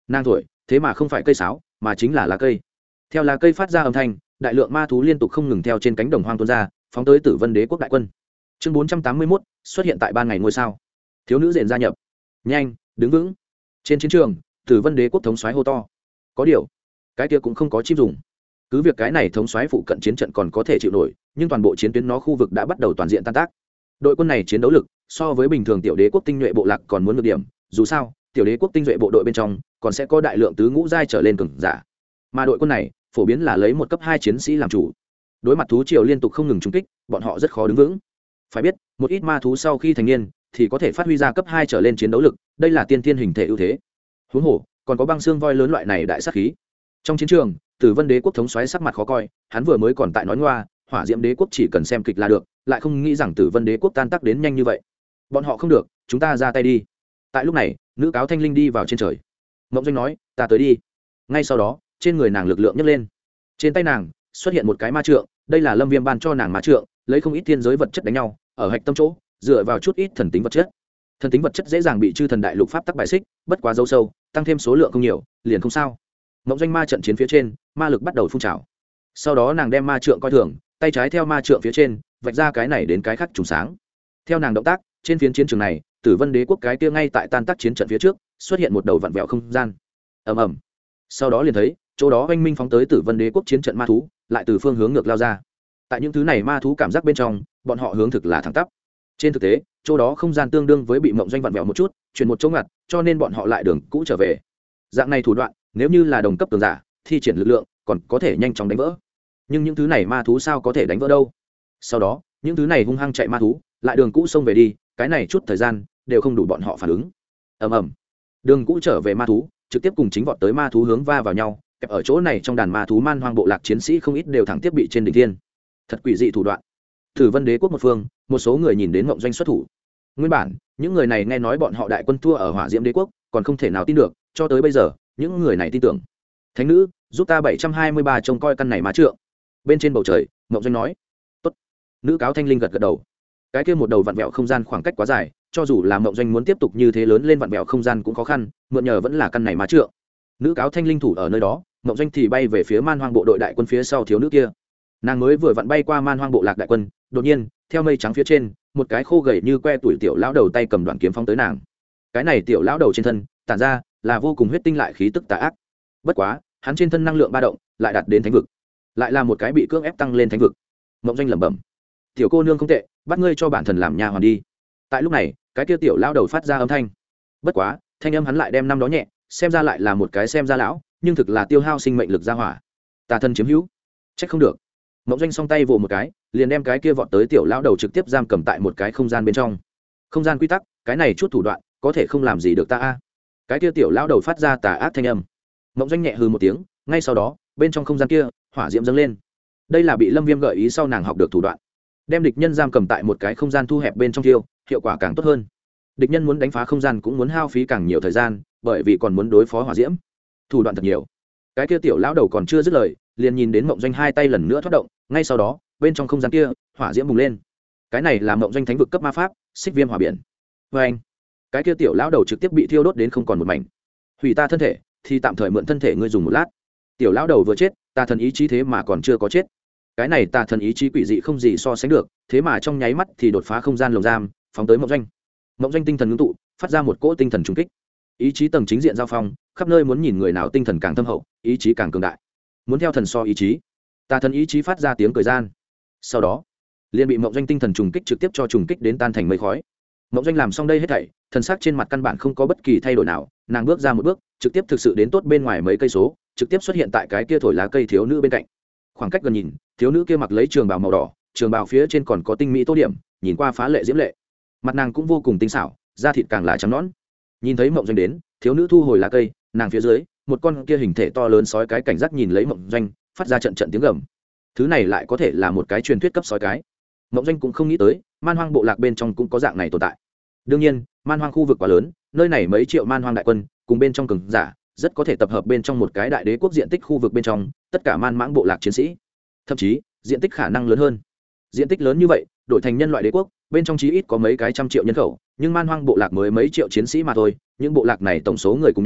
nàng thổi thế mà không phải cây sáo mà chính là lá cây. Theo lá cây phát ra âm thanh, đại lượng ma thú liên tục không ngừng theo trên cánh đồng hoang tuôn ra, phóng tới Tử Vân Đế quốc đại quân. Chương 481 xuất hiện tại ban ngày ngôi sao. Thiếu nữ rèn gia nhập. Nhanh, đứng vững. Trên chiến trường, Tử Vân Đế quốc thống soái hô to. Có điều, cái kia cũng không có chim dùng. Cứ việc cái này thống soái phụ cận chiến trận còn có thể chịu nổi, nhưng toàn bộ chiến tuyến nó khu vực đã bắt đầu toàn diện tan tác. Đội quân này chiến đấu lực so với bình thường tiểu đế quốc tinh nhuệ bộ lạc còn muốn được điểm, dù sao, tiểu đế quốc tinh nhuệ bộ đội bên trong còn sẽ có đại lượng tứ ngũ giai trở lên cường giả. Mà đội quân này phổ biến là lấy một cấp 2 chiến sĩ làm chủ. Đối mặt thú triều liên tục không ngừng trúng kích, bọn họ rất khó đứng vững. Phải biết, một ít ma thú sau khi thành niên thì có thể phát huy ra cấp 2 trở lên chiến đấu lực, đây là tiên thiên hình thể ưu thế. Huống hồ, còn có băng xương voi lớn loại này đại sát khí. Trong chiến trường, Tử Vân Đế quốc thống soái sắc mặt khó coi, hắn vừa mới còn tại nói ngoa, Hỏa Diễm Đế quốc chỉ cần xem kịch là được, lại không nghĩ rằng Tử Vân Đế quốc tan tác đến nhanh như vậy. Bọn họ không được, chúng ta ra tay đi. Tại lúc này, nữ cáo Thanh Linh đi vào trên trời. Mộng Doanh nói, ta tới đi. Ngay sau đó, trên người nàng lực lượng nhấc lên. Trên tay nàng xuất hiện một cái ma trượng, đây là Lâm Viêm ban cho nàng ma trượng, lấy không ít thiên giới vật chất đánh nhau, ở hạch tâm chỗ, dựa vào chút ít thần tính vật chất. Thần tính vật chất dễ dàng bị chư thần đại lục pháp tắc bài xích, bất quá dấu sâu, tăng thêm số lượng không nhiều, liền không sao. Mộng Doanh ma trận chiến phía trên, ma lực bắt đầu phun trào. Sau đó nàng đem ma trượng coi thường, tay trái theo ma trượng phía trên, vạch ra cái này đến cái khác trùng sáng. Theo nàng động tác, trên phiến chiến trường này, Tử Vân Đế quốc cái kia ngay tại tan tác chiến trận phía trước, xuất hiện một đầu vặn vẹo không gian. Ầm ầm. Sau đó liền thấy, chỗ đó oanh minh phóng tới Tử Vân Đế quốc chiến trận ma thú, lại từ phương hướng ngược lao ra. Tại những thứ này ma thú cảm giác bên trong, bọn họ hướng thực là thẳng tắp. Trên thực tế, chỗ đó không gian tương đương với bị Mộng Doanh vặn vẹo một chút, chuyển một chỗ ngặt, cho nên bọn họ lại đường cũ trở về. Dạng này thủ đoạn, nếu như là đồng cấp cường giả, thi triển lực lượng, còn có thể nhanh chóng đánh vỡ. Nhưng những thứ này ma thú sao có thể đánh vỡ đâu? Sau đó, những thứ này hung hăng chạy ma thú, lại đường cũ xông về đi, cái này chút thời gian đều không đủ bọn họ phản ứng. Ầm ầm. Đường cũ trở về ma thú, trực tiếp cùng chính vọt tới ma thú hướng va vào nhau, kẹp ở chỗ này trong đàn ma thú man hoang bộ lạc chiến sĩ không ít đều thẳng tiếp bị trên đỉnh thiên. Thật quỷ dị thủ đoạn. Tử Vân Đế quốc một phương, một số người nhìn đến Mộng Doanh xuất thủ. Nguyên bản, những người này nghe nói bọn họ đại quân thua ở Hỏa Diễm Đế quốc, còn không thể nào tin được, cho tới bây giờ, những người này tin tưởng. Thánh nữ, giúp ta 723 trông coi căn này ma trượng. Bên trên bầu trời, Mộng Doanh nói. Tốt. Nữ cáo Thanh Linh gật gật đầu. Cái kia một đầu vặn vẹo không gian khoảng cách quá dài, cho dù là Mộng Doanh muốn tiếp tục như thế lớn lên vặn vẹo không gian cũng khó khăn, mượn nhờ vẫn là căn này ma trượng. Nữ cáo Thanh Linh thủ ở nơi đó, Mộng Doanh thì bay về phía man hoang bộ đội đại quân phía sau thiếu nữ kia. Nàng mới vừa vặn bay qua man hoang bộ lạc đại quân, đột nhiên, theo mây trắng phía trên, một cái khô gầy như que tuổi tiểu lão đầu tay cầm đoạn kiếm phóng tới nàng. Cái này tiểu lão đầu trên thân, tản ra là vô cùng huyết tinh lại khí tức tà ác. Bất quá, hắn trên thân năng lượng ba động, lại đạt đến thánh vực. Lại là một cái bị cưỡng ép tăng lên thánh vực. Mộng Doanh lẩm bẩm, tiểu cô nương không tệ, bắt ngươi cho bản thần làm nha hoàn đi. Tại lúc này, cái kia tiểu lão đầu phát ra âm thanh. Bất quá, thanh âm hắn lại đem năm đó nhẹ, xem ra lại là một cái xem ra lão, nhưng thực là tiêu hao sinh mệnh lực ra hỏa. Tà thân chiếm hữu, trách không được. Mộng Doanh song tay vồ một cái, liền đem cái kia vọt tới tiểu lão đầu trực tiếp giam cầm tại một cái không gian bên trong. Không gian quy tắc, cái này chút thủ đoạn, có thể không làm gì được ta a. Cái kia tiểu lão đầu phát ra tà ác thanh âm. Mộng Doanh nhẹ hừ một tiếng, ngay sau đó, bên trong không gian kia, hỏa diễm dâng lên. Đây là bị Lâm Viêm gợi ý sau nàng học được thủ đoạn. Đem địch nhân giam cầm tại một cái không gian thu hẹp bên trong thiêu, hiệu quả càng tốt hơn. Địch nhân muốn đánh phá không gian cũng muốn hao phí càng nhiều thời gian, bởi vì còn muốn đối phó hỏa diễm. Thủ đoạn thật nhiều. Cái kia tiểu lão đầu còn chưa dứt lời, liền nhìn đến Mộng Doanh hai tay lần nữa thoát động, ngay sau đó, bên trong không gian kia, hỏa diễm bùng lên. Cái này là Mộng Doanh thánh vực cấp ma pháp, Xích Viêm Hỏa Biển. Oeng! Cái kia tiểu lão đầu trực tiếp bị thiêu đốt đến không còn một mảnh. Hủy ta thân thể, thì tạm thời mượn thân thể ngươi dùng một lát. Tiểu lão đầu vừa chết, tà thần ý chí thế mà còn chưa có chết. Cái này tà thần ý chí quỷ dị không gì so sánh được, thế mà trong nháy mắt thì đột phá không gian lồng giam, phóng tới Mộng Doanh. Mộng Doanh tinh thần ngưng tụ, phát ra một cỗ tinh thần trùng kích. Ý chí tầng chính diện giao phong, khắp nơi muốn nhìn người nào tinh thần càng thâm hậu, ý chí càng cường đại. Muốn theo thần so ý chí. Tà thần ý chí phát ra tiếng cười gian. Sau đó, liền bị Mộng Doanh tinh thần trùng kích trực tiếp cho trùng kích đến tan thành mây khói. Mộng Doanh làm xong đây hết thảy, thần sắc trên mặt căn bản không có bất kỳ thay đổi nào, nàng bước ra một bước, trực tiếp thực sự đến tốt bên ngoài mấy cây số, trực tiếp xuất hiện tại cái kia thổi lá cây thiếu nữ bên cạnh. Khoảng cách gần nhìn, thiếu nữ kia mặc lấy trường bào màu đỏ, trường bào phía trên còn có tinh mỹ tô điểm, nhìn qua phá lệ diễm lệ. Mặt nàng cũng vô cùng tinh xảo, da thịt càng là trắng nõn. Nhìn thấy Mộng Doanh đến, thiếu nữ thu hồi lá cây, nàng phía dưới, một con kia hình thể to lớn sói cái cảnh giác nhìn lấy Mộng Doanh, phát ra trận trận tiếng gầm. Thứ này lại có thể là một cái truyền thuyết cấp sói cái. Mộng Doanh cũng không nghĩ tới, man hoang bộ lạc bên trong cũng có dạng này tồn tại. Đương nhiên, man hoang khu vực quá lớn, nơi này mấy triệu man hoang đại quân, cùng bên trong cường giả, rất có thể tập hợp bên trong một cái đại đế quốc diện tích khu vực bên trong, tất cả man mãng bộ lạc chiến sĩ. Thậm chí, diện tích khả năng lớn hơn. Diện tích lớn như vậy, đổi thành nhân loại đế quốc, bên trong chí ít có mấy cái trăm triệu nhân khẩu, nhưng man hoang bộ lạc mới mấy triệu chiến sĩ mà thôi, những bộ lạc này tổng số người cùng nhau,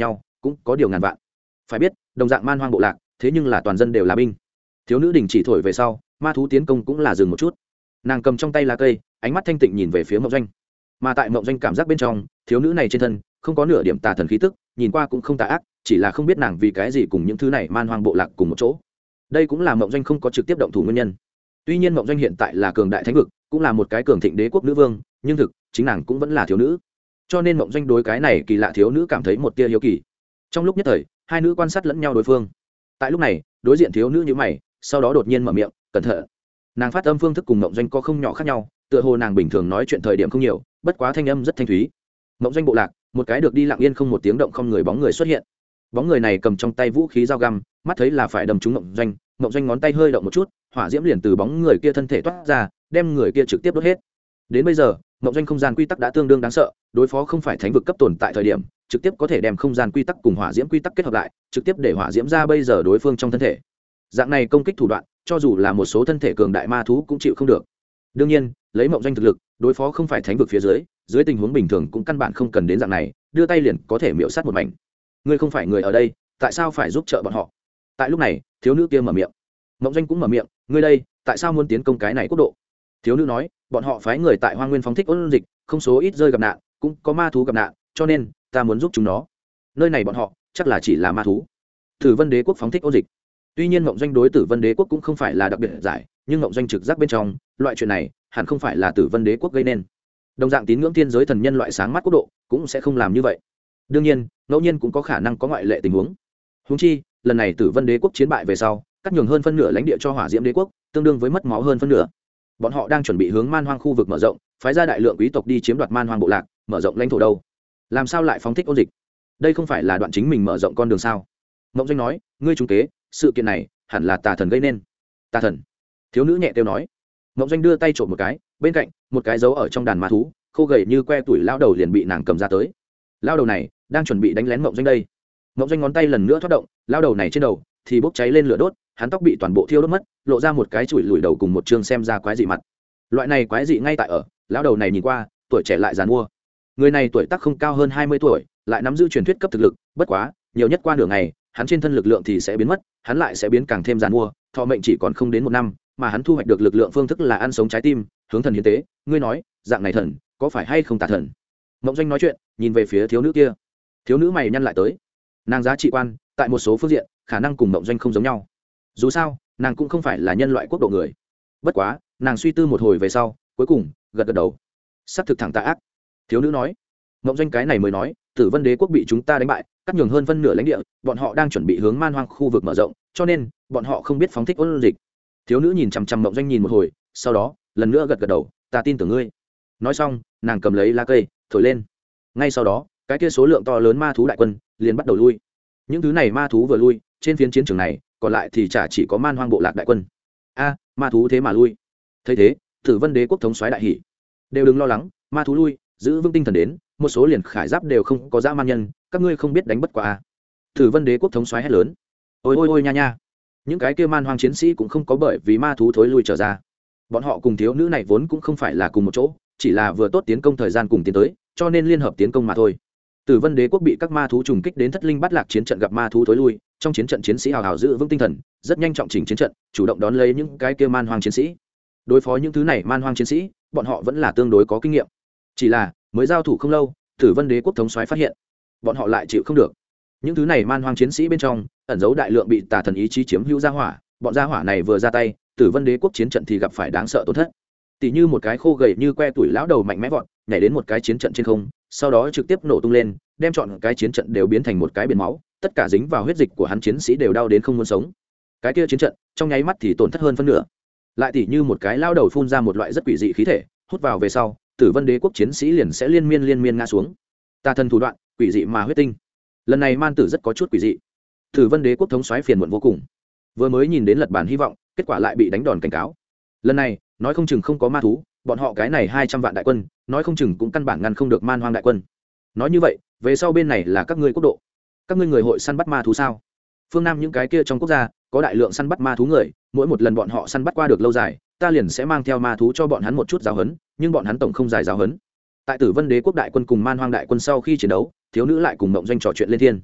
cũng có điều ngàn vạn. Phải biết đồng dạng man hoang bộ lạc thế nhưng là toàn dân đều là binh. Thiếu nữ đình chỉ thổi về sau, ma thú tiến công cũng là dừng một chút. Nàng cầm trong tay lá cây, ánh mắt thanh tịnh nhìn về phía Mộng Doanh. Mà tại Mộng Doanh cảm giác bên trong, thiếu nữ này trên thân không có nửa điểm tà thần khí tức, nhìn qua cũng không tà ác, chỉ là không biết nàng vì cái gì cùng những thứ này man hoang bộ lạc cùng một chỗ. Đây cũng là Mộng Doanh không có trực tiếp động thủ nguyên nhân. Tuy nhiên Mộng Doanh hiện tại là cường đại thánh vực, cũng là một cái cường thịnh đế quốc nữ vương, nhưng thực chính nàng cũng vẫn là thiếu nữ. Cho nên Mộng Doanh đối cái này kỳ lạ thiếu nữ cảm thấy một tia hiếu kỳ. Trong lúc nhất thời, hai nữ quan sát lẫn nhau đối phương. Tại lúc này, đối diện thiếu nữ như mày, sau đó đột nhiên mở miệng, cẩn thận. Nàng phát âm phương thức cùng Mộng Doanh có không nhỏ khác nhau, tựa hồ nàng bình thường nói chuyện thời điểm không nhiều, bất quá thanh âm rất thanh thúy. Mộng Doanh bộ lạc, một cái được đi lặng yên không một tiếng động không người bóng người xuất hiện. Bóng người này cầm trong tay vũ khí dao găm, mắt thấy là phải đâm trúng Mộng Doanh. Mộng Doanh ngón tay hơi động một chút, hỏa diễm liền từ bóng người kia thân thể toát ra, đem người kia trực tiếp đốt hết. Đến bây giờ, Mộng Doanh không gian quy tắc đã tương đương đáng sợ, đối phó không phải thánh vực cấp tồn tại thời điểm, trực tiếp có thể đem không gian quy tắc cùng hỏa diễm quy tắc kết hợp lại, trực tiếp để hỏa diễm ra bây giờ đối phương trong thân thể. Dạng này công kích thủ đoạn, cho dù là một số thân thể cường đại ma thú cũng chịu không được. Đương nhiên, lấy Mộng Doanh thực lực, đối phó không phải thánh vực phía dưới tình huống bình thường cũng căn bản không cần đến dạng này, đưa tay liền có thể miểu sát một mảnh. Ngươi không phải người ở đây, tại sao phải giúp trợ bọn họ? Tại lúc này, thiếu nữ kia mở miệng. Mộng Doanh cũng mở miệng, ngươi đây, tại sao muốn tiến công cái này quốc độ? Thiếu nữ nói, bọn họ phái người tại Hoang Nguyên phóng thích ôn dịch, không số ít rơi gặp nạn, cũng có ma thú gặp nạn, cho nên ta muốn giúp chúng nó. Nơi này bọn họ chắc là chỉ là ma thú. Tử Vân Đế quốc phóng thích ôn dịch. Tuy nhiên Mộng Doanh đối Tử Vân Đế quốc cũng không phải là đặc biệt giải, nhưng Mộng Doanh trực giác bên trong, loại chuyện này hẳn không phải là Tử Vân Đế quốc gây nên. Đồng dạng tín ngưỡng thiên giới thần nhân loại sáng mắt quốc độ cũng sẽ không làm như vậy. Đương nhiên, ngẫu nhiên cũng có khả năng có ngoại lệ tình huống. Huống chi, lần này Tử Vân Đế quốc chiến bại về sau, cắt nhường hơn phân nửa lãnh địa cho Hỏa Diễm Đế quốc, tương đương với mất máu hơn phân nửa. Bọn họ đang chuẩn bị hướng man hoang khu vực mở rộng, phái ra đại lượng quý tộc đi chiếm đoạt man hoang bộ lạc, mở rộng lãnh thổ đâu. Làm sao lại phóng thích ôn dịch? Đây không phải là đoạn chính mình mở rộng con đường sao? Mộng Doanh nói, ngươi trúng kế, sự kiện này hẳn là tà thần gây nên. Tà thần? Thiếu nữ nhẹ kêu nói. Mộng Doanh đưa tay trộm một cái, bên cạnh một cái dấu ở trong đàn ma thú, khô gầy như que tuổi lao đầu liền bị nàng cầm ra tới. Lao đầu này đang chuẩn bị đánh lén Mộng Doanh đây. Mộng Doanh ngón tay lần nữa thoát động, lao đầu này trên đầu thì bốc cháy lên lửa đốt, hắn tóc bị toàn bộ thiêu đốt mất, lộ ra một cái chùi lùi đầu cùng một chương xem ra quái dị mặt. Loại này quái dị ngay tại ở, lão đầu này nhìn qua, tuổi trẻ lại giàn mua. Người này tuổi tác không cao hơn 20 tuổi, lại nắm giữ truyền thuyết cấp thực lực, bất quá, nhiều nhất qua nửa ngày, hắn trên thân lực lượng thì sẽ biến mất, hắn lại sẽ biến càng thêm giàn mua, thọ mệnh chỉ còn không đến 1 năm, mà hắn thu hoạch được lực lượng phương thức là ăn sống trái tim, hướng thần hiến tế. Ngươi nói, dạng này thần, có phải hay không tà thần? Mộng Doanh nói chuyện, nhìn về phía thiếu nữ kia. Thiếu nữ mày nhăn lại tới. Nàng giá trị quan, tại một số phương diện, khả năng cùng Mộng Doanh không giống nhau. Dù sao, nàng cũng không phải là nhân loại quốc độ người. Bất quá, nàng suy tư một hồi về sau, cuối cùng gật gật đầu. Sắp thực thẳng tà ác. Thiếu nữ nói. Mộng Doanh cái này mới nói, Tử Vân Đế quốc bị chúng ta đánh bại, cắt nhường hơn phân nửa lãnh địa, bọn họ đang chuẩn bị hướng man hoang khu vực mở rộng, cho nên bọn họ không biết phóng thích ôn dịch. Thiếu nữ nhìn chằm chằm Mộng Doanh nhìn một hồi, sau đó lần nữa gật gật đầu, ta tin tưởng ngươi. Nói xong, nàng cầm lấy lá cây, thổi lên. Ngay sau đó, cái kia số lượng to lớn ma thú đại quân liền bắt đầu lui. Những thứ này ma thú vừa lui, trên phiến chiến trường này, còn lại thì chả chỉ có man hoang bộ lạc đại quân. A, ma thú thế mà lui. Thấy thế, Tử Vân Đế quốc thống soái đại hỉ. Đều đừng lo lắng, ma thú lui, giữ vững tinh thần đến, một số liền khải giáp đều không có dã man nhân, các ngươi không biết đánh bất quá a. Tử Vân Đế quốc thống soái hét lớn. Ôi ôi ôi nha nha. Những cái kia man hoang chiến sĩ cũng không có bởi vì ma thú thối lui trở ra. Bọn họ cùng thiếu nữ này vốn cũng không phải là cùng một chỗ, chỉ là vừa tốt tiến công thời gian cùng tiến tới, cho nên liên hợp tiến công mà thôi. Tử Vân Đế quốc bị các ma thú trùng kích đến thất linh bát lạc chiến trận, gặp ma thú thối lui, trong chiến trận chiến sĩ hào hào giữ vững tinh thần, rất nhanh trọng chỉnh chiến trận, chủ động đón lấy những cái kia man hoang chiến sĩ. Đối phó những thứ này man hoang chiến sĩ, bọn họ vẫn là tương đối có kinh nghiệm. Chỉ là, mới giao thủ không lâu, Tử Vân Đế quốc thống soái phát hiện, bọn họ lại chịu không được. Những thứ này man hoang chiến sĩ bên trong, ẩn giấu đại lượng bị tà thần ý chí chiếm hữu gia hỏa, bọn gia hỏa này vừa ra tay, Tử Vân Đế quốc chiến trận thì gặp phải đáng sợ tổn thất. Tỷ như một cái khô gầy như que tuổi lão đầu mạnh mẽ vọt, nhảy đến một cái chiến trận trên không, sau đó trực tiếp nổ tung lên, đem chọn cái chiến trận đều biến thành một cái biển máu, tất cả dính vào huyết dịch của hắn chiến sĩ đều đau đến không muốn sống. Cái kia chiến trận, trong nháy mắt thì tổn thất hơn phân nửa. Lại tỷ như một cái lão đầu phun ra một loại rất quỷ dị khí thể, hút vào về sau, Tử Vân Đế quốc chiến sĩ liền sẽ liên miên ngã xuống. Tà thần thủ đoạn, quỷ dị mà huyết tinh. Lần này man tử rất có chút quỷ dị. Tử Vân Đế quốc thống soái phiền muộn vô cùng. Vừa mới nhìn đến lật bản hy vọng, kết quả lại bị đánh đòn cảnh cáo. Lần này, nói không chừng không có ma thú, bọn họ cái này 200 vạn đại quân, nói không chừng cũng căn bản ngăn không được man hoang đại quân. Nói như vậy, về sau bên này là các ngươi quốc độ, các ngươi người hội săn bắt ma thú sao? Phương Nam những cái kia trong quốc gia có đại lượng săn bắt ma thú người, mỗi một lần bọn họ săn bắt qua được lâu dài, ta liền sẽ mang theo ma thú cho bọn hắn một chút giáo huấn, nhưng bọn hắn tổng không dài giáo huấn. Tại Tử Vân Đế quốc đại quân cùng man hoang đại quân sau khi chiến đấu, thiếu nữ lại cùng Mộng Doanh trò chuyện lên thiên.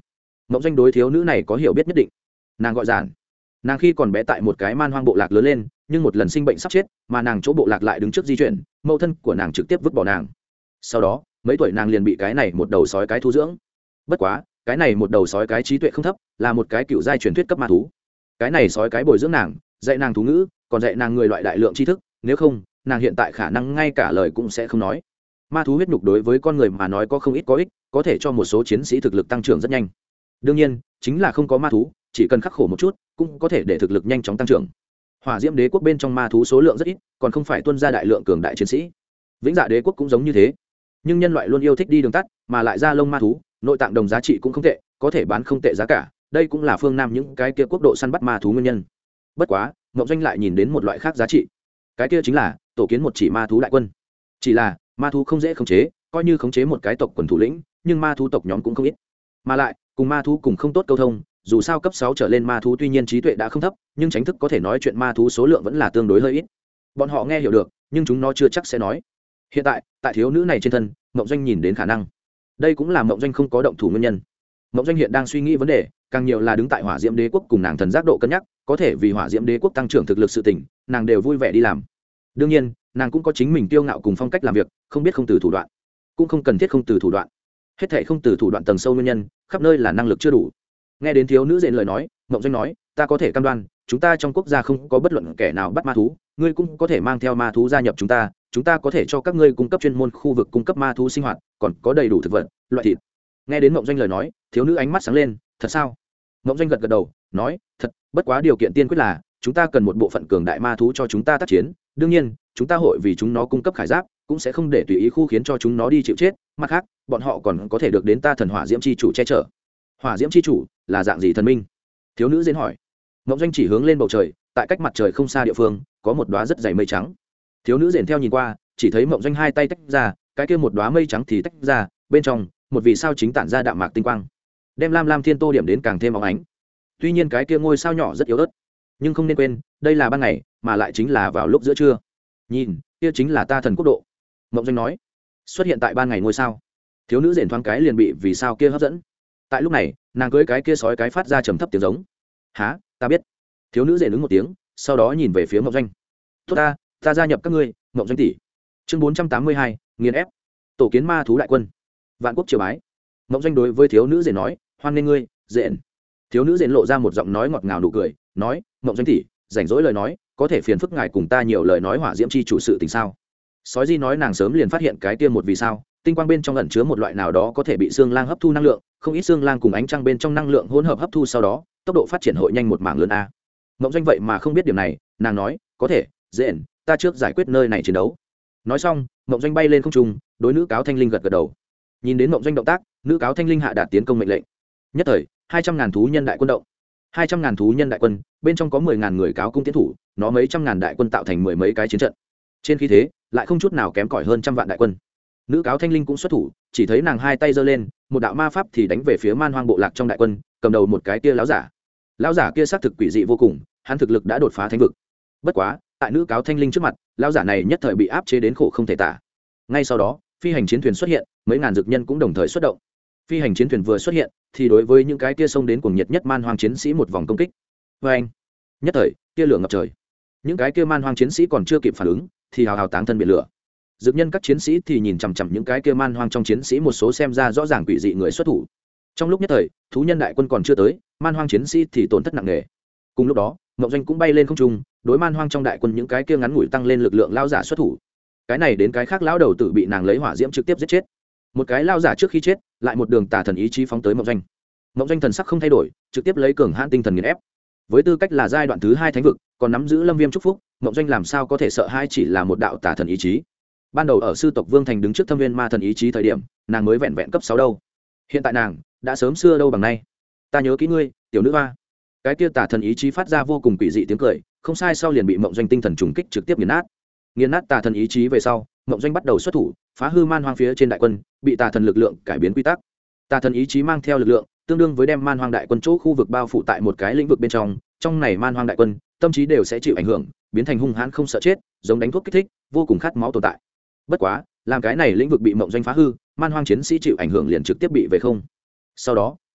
Mộng Doanh đối thiếu nữ này có hiểu biết nhất định. Nàng gọi Giản. Nàng khi còn bé tại một cái man hoang bộ lạc lớn lên, nhưng một lần sinh bệnh sắp chết, mà nàng chỗ bộ lạc lại đứng trước di chuyển, mẫu thân của nàng trực tiếp vứt bỏ nàng. Sau đó mấy tuổi nàng liền bị cái này một đầu sói cái thu dưỡng. Bất quá cái này một đầu sói cái trí tuệ không thấp, là một cái cựu giai truyền thuyết cấp ma thú. Cái này sói cái bồi dưỡng nàng, dạy nàng thú ngữ, còn dạy nàng người loại đại lượng tri thức, nếu không nàng hiện tại khả năng ngay cả lời cũng sẽ không nói. Ma thú huyết nhục đối với con người mà nói có không ít có ích, có thể cho một số chiến sĩ thực lực tăng trưởng rất nhanh. Đương nhiên chính là không có ma thú, chỉ cần khắc khổ một chút cũng có thể để thực lực nhanh chóng tăng trưởng. Hỏa Diễm Đế quốc bên trong ma thú số lượng rất ít, còn không phải tuân ra đại lượng cường đại chiến sĩ. Vĩnh Dạ Đế quốc cũng giống như thế, nhưng nhân loại luôn yêu thích đi đường tắt, mà lại da lông ma thú nội tạng đồng giá trị cũng không tệ, có thể bán không tệ giá cả, đây cũng là phương Nam những cái kia quốc độ săn bắt ma thú nguyên nhân. Bất quá Ngộng Doanh lại nhìn đến một loại khác giá trị, cái kia chính là tổ kiến một chỉ ma thú đại quân. Chỉ là ma thú không dễ khống chế, coi như khống chế một cái tộc quần thủ lĩnh, nhưng ma thú tộc nhóm cũng không ít, mà lại cùng ma thú cùng không tốt câu thông. Dù sao cấp 6 trở lên ma thú tuy nhiên trí tuệ đã không thấp, nhưng tránh thức có thể nói chuyện ma thú số lượng vẫn là tương đối hơi ít. Bọn họ nghe hiểu được, nhưng chúng nó chưa chắc sẽ nói. Hiện tại tại thiếu nữ này trên thân, Mộng Doanh nhìn đến khả năng. Đây cũng là Mộng Doanh không có động thủ nguyên nhân. Mộng Doanh hiện đang suy nghĩ vấn đề, càng nhiều là đứng tại Hỏa Diễm Đế quốc cùng nàng thần giác độ cân nhắc, có thể vì Hỏa Diễm Đế quốc tăng trưởng thực lực sự tình, nàng đều vui vẻ đi làm. Đương nhiên nàng cũng có chính mình kiêu ngạo cùng phong cách làm việc, không biết không từ thủ đoạn, cũng không cần thiết không từ thủ đoạn. Hết thảy không từ thủ đoạn tầng sâu nguyên nhân, khắp nơi là năng lực chưa đủ. Nghe đến thiếu nữ dện lời nói, Mộng Doanh nói, ta có thể cam đoan chúng ta trong quốc gia không có bất luận kẻ nào bắt ma thú, ngươi cũng có thể mang theo ma thú gia nhập chúng ta có thể cho các ngươi cung cấp chuyên môn khu vực cung cấp ma thú sinh hoạt, còn có đầy đủ thực vật, loại thịt. Nghe đến Mộng Doanh lời nói, thiếu nữ ánh mắt sáng lên, thật sao? Mộng Doanh gật gật đầu, nói, thật, bất quá điều kiện tiên quyết là chúng ta cần một bộ phận cường đại ma thú cho chúng ta tác chiến, đương nhiên chúng ta hội vì chúng nó cung cấp khải giáp, cũng sẽ không để tùy ý khu khiến cho chúng nó đi chịu chết, mặt khác bọn họ còn có thể được đến ta thần hỏa diễm chi chủ che chở. Hỏa diễm chi chủ là dạng gì thần minh? Thiếu nữ diễn hỏi. Mộng Doanh chỉ hướng lên bầu trời, tại cách mặt trời không xa địa phương có một đóa rất dày mây trắng. Thiếu nữ diễn theo nhìn qua, chỉ thấy Mộng Doanh hai tay tách ra, cái kia một đóa mây trắng thì tách ra, bên trong một vì sao chính tản ra đạm mạc tinh quang, đem lam lam thiên tô điểm đến càng thêm óng ánh. Tuy nhiên cái kia ngôi sao nhỏ rất yếu ớt, nhưng không nên quên đây là ban ngày, mà lại chính là vào lúc giữa trưa. Nhìn, kia chính là ta thần quốc độ. Mộng Doanh nói. Xuất hiện tại ban ngày ngôi sao. Thiếu nữ diễn thoáng cái liền bị vì sao kia hấp dẫn. Tại lúc này nàng cưới cái kia sói cái phát ra trầm thấp tiếng giống. Há, ta biết. Thiếu nữ diễn ứng một tiếng, sau đó nhìn về phía Mộng Doanh. Tốt ta gia nhập các ngươi, Mộng Doanh tỷ. Chương 482, nghiền ép. Tổ kiến ma thú đại quân. Vạn quốc triều bái. Mộng Doanh đối với thiếu nữ diễn nói, hoan nghênh ngươi, diễn. Thiếu nữ diễn lộ ra một giọng nói ngọt ngào nụ cười, nói, Mộng Doanh tỷ, rảnh rỗi lời nói, có thể phiền phức ngài cùng ta nhiều lời nói hỏa diễm chi chủ sự tình sao? Sói Di nói nàng sớm liền phát hiện cái kia một vì sao, tinh quang bên trong ẩn chứa một loại nào đó có thể bị xương lang hấp thu năng lượng, không ít xương lang cùng ánh trăng bên trong năng lượng hỗn hợp hấp thu, sau đó tốc độ phát triển hội nhanh một mảng lớn a. Mộng Doanh vậy mà không biết điểm này, nàng nói, có thể, dện, ta trước giải quyết nơi này chiến đấu. Nói xong, Mộng Doanh bay lên không trung, đối nữ cáo thanh linh gật gật đầu. Nhìn đến Mộng Doanh động tác, nữ cáo thanh linh hạ đạt tiến công mệnh lệnh. Nhất thời 200.000 thú nhân đại quân động. 200.000 thú nhân đại quân, bên trong có 10.000 người cáo cung tiến thủ, nó mấy trăm ngàn đại quân tạo thành mười mấy cái chiến trận. Trên khí thế, lại không chút nào kém cỏi hơn trăm vạn đại quân. Nữ cáo thanh linh cũng xuất thủ, chỉ thấy nàng hai tay giơ lên, một đạo ma pháp thì đánh về phía man hoang bộ lạc trong đại quân, cầm đầu một cái kia lão giả. Lão giả kia xác thực quỷ dị vô cùng, hắn thực lực đã đột phá thánh vực. Bất quá, tại nữ cáo thanh linh trước mặt, lão giả này nhất thời bị áp chế đến khổ không thể tả. Ngay sau đó, phi hành chiến thuyền xuất hiện, mấy ngàn dược nhân cũng đồng thời xuất động. Phi hành chiến thuyền vừa xuất hiện, thì đối với những cái kia xông đến cuồng nhiệt nhất man hoang chiến sĩ một vòng công kích. Và anh, nhất thời, tia lửa ngập trời. Những cái kia man hoang chiến sĩ còn chưa kịp phản ứng, thì hào hào táng thân bị lửa. Dược nhân các chiến sĩ thì nhìn chằm chằm những cái kia man hoang trong chiến sĩ một số xem ra rõ ràng quỷ dị người xuất thủ. Trong lúc nhất thời, thú nhân đại quân còn chưa tới, man hoang chiến sĩ thì tổn thất nặng nề. Cùng lúc đó, Mộng Doanh cũng bay lên không trung, đối man hoang trong đại quân những cái kia ngắn ngủi tăng lên lực lượng lao giả xuất thủ. Cái này đến cái khác lão đầu tử bị nàng lấy hỏa diễm trực tiếp giết chết. Một cái lao giả trước khi chết, lại một đường tà thần ý chí phóng tới Mộng Doanh. Mộng Doanh thần sắc không thay đổi, trực tiếp lấy cường hãn tinh thần nghiền ép. Với tư cách là giai đoạn thứ 2 thánh vực, còn nắm giữ lâm viêm chúc phúc, Mộng Doanh làm sao có thể sợ hai chỉ là một đạo tà thần ý chí. Ban đầu ở sư tộc Vương Thành đứng trước Thâm Viên ma thần ý chí thời điểm, nàng mới vẹn vẹn cấp 6 đâu. Hiện tại nàng đã sớm xưa đâu bằng nay. Ta nhớ kỹ ngươi, tiểu nữ hoa. Cái kia tà thần ý chí phát ra vô cùng quỷ dị tiếng cười, không sai sau liền bị Mộng Doanh tinh thần trùng kích trực tiếp nghiền nát. Nghiền nát tà thần ý chí về sau, Mộng Doanh bắt đầu xuất thủ, phá hư man hoang phía trên đại quân, bị tà thần lực lượng cải biến quy tắc. Tà thần ý chí mang theo lực lượng, tương đương với đem man hoang đại quân chỗ khu vực bao phủ tại một cái lĩnh vực bên trong này man hoang đại quân, tâm trí đều sẽ chịu ảnh hưởng, biến thành hung hãn không sợ chết, giống đánh thuốc kích thích, vô cùng khát máu tồn tại. Bất quá, làm cái này lĩnh vực bị Mộng Doanh phá hư, man hoang chiến sĩ chịu ảnh hưởng liền trực tiếp bị về không. Sau đó,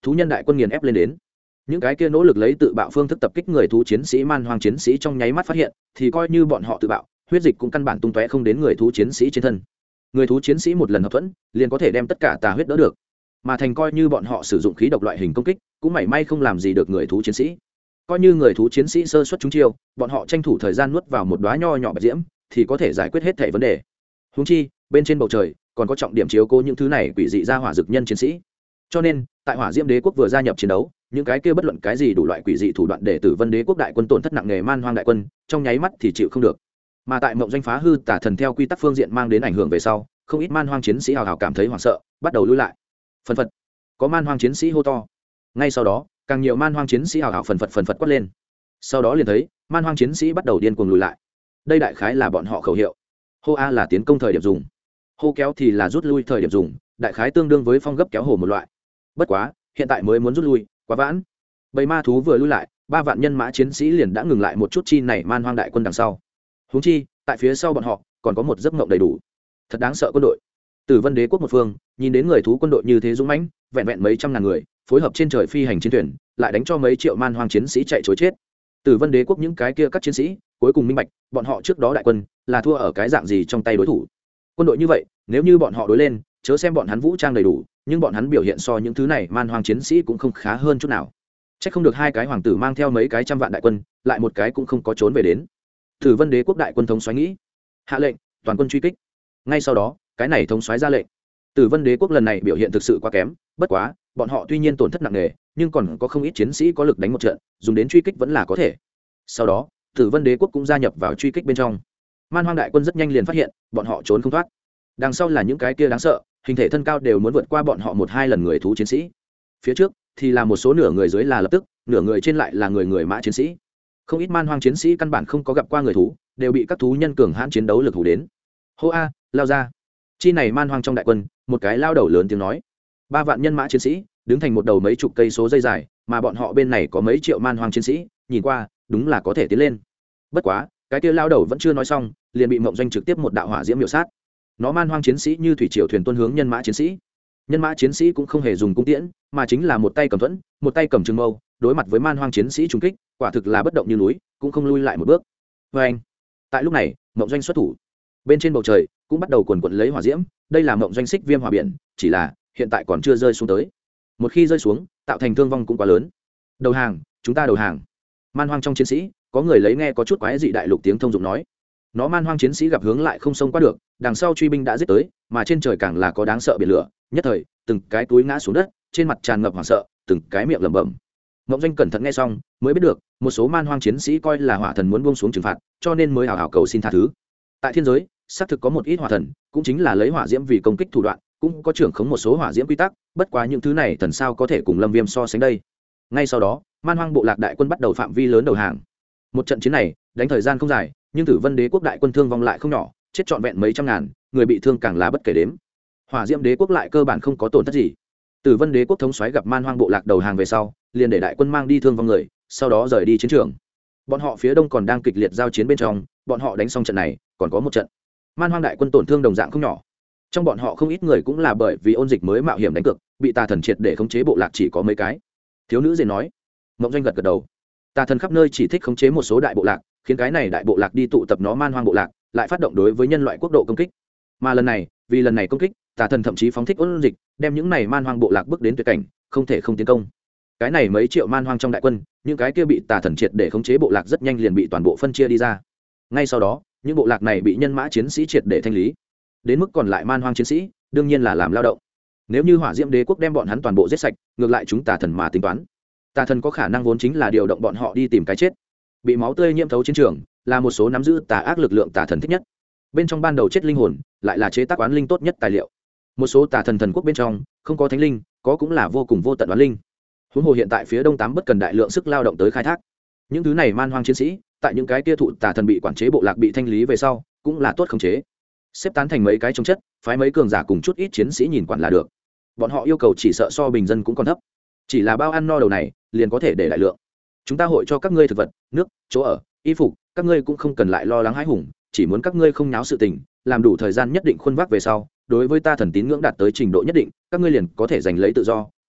thú nhân đại quân nghiền ép lên đến. Những cái kia nỗ lực lấy tự bạo phương thức tập kích người thú chiến sĩ man hoang chiến sĩ trong nháy mắt phát hiện, thì coi như bọn họ tự bạo, huyết dịch cũng căn bản tung tóe không đến người thú chiến sĩ trên thân. Người thú chiến sĩ một lần hợp thuẫn, liền có thể đem tất cả tà huyết đỡ được. Mà thành coi như bọn họ sử dụng khí độc loại hình công kích, cũng mảy may không làm gì được người thú chiến sĩ. Coi như người thú chiến sĩ sơ suất trúng chiêu, bọn họ tranh thủ thời gian nuốt vào một đóa nho nhỏ bạch diễm, thì có thể giải quyết hết thảy vấn đề. Huống chi, bên trên bầu trời còn có trọng điểm chiếu cố những thứ này quỷ dị ra hỏa dược nhân chiến sĩ. Cho nên, tại Hỏa Diễm Đế quốc vừa gia nhập chiến đấu, những cái kia bất luận cái gì đủ loại quỷ dị thủ đoạn để Tử Vân Đế quốc đại quân tổn thất nặng nề man hoang đại quân, trong nháy mắt thì chịu không được. Mà tại mộng doanh phá hư tả thần theo quy tắc phương diện mang đến ảnh hưởng về sau, không ít man hoang chiến sĩ hào hào cảm thấy hoảng sợ, bắt đầu lui lại. Phần phật, có man hoang chiến sĩ hô to. Ngay sau đó, càng nhiều man hoang chiến sĩ hào hào phần phật quát lên. Sau đó liền thấy, man hoang chiến sĩ bắt đầu điên cuồng lùi lại. Đây đại khái là bọn họ khẩu hiệu. Hô a là tiến công thời điểm dùng, hô kéo thì là rút lui thời điểm dùng, đại khái tương đương với phong gấp kéo hồ một loại. Bất quá, hiện tại mới muốn rút lui, quá vãn. Bầy ma thú vừa lui lại, 3 vạn nhân mã chiến sĩ liền đã ngừng lại một chút chi này man hoang đại quân đằng sau. Huống chi, tại phía sau bọn họ còn có một giấc mộng đầy đủ. Thật đáng sợ quân đội. Tử Vân Đế quốc một phương, nhìn đến người thú quân đội như thế dũng mãnh, vẹn vẹn mấy trăm ngàn người, phối hợp trên trời phi hành chiến thuyền, lại đánh cho mấy triệu man hoang chiến sĩ chạy trối chết. Tử Vân Đế quốc những cái kia các chiến sĩ, cuối cùng minh bạch, bọn họ trước đó đại quân là thua ở cái dạng gì trong tay đối thủ. Quân đội như vậy, nếu như bọn họ đối lên, chớ xem bọn hắn vũ trang đầy đủ, nhưng bọn hắn biểu hiện so những thứ này man hoang chiến sĩ cũng không khá hơn chút nào. Chắc không được 2 cái hoàng tử mang theo mấy cái trăm vạn đại quân, lại một cái cũng không có trốn về đến. Tử Vân Đế quốc đại quân thống soái nghĩ, hạ lệnh, toàn quân truy kích. Ngay sau đó, cái này thống soái ra lệnh. Tử Vân Đế quốc lần này biểu hiện thực sự quá kém, bất quá, bọn họ tuy nhiên tổn thất nặng nề, nhưng còn có không ít chiến sĩ có lực đánh một trận, dùng đến truy kích vẫn là có thể. Sau đó, Tử Vân Đế quốc cũng gia nhập vào truy kích bên trong. Man hoang đại quân rất nhanh liền phát hiện, bọn họ trốn không thoát. Đằng sau là những cái kia đáng sợ, hình thể thân cao đều muốn vượt qua bọn họ 1-2 lần người thú chiến sĩ. Phía trước thì là một số nửa người dưới là lập tức, nửa người trên lại là người mã chiến sĩ. Không ít man hoang chiến sĩ căn bản không có gặp qua người thú, đều bị các thú nhân cường hãn chiến đấu lực hủ đến. Hô a, lao ra. Chi này man hoang trong đại quân, một cái lao đầu lớn tiếng nói. 3 vạn nhân mã chiến sĩ, đứng thành một đầu mấy chục cây số dây dài, mà bọn họ bên này có mấy triệu man hoang chiến sĩ, nhìn qua, đúng là có thể tiến lên. Bất quá, cái kia lao đầu vẫn chưa nói xong, liền bị mộng doanh trực tiếp một đạo hỏa diễm miểu sát. Nó man hoang chiến sĩ như thủy triều thuyền tuân hướng nhân mã chiến sĩ. Nhân mã chiến sĩ cũng không hề dùng cung tiễn, mà chính là một tay cầm thuẫn, một tay cầm trường mâu, đối mặt với man hoang chiến sĩ trùng kích, quả thực là bất động như núi, cũng không lui lại một bước. Và anh, tại lúc này, mộng doanh xuất thủ. Bên trên bầu trời cũng bắt đầu quần quật lấy hỏa diễm, đây là mộng doanh xích viêm hỏa biển, chỉ là hiện tại còn chưa rơi xuống tới. Một khi rơi xuống, tạo thành thương vong cũng quá lớn. Đầu hàng, chúng ta đầu hàng. Man hoang trong chiến sĩ, có người lấy nghe có chút quái dị đại lục tiếng thông dụng nói. Nó man hoang chiến sĩ gặp hướng lại không xông qua được, đằng sau truy binh đã giết tới, mà trên trời càng là có đáng sợ biển lửa, nhất thời, từng cái túi ngã xuống đất, trên mặt tràn ngập hoảng sợ, từng cái miệng lẩm bẩm. Ngộng Doanh cẩn thận nghe xong, mới biết được, một số man hoang chiến sĩ coi là hỏa thần muốn buông xuống trừng phạt, cho nên mới hào hào cầu xin tha thứ. Tại thiên giới, xác thực có một ít hỏa thần, cũng chính là lấy hỏa diễm vì công kích thủ đoạn, cũng có trưởng khống một số hỏa diễm quy tắc, bất quá những thứ này thần sao có thể cùng Lâm Viêm so sánh đây. Ngay sau đó, man hoang bộ lạc đại quân bắt đầu phạm vi lớn đầu hàng. Một trận chiến này, đánh thời gian không dài, nhưng Tử Vân Đế quốc đại quân thương vong lại không nhỏ, chết trọn vẹn mấy trăm ngàn, người bị thương càng là bất kể đếm. Hỏa Diễm Đế quốc lại cơ bản không có tổn thất gì. Tử Vân Đế quốc thống soái gặp man hoang bộ lạc đầu hàng về sau, liền để đại quân mang đi thương vong người, sau đó rời đi chiến trường. Bọn họ phía đông còn đang kịch liệt giao chiến bên trong, bọn họ đánh xong trận này, còn có một trận. Man hoang đại quân tổn thương đồng dạng không nhỏ. Trong bọn họ không ít người cũng là bởi vì ôn dịch mới mạo hiểm đánh cược, bị tà thần triệt để khống chế bộ lạc chỉ có mấy cái. Thiếu nữ rể nói. Mộng Doanh gật gật đầu. Tà thần khắp nơi chỉ thích khống chế một số đại bộ lạc, khiến cái này đại bộ lạc đi tụ tập nó man hoang bộ lạc, lại phát động đối với nhân loại quốc độ công kích. Mà lần này, vì lần này công kích, tà thần thậm chí phóng thích ôn dịch, đem những này man hoang bộ lạc bước đến tuyệt cảnh, không thể không tiến công. Cái này mấy triệu man hoang trong đại quân, những cái kia bị tà thần triệt để khống chế bộ lạc rất nhanh liền bị toàn bộ phân chia đi ra. Ngay sau đó, những bộ lạc này bị nhân mã chiến sĩ triệt để thanh lý. Đến mức còn lại man hoang chiến sĩ, đương nhiên là làm lao động. Nếu như Hỏa Diễm Đế quốc đem bọn hắn toàn bộ giết sạch, ngược lại chúng tà thần mà tính toán. Tà thần có khả năng vốn chính là điều động bọn họ đi tìm cái chết. Bị máu tươi nhiễm thấu chiến trường, là một số nắm giữ tà ác lực lượng tà thần thích nhất. Bên trong ban đầu chết linh hồn, lại là chế tác oán linh tốt nhất tài liệu. Một số tà thần thần quốc bên trong, không có thánh linh, có cũng là vô cùng vô tận oán linh. Huống hồ hiện tại phía đông tám bất cần đại lượng sức lao động tới khai thác. Những thứ này man hoang chiến sĩ, tại những cái kia thụ tà thần bị quản chế bộ lạc bị thanh lý về sau, cũng là tốt khống chế. Xếp tán thành mấy cái chống chất, phái mấy cường giả cùng chút ít chiến sĩ nhìn quản là được. Bọn họ yêu cầu chỉ sợ so bình dân cũng còn thấp. Chỉ là bao ăn no đầu này, liền có thể để đại lượng. Chúng ta hội cho các ngươi thực vật, nước, chỗ ở, y phục, các ngươi cũng không cần lại lo lắng hãi hùng, chỉ muốn các ngươi không náo sự tình, làm đủ thời gian nhất định khuôn vác về sau, đối với ta thần tín ngưỡng đạt tới trình độ nhất định, các ngươi liền có thể giành lấy tự do,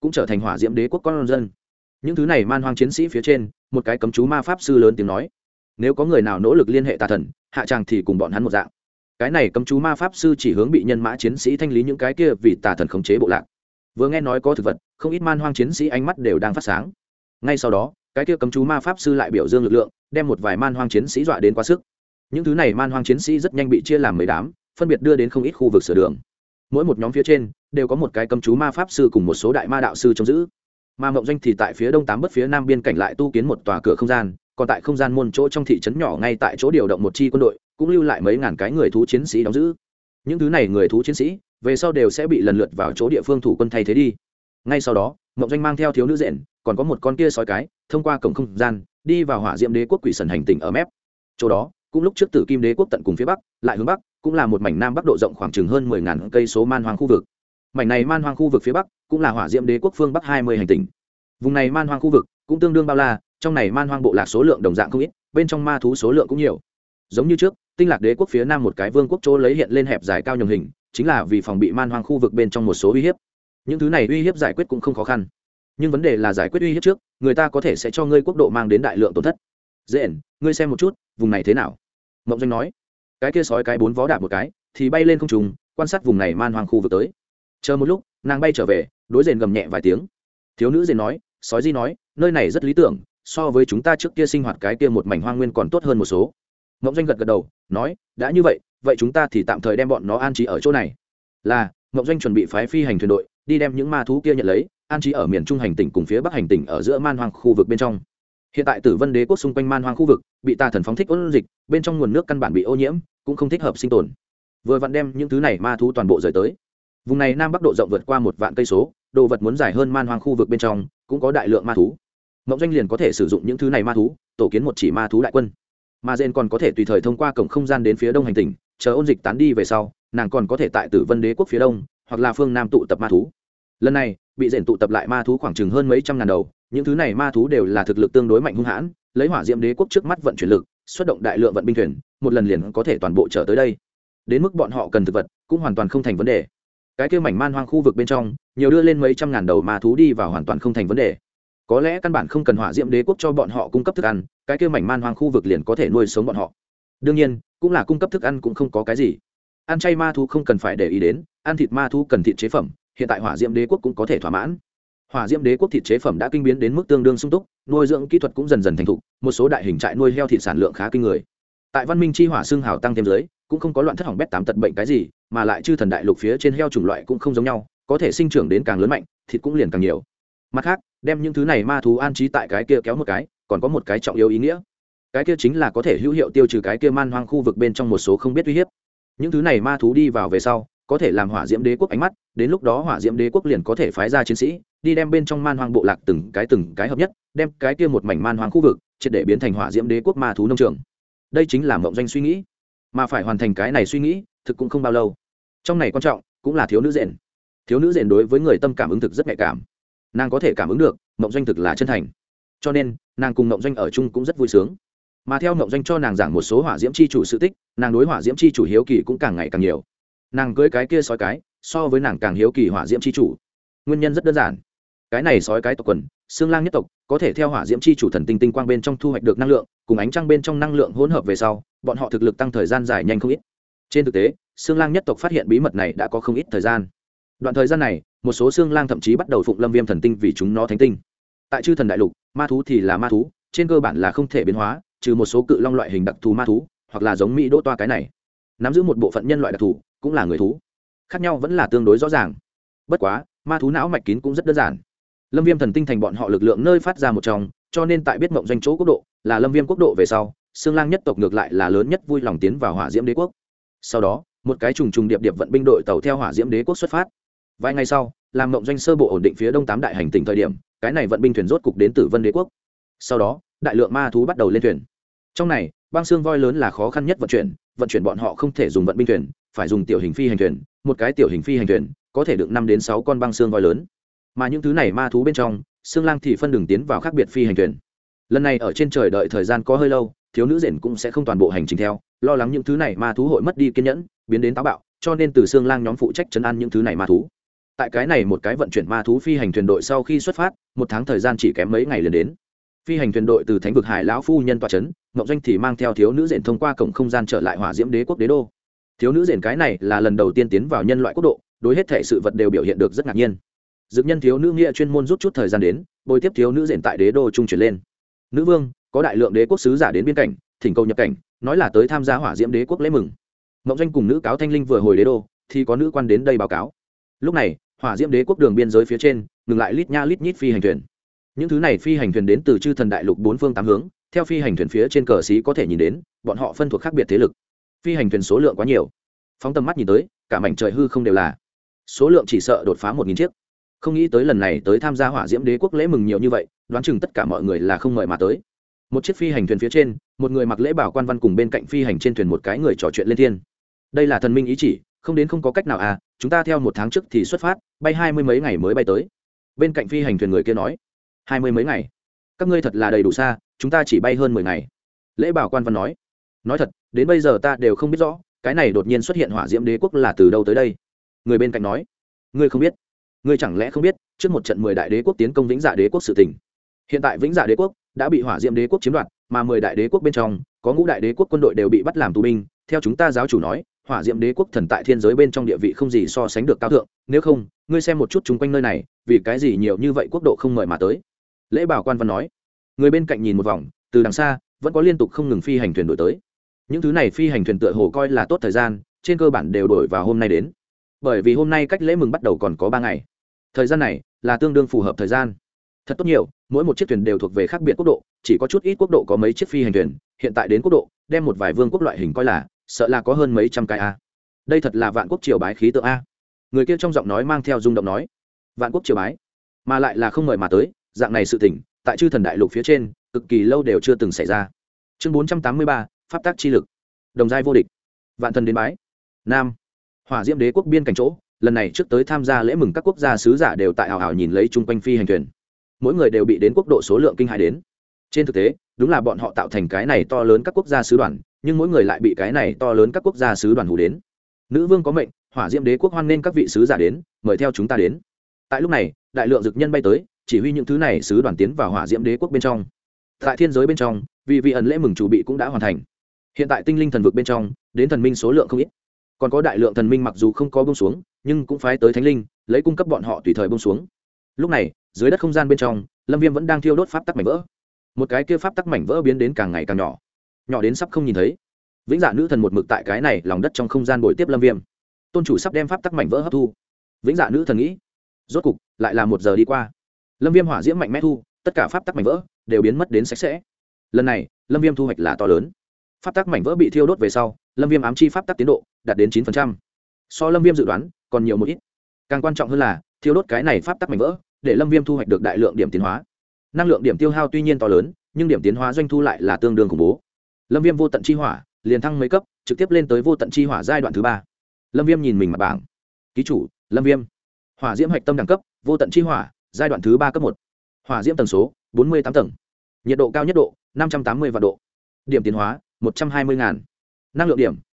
cũng trở thành hỏa diễm đế quốc con dân. Những thứ này man hoang chiến sĩ phía trên, một cái cấm chú ma pháp sư lớn tiếng nói, nếu có người nào nỗ lực liên hệ tà thần, hạ tràng thì cùng bọn hắn một dạng. Cái này cấm chú ma pháp sư chỉ hướng bị nhân mã chiến sĩ thanh lý những cái kia vì tà thần khống chế bộ lạc. Vừa nghe nói có thực vật, không ít man hoang chiến sĩ ánh mắt đều đang phát sáng. Ngay sau đó, cái kia cấm chú ma pháp sư lại biểu dương lực lượng, đem một vài man hoang chiến sĩ dọa đến quá sức. Những thứ này man hoang chiến sĩ rất nhanh bị chia làm mấy đám, phân biệt đưa đến không ít khu vực sửa đường. Mỗi một nhóm phía trên đều có một cái cấm chú ma pháp sư cùng một số đại ma đạo sư trông giữ. Ma Mộng Doanh thì tại phía đông tám bất phía nam biên cảnh lại tu kiến một tòa cửa không gian, còn tại không gian môn chỗ trong thị trấn nhỏ ngay tại chỗ điều động một chi quân đội, cũng lưu lại mấy ngàn cái người thú chiến sĩ đóng giữ. Những thứ này người thú chiến sĩ về sau đều sẽ bị lần lượt vào chỗ địa phương thủ quân thay thế đi. Ngay sau đó, Mộng Doanh mang theo thiếu nữ rện, còn có một con kia sói cái, thông qua cổng không gian đi vào hỏa diễm đế quốc quỷ thần hành tinh ở mép. Chỗ đó cũng lúc trước Tử Kim đế quốc tận cùng phía bắc, lại hướng bắc, cũng là một mảnh nam bắc độ rộng khoảng chừng hơn 10.000 cây số man hoang khu vực. Mảnh này man hoang khu vực phía bắc cũng là hỏa diễm đế quốc phương bắc 20 hành tinh. Vùng này man hoang khu vực cũng tương đương bao la, trong này man hoang bộ lạc số lượng đồng dạng không ít, bên trong ma thú số lượng cũng nhiều. Giống như trước, Tinh Lạc đế quốc phía nam một cái vương quốc chỗ lấy hiện lên hẹp dài cao nhường hình, chính là vì phòng bị man hoang khu vực bên trong một số uy hiếp. Những thứ này uy hiếp giải quyết cũng không khó khăn, nhưng vấn đề là giải quyết uy hiếp trước, người ta có thể sẽ cho ngươi quốc độ mang đến đại lượng tổn thất. Dện, ngươi xem một chút, vùng này thế nào? Mộng Doanh nói. Cái kia sói cái 4 vó đạp một cái, thì bay lên không trung, quan sát vùng này man hoang khu vực tới. Chờ một lúc, nàng bay trở về, đối Dện gầm nhẹ vài tiếng. Thiếu nữ Dện nói, sói di nói, nơi này rất lý tưởng, so với chúng ta trước kia sinh hoạt cái kia một mảnh hoang nguyên còn tốt hơn một số. Mộng Doanh gật gật đầu, nói, đã như vậy, vậy chúng ta thì tạm thời đem bọn nó an trí ở chỗ này. Là, Mộng Doanh chuẩn bị phái phi hành thuyền đội đi đem những ma thú kia nhận lấy, an trí ở miền trung hành tỉnh cùng phía bắc hành tỉnh ở giữa man hoang khu vực bên trong. Hiện tại Tử Vân đế quốc xung quanh man hoang khu vực bị tà thần phóng thích ôn dịch, bên trong nguồn nước căn bản bị ô nhiễm, cũng không thích hợp sinh tồn. Vừa vặn đem những thứ này ma thú toàn bộ rời tới. Vùng này nam bắc độ rộng vượt qua 1 vạn cây số, đồ vật muốn dài hơn man hoang khu vực bên trong, cũng có đại lượng ma thú. Mộng Doanh liền có thể sử dụng những thứ này ma thú, tổ kiến một chỉ ma thú đại quân. Mà Gen còn có thể tùy thời thông qua cổng không gian đến phía đông hành tinh, chờ ôn dịch tán đi về sau, nàng còn có thể tại Tử Vân đế quốc phía đông, hoặc là phương nam tụ tập ma thú. Lần này, bị Gen tụ tập lại ma thú khoảng chừng hơn mấy trăm ngàn đầu, những thứ này ma thú đều là thực lực tương đối mạnh hung hãn, lấy hỏa diễm đế quốc trước mắt vận chuyển lực, xuất động đại lượng vận binh thuyền, một lần liền có thể toàn bộ trở tới đây. Đến mức bọn họ cần thực vật, cũng hoàn toàn không thành vấn đề. Cái kia mảnh man hoang khu vực bên trong, nhiều đưa lên mấy trăm ngàn đầu ma thú đi vào hoàn toàn không thành vấn đề. Có lẽ căn bản không cần hỏa diễm đế quốc cho bọn họ cung cấp thức ăn, cái kia mảnh man hoang khu vực liền có thể nuôi sống bọn họ. Đương nhiên, cũng là cung cấp thức ăn cũng không có cái gì. Ăn chay ma thú không cần phải để ý đến, ăn thịt ma thú cần thịt chế phẩm, hiện tại hỏa diễm đế quốc cũng có thể thỏa mãn. Hỏa diễm đế quốc thịt chế phẩm đã kinh biến đến mức tương đương sung túc, nuôi dưỡng kỹ thuật cũng dần dần thành thục, một số đại hình trại nuôi heo thịt sản lượng khá kinh người. Tại văn minh chi hỏa xương hào tăng thêm dưới, cũng không có loạn thất hỏng bét tám tật bệnh cái gì, mà lại chư thần đại lục phía trên heo chủng loại cũng không giống nhau, có thể sinh trưởng đến càng lớn mạnh, thịt cũng liền càng nhiều. Mặt khác, đem những thứ này ma thú an trí tại cái kia kéo một cái, còn có một cái trọng yếu ý nghĩa. Cái kia chính là có thể hữu hiệu tiêu trừ cái kia man hoang khu vực bên trong một số không biết uy hiếp. Những thứ này ma thú đi vào về sau, có thể làm hỏa diễm đế quốc ánh mắt, đến lúc đó hỏa diễm đế quốc liền có thể phái ra chiến sĩ đi đem bên trong man hoang bộ lạc từng cái hợp nhất, đem cái kia một mảnh man hoang khu vực triệt để biến thành hỏa diễm đế quốc ma thú nông trường. Đây chính là Mộng Doanh suy nghĩ, mà phải hoàn thành cái này suy nghĩ thực cũng không bao lâu. Trong này quan trọng cũng là thiếu nữ Dện. Thiếu nữ Dện đối với người tâm cảm ứng thực rất nhạy cảm, nàng có thể cảm ứng được Mộng Doanh thực là chân thành, cho nên nàng cùng Mộng Doanh ở chung cũng rất vui sướng. Mà theo Mộng Doanh cho nàng giảng một số hỏa diễm chi chủ sự tích, nàng đối hỏa diễm chi chủ hiếu kỳ cũng càng ngày càng nhiều. Nàng cưới cái kia sói cái so với nàng càng hiếu kỳ hỏa diễm chi chủ. Nguyên nhân rất đơn giản, cái này sói cái tộc quần xương lang nhất tộc có thể theo hỏa diễm chi chủ thần tinh tinh quang bên trong thu hoạch được năng lượng, cùng ánh trăng bên trong năng lượng hỗn hợp về sau, bọn họ thực lực tăng thời gian dài nhanh không ít. Trên thực tế, xương lang nhất tộc phát hiện bí mật này đã có không ít thời gian. Đoạn thời gian này, một số xương lang thậm chí bắt đầu phụng Lâm Viêm thần tinh vì chúng nó thánh tinh. Tại chư thần đại lục, ma thú thì là ma thú, trên cơ bản là không thể biến hóa, trừ một số cự long loại hình đặc thù ma thú, hoặc là giống Mỹ đỗ toa cái này, nắm giữ một bộ phận nhân loại đặc thù, cũng là người thú. Khác nhau vẫn là tương đối rõ ràng. Bất quá, ma thú não mạch kín cũng rất đơn giản. Lâm Viêm thần tinh thành bọn họ lực lượng nơi phát ra một trong, cho nên tại biết Mộng Doanh chỗ quốc độ là Lâm Viêm quốc độ về sau, xương lang nhất tộc ngược lại là lớn nhất vui lòng tiến vào hỏa diễm đế quốc. Sau đó, một cái trùng trùng điệp điệp vận binh đội tàu theo hỏa diễm đế quốc xuất phát. Vài ngày sau, làm Mộng Doanh sơ bộ ổn định phía đông 8 đại hành tinh thời điểm, cái này vận binh thuyền rốt cục đến Tử Vân đế quốc. Sau đó, đại lượng ma thú bắt đầu lên thuyền. Trong này, băng xương voi lớn là khó khăn nhất vận chuyển bọn họ không thể dùng vận binh thuyền, phải dùng tiểu hình phi hành thuyền, một cái tiểu hình phi hành thuyền có thể đựng 5 đến 6 con băng xương voi lớn. Mà những thứ này ma thú bên trong, xương lang thì phân đường tiến vào khác biệt phi hành thuyền. Lần này ở trên trời đợi thời gian có hơi lâu, thiếu nữ Dện cũng sẽ không toàn bộ hành trình theo, lo lắng những thứ này ma thú hội mất đi kiên nhẫn, biến đến táo bạo, cho nên từ xương lang nhóm phụ trách trấn an những thứ này ma thú. tại cái này một cái vận chuyển ma thú phi hành thuyền đội sau khi xuất phát, một tháng thời gian chỉ kém mấy ngày liền đến. Phi hành thuyền đội từ thánh vực hải lão phu nhân tọa trấn, Mộng Doanh thì mang theo thiếu nữ rèn thông qua cổng không gian trở lại hỏa diễm đế quốc đế đô. Thiếu nữ rèn cái này là lần đầu tiên tiến vào nhân loại quốc độ, đối hết thể sự vật đều biểu hiện được rất ngạc nhiên. Dực nhân thiếu nữ nghĩa chuyên môn rút chút thời gian đến, bồi tiếp thiếu nữ rèn tại đế đô trung chuyển lên. Nữ vương, có đại lượng đế quốc sứ giả đến biên cảnh, thỉnh cầu nhập cảnh, nói là tới tham gia hỏa diễm đế quốc lễ mừng. Mộng Doanh cùng nữ cáo thanh linh vừa hồi đế đô, thì có nữ quan đến đây báo cáo. Lúc này, hỏa diễm đế quốc đường biên giới phía trên ngừng lại lít nha lít nhít phi hành thuyền. Những thứ này phi hành thuyền đến từ chư thần đại lục bốn phương tám hướng, theo phi hành thuyền phía trên cờ xí có thể nhìn đến, bọn họ phân thuộc khác biệt thế lực. Phi hành thuyền số lượng quá nhiều, phóng tầm mắt nhìn tới, cả mảnh trời hư không đều là. Số lượng chỉ sợ đột phá 1000 chiếc. Không nghĩ tới lần này tới tham gia hỏa diễm đế quốc lễ mừng nhiều như vậy, đoán chừng tất cả mọi người là không mời mà tới. Một chiếc phi hành thuyền phía trên, một người mặc lễ bảo quan văn cùng bên cạnh phi hành trên thuyền một cái người trò chuyện lên thiên. Đây là thần minh ý chỉ, không đến không có cách nào à, chúng ta theo một tháng trước thì xuất phát, bay 20 mấy ngày mới bay tới. Bên cạnh phi hành thuyền người kia nói, 20 mấy ngày, các ngươi thật là đầy đủ xa, chúng ta chỉ bay hơn 10 ngày. Lễ bảo quan văn nói thật, đến bây giờ ta đều không biết rõ cái này đột nhiên xuất hiện hỏa diễm đế quốc là từ đâu tới đây. Người bên cạnh nói, ngươi không biết, ngươi chẳng lẽ không biết trước một trận 10 đại đế quốc tiến công vĩnh dạ đế quốc sự tình. Hiện tại vĩnh dạ đế quốc đã bị hỏa diễm đế quốc chiếm đoạt, mà 10 đại đế quốc bên trong có ngũ đại đế quốc quân đội đều bị bắt làm tù binh. Theo chúng ta giáo chủ nói, hỏa diễm đế quốc thần tại thiên giới bên trong địa vị không gì so sánh được cao thượng, nếu không ngươi xem một chút chung quanh nơi này, vì cái gì nhiều như vậy quốc độ không mời mà tới. Lễ bảo quan văn nói. Người bên cạnh nhìn một vòng, từ đằng xa vẫn có liên tục không ngừng phi hành thuyền đổi tới. Những thứ này phi hành thuyền tựa hồ coi là tốt thời gian, trên cơ bản đều đổi vào hôm nay đến, bởi vì hôm nay cách lễ mừng bắt đầu còn có 3 ngày. Thời gian này là tương đương phù hợp thời gian, thật tốt nhiều. Mỗi một chiếc thuyền đều thuộc về khác biệt quốc độ, chỉ có chút ít quốc độ có mấy chiếc phi hành thuyền. Hiện tại đến quốc độ đem một vài vương quốc loại hình coi là, sợ là có hơn mấy trăm cái a. Đây thật là vạn quốc triều bái khí tượng a. Người kia trong giọng nói mang theo rung động nói, vạn quốc triều bái, mà lại là không mời mà tới, dạng này sự tình tại chư thần đại lục phía trên cực kỳ lâu đều chưa từng xảy ra. Chương 483, pháp tác chi lực, đồng giai vô địch, vạn thần đến bái. Nam, hỏa diễm đế quốc biên cảnh chỗ, lần này trước tới tham gia lễ mừng các quốc gia sứ giả đều tại hào hào nhìn lấy chung quanh phi hành thuyền, mỗi người đều bị đến quốc độ số lượng kinh hãi đến. Trên thực tế đúng là bọn họ tạo thành cái này to lớn các quốc gia sứ đoàn, nhưng mỗi người lại bị cái này to lớn các quốc gia sứ đoàn hù đến. Nữ vương có mệnh, hỏa diễm đế quốc hoan nên các vị sứ giả đến, mời theo chúng ta đến. Tại lúc này đại lượng dực nhân bay tới, chỉ huy những thứ này sứ đoàn tiến vào hỏa diễm đế quốc bên trong. Tại thiên giới bên trong, vì vị ẩn lễ mừng chủ bị cũng đã hoàn thành. Hiện tại tinh linh thần vực bên trong đến thần minh số lượng không ít, còn có đại lượng thần minh mặc dù không có buông xuống, nhưng cũng phái tới thánh linh lấy cung cấp bọn họ tùy thời buông xuống. Lúc này dưới đất không gian bên trong, Lâm Viêm vẫn đang thiêu đốt pháp tắc mảnh vỡ. Một cái kia pháp tắc mảnh vỡ biến đến càng ngày càng nhỏ, nhỏ đến sắp không nhìn thấy. Vĩnh dạ nữ thần một mực tại cái này lòng đất trong không gian bồi tiếp Lâm Viêm. Tôn chủ sắp đem pháp tắc mảnh vỡ hấp thu. Vĩnh dạ nữ thần nghĩ, rốt cục lại là 1 giờ đi qua. Lâm Viêm hỏa diễm mạnh mẽ thu, tất cả pháp tắc mảnh vỡ đều biến mất đến sạch sẽ. Lần này Lâm Viêm thu hoạch là to lớn. Pháp tắc mảnh vỡ bị thiêu đốt về sau, Lâm Viêm ám chi pháp tắc tiến độ đạt đến 9%. So Lâm Viêm dự đoán còn nhiều một ít. Càng quan trọng hơn là thiêu đốt cái này pháp tắc mảnh vỡ, để Lâm Viêm thu hoạch được đại lượng điểm tiến hóa. Năng lượng điểm tiêu hao tuy nhiên to lớn, nhưng điểm tiến hóa doanh thu lại là tương đương khủng bố. Lâm Viêm vô tận chi hỏa liền thăng mấy cấp, trực tiếp lên tới vô tận chi hỏa giai đoạn thứ 3. Lâm Viêm nhìn mình mặt bảng. Ký chủ, Lâm Viêm. Hỏa diễm hạch tâm đẳng cấp, vô tận chi hỏa, giai đoạn thứ 3 cấp 1. Hỏa diễm tần số, 48 tầng. Nhiệt độ cao nhất độ, 580 vạn độ. Điểm tiến hóa, 120.000. Năng lượng điểm,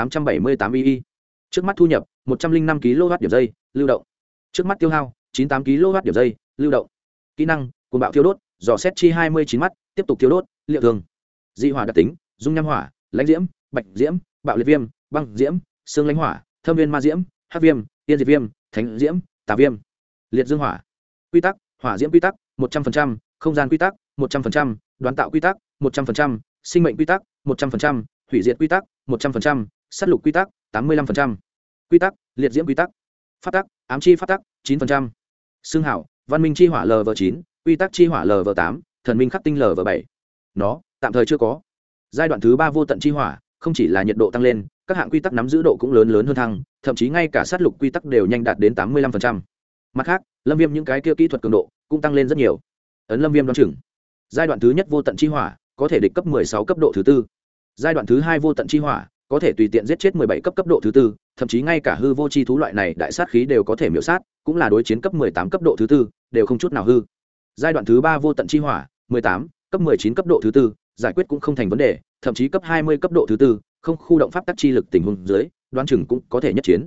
1878 ii. Trước mắt thu nhập, 105 kW điểm giây, lưu động. Trước mắt tiêu hao, 98 kW điểm giây, lưu động. Kỹ năng, cuồng bạo thiêu đốt, dò xét chi 29 mắt, tiếp tục thiêu đốt, liệu thường. Dị hỏa đặc tính, dung nham hỏa, lãnh diễm, bạch diễm, bạo liệt viêm, băng diễm, xương lãnh hỏa, thâm viên ma diễm, hắc viêm, tiên diệt viêm, thánh diễm, tà viêm. Liệt dương hỏa. Quy tắc, hỏa diễm quy tắc, 100%, không gian quy tắc, 100%, đoán tạo quy tắc, 100%, sinh mệnh quy tắc, 100%, hủy diệt quy tắc, 100%, sát lục quy tắc, 85%. Quy tắc, liệt diễm quy tắc. Pháp tắc, ám chi pháp tắc, 9%. Xương hảo, văn minh chi hỏa LV9, quy tắc chi hỏa LV8, thần minh khắc tinh LV7. Nó tạm thời chưa có. Giai đoạn thứ 3 vô tận chi hỏa, không chỉ là nhiệt độ tăng lên, các hạng quy tắc nắm giữ độ cũng lớn hơn thăng, thậm chí ngay cả sát lục quy tắc đều nhanh đạt đến 85%. Mặt khác, Lâm Viêm những cái kia kỹ thuật cường độ cũng tăng lên rất nhiều. Ấn Lâm Viêm đoán chừng, giai đoạn thứ nhất vô tận chi hỏa có thể địch cấp 16 cấp độ thứ 4. Giai đoạn thứ 2 vô tận chi hỏa có thể tùy tiện giết chết 17 cấp độ thứ 4, thậm chí ngay cả hư vô chi thú loại này đại sát khí đều có thể miểu sát, cũng là đối chiến cấp 18 cấp độ thứ 4, đều không chút nào hư. Giai đoạn thứ 3 vô tận chi hỏa, 18, cấp 19 cấp độ thứ 4, giải quyết cũng không thành vấn đề, thậm chí cấp 20 cấp độ thứ 4, không khu động pháp tắc chi lực tình huống dưới, đoán chừng cũng có thể nhất chiến.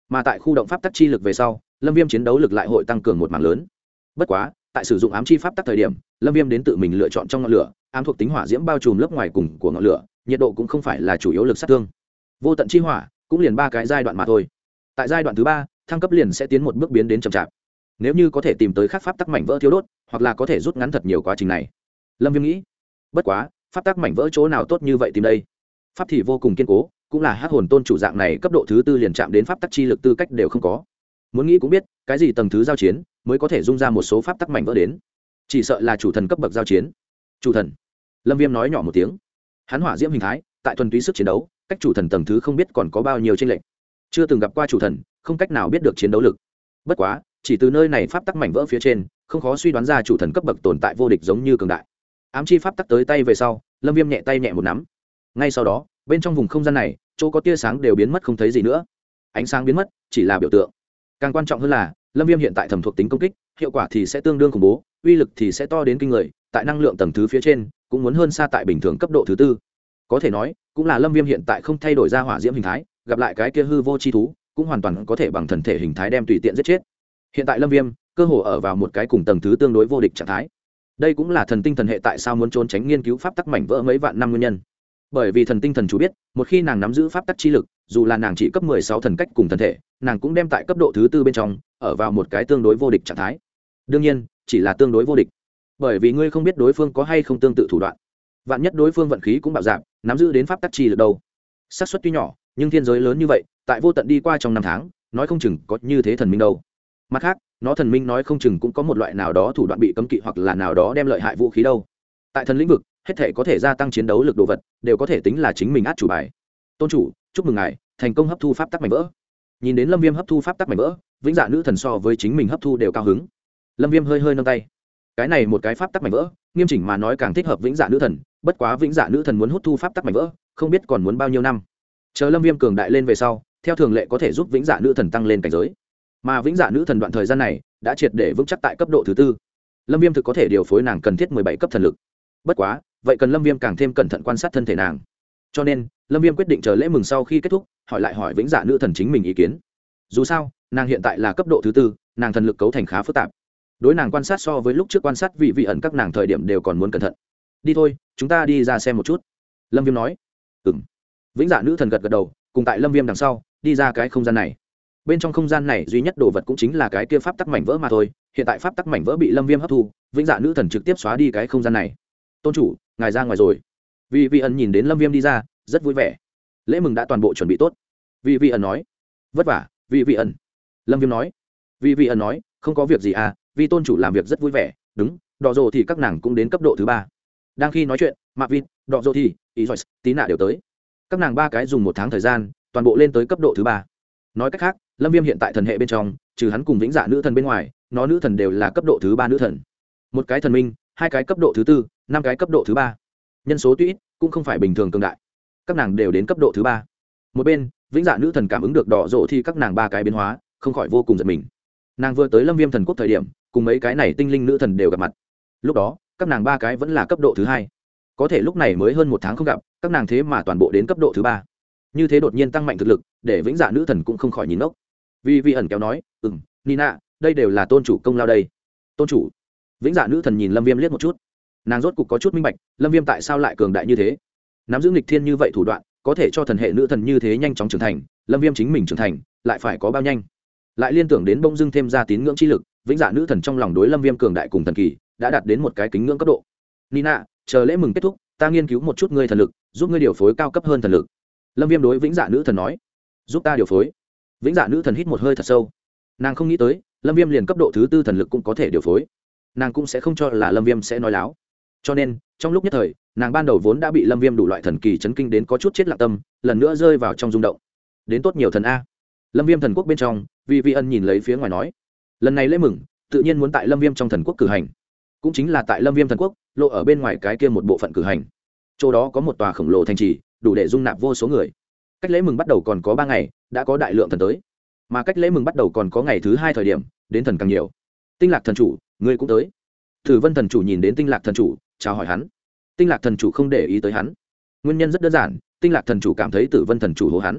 mà tại khu động pháp tắc chi lực về sau lâm viêm chiến đấu lực lại hội tăng cường một mảng lớn. Bất quá tại sử dụng ám chi pháp tắc thời điểm lâm viêm đến tự mình lựa chọn trong ngọn lửa, ám thuộc tính hỏa diễm bao trùm lớp ngoài cùng của ngọn lửa, nhiệt độ cũng không phải là chủ yếu lực sát thương. Vô tận chi hỏa cũng liền 3 cái giai đoạn mà thôi. Tại giai đoạn thứ 3, thăng cấp liền sẽ tiến một bước biến đến chậm chạp. Nếu như có thể tìm tới các pháp tắc mảnh vỡ thiếu đốt, hoặc là có thể rút ngắn thật nhiều quá trình này. Lâm Viêm nghĩ. Bất quá, pháp tắc mảnh vỡ chỗ nào tốt như vậy tìm đây? Pháp thì vô cùng kiên cố, cũng là hắc hồn tôn chủ dạng này cấp độ thứ 4 liền chạm đến pháp tắc chi lực tư cách đều không có. Muốn nghĩ cũng biết, cái gì tầng thứ giao chiến mới có thể dung ra một số pháp tắc mảnh vỡ đến. Chỉ sợ là chủ thần cấp bậc giao chiến. Chủ thần. Lâm Viêm nói nhỏ một tiếng. Hắn hỏa diễm hình thái, tại thuần túy sức chiến đấu, cách chủ thần tầng thứ không biết còn có bao nhiêu chênh lệch. Chưa từng gặp qua chủ thần, không cách nào biết được chiến đấu lực. Bất quá, chỉ từ nơi này pháp tắc mảnh vỡ phía trên, không khó suy đoán ra chủ thần cấp bậc tồn tại vô địch giống như cường đại. Ám chi pháp tắc tới tay về sau, Lâm Viêm nhẹ tay nhẹ một nắm. Ngay sau đó, bên trong vùng không gian này, chỗ có tia sáng đều biến mất không thấy gì nữa. Ánh sáng biến mất, chỉ là biểu tượng. Càng quan trọng hơn là, Lâm Viêm hiện tại thẩm thuộc tính công kích, hiệu quả thì sẽ tương đương khủng bố, uy lực thì sẽ to đến kinh người, tại năng lượng tầng thứ phía trên, cũng muốn hơn xa tại bình thường cấp độ thứ 4. Có thể nói, cũng là Lâm Viêm hiện tại không thay đổi ra hỏa diễm hình thái, gặp lại cái kia hư vô chi thú, cũng hoàn toàn có thể bằng thần thể hình thái đem tùy tiện giết chết. Hiện tại Lâm Viêm, cơ hồ ở vào một cái cùng tầng thứ tương đối vô địch trạng thái. Đây cũng là thần tinh thần hệ tại sao muốn trốn tránh nghiên cứu pháp tắc mảnh vỡ mấy vạn năm nguyên nhân. Bởi vì thần tinh thần chủ biết, một khi nàng nắm giữ pháp tắc chi lực, dù là nàng chỉ cấp 16 thần cách cùng thần thể, nàng cũng đem tại cấp độ thứ 4 bên trong, ở vào một cái tương đối vô địch trạng thái. Đương nhiên, chỉ là tương đối vô địch. Bởi vì ngươi không biết đối phương có hay không tương tự thủ đoạn. Vạn nhất đối phương vận khí cũng bạo dạn, nắm giữ đến pháp tắc chi lực đâu. Xác suất tuy nhỏ, nhưng thiên giới lớn như vậy, tại vô tận đi qua trong năm tháng, nói không chừng có như thế thần minh đâu. Mặt khác, nó thần minh nói không chừng cũng có một loại nào đó thủ đoạn bị cấm kỵ hoặc là nào đó đem lợi hại vũ khí đâu. Tại thần lĩnh vực, hết thể có thể gia tăng chiến đấu lực đồ vật, đều có thể tính là chính mình át chủ bài. Tôn chủ, chúc mừng ngài thành công hấp thu pháp tắc mảnh vỡ. Nhìn đến Lâm Viêm hấp thu pháp tắc mảnh vỡ, vĩnh dạ nữ thần so với chính mình hấp thu đều cao hứng. Lâm Viêm hơi hơi nâng tay. Cái này một cái pháp tắc mảnh vỡ, nghiêm chỉnh mà nói càng thích hợp vĩnh dạ nữ thần, bất quá vĩnh dạ nữ thần muốn hút thu pháp tắc mảnh vỡ, không biết còn muốn bao nhiêu năm. Chờ Lâm Viêm cường đại lên về sau, theo thường lệ có thể giúp vĩnh dạ nữ thần tăng lên cảnh giới. Mà vĩnh dạ nữ thần đoạn thời gian này đã triệt để vững chắc tại cấp độ thứ 4. Lâm Viêm thực có thể điều phối nàng cần thiết 17 cấp thần lực. Bất quá, vậy cần Lâm Viêm càng thêm cẩn thận quan sát thân thể nàng. Cho nên, Lâm Viêm quyết định chờ lễ mừng sau khi kết thúc, hỏi vĩnh dạ nữ thần chính mình ý kiến. Dù sao, nàng hiện tại là cấp độ thứ 4, nàng thần lực cấu thành khá phức tạp. Đối nàng quan sát so với lúc trước quan sát vị ẩn các nàng thời điểm đều còn muốn cẩn thận. Đi thôi, chúng ta đi ra xem một chút. Lâm Viêm nói. Vĩnh dạ nữ thần gật gật đầu, cùng tại Lâm Viêm đằng sau, đi ra cái không gian này. Bên trong không gian này duy nhất đồ vật cũng chính là cái kia pháp tắc mảnh vỡ mà thôi. Hiện tại pháp tắc mảnh vỡ bị Lâm Viêm hấp thu, vĩnh dạ nữ thần trực tiếp xóa đi cái không gian này. Tôn chủ, ngài ra ngoài rồi. Vị ẩn nhìn đến Lâm Viêm đi ra, rất vui vẻ. Lễ mừng đã toàn bộ chuẩn bị tốt. Vị ẩn nói. Vất vả, vị ẩn. Lâm Viêm nói. Vị ẩn nói, không có việc gì à, vì tôn chủ làm việc rất vui vẻ. Đúng, đỏ rồ thì các nàng cũng đến cấp độ thứ 3. Đang khi nói chuyện, Mạc Vin, đỏ rồ thì, ý giỏi, tí nạ đều tới. Các nàng 3 cái dùng 1 tháng thời gian, toàn bộ lên tới cấp độ thứ 3. Nói cách khác, Lâm Viêm hiện tại thần hệ bên trong, trừ hắn cùng vĩnh dạ nữ thần bên ngoài, nó nữ thần đều là cấp độ thứ 3 nữ thần. Một cái thần minh, 2 cái cấp độ thứ 4, 5 cái cấp độ thứ 3. Nhân số tuy ít, cũng không phải bình thường cường đại. Các nàng đều đến cấp độ thứ 3. Một bên, vĩnh dạ nữ thần cảm ứng được đỏ rộ thì các nàng 3 cái biến hóa, không khỏi vô cùng giận mình. Nàng vừa tới Lâm Viêm thần quốc thời điểm, cùng mấy cái này tinh linh nữ thần đều gặp mặt. Lúc đó, các nàng 3 cái vẫn là cấp độ thứ 2. Có thể lúc này mới hơn 1 tháng không gặp, các nàng thế mà toàn bộ đến cấp độ thứ 3. Như thế đột nhiên tăng mạnh thực lực, để vĩnh dạ nữ thần cũng không khỏi nhìn ngốc. Vì ẩn kéo nói, Nina, đây đều là tôn chủ công lao đây. Tôn chủ. Vĩnh dạ nữ thần nhìn Lâm Viêm liếc một chút. Nàng rốt cục có chút minh bạch, Lâm Viêm tại sao lại cường đại như thế. Nắm giữ nghịch thiên như vậy thủ đoạn, có thể cho thần hệ nữ thần như thế nhanh chóng trưởng thành, Lâm Viêm chính mình trưởng thành, lại phải có bao nhanh. Lại liên tưởng đến bỗng dưng thêm ra tín ngưỡng chi lực, vĩnh dạ nữ thần trong lòng đối Lâm Viêm cường đại cùng thần kỳ, đã đạt đến một cái kính ngưỡng cấp độ. Nina, chờ lễ mừng kết thúc, ta nghiên cứu một chút ngươi thần lực, giúp ngươi điều phối cao cấp hơn thần lực. Lâm Viêm đối vĩnh dạ nữ thần nói. Giúp ta điều phối. Vĩnh dạ nữ thần hít một hơi thật sâu. Nàng không nghĩ tới, Lâm Viêm liền cấp độ thứ 4 thần lực cũng có thể điều phối. Nàng cũng sẽ không cho là Lâm Viêm sẽ nói láo. Cho nên, trong lúc nhất thời, nàng ban đầu vốn đã bị Lâm Viêm đủ loại thần kỳ chấn kinh đến có chút chết lặng tâm, lần nữa rơi vào trong rung động. Đến tốt nhiều thần a. Lâm Viêm thần quốc bên trong, Vi ân nhìn lấy phía ngoài nói. Lần này lễ mừng, tự nhiên muốn tại Lâm Viêm trong thần quốc cử hành. Cũng chính là tại Lâm Viêm thần quốc, lộ ở bên ngoài cái kia một bộ phận cử hành. Chỗ đó có một tòa khổng lồ thành trì, đủ để dung nạp vô số người. Cách lễ mừng bắt đầu còn có 3 ngày, đã có đại lượng thần tới. Mà cách lễ mừng bắt đầu còn có ngày thứ 2 thời điểm, đến thần càng nhiều. Tinh Lạc thần chủ, ngươi cũng tới. Tử Vân thần chủ nhìn đến Tinh Lạc thần chủ, chào hỏi hắn. Tinh Lạc thần chủ không để ý tới hắn. Nguyên nhân rất đơn giản, Tinh Lạc thần chủ cảm thấy Tử Vân thần chủ hố hắn.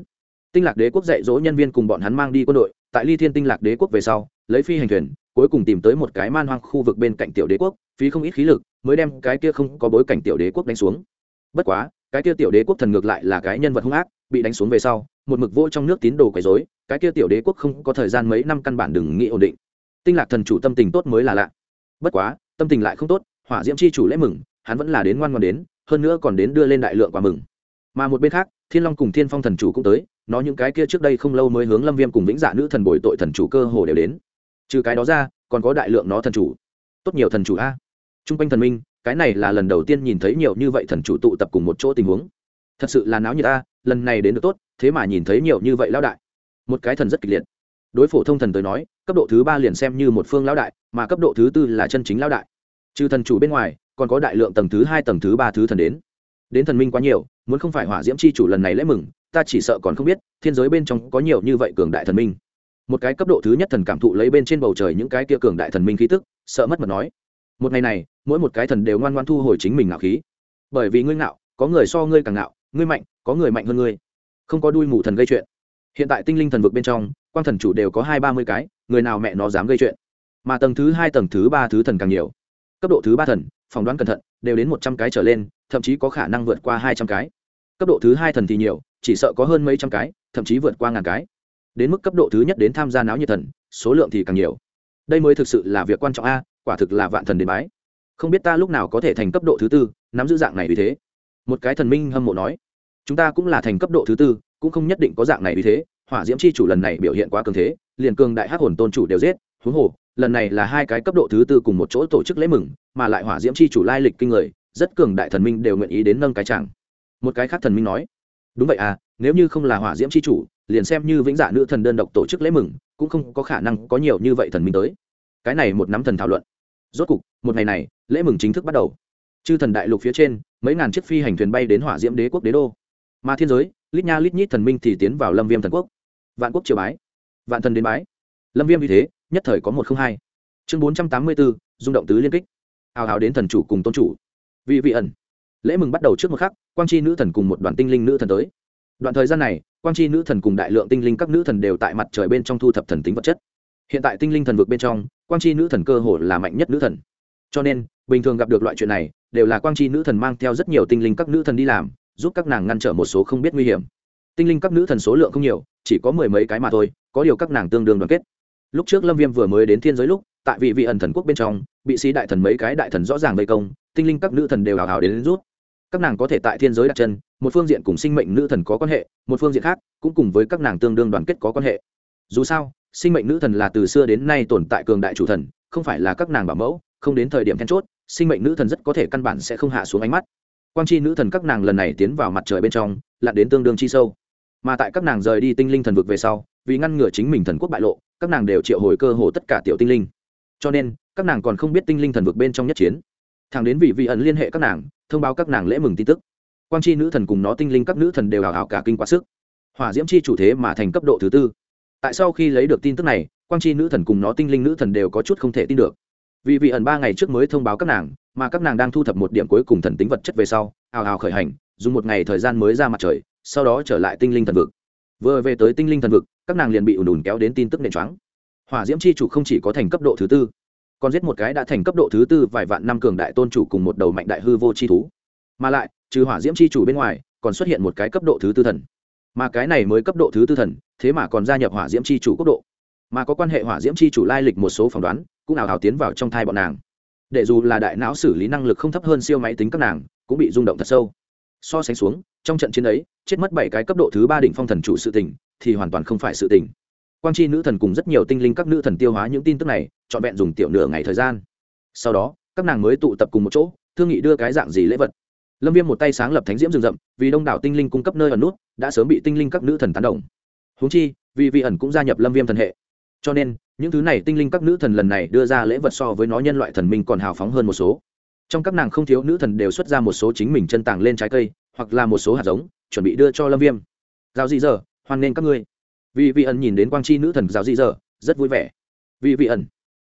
Tinh Lạc Đế quốc dạy dỗ nhân viên cùng bọn hắn mang đi quân đội, tại ly thiên Tinh Lạc Đế quốc về sau, lấy phi hành thuyền, cuối cùng tìm tới một cái man hoang khu vực bên cạnh tiểu đế quốc, phí không ít khí lực, mới đem cái kia không có bối cảnh tiểu đế quốc đánh xuống. Bất quá, cái kia tiểu đế quốc thần ngược lại là cái nhân vật hung ác, bị đánh xuống về sau, một mực vô trong nước tín đồ quấy rối, cái kia tiểu đế quốc không có thời gian mấy năm căn bản đừng nghĩ ổn định. Tinh Lạc thần chủ tâm tình tốt mới là lạ. Bất quá, tâm tình lại không tốt, Hỏa Diễm chi chủ lễ mừng, hắn vẫn là đến ngoan ngoãn đến, hơn nữa còn đến đưa lên đại lượng quà mừng. Mà một bên khác, Thiên Long cùng Thiên Phong thần chủ cũng tới, nó những cái kia trước đây không lâu mới hướng Lâm Viêm cùng Vĩnh Dạ nữ thần bồi tội thần chủ cơ hồ đều đến. Trừ cái đó ra, còn có đại lượng nó thần chủ. Tốt nhiều thần chủ a. Trung quanh thần minh, cái này là lần đầu tiên nhìn thấy nhiều như vậy thần chủ tụ tập cùng một chỗ tình huống. Thật sự là náo nhiệt a, lần này đến được tốt, thế mà nhìn thấy nhiều như vậy lão đại. Một cái thần rất kịch liệt. Đối phổ thông thần tới nói, cấp độ thứ 3 liền xem như một phương lão đại, mà cấp độ thứ 4 là chân chính lão đại. Trừ thần chủ bên ngoài, còn có đại lượng tầng thứ 2, tầng thứ 3 thứ thần đến. Đến thần minh quá nhiều, muốn không phải Hỏa Diễm chi chủ lần này lễ mừng, ta chỉ sợ còn không biết thiên giới bên trong có nhiều như vậy cường đại thần minh. Một cái cấp độ thứ nhất thần cảm thụ lấy bên trên bầu trời những cái kia cường đại thần minh khí tức, sợ mất mật nói. Một ngày này, mỗi một cái thần đều ngoan ngoãn thu hồi chính mình ngạo khí. Bởi vì ngươi ngạo, có người so ngươi càng ngạo, ngươi mạnh, có người mạnh hơn ngươi. Không có đuôi mù thần gây chuyện. Hiện tại tinh linh thần vực bên trong, quang thần chủ đều có 20-30 cái, người nào mẹ nó dám gây chuyện. Mà tầng thứ 2, tầng thứ 3 thứ thần càng nhiều. Cấp độ thứ 3 thần, phỏng đoán cẩn thận, đều đến 100 cái trở lên, thậm chí có khả năng vượt qua 200 cái. Cấp độ thứ 2 thần thì nhiều, chỉ sợ có hơn mấy trăm cái, thậm chí vượt qua ngàn cái. Đến mức cấp độ thứ nhất đến tham gia náo nhiệt thần, số lượng thì càng nhiều. Đây mới thực sự là việc quan trọng a, quả thực là vạn thần đến bái. Không biết ta lúc nào có thể thành cấp độ thứ 4, nắm giữ dạng này vì thế. Một cái thần minh hâm mộ nói, chúng ta cũng là thành cấp độ thứ 4, cũng không nhất định có dạng này vì thế. Hỏa Diễm chi chủ lần này biểu hiện quá cường thế, liền cường đại hắc hồn tôn chủ đều giết, huống hồ, lần này là hai cái cấp độ thứ 4 cùng một chỗ tổ chức lễ mừng, mà lại Hỏa Diễm chi chủ lai lịch kinh người, rất cường đại thần minh đều nguyện ý đến nâng cái chẳng. Một cái khác thần minh nói, đúng vậy à, nếu như không là Hỏa Diễm chi chủ, liền xem như Vĩnh Dạ nữ thần đơn độc tổ chức lễ mừng, cũng không có khả năng có nhiều như vậy thần minh tới. Cái này một nắm thần thảo luận. Rốt cục, một ngày này, lễ mừng chính thức bắt đầu. Chư thần đại lục phía trên, mấy ngàn chiếc phi hành thuyền bay đến Hỏa Diễm đế quốc đế đô. Mà thiên giới, lít nha lít nhít thần minh thì tiến vào Lâm Viêm thần quốc. Vạn quốc triều bái, vạn thần đến bái. Lâm Viêm vì thế, nhất thời có 102. Chương 484, rung động tứ liên kích. Hào hào đến thần chủ cùng tôn chủ. Vị ẩn. Lễ mừng bắt đầu trước một khắc, quang chi nữ thần cùng một đoàn tinh linh nữ thần tới. Đoạn thời gian này, quang chi nữ thần cùng đại lượng tinh linh các nữ thần đều tại mặt trời bên trong thu thập thần tính vật chất. Hiện tại tinh linh thần vực bên trong, quang chi nữ thần cơ hồ là mạnh nhất nữ thần. Cho nên, bình thường gặp được loại chuyện này, đều là quang chi nữ thần mang theo rất nhiều tinh linh các nữ thần đi làm, giúp các nàng ngăn trở một số không biết nguy hiểm. Tinh linh các nữ thần số lượng không nhiều, chỉ có 10 mấy cái mà thôi, có điều các nàng tương đương đoàn kết. Lúc trước Lâm Viêm vừa mới đến thiên giới lúc, tại vị ẩn thần quốc bên trong, bị sĩ đại thần mấy cái đại thần rõ ràng vây công, tinh linh các nữ thần đều hào hào đến rút. Các nàng có thể tại thiên giới đặt chân, một phương diện cùng sinh mệnh nữ thần có quan hệ, một phương diện khác cũng cùng với các nàng tương đương đoàn kết có quan hệ. Dù sao, sinh mệnh nữ thần là từ xưa đến nay tồn tại cường đại chủ thần, không phải là các nàng bảo mẫu, không đến thời điểm then chốt, sinh mệnh nữ thần rất có thể căn bản sẽ không hạ xuống ánh mắt. Quang chi nữ thần các nàng lần này tiến vào mặt trời bên trong, lặn đến tương đương chi sâu. Mà tại các nàng rời đi tinh linh thần vực về sau, vì ngăn ngừa chính mình thần quốc bại lộ, các nàng đều triệu hồi cơ hồ tất cả tiểu tinh linh. Cho nên, các nàng còn không biết tinh linh thần vực bên trong nhất chiến. Thẳng đến vị ẩn liên hệ các nàng, thông báo các nàng lễ mừng tin tức. Quang chi nữ thần cùng nó tinh linh các nữ thần đều hào hào cả kinh quá sức. Hỏa Diễm chi chủ thế mà thành cấp độ thứ 4. Tại sau khi lấy được tin tức này, quang chi nữ thần cùng nó tinh linh nữ thần đều có chút không thể tin được. Vị ẩn 3 ngày trước mới thông báo các nàng, mà các nàng đang thu thập một điểm cuối cùng thần tính vật chất về sau, hào hào khởi hành, dùng một ngày thời gian mới ra mặt trời, sau đó trở lại tinh linh thần vực. Vừa về tới tinh linh thần vực, các nàng liền bị ùn kéo đến tin tức nền choáng. Hỏa Diễm chi chủ không chỉ có thành cấp độ thứ 4, còn giết một cái đã thành cấp độ thứ 4 vài vạn năm cường đại tôn chủ cùng một đầu mạnh đại hư vô chi thú. Mà lại, trừ Hỏa Diễm chi chủ bên ngoài, còn xuất hiện một cái cấp độ thứ 4 thần. Mà cái này mới cấp độ thứ 4 thần, thế mà còn gia nhập Hỏa Diễm chi chủ quốc độ. Mà có quan hệ Hỏa Diễm chi chủ lai lịch một số phỏng đoán, cũng ào ào tiến vào trong thai bọn nàng. Để dù là đại não xử lý năng lực không thấp hơn siêu máy tính các nàng, cũng bị rung động thật sâu. So sánh xuống, trong trận chiến ấy, chết mất 7 cái cấp độ thứ 3 đỉnh phong thần chủ sự tình, thì hoàn toàn không phải sự tình. Quang chi nữ thần cùng rất nhiều tinh linh các nữ thần tiêu hóa những tin tức này, trọn vẹn dùng tiểu nửa ngày thời gian. Sau đó, các nàng mới tụ tập cùng một chỗ, thương nghị đưa cái dạng gì lễ vật. Lâm Viêm một tay sáng lập thánh diễm rừng rậm, vì đông đảo tinh linh cung cấp nơi ẩn nút, đã sớm bị tinh linh các nữ thần tán đồng. Huống chi, vì ẩn cũng gia nhập Lâm Viêm thần hệ. Cho nên, những thứ này tinh linh các nữ thần lần này đưa ra lễ vật so với nó nhân loại thần minh còn hào phóng hơn một số. Trong các nàng không thiếu nữ thần đều xuất ra một số chính mình chân tàng lên trái cây, hoặc là một số hạt giống, chuẩn bị đưa cho Lâm Viêm. Giáo gì giờ, hoan nghênh các ngươi. Vị ẩn nhìn đến quang chi nữ thần giáo gì giờ, rất vui vẻ. Vị ẩn,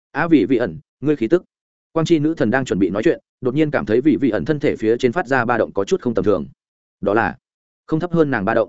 vị ẩn, ngươi khí tức. Quang chi nữ thần đang chuẩn bị nói chuyện, đột nhiên cảm thấy vị ẩn thân thể phía trên phát ra ba động có chút không tầm thường. Đó là không thấp hơn nàng ba động.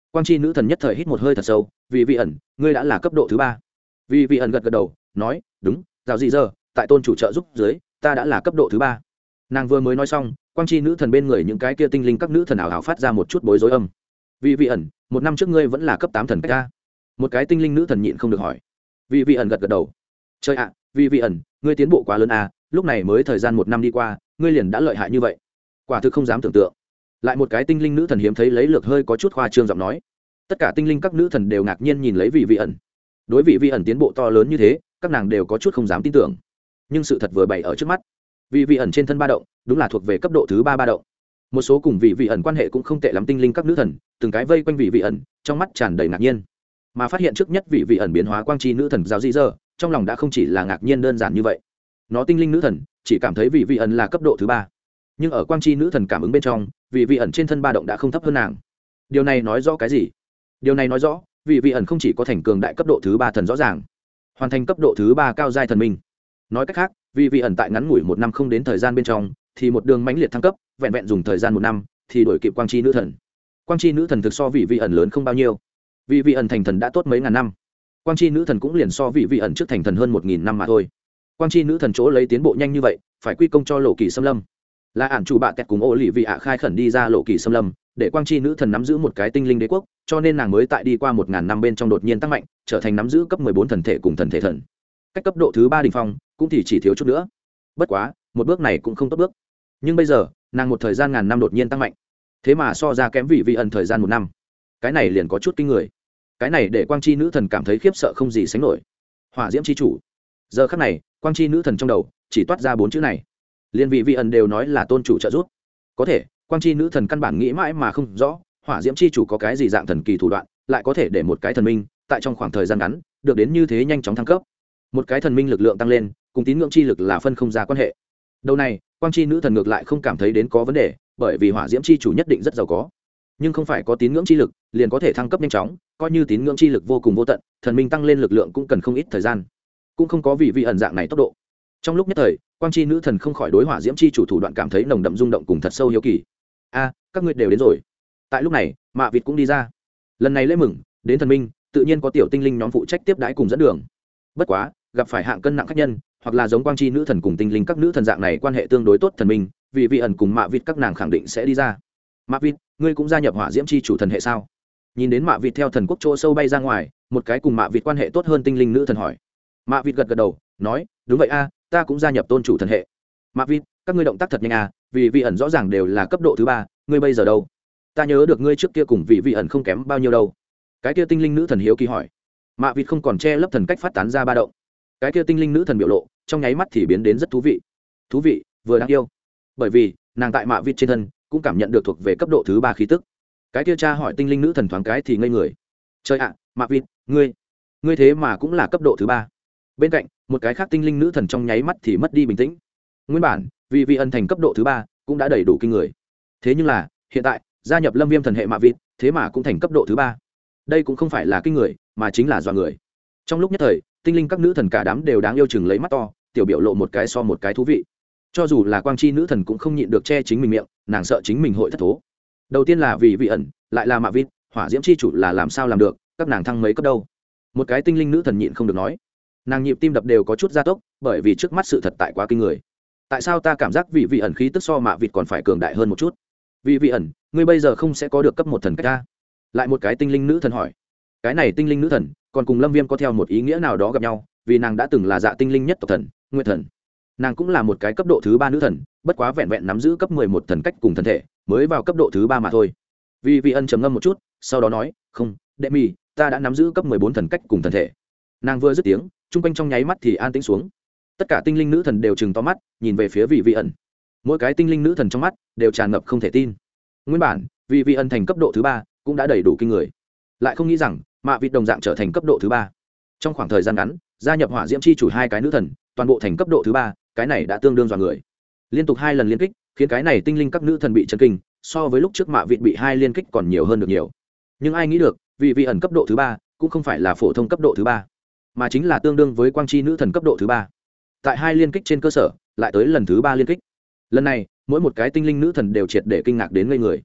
quang chi nữ thần nhất thời hít một hơi thật sâu. Vì vị ẩn, ngươi đã là cấp độ thứ ba. Vì vị ẩn gật gật đầu nói đúng, dạo gì giờ tại tôn chủ trợ giúp dưới ta đã là cấp độ thứ ba. Nàng vừa mới nói xong, quang chi nữ thần bên người những cái kia tinh linh các nữ thần ảo ảo phát ra một chút bối rối âm. Vì vị ẩn, một năm trước ngươi vẫn là cấp 8 thần cách a? Một cái tinh linh nữ thần nhịn không được hỏi. Vì vị ẩn gật gật đầu. Trời ạ, vì vị ẩn, ngươi tiến bộ quá lớn a, lúc này mới thời gian một năm đi qua, ngươi liền đã lợi hại như vậy, quả thực không dám tưởng tượng. Lại một cái tinh linh nữ thần hiếm thấy lấy lược hơi có chút khoa trương giọng nói. Tất cả tinh linh các nữ thần đều ngạc nhiên nhìn lấy vị vị ẩn. Đối vị vị ẩn tiến bộ to lớn như thế, các nàng đều có chút không dám tin tưởng. Nhưng sự thật vừa bày ở trước mắt. Vị vị ẩn trên thân ba động, đúng là thuộc về cấp độ thứ ba ba động. Một số cùng vị vị ẩn quan hệ cũng không tệ lắm tinh linh các nữ thần, từng cái vây quanh vị vị ẩn, trong mắt tràn đầy ngạc nhiên. Mà phát hiện trước nhất vị vị ẩn biến hóa quang chi nữ thần giáo di dơ, trong lòng đã không chỉ là ngạc nhiên đơn giản như vậy. Nó tinh linh nữ thần chỉ cảm thấy vị vị ẩn là cấp độ thứ ba, nhưng ở quang chi nữ thần cảm ứng bên trong, vị vị ẩn trên thân ba động đã không thấp hơn nàng. Điều này nói rõ cái gì? Điều này nói rõ vị vị ẩn không chỉ có thành cường đại cấp độ thứ ba thần rõ ràng, hoàn thành cấp độ thứ ba cao giai thần minh. Nói cách khác, vị vị ẩn tại ngắn ngủi một năm không đến thời gian bên trong thì một đường mãnh liệt thăng cấp, vẹn vẹn dùng thời gian một năm thì đổi kịp quang chi nữ thần. Quang chi nữ thần thực so vị vị ẩn lớn không bao nhiêu. Vị vị ẩn thành thần đã tốt mấy ngàn năm, quang chi nữ thần cũng liền so vị vị ẩn trước thành thần hơn 1000 năm mà thôi. Quang chi nữ thần chỗ lấy tiến bộ nhanh như vậy, phải quy công cho lộ kỳ xâm lâm. Là ản chủ bạ tẹt cùng ô lì vị ạ khai khẩn đi ra lộ kỳ xâm lâm, để quang chi nữ thần nắm giữ một cái tinh linh đế quốc, cho nên nàng mới tại đi qua 1000 năm bên trong đột nhiên tăng mạnh, trở thành nắm giữ cấp 14 thần thể cùng thần thể thần. Cách cấp độ thứ ba đỉnh phong cũng thì chỉ thiếu chút nữa. Bất quá, một bước này cũng không tốt bước. Nhưng bây giờ, nàng một thời gian ngàn năm đột nhiên tăng mạnh, thế mà so ra kém vị vị ẩn thời gian một năm. Cái này liền có chút kinh người. Cái này để quang chi nữ thần cảm thấy khiếp sợ không gì sánh nổi. Hỏa diễm chi chủ. Giờ khắc này, quang chi nữ thần trong đầu chỉ toát ra 4 chữ này. Liên vị vị ẩn đều nói là tôn chủ trợ giúp. Có thể, quang chi nữ thần căn bản nghĩ mãi mà không rõ, hỏa diễm chi chủ có cái gì dạng thần kỳ thủ đoạn, lại có thể để một cái thần minh tại trong khoảng thời gian ngắn được đến như thế nhanh chóng thăng cấp. Một cái thần minh lực lượng tăng lên, cùng tín ngưỡng chi lực là phân không ra quan hệ. Đầu này, quang chi nữ thần ngược lại không cảm thấy đến có vấn đề, bởi vì hỏa diễm chi chủ nhất định rất giàu có. Nhưng không phải có tín ngưỡng chi lực liền có thể thăng cấp nhanh chóng, coi như tín ngưỡng chi lực vô cùng vô tận, thần minh tăng lên lực lượng cũng cần không ít thời gian, cũng không có vị vị ẩn dạng này tốc độ. Trong lúc nhất thời, quang chi nữ thần không khỏi đối hỏa diễm chi chủ thủ đoạn cảm thấy nồng đậm rung động cùng thật sâu hiếu kỳ. A, các ngươi đều đến rồi. Tại lúc này, Mạ Vịt cũng đi ra. Lần này lễ mừng đến thần minh, tự nhiên có tiểu tinh linh nhóm phụ trách tiếp đãi cùng dẫn đường. Bất quá, gặp phải hạng cân nặng khách nhân, hoặc là giống quang chi nữ thần cùng tinh linh các nữ thần dạng này quan hệ tương đối tốt thần minh, vì vị ẩn cùng Mạ Vịt các nàng khẳng định sẽ đi ra. Mạ Vịt, ngươi cũng gia nhập hỏa diễm chi chủ thần hệ sao? Nhìn đến Mạ Vịt theo thần quốc chỗ sâu bay ra ngoài, một cái cùng Mạ Vịt quan hệ tốt hơn tinh linh nữ thần hỏi. Mạ Vịt gật gật đầu, nói, đúng vậy a, ta cũng gia nhập tôn chủ thần hệ. Mạ Vịt, các ngươi động tác thật nhanh à, vì vị ẩn rõ ràng đều là cấp độ thứ ba, ngươi bây giờ đâu? Ta nhớ được ngươi trước kia cùng vị vị ẩn không kém bao nhiêu đâu. Cái kia tinh linh nữ thần hiếu kỳ hỏi. Mạ Vịt không còn che lấp thần cách phát tán ra ba động. Cái kia tinh linh nữ thần biểu lộ trong nháy mắt thì biến đến rất thú vị. Thú vị, vừa đáng yêu. Bởi vì, nàng tại Mạ Vịt trên thân cũng cảm nhận được thuộc về cấp độ thứ ba khí tức. Cái kia cha hỏi tinh linh nữ thần thoáng cái thì ngây người. Trời ạ, Mạ Vịt, ngươi thế mà cũng là cấp độ thứ ba. Bên cạnh, một cái khác tinh linh nữ thần trong nháy mắt thì mất đi bình tĩnh. Nguyên bản, vì vị ẩn thành cấp độ thứ ba cũng đã đầy đủ kinh người. Thế nhưng là, hiện tại, gia nhập Lâm Viêm thần hệ Mạ Vịt, thế mà cũng thành cấp độ thứ ba. Đây cũng không phải là kinh người, mà chính là dọa người. Trong lúc nhất thời, tinh linh các nữ thần cả đám đều đáng yêu chừng lấy mắt to, tiểu biểu lộ một cái so một cái thú vị. Cho dù là quang chi nữ thần cũng không nhịn được che chính mình miệng, nàng sợ chính mình hội thất thố. Đầu tiên là vì vị ẩn, lại là Mạ Vịt, hỏa diễm chi chủ là làm sao làm được, các nàng thăng mấy cấp đâu? Một cái tinh linh nữ thần nhịn không được nói. Nàng nhịp tim đập đều có chút gia tốc, bởi vì trước mắt sự thật tại quá kinh người. Tại sao ta cảm giác vị vị ẩn khí tức so Mạ Vịt còn phải cường đại hơn một chút? Vị vị ẩn, ngươi bây giờ không sẽ có được cấp một thần cách ta? Lại một cái tinh linh nữ thần hỏi. Cái này tinh linh nữ thần còn cùng Lâm Viêm có theo một ý nghĩa nào đó gặp nhau, vì nàng đã từng là dạ tinh linh nhất tộc thần, Nguyệt thần. Nàng cũng là một cái cấp độ thứ ba nữ thần, bất quá vẹn vẹn nắm giữ cấp 11 thần cách cùng thần thể, mới vào cấp độ thứ ba mà thôi. Vì vị ẩn trầm ngâm một chút, sau đó nói, "Không, đệ mì, ta đã nắm giữ cấp 14 thần cách cùng thần thể." Nàng vừa dứt tiếng, trung quanh trong nháy mắt thì an tĩnh xuống. Tất cả tinh linh nữ thần đều trừng to mắt, nhìn về phía vị vị ẩn. Mỗi cái tinh linh nữ thần trong mắt đều tràn ngập không thể tin. Nguyên bản, vị vị ẩn thành cấp độ thứ ba cũng đã đầy đủ kinh người, lại không nghĩ rằng Mạ Vịt đồng dạng trở thành cấp độ thứ ba. Trong khoảng thời gian ngắn, gia nhập hỏa diễm chi chủ hai cái nữ thần, toàn bộ thành cấp độ thứ ba, cái này đã tương đương dọa người. Liên tục 2 lần liên kích, khiến cái này tinh linh các nữ thần bị chấn kinh, so với lúc trước Mạ Vịt bị 2 liên kích còn nhiều hơn được nhiều. Nhưng ai nghĩ được, vị vị ẩn cấp độ thứ ba cũng không phải là phổ thông cấp độ thứ ba, mà chính là tương đương với quang chi nữ thần cấp độ thứ ba. Tại 2 liên kích trên cơ sở, lại tới lần thứ 3 liên kích. Lần này, mỗi một cái tinh linh nữ thần đều triệt để kinh ngạc đến ngây người.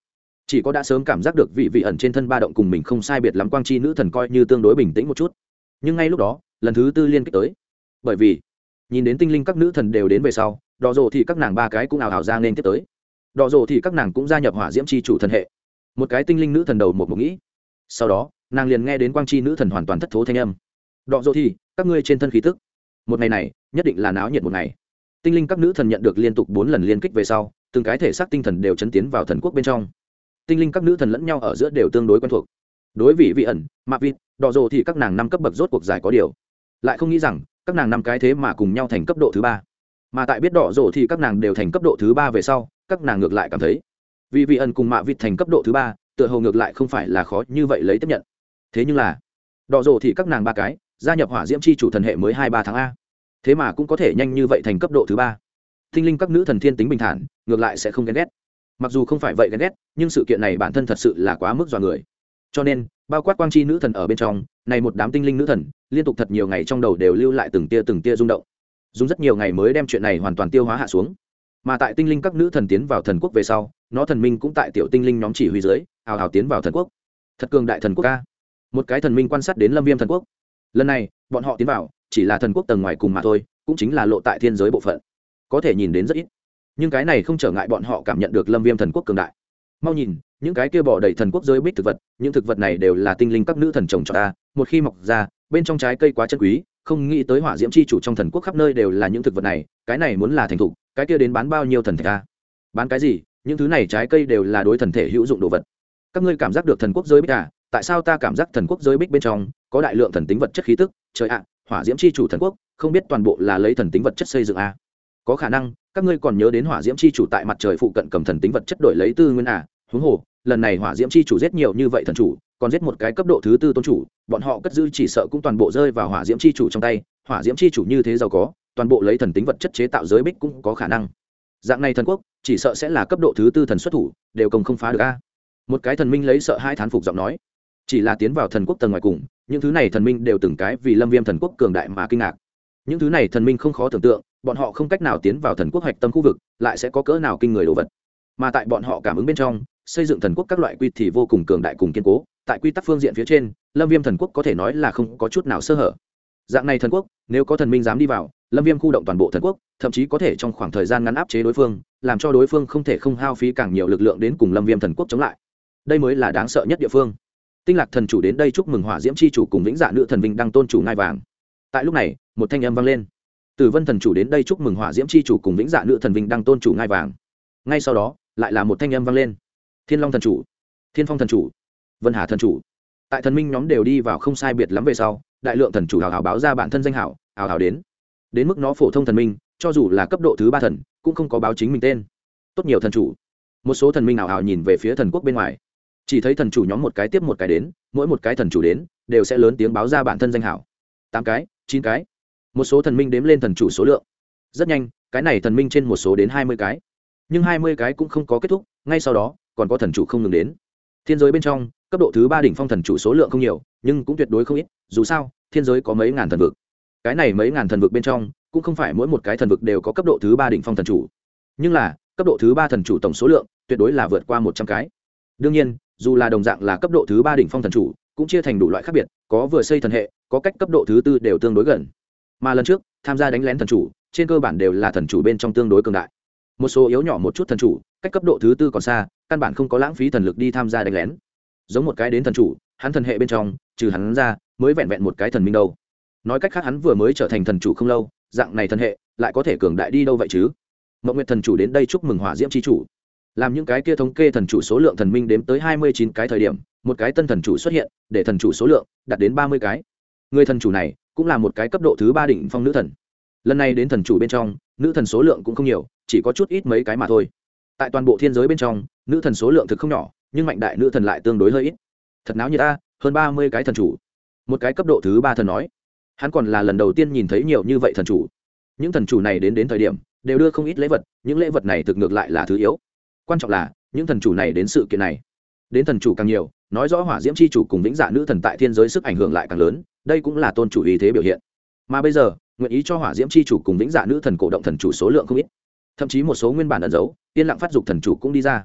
chỉ có đã sớm cảm giác được vị ẩn trên thân ba động cùng mình không sai biệt lắm quang chi nữ thần coi như tương đối bình tĩnh một chút. Nhưng ngay lúc đó lần thứ tư liên kích tới, bởi vì nhìn đến tinh linh các nữ thần đều đến về sau, đỏ rồ thì các nàng ba cái cũng ào ào ra nên tiếp tới. Đỏ rồ thì các nàng cũng gia nhập hỏa diễm chi chủ thần hệ, một cái tinh linh nữ thần đầu một nghĩ. Sau đó nàng liền nghe đến quang chi nữ thần hoàn toàn thất thố thanh âm. Đỏ rồ thì các ngươi trên thân khí tức, một ngày này nhất định là náo nhiệt một ngày. Tinh linh các nữ thần nhận được liên tục 4 lần liên kích về sau, từng cái thể xác tinh thần đều chấn tiến vào thần quốc bên trong. Tinh linh các nữ thần lẫn nhau ở giữa đều tương đối quen thuộc. Đối vị ẩn, mạc vịt, đỏ rồ thì các nàng 5 cấp bậc rốt cuộc giải có điều, lại không nghĩ rằng các nàng 5 cái thế mà cùng nhau thành cấp độ thứ 3. Mà tại biết đỏ rồ thì các nàng đều thành cấp độ thứ 3 về sau, các nàng ngược lại cảm thấy vị ẩn cùng mạc vịt thành cấp độ thứ 3, tựa hồ ngược lại không phải là khó như vậy lấy tiếp nhận. Thế nhưng là đỏ rồ thì các nàng ba cái gia nhập hỏa diễm chi chủ thần hệ mới 2-3 tháng a, thế mà cũng có thể nhanh như vậy thành cấp độ thứ 3. Tinh linh các nữ thần thiên tính bình thản, ngược lại sẽ không ghen ghét. Mặc dù không phải vậy ghen ghét, nhưng sự kiện này bản thân thật sự là quá mức dọa người. Cho nên bao quát quang chi nữ thần ở bên trong này, một đám tinh linh nữ thần liên tục thật nhiều ngày trong đầu đều lưu lại từng tia rung động, dùng rất nhiều ngày mới đem chuyện này hoàn toàn tiêu hóa hạ xuống. Mà tại tinh linh các nữ thần tiến vào thần quốc về sau, nó thần minh cũng tại tiểu tinh linh nhóm chỉ huy dưới hào hào tiến vào thần quốc. Thật cường đại thần quốc a. Một cái thần minh quan sát đến lâm viêm thần quốc. Lần này bọn họ tiến vào chỉ là thần quốc tầng ngoài cùng mà thôi, cũng chính là lộ tại thiên giới bộ phận, có thể nhìn đến rất ít, nhưng cái này không trở ngại bọn họ cảm nhận được lâm viêm thần quốc cường đại. Mau nhìn những cái kia bỏ đầy thần quốc giới bích thực vật, những thực vật này đều là tinh linh các nữ thần trồng cho ta, một khi mọc ra bên trong trái cây quá chân quý, không nghĩ tới hỏa diễm chi chủ trong thần quốc khắp nơi đều là những thực vật này, cái này muốn là thành thục, cái kia đến bán bao nhiêu thần thạch a? Bán cái gì? Những thứ này trái cây đều là đối thần thể hữu dụng đồ vật. Các ngươi cảm giác được thần quốc giới bích à? Tại sao ta cảm giác thần quốc giới bích bên trong có đại lượng thần tính vật chất khí tức? Trời ạ, hỏa diễm chi chủ thần quốc không biết toàn bộ là lấy thần tính vật chất xây dựng a? Có khả năng các ngươi còn nhớ đến hỏa diễm chi chủ tại mặt trời phụ cận cầm thần tính vật chất đổi lấy tư nguyên à? Huống hồ lần này hỏa diễm chi chủ giết nhiều như vậy thần chủ, còn giết một cái cấp độ thứ 4 tôn chủ, bọn họ cất giữ chỉ sợ cũng toàn bộ rơi vào hỏa diễm chi chủ trong tay. Hỏa diễm chi chủ như thế giàu có, toàn bộ lấy thần tính vật chất chế tạo giới bích cũng có khả năng. Dạng này thần quốc chỉ sợ sẽ là cấp độ thứ 4 thần xuất thủ đều công không phá được a. Một cái thần minh lấy sợ hai thán phục giọng nói. Chỉ là tiến vào thần quốc tầng ngoài cùng, những thứ này thần minh đều từng cái vì lâm viêm thần quốc cường đại mà kinh ngạc. Những thứ này thần minh không khó tưởng tượng, bọn họ không cách nào tiến vào thần quốc hoạch tâm khu vực, lại sẽ có cỡ nào kinh người đồ vật. Mà tại bọn họ cảm ứng bên trong, xây dựng thần quốc các loại quy thì vô cùng cường đại cùng kiên cố, tại quy tắc phương diện phía trên, lâm viêm thần quốc có thể nói là không có chút nào sơ hở. Dạng này thần quốc, nếu có thần minh dám đi vào, lâm viêm khu động toàn bộ thần quốc, thậm chí có thể trong khoảng thời gian ngắn áp chế đối phương, làm cho đối phương không thể không hao phí càng nhiều lực lượng đến cùng lâm viêm thần quốc chống lại. Đây mới là đáng sợ nhất địa phương. Tinh lạc thần chủ đến đây chúc mừng hỏa diễm chi chủ cùng vĩnh dạ nữ thần vinh đăng tôn chủ ngai vàng. Tại lúc này một thanh âm vang lên. Tử vân thần chủ đến đây chúc mừng hỏa diễm chi chủ cùng vĩnh dạ nữ thần vinh đăng tôn chủ ngai vàng. Ngay sau đó lại là một thanh âm vang lên. Thiên long thần chủ, thiên phong thần chủ, vân hà thần chủ. Tại thần minh nhóm đều đi vào không sai biệt lắm về sau, đại lượng thần chủ hào hào báo ra bản thân danh hảo, hào hào đến mức nó phổ thông thần minh, cho dù là cấp độ thứ 3 thần cũng không có báo chính mình tên. Tốt nhiều thần chủ. Một số thần minh hào hào nhìn về phía thần quốc bên ngoài, chỉ thấy thần chủ nhóm một cái tiếp một cái đến, mỗi một cái thần chủ đến đều sẽ lớn tiếng báo ra bản thân danh hảo. 8 cái, 9 cái. Một số thần minh đếm lên thần chủ số lượng. Rất nhanh, cái này thần minh trên một số đến 20 cái. Nhưng 20 cái cũng không có kết thúc, ngay sau đó còn có thần chủ không ngừng đến. Thiên giới bên trong, cấp độ thứ 3 đỉnh phong thần chủ số lượng không nhiều, nhưng cũng tuyệt đối không ít, dù sao, thiên giới có mấy ngàn thần vực. Cái này mấy ngàn thần vực bên trong, cũng không phải mỗi một cái thần vực đều có cấp độ thứ 3 đỉnh phong thần chủ. Nhưng là, cấp độ thứ 3 thần chủ tổng số lượng, tuyệt đối là vượt qua 100 cái. Đương nhiên, dù là đồng dạng là cấp độ thứ 3 đỉnh phong thần chủ, cũng chia thành đủ loại khác biệt, có vừa xây thần hệ, có cách cấp độ thứ 4 đều tương đối gần. Mà lần trước, tham gia đánh lén thần chủ, trên cơ bản đều là thần chủ bên trong tương đối cường đại. Một số yếu nhỏ một chút thần chủ, cách cấp độ thứ 4 còn xa, căn bản không có lãng phí thần lực đi tham gia đánh lén. Giống một cái đến thần chủ, hắn thần hệ bên trong, trừ hắn ra, mới vẹn vẹn một cái thần minh đâu. Nói cách khác hắn vừa mới trở thành thần chủ không lâu, dạng này thần hệ lại có thể cường đại đi đâu vậy chứ? Mộng Nguyệt thần chủ đến đây chúc mừng hỏa diễm chi chủ. Làm những cái kia thống kê thần chủ số lượng thần minh đếm tới 29 cái thời điểm, một cái tân thần chủ xuất hiện, để thần chủ số lượng đạt đến 30 cái. Người thần chủ này cũng là một cái cấp độ thứ 3 đỉnh phong nữ thần. Lần này đến thần chủ bên trong, nữ thần số lượng cũng không nhiều, chỉ có chút ít mấy cái mà thôi. Tại toàn bộ thiên giới bên trong, nữ thần số lượng thực không nhỏ, nhưng mạnh đại nữ thần lại tương đối hơi ít. Thật náo như ta, hơn 30 cái thần chủ. Một cái cấp độ thứ 3 thần nói, hắn còn là lần đầu tiên nhìn thấy nhiều như vậy thần chủ. Những thần chủ này đến thời điểm đều đưa không ít lễ vật, những lễ vật này thực ngược lại là thứ yếu. Quan trọng là những thần chủ này đến sự kiện này, đến thần chủ càng nhiều, nói rõ hỏa diễm chi chủ cùng vĩnh dạ nữ thần tại thiên giới sức ảnh hưởng lại càng lớn, đây cũng là tôn chủ ý thế biểu hiện. Mà bây giờ nguyện ý cho hỏa diễm chi chủ cùng vĩnh dạ nữ thần cổ động thần chủ số lượng không ít, thậm chí một số nguyên bản ẩn giấu yên lặng phát dục thần chủ cũng đi ra.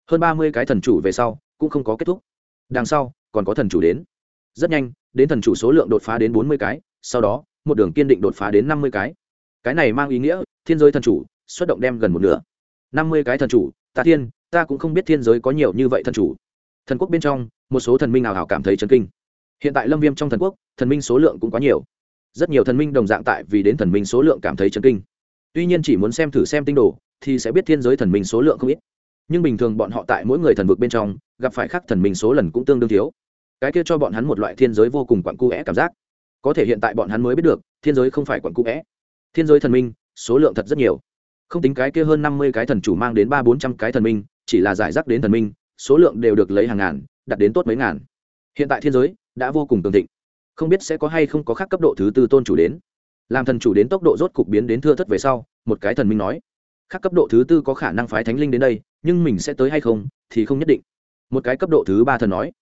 hơn 30 cái thần chủ về sau cũng không có kết thúc, đằng sau còn có thần chủ đến. Rất nhanh đến thần chủ số lượng đột phá đến 40 cái, sau đó một đường kiên định đột phá đến 50 cái. Cái này mang ý nghĩa thiên giới thần chủ xuất động đem gần một nửa. 50 cái thần chủ, ta cũng không biết thiên giới có nhiều như vậy thần chủ. Thần quốc bên trong một số thần minh nào hảo cảm thấy chấn kinh. Hiện tại Lâm Viêm trong thần quốc thần minh số lượng cũng quá nhiều, rất nhiều thần minh đồng dạng tại vì đến thần minh số lượng cảm thấy chấn kinh. Tuy nhiên chỉ muốn xem thử xem tinh đồ thì sẽ biết thiên giới thần minh số lượng không ít, nhưng bình thường bọn họ tại mỗi người thần vực bên trong gặp phải khác thần minh số lần cũng tương đương thiếu, cái kia cho bọn hắn một loại thiên giới vô cùng quặn cũ cảm giác. Có thể hiện tại bọn hắn mới biết được thiên giới không phải quặn cũ, thiên giới thần minh số lượng thật rất nhiều, không tính cái kia hơn 50 cái thần chủ mang đến 300-400 cái thần minh, chỉ là giải rác đến thần minh số lượng đều được lấy hàng ngàn, đặt đến tốt mấy ngàn. Hiện tại thiên giới đã vô cùng tường thịnh, không biết sẽ có hay không có khác cấp độ thứ tư tôn chủ đến. Làm thần chủ đến tốc độ rốt cục biến đến thưa thất về sau, một cái thần minh nói khác cấp độ thứ tư có khả năng phái thánh linh đến đây, nhưng mình sẽ tới hay không thì không nhất định. Một cái cấp độ thứ ba thần nói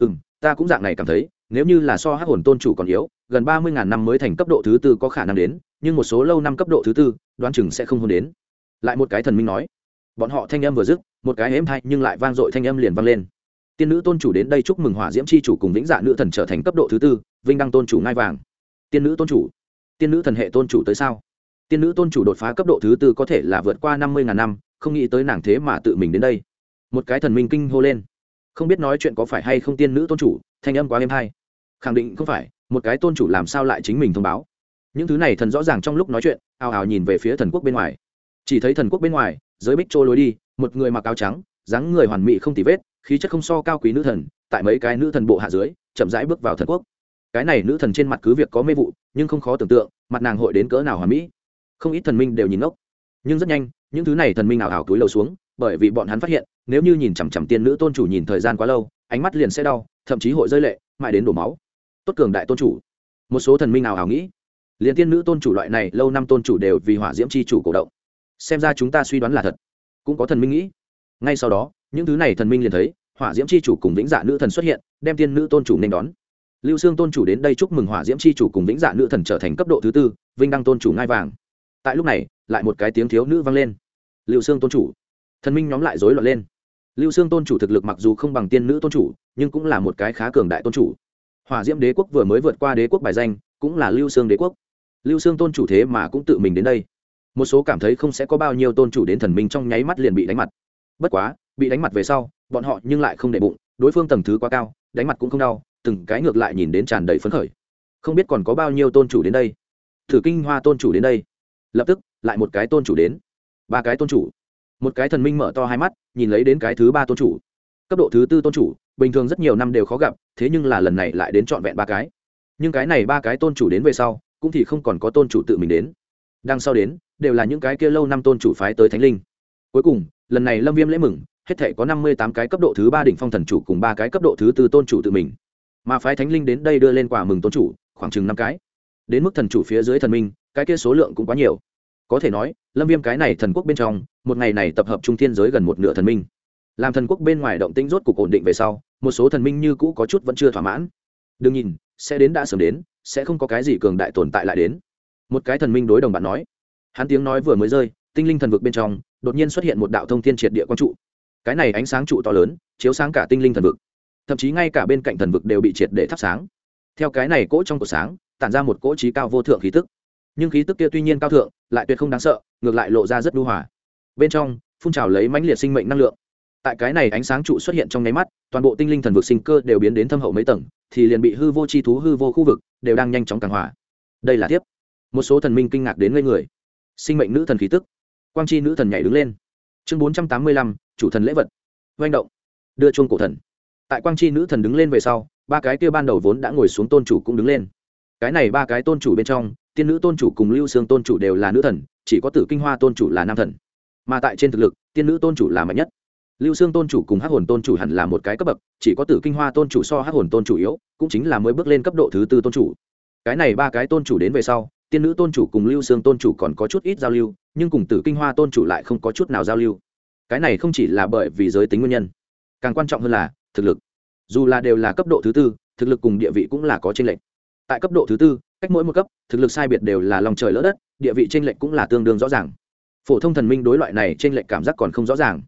ta cũng dạng này cảm thấy, nếu như là so hắc hồn tôn chủ còn yếu, gần 30.000 năm mới thành cấp độ thứ tư có khả năng đến, nhưng một số lâu năm cấp độ thứ tư đoán chừng sẽ không hôn đến. Lại một cái thần minh nói. Bọn họ thanh âm vừa dứt, một cái êm hay nhưng lại vang dội thanh âm liền vang lên. Tiên nữ tôn chủ đến đây chúc mừng hỏa diễm chi chủ cùng vĩnh dạ nữ thần trở thành cấp độ thứ tư, vinh đăng tôn chủ ngai vàng. Tiên nữ tôn chủ, tiên nữ thần hệ tôn chủ tới sao? Tiên nữ tôn chủ đột phá cấp độ thứ tư có thể là vượt qua 50.000 năm, không nghĩ tới nàng thế mà tự mình đến đây. Một cái thần minh kinh hô lên. Không biết nói chuyện có phải hay không tiên nữ tôn chủ, thanh âm quá êm hay. Khẳng định không phải, một cái tôn chủ làm sao lại chính mình thông báo. Những thứ này thần rõ ràng trong lúc nói chuyện ào ào nhìn về phía thần quốc bên ngoài. Chỉ thấy thần quốc bên ngoài giới bích trôi lối đi, một người mặc áo trắng, dáng người hoàn mỹ không tì vết, khí chất không so cao quý nữ thần tại mấy cái nữ thần bộ hạ dưới chậm rãi bước vào thần quốc. Cái này nữ thần trên mặt cứ việc có mê vụ, nhưng không khó tưởng tượng mặt nàng hội đến cỡ nào hoàn mỹ. Không ít thần minh đều nhìn ngốc, nhưng rất nhanh những thứ này thần minh ảo ảo túi lầu xuống, bởi vì bọn hắn phát hiện nếu như nhìn chằm chằm tiên nữ tôn chủ nhìn thời gian quá lâu, ánh mắt liền sẽ đau, thậm chí hội rơi lệ mãi đến đổ máu. Tốt cường đại tôn chủ. Một số thần minh ảo ảo nghĩ, liền tiên nữ tôn chủ loại này lâu năm tôn chủ đều vì hỏa diễm chi chủ cổ động, xem ra chúng ta suy đoán là thật. Cũng có thần minh nghĩ. Ngay sau đó những thứ này thần minh liền thấy hỏa diễm chi chủ cùng vĩnh dạ nữ thần xuất hiện, đem tiên nữ tôn chủ nên đón. Lưu Xương tôn chủ đến đây chúc mừng hỏa diễm chi chủ cùng vĩnh dạ nữ thần trở thành cấp độ thứ tư, vinh đăng tôn chủ ngai vàng. Tại lúc này lại một cái tiếng thiếu nữ vang lên. Lưu Xương tôn chủ. Thần minh nhóm lại rối loạn lên. Lưu Xương tôn chủ thực lực mặc dù không bằng tiên nữ tôn chủ, nhưng cũng là một cái khá cường đại tôn chủ. Hỏa diễm đế quốc vừa mới vượt qua đế quốc bài danh, cũng là Lưu Xương đế quốc. Lưu Xương tôn chủ thế mà cũng tự mình đến đây. Một số cảm thấy không sẽ có bao nhiêu tôn chủ đến, thần minh trong nháy mắt liền bị đánh mặt. Bất quá bị đánh mặt về sau bọn họ nhưng lại không để bụng, đối phương tầng thứ quá cao, đánh mặt cũng không đau, từng cái ngược lại nhìn đến tràn đầy phấn khởi. Không biết còn có bao nhiêu tôn chủ đến đây. Thử Kinh Hoa tôn chủ đến đây. Lập tức lại một cái tôn chủ đến, ba cái tôn chủ. Một cái thần minh mở to hai mắt nhìn lấy đến cái thứ ba tôn chủ, cấp độ thứ tư tôn chủ, bình thường rất nhiều năm đều khó gặp, thế nhưng là lần này lại đến trọn vẹn ba cái. Nhưng cái này ba cái tôn chủ đến về sau cũng thì không còn có tôn chủ tự mình đến, đằng sau đến đều là những cái kia lâu năm tôn chủ phái tới thánh linh. Cuối cùng lần này Lâm Viêm lễ mừng hết thể có 58 cái cấp độ thứ ba đỉnh phong thần chủ cùng ba cái cấp độ thứ tư tôn chủ tự mình, mà phái thánh linh đến đây đưa lên quà mừng tôn chủ khoảng chừng 5 cái. Đến mức thần chủ phía dưới thần minh, cái kia số lượng cũng quá nhiều. Có thể nói Lâm Viêm cái này thần quốc bên trong một ngày này tập hợp trung thiên giới gần một nửa thần minh. Làm thần quốc bên ngoài động tĩnh rốt cục ổn định về sau, một số thần minh như cũ có chút vẫn chưa thỏa mãn. Đừng nhìn, sẽ đến đã sớm đến, sẽ không có cái gì cường đại tồn tại lại đến. Một cái thần minh đối đồng bạn nói. Hắn tiếng nói vừa mới rơi, tinh linh thần vực bên trong đột nhiên xuất hiện một đạo thông thiên triệt địa quang trụ. Cái này ánh sáng trụ to lớn chiếu sáng cả tinh linh thần vực, thậm chí ngay cả bên cạnh thần vực đều bị triệt để thắp sáng. Theo cái này cỗ trong cột sáng tản ra một cỗ trí cao vô thượng khí tức, nhưng khí tức kia tuy nhiên cao thượng lại tuyệt không đáng sợ, ngược lại lộ ra rất nhu hòa. Bên trong phun trào lấy mãnh liệt sinh mệnh năng lượng. Tại cái này ánh sáng trụ xuất hiện trong nháy mắt, toàn bộ tinh linh thần vực sinh cơ đều biến đến thâm hậu mấy tầng, thì liền bị hư vô chi thú hư vô khu vực đều đang nhanh chóng càng hòa. Đây là tiếp. Một số thần minh kinh ngạc đến ngây người. Sinh mệnh nữ thần khí tức. Quang chi nữ thần nhảy đứng lên. Chương 485, chủ thần lễ vật. Oanh động. Đưa chuông cổ thần. Tại Quang chi nữ thần đứng lên về sau, ba cái kia ban đầu vốn đã ngồi xuống tôn chủ cũng đứng lên. Cái này ba cái tôn chủ bên trong, tiên nữ tôn chủ cùng Lưu Xương tôn chủ đều là nữ thần, chỉ có Tử Kinh Hoa tôn chủ là nam thần. Mà tại trên thực lực, tiên nữ tôn chủ là mạnh nhất. Lưu Xương tôn chủ cùng Hắc Hồn tôn chủ hẳn là một cái cấp bậc, chỉ có Tử Kinh Hoa tôn chủ so Hắc Hồn tôn chủ yếu, cũng chính là mới bước lên cấp độ thứ tư tôn chủ. Cái này ba cái tôn chủ đến về sau, tiên nữ tôn chủ cùng Lưu Xương tôn chủ còn có chút ít giao lưu, nhưng cùng Tử Kinh Hoa tôn chủ lại không có chút nào giao lưu. Cái này không chỉ là bởi vì giới tính nguyên nhân, càng quan trọng hơn là thực lực. Dù là đều là cấp độ thứ tư, thực lực cùng địa vị cũng là có chênh lệch. Tại cấp độ thứ tư, cách mỗi một cấp, thực lực sai biệt đều là lòng trời lỡ đất, địa vị chênh lệch cũng là tương đương rõ ràng. Phổ thông thần minh đối loại này chênh lệch cảm giác còn không rõ ràng.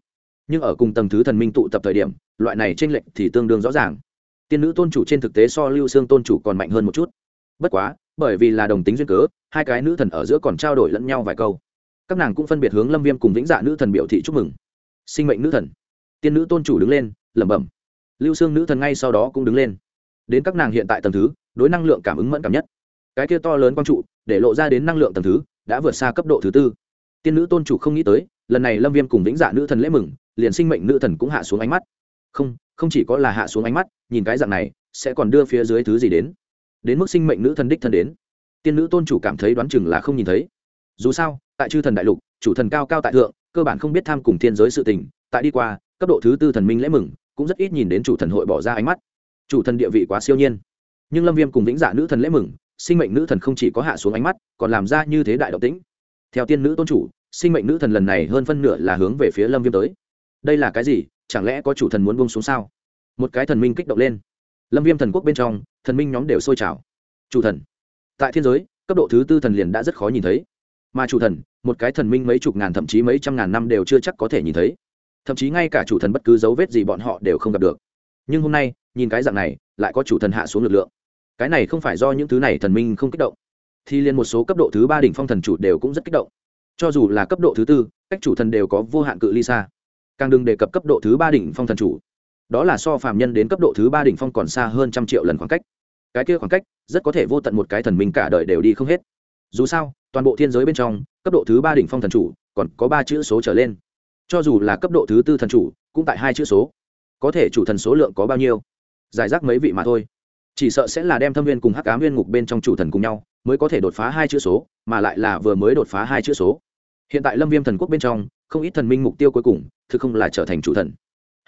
nhưng ở cùng tầng thứ thần minh tụ tập thời điểm loại này t r ê n lệch thì tương đương rõ ràng. Tiên nữ tôn chủ trên thực tế so Lưu Xương tôn chủ còn mạnh hơn một chút. Bất quá bởi vì là đồng tính duyên cớ, hai cái nữ thần ở giữa còn trao đổi lẫn nhau vài câu. Các nàng cũng phân biệt hướng Lâm Viêm cùng Vĩnh Dạ nữ thần biểu thị chúc mừng. Sinh mệnh nữ thần, tiên nữ tôn chủ đứng lên lẩm bẩm. Lưu Xương nữ thần ngay sau đó cũng đứng lên. Đến các nàng hiện tại tầng thứ đối năng lượng cảm ứng mẫn cảm nhất, cái kia to lớn quang trụ để lộ ra đến năng lượng tầng thứ đã vượt xa cấp độ thứ tư. Tiên nữ tôn chủ không nghĩ tới lần này Lâm Viêm cùng Vĩnh Dạ nữ thần lễ mừng, liền sinh mệnh nữ thần cũng hạ xuống ánh mắt. Không chỉ có là hạ xuống ánh mắt, nhìn cái dạng này sẽ còn đưa phía dưới thứ gì đến mức sinh mệnh nữ thần đích thân đến. Tiên nữ tôn chủ cảm thấy đoán chừng là không nhìn thấy. Dù sao tại chư thần đại lục, chủ thần cao cao tại thượng, cơ bản không biết tham cùng thiên giới sự tình. Tại đi qua cấp độ thứ tư thần minh lễ mừng, cũng rất ít nhìn đến chủ thần hội bỏ ra ánh mắt. Chủ thần địa vị quá siêu nhiên. Nhưng Lâm Viêm cùng Vĩnh Dạ nữ thần lễ mừng, sinh mệnh nữ thần không chỉ có hạ xuống ánh mắt, còn làm ra như thế đại động tĩnh. Theo tiên nữ tôn chủ, sinh mệnh nữ thần lần này hơn phân nửa là hướng về phía Lâm Viêm tới. Đây là cái gì? Chẳng lẽ có chủ thần muốn buông xuống sao? Một cái thần minh kích động lên. Lâm Viêm thần quốc bên trong, thần minh nhóm đều sôi trào. Chủ thần tại thiên giới cấp độ thứ tư thần liền đã rất khó nhìn thấy, mà chủ thần một cái thần minh mấy chục ngàn thậm chí mấy trăm ngàn năm đều chưa chắc có thể nhìn thấy, thậm chí ngay cả chủ thần bất cứ dấu vết gì bọn họ đều không gặp được. Nhưng hôm nay nhìn cái dạng này lại có chủ thần hạ xuống lực lượng. Cái này không phải do những thứ này thần minh không kích động, thì liền một số cấp độ thứ ba đỉnh phong thần chủ đều cũng rất kích động. Cho dù là cấp độ thứ tư, cách chủ thần đều có vô hạn cự ly xa, càng đừng đề cập cấp độ thứ ba đỉnh phong thần chủ. Đó là so phàm nhân đến cấp độ thứ ba đỉnh phong còn xa hơn trăm triệu lần khoảng cách. Cái kia khoảng cách rất có thể vô tận một cái thần minh cả đời đều đi không hết. Dù sao toàn bộ thiên giới bên trong, cấp độ thứ ba đỉnh phong thần chủ còn có 3 chữ số trở lên. Cho dù là cấp độ thứ tư thần chủ cũng tại 2 chữ số. Có thể chủ thần số lượng có bao nhiêu? Giải rác mấy vị mà thôi. Chỉ sợ sẽ là đem Thâm Viên cùng Hắc Ám Viên ngục bên trong chủ thần cùng nhau mới có thể đột phá 2 chữ số, mà lại là vừa mới đột phá 2 chữ số. Hiện tại Lâm Viêm thần quốc bên trong, không ít thần minh mục tiêu cuối cùng thực không là trở thành chủ thần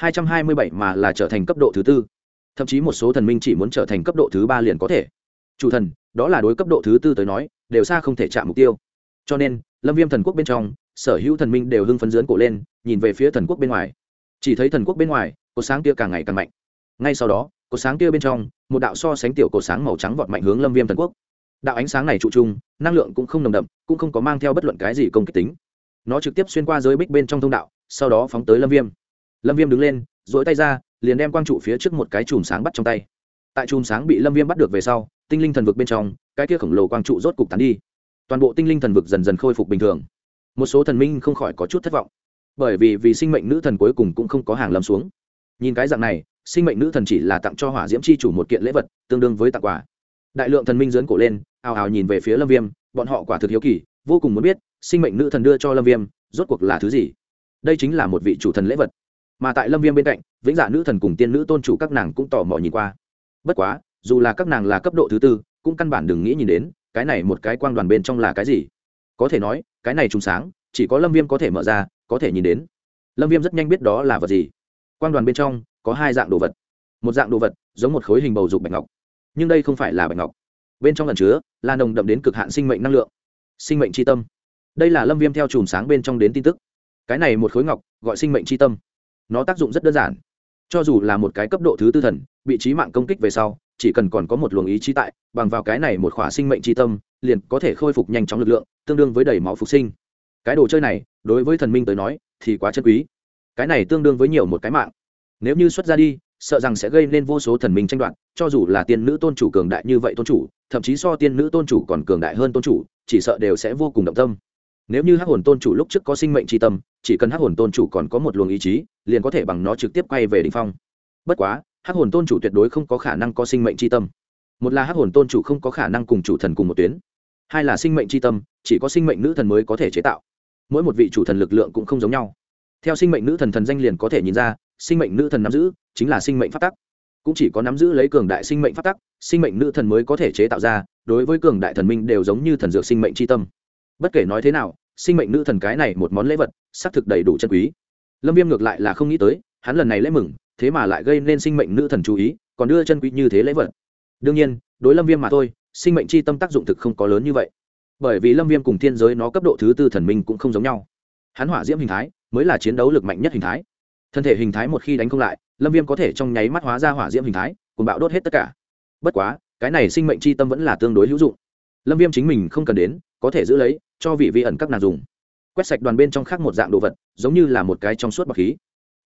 227 mà là trở thành cấp độ thứ tư. Thậm chí một số thần minh chỉ muốn trở thành cấp độ thứ ba liền có thể chủ thần, đó là đối cấp độ thứ tư tới nói đều xa không thể chạm mục tiêu. Cho nên Lâm Viêm thần quốc bên trong sở hữu thần minh đều hưng phấn dướn cổ lên, nhìn về phía thần quốc bên ngoài. Chỉ thấy thần quốc bên ngoài cột sáng kia càng ngày càng mạnh. Ngay sau đó cột sáng kia bên trong một đạo so sánh tiểu cột sáng màu trắng vọt mạnh hướng Lâm Viêm thần quốc. Đạo ánh sáng này trụ chung năng lượng cũng không nồng đậm, cũng không có mang theo bất luận cái gì công kích tính. Nó trực tiếp xuyên qua giới bích bên trong thông đạo, sau đó phóng tới Lâm Viêm. Lâm Viêm đứng lên, duỗi tay ra, liền đem quang trụ phía trước một cái chùm sáng bắt trong tay. Tại chùm sáng bị Lâm Viêm bắt được về sau, tinh linh thần vực bên trong, cái kia khổng lồ quang trụ rốt cục tán đi. Toàn bộ tinh linh thần vực dần dần khôi phục bình thường. Một số thần minh không khỏi có chút thất vọng, bởi vì sinh mệnh nữ thần cuối cùng cũng không có hàng lâm xuống. Nhìn cái dạng này, sinh mệnh nữ thần chỉ là tặng cho Hỏa Diễm chi chủ một kiện lễ vật, tương đương với tặng quà. Đại lượng thần minh giương cổ lên, ào ào nhìn về phía Lâm Viêm, bọn họ quả thực hiếu kỳ, vô cùng muốn biết, sinh mệnh nữ thần đưa cho Lâm Viêm, rốt cuộc là thứ gì? Đây chính là một vị chủ thần lễ vật. Mà tại Lâm Viêm bên cạnh, Vĩnh Dạ nữ thần cùng tiên nữ tôn chủ các nàng cũng tò mò nhìn qua. Bất quá, dù là các nàng là cấp độ thứ tư, cũng căn bản đừng nghĩ nhìn đến, cái này một cái quang đoàn bên trong là cái gì. Có thể nói, cái này trùng sáng, chỉ có Lâm Viêm có thể mở ra, có thể nhìn đến. Lâm Viêm rất nhanh biết đó là vật gì. Quang đoàn bên trong có 2 dạng đồ vật. Một dạng đồ vật giống một khối hình bầu dục bạch ngọc, nhưng đây không phải là bạch ngọc. Bên trong ẩn chứa là nồng đậm đến cực hạn sinh mệnh năng lượng, sinh mệnh chi tâm. Đây là Lâm Viêm theo chùm sáng bên trong đến tin tức. Cái này một khối ngọc gọi sinh mệnh chi tâm. Nó tác dụng rất đơn giản, cho dù là một cái cấp độ thứ tư thần bị chí mạng công kích về sau, chỉ cần còn có một luồng ý chí tại, bằng vào cái này một khỏa sinh mệnh chi tâm, liền có thể khôi phục nhanh chóng lực lượng, tương đương với đầy máu phục sinh. Cái đồ chơi này đối với thần minh tới nói thì quá chân quý. Cái này tương đương với nhiều một cái mạng, nếu như xuất ra đi, sợ rằng sẽ gây nên vô số thần minh tranh đoạt. Cho dù là tiên nữ tôn chủ cường đại như vậy tôn chủ, thậm chí so tiên nữ tôn chủ còn cường đại hơn tôn chủ, chỉ sợ đều sẽ vô cùng động tâm. Nếu như hắc hồn tôn chủ lúc trước có sinh mệnh chi tâm, chỉ cần hắc hồn tôn chủ còn có một luồng ý chí, liền có thể bằng nó trực tiếp quay về đỉnh phong. Bất quá hắc hồn tôn chủ tuyệt đối không có khả năng có sinh mệnh chi tâm. Một là hắc hồn tôn chủ không có khả năng cùng chủ thần cùng một tuyến, hai là sinh mệnh chi tâm chỉ có sinh mệnh nữ thần mới có thể chế tạo. Mỗi một vị chủ thần lực lượng cũng không giống nhau. Theo sinh mệnh nữ thần thần danh liền có thể nhìn ra, sinh mệnh nữ thần nắm giữ chính là sinh mệnh pháp tắc, cũng chỉ có nắm giữ lấy cường đại sinh mệnh pháp tắc, sinh mệnh nữ thần mới có thể chế tạo ra. Đối với cường đại thần minh đều giống như thần dược sinh mệnh chi tâm. Bất kể nói thế nào, sinh mệnh nữ thần cái này một món lễ vật xác thực đầy đủ chân quý. Lâm Viêm ngược lại là không nghĩ tới, hắn lần này lễ mừng thế mà lại gây nên sinh mệnh nữ thần chú ý, còn đưa chân quý như thế lễ vật. Đương nhiên đối Lâm Viêm mà thôi, sinh mệnh chi tâm tác dụng thực không có lớn như vậy, bởi vì Lâm Viêm cùng thiên giới nó cấp độ thứ tư thần minh cũng không giống nhau. Hắn hỏa diễm hình thái mới là chiến đấu lực mạnh nhất hình thái. Thân thể hình thái một khi đánh không lại, Lâm Viêm có thể trong nháy mắt hóa ra hỏa diễm hình thái, cùng bạo đốt hết tất cả. Bất quá cái này sinh mệnh chi tâm vẫn là tương đối hữu dụng. Lâm Viêm chính mình không cần đến, có thể giữ lấy cho vị vi ẩn các nàng dùng. Quét sạch đoàn bên trong khác một dạng đồ vật, giống như là một cái trong suốt bọc khí.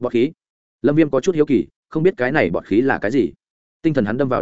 bọt khí. Lâm Viêm có chút hiếu kỳ, không biết cái này bọt khí là cái gì. Tinh thần hắn đâm vào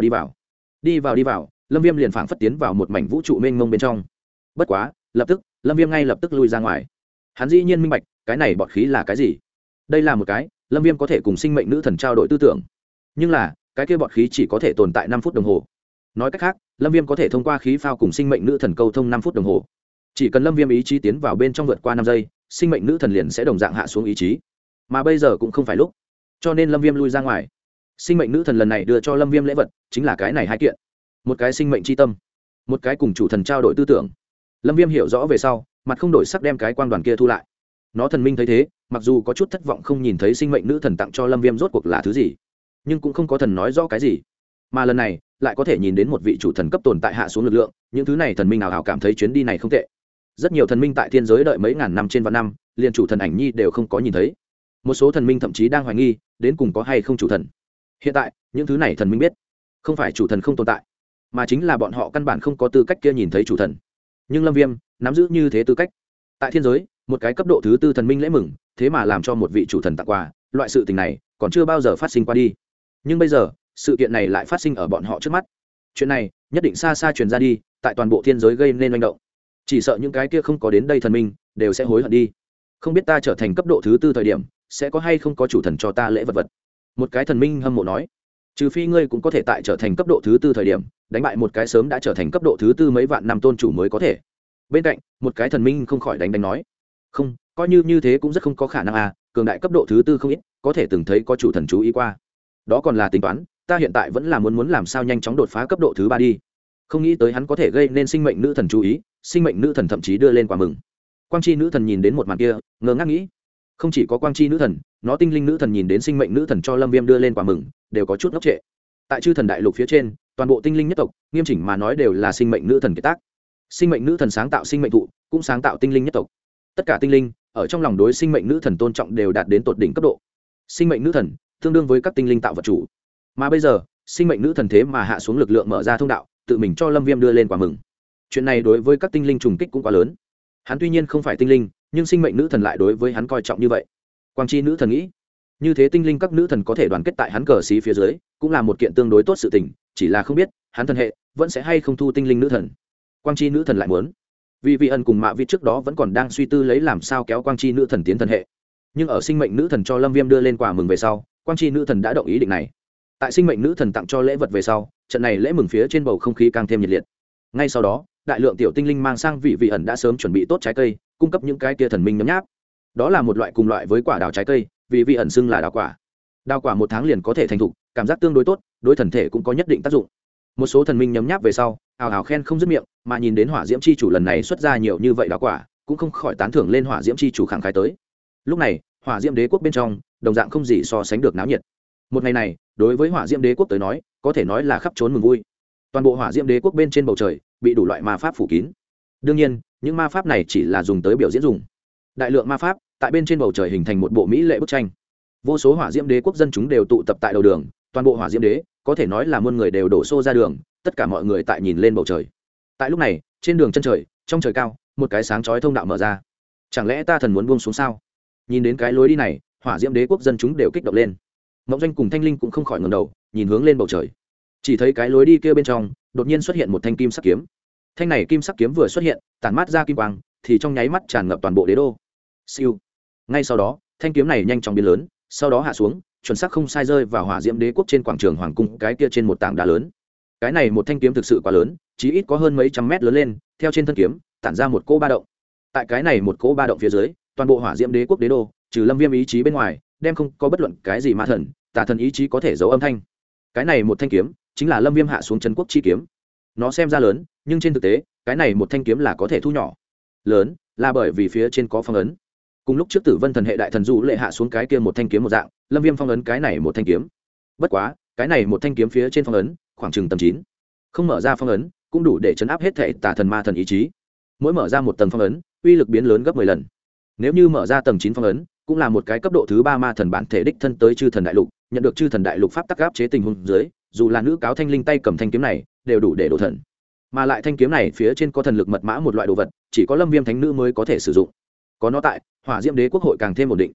đi vào, Lâm Viêm liền phảng phất tiến vào một mảnh vũ trụ mênh mông bên trong. Bất quá, lập tức, Lâm Viêm ngay lập tức lui ra ngoài. Hắn dĩ nhiên minh bạch, cái này bọt khí là cái gì. Đây là một cái, Lâm Viêm có thể cùng sinh mệnh nữ thần trao đổi tư tưởng. Nhưng là, cái kia bọt khí chỉ có thể tồn tại 5 phút đồng hồ. Nói cách khác, Lâm Viêm có thể thông qua khí phao cùng sinh mệnh nữ thần câu thông 5 phút đồng hồ. Chỉ cần Lâm Viêm ý chí tiến vào bên trong vượt qua 5 giây, sinh mệnh nữ thần liền sẽ đồng dạng hạ xuống ý chí. Mà bây giờ cũng không phải lúc, cho nên Lâm Viêm lui ra ngoài. Sinh mệnh nữ thần lần này đưa cho Lâm Viêm lễ vật, chính là cái này hai kiện. Một cái sinh mệnh chi tâm, một cái cùng chủ thần trao đổi tư tưởng. Lâm Viêm hiểu rõ về sau, mặt không đổi sắc đem cái quang đoàn kia thu lại. Nó thần minh thấy thế, mặc dù có chút thất vọng không nhìn thấy sinh mệnh nữ thần tặng cho Lâm Viêm rốt cuộc là thứ gì, nhưng cũng không có thần nói rõ cái gì. Mà lần này, lại có thể nhìn đến một vị chủ thần cấp tồn tại hạ xuống lực lượng, những thứ này thần minh nào cảm thấy chuyến đi này không tệ. Rất nhiều thần minh tại thiên giới đợi mấy ngàn năm trên vạn năm, liền chủ thần ảnh nhi đều không có nhìn thấy. Một số thần minh thậm chí đang hoài nghi, đến cùng có hay không chủ thần. Hiện tại, những thứ này thần minh biết, không phải chủ thần không tồn tại, mà chính là bọn họ căn bản không có tư cách kia nhìn thấy chủ thần. Nhưng Lâm Viêm nắm giữ như thế tư cách. Tại thiên giới, một cái cấp độ thứ 4 thần minh lễ mừng, thế mà làm cho một vị chủ thần tặng quà, loại sự tình này còn chưa bao giờ phát sinh qua đi. Nhưng bây giờ, sự kiện này lại phát sinh ở bọn họ trước mắt. Chuyện này nhất định xa xa truyền ra đi, tại toàn bộ thiên giới gây nên oanh động. Chỉ sợ những cái kia không có đến đây thần minh đều sẽ hối hận đi. Không biết ta trở thành cấp độ thứ 4 thời điểm, sẽ có hay không có chủ thần cho ta lễ vật vật. Một cái thần minh hâm mộ nói, trừ phi ngươi cũng có thể tại trở thành cấp độ thứ 4 thời điểm đánh bại một cái sớm đã trở thành cấp độ thứ 4 mấy vạn năm tôn chủ mới có thể. Bên cạnh một cái thần minh không khỏi đánh nói, không, coi như thế cũng rất không có khả năng à, cường đại cấp độ thứ 4 không ít, có thể từng thấy có chủ thần chú ý qua. Đó còn là tính toán, ta hiện tại vẫn là muốn làm sao nhanh chóng đột phá cấp độ thứ 3 đi. Không nghĩ tới hắn có thể gây nên sinh mệnh nữ thần chú ý, sinh mệnh nữ thần thậm chí đưa lên quả mừng. Quang chi nữ thần nhìn đến một màn kia, ngơ ngác nghĩ, không chỉ có quang chi nữ thần, nó tinh linh nữ thần nhìn đến sinh mệnh nữ thần cho Lâm Viêm đưa lên quả mừng, đều có chút ngốc trệ. Tại chư thần đại lục phía trên, toàn bộ tinh linh nhất tộc, nghiêm chỉnh mà nói đều là sinh mệnh nữ thần kiệt tác. Sinh mệnh nữ thần sáng tạo sinh mệnh thụ, cũng sáng tạo tinh linh nhất tộc. Tất cả tinh linh ở trong lòng đối sinh mệnh nữ thần tôn trọng đều đạt đến tột đỉnh cấp độ. Sinh mệnh nữ thần tương đương với các tinh linh tạo vật chủ. Mà bây giờ, sinh mệnh nữ thần thế mà hạ xuống lực lượng mở ra thông đạo, tự mình cho Lâm Viêm đưa lên quả mừng. Chuyện này đối với các tinh linh trùng kích cũng quá lớn. Hắn tuy nhiên không phải tinh linh, nhưng sinh mệnh nữ thần lại đối với hắn coi trọng như vậy. Quang chi nữ thần nghĩ, như thế tinh linh các nữ thần có thể đoàn kết tại hắn cờ xí phía dưới, cũng là một kiện tương đối tốt sự tình, chỉ là không biết hắn thần hệ vẫn sẽ hay không thu tinh linh nữ thần. Quang chi nữ thần lại muốn, vì vị ân cùng mạ vị trước đó vẫn còn đang suy tư lấy làm sao kéo quang chi nữ thần tiến thần hệ, nhưng ở sinh mệnh nữ thần cho Lâm Viêm đưa lên quà mừng về sau, quang chi nữ thần đã động ý định này. Tại sinh mệnh nữ thần tặng cho lễ vật về sau, trận này lễ mừng phía trên bầu không khí càng thêm nhiệt liệt. Ngay sau đó, đại lượng tiểu tinh linh mang sang vị vị ẩn đã sớm chuẩn bị tốt trái cây, cung cấp những cái kia thần minh nhấm nháp. Đó là một loại cùng loại với quả đào trái cây, vì vị ẩn xưng là đào quả. Đào quả 1 tháng liền có thể thành thục, cảm giác tương đối tốt, đối thần thể cũng có nhất định tác dụng. Một số thần minh nhấm nháp về sau, ào ào khen không dứt miệng, mà nhìn đến hỏa diễm chi chủ lần này xuất ra nhiều như vậy đào quả, cũng không khỏi tán thưởng lên hỏa diễm chi chủ khẳng khái tới. Lúc này, hỏa diễm đế quốc bên trong, đồng dạng không gì so sánh được náo nhiệt. Một ngày này, đối với hỏa diễm đế quốc tới nói, có thể nói là khắp trốn mừng vui. Toàn bộ hỏa diễm đế quốc bên trên bầu trời bị đủ loại ma pháp phủ kín. Đương nhiên, những ma pháp này chỉ là dùng tới biểu diễn dùng. Đại lượng ma pháp tại bên trên bầu trời hình thành một bộ mỹ lệ bức tranh. Vô số hỏa diễm đế quốc dân chúng đều tụ tập tại đầu đường, toàn bộ hỏa diễm đế có thể nói là muôn người đều đổ xô ra đường, tất cả mọi người tại nhìn lên bầu trời. Tại lúc này, trên đường chân trời, trong trời cao, một cái sáng chói thông đạo mở ra. Chẳng lẽ ta thần muốn buông xuống sao? Nhìn đến cái lối đi này, hỏa diễm đế quốc dân chúng đều kích động lên. Mộng Doanh cùng Thanh Linh cũng không khỏi ngẩng đầu, nhìn hướng lên bầu trời. Chỉ thấy cái lối đi kia bên trong, đột nhiên xuất hiện một thanh kim sắc kiếm. Thanh này kim sắc kiếm vừa xuất hiện, tản mát ra kim quang, thì trong nháy mắt tràn ngập toàn bộ đế đô. Siêu. Ngay sau đó, thanh kiếm này nhanh chóng biến lớn, sau đó hạ xuống, chuẩn xác không sai rơi vào hỏa diễm đế quốc trên quảng trường hoàng cung cái kia trên một tảng đá lớn. Cái này một thanh kiếm thực sự quá lớn, chí ít có hơn mấy trăm mét lớn lên, theo trên thân kiếm, tản ra một cỗ ba động. Tại cái này một cỗ ba động phía dưới, toàn bộ hỏa diễm đế quốc đế đô, trừ Lâm Viêm ý chí bên ngoài, đem không có bất luận cái gì ma thần, tà thần ý chí có thể giấu âm thanh. Cái này một thanh kiếm, chính là Lâm Viêm hạ xuống trấn quốc chi kiếm. Nó xem ra lớn, nhưng trên thực tế, cái này một thanh kiếm là có thể thu nhỏ. Lớn, là bởi vì phía trên có phong ấn. Cùng lúc trước Tử Vân thần hệ đại thần dụ lệ hạ xuống cái kia một thanh kiếm một dạng, Lâm Viêm phong ấn cái này một thanh kiếm. Bất quá, cái này một thanh kiếm phía trên phong ấn, khoảng chừng tầm 9. Không mở ra phong ấn, cũng đủ để trấn áp hết thảy tà thần ma thần ý chí. Mỗi mở ra một tầng phong ấn, uy lực biến lớn gấp 10 lần. Nếu như mở ra tầng 9 phong ấn, cũng là một cái cấp độ thứ 3 ma thần bản thể đích thân tới chư thần đại lục, nhận được chư thần đại lục pháp tắc áp chế tình huống dưới, dù là nữ cáo Thanh Linh tay cầm thanh kiếm này, đều đủ để đổ thần. Mà lại thanh kiếm này phía trên có thần lực mật mã một loại đồ vật, chỉ có Lâm Viêm thánh nữ mới có thể sử dụng. Có nó tại, hỏa diễm đế quốc hội càng thêm ổn định.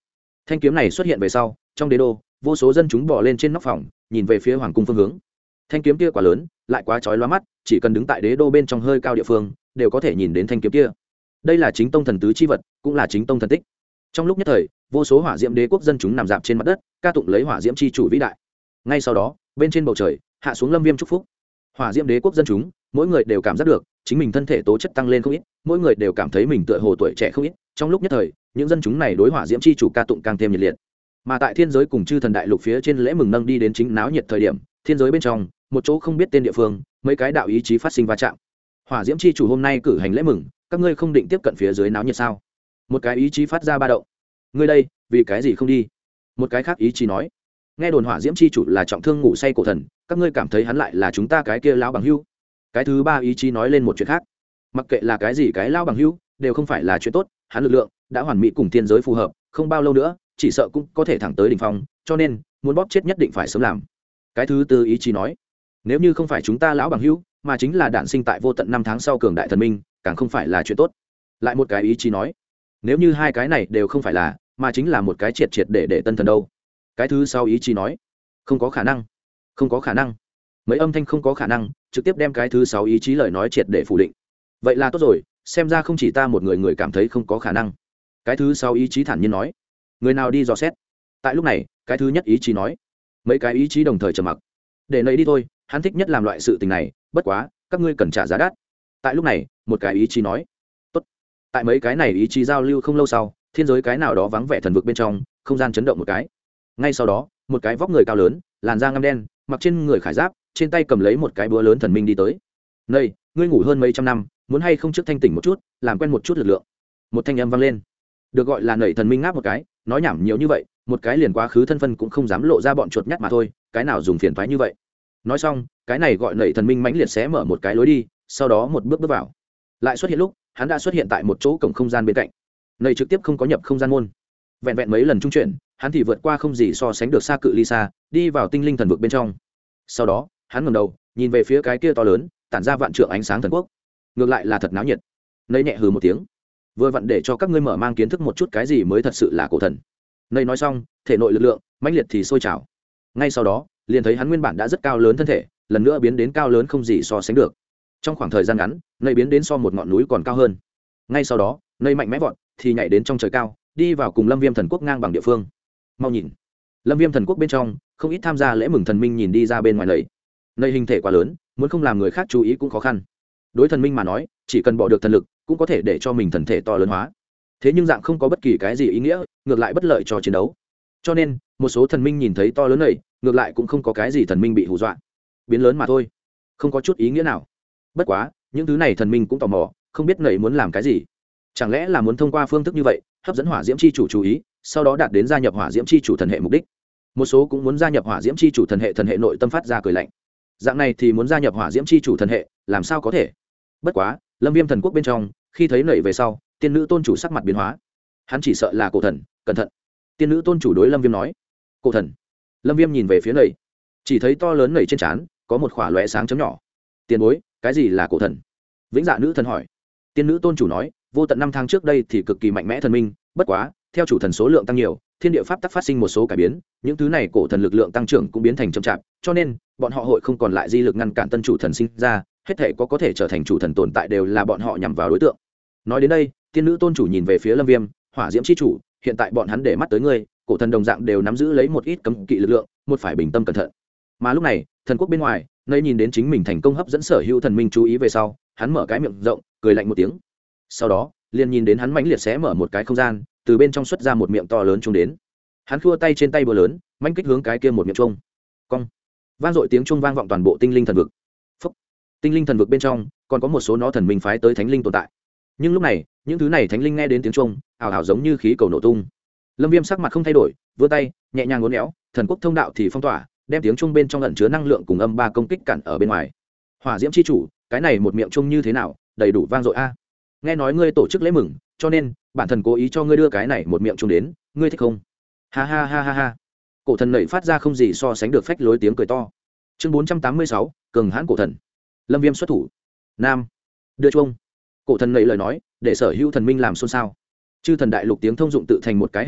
Thanh kiếm này xuất hiện về sau, trong đế đô vô số dân chúng bò lên trên nóc phòng nhìn về phía hoàng cung phương hướng. Thanh kiếm kia quá lớn, lại quá chói lóa mắt, chỉ cần đứng tại đế đô bên trong hơi cao địa phương đều có thể nhìn đến thanh kiếm kia. Đây là chính tông thần tứ chi vật, cũng là chính tông thần tích. Trong lúc nhất thời, vô số hỏa diễm đế quốc dân chúng nằm dạp trên mặt đất, ca tụng lấy hỏa diễm chi chủ vĩ đại. Ngay sau đó, bên trên bầu trời hạ xuống Lâm Viêm chúc phúc. Hỏa diễm đế quốc dân chúng, mỗi người đều cảm giác được chính mình thân thể tố chất tăng lên không ít, mỗi người đều cảm thấy mình tựa hồ tuổi trẻ không ít. Trong lúc nhất thời, những dân chúng này đối hỏa diễm chi chủ ca tụng càng thêm nhiệt liệt. Mà tại thiên giới cùng chư thần đại lục phía trên lễ mừng nâng đi đến chính náo nhiệt thời điểm, thiên giới bên trong, một chỗ không biết tên địa phương, mấy cái đạo ý chí phát sinh va chạm. Hỏa diễm chi chủ hôm nay cử hành lễ mừng, các ngươi không định tiếp cận phía dưới náo nhiệt sao? Một cái ý chí phát ra ba động. Ngươi đây, vì cái gì không đi? Một cái khác ý chí nói. Nghe đồn hỏa diễm chi chủ là trọng thương ngủ say cổ thần, các ngươi cảm thấy hắn lại là chúng ta cái kia lão bằng hữu. Cái thứ ba ý chí nói lên một chuyện khác. Mặc kệ là cái gì cái lão bằng hữu, đều không phải là chuyện tốt, hắn lực lượng đã hoàn mỹ cùng thiên giới phù hợp, không bao lâu nữa, chỉ sợ cũng có thể thẳng tới đỉnh phong, cho nên muốn bóp chết nhất định phải sớm làm. Cái thứ tư ý chí nói, nếu như không phải chúng ta lão bằng hữu, mà chính là đản sinh tại vô tận năm tháng sau cường đại thần minh, càng không phải là chuyện tốt. Lại một cái ý chí nói, nếu như hai cái này đều không phải là, mà chính là một cái triệt triệt để tân thần đâu. Cái thứ sáu ý chí nói, không có khả năng, không có khả năng. Mấy âm thanh không có khả năng trực tiếp đem cái thứ sáu ý chí lời nói triệt để phủ định. Vậy là tốt rồi, xem ra không chỉ ta một người cảm thấy không có khả năng. Cái thứ sáu ý chí thản nhiên nói, người nào đi dò xét. Tại lúc này, cái thứ nhất ý chí nói, mấy cái ý chí đồng thời trầm mặc. Để nấy đi thôi, hắn thích nhất làm loại sự tình này, bất quá các ngươi cần trả giá đắt. Tại lúc này, một cái ý chí nói, tốt. Tại mấy cái này ý chí giao lưu không lâu sau, thiên giới cái nào đó vắng vẻ thần vực bên trong, không gian chấn động một cái. Ngay sau đó, một cái vóc người cao lớn, làn da ngăm đen, mặc trên người khải giáp, trên tay cầm lấy một cái búa lớn thần minh đi tới. "Này, ngươi ngủ hơn mấy trăm năm, muốn hay không trước thanh tỉnh một chút, làm quen một chút lực lượng." Một thanh âm vang lên. Được gọi là nảy thần minh ngáp một cái, nói nhảm nhiều như vậy, một cái liền quá khứ thân phân cũng không dám lộ ra bọn chuột nhắt mà thôi, cái nào dùng phiền toái như vậy. Nói xong, cái này gọi nảy thần minh mãnh liệt xé mở một cái lối đi, sau đó một bước bước vào. Lại xuất hiện lúc, hắn đã xuất hiện tại một chỗ cổng không gian bên cạnh. Nảy trực tiếp không có nhập không gian môn. Vẹn vẹn mấy lần trung chuyển, hắn thì vượt qua không gì so sánh được xa cự ly xa, đi vào tinh linh thần vực bên trong. Sau đó, hắn ngẩng đầu, nhìn về phía cái kia to lớn, tản ra vạn trượng ánh sáng thần quốc. Ngược lại là thật náo nhiệt. Nảy nhẹ hừ một tiếng, vừa vặn để cho các ngươi mở mang kiến thức một chút cái gì mới thật sự là cổ thần. Nảy nói xong, thể nội lực lượng mãnh liệt thì sôi trào. Ngay sau đó, liền thấy hắn nguyên bản đã rất cao lớn thân thể, lần nữa biến đến cao lớn không gì so sánh được. Trong khoảng thời gian ngắn, nảy biến đến so một ngọn núi còn cao hơn. Ngay sau đó, nảy mạnh mẽ vọt, thì nhảy đến trong trời cao, đi vào cùng Lâm Viêm thần quốc ngang bằng địa phương. Mau nhìn, Lâm Viêm thần quốc bên trong, không ít tham gia lễ mừng thần minh nhìn đi ra bên ngoài nảy. Nảy hình thể quá lớn, muốn không làm người khác chú ý cũng khó khăn. Đối thần minh mà nói, chỉ cần bỏ được thần lực, cũng có thể để cho mình thần thể to lớn hóa. Thế nhưng dạng không có bất kỳ cái gì ý nghĩa, ngược lại bất lợi cho chiến đấu. Cho nên, một số thần minh nhìn thấy to lớn này, ngược lại cũng không có cái gì thần minh bị hù dọa. Biến lớn mà thôi, không có chút ý nghĩa nào. Bất quá, những thứ này thần minh cũng tò mò, không biết nảy muốn làm cái gì. Chẳng lẽ là muốn thông qua phương thức như vậy, hấp dẫn hỏa diễm chi chủ chú ý, sau đó đạt đến gia nhập hỏa diễm chi chủ thần hệ mục đích. Một số cũng muốn gia nhập hỏa diễm chi chủ thần hệ nội tâm phát ra cười lạnh. Dạng này thì muốn gia nhập hỏa diễm chi chủ thần hệ, làm sao có thể? Bất quá, Lâm Viêm thần quốc bên trong, khi thấy nảy về sau, tiên nữ tôn chủ sắc mặt biến hóa. Hắn chỉ sợ là cổ thần, cẩn thận. Tiên nữ tôn chủ đối Lâm Viêm nói. Cổ thần. Lâm Viêm nhìn về phía nảy, chỉ thấy to lớn nảy trên trán có một khỏa lóe sáng chấm nhỏ. Tiền bối, cái gì là cổ thần? Vĩnh Dạ nữ thần hỏi. Tiên nữ tôn chủ nói, vô tận năm tháng trước đây thì cực kỳ mạnh mẽ thần minh, bất quá, theo chủ thần số lượng tăng nhiều, thiên địa pháp tắc phát sinh một số cải biến, những thứ này cổ thần lực lượng tăng trưởng cũng biến thành chậm chạp, cho nên bọn họ hội không còn lại di lực ngăn cản tân chủ thần sinh ra, hết thể có thể trở thành chủ thần tồn tại đều là bọn họ nhằm vào đối tượng. Nói đến đây, tiên nữ tôn chủ nhìn về phía Lâm Viêm, hỏa diễm chi chủ, hiện tại bọn hắn để mắt tới ngươi, cổ thần đồng dạng đều nắm giữ lấy một ít cấm kỵ lực lượng, một phải bình tâm cẩn thận. Mà lúc này, thần quốc bên ngoài, nơi nhìn đến chính mình thành công hấp dẫn sở hữu thần minh chú ý về sau, hắn mở cái miệng rộng, cười lạnh một tiếng. Sau đó, liền nhìn đến hắn mãnh liệt xé mở một cái không gian, từ bên trong xuất ra một miệng to lớn trung đến. Hắn khua tay trên tay búa lớn, mãnh kích hướng cái kia một miệng trung. Cong. Vang dội tiếng trung vang vọng toàn bộ tinh linh thần vực. Phốc. Tinh linh thần vực bên trong, còn có một số nó thần minh phái tới thánh linh tồn tại. Nhưng lúc này, những thứ này thánh linh nghe đến tiếng trung, ảo ảo giống như khí cầu nổ tung. Lâm Viêm sắc mặt không thay đổi, vươn tay, nhẹ nhàng uốn éo, thần quốc thông đạo thì phong tỏa, đem tiếng trung bên trong ẩn chứa năng lượng cùng âm ba công kích cản ở bên ngoài. Hỏa diễm chi chủ, cái này một miệng trung như thế nào, đầy đủ vang dội a. Nghe nói ngươi tổ chức lễ mừng, cho nên bản thần cố ý cho ngươi đưa cái này một miệng trung đến, ngươi thích không? Ha ha ha ha ha. Cổ thần nảy phát ra không gì so sánh được phách lối tiếng cười to. Chương 486, cường hãn cổ thần. Lâm Viêm xuất thủ. Nam, đưa chuông. Cổ thần nảy lời nói, để sở hữu thần minh làm xôn xao. Chư thần đại lục tiếng thông dụng tự thành một cái hệ thống,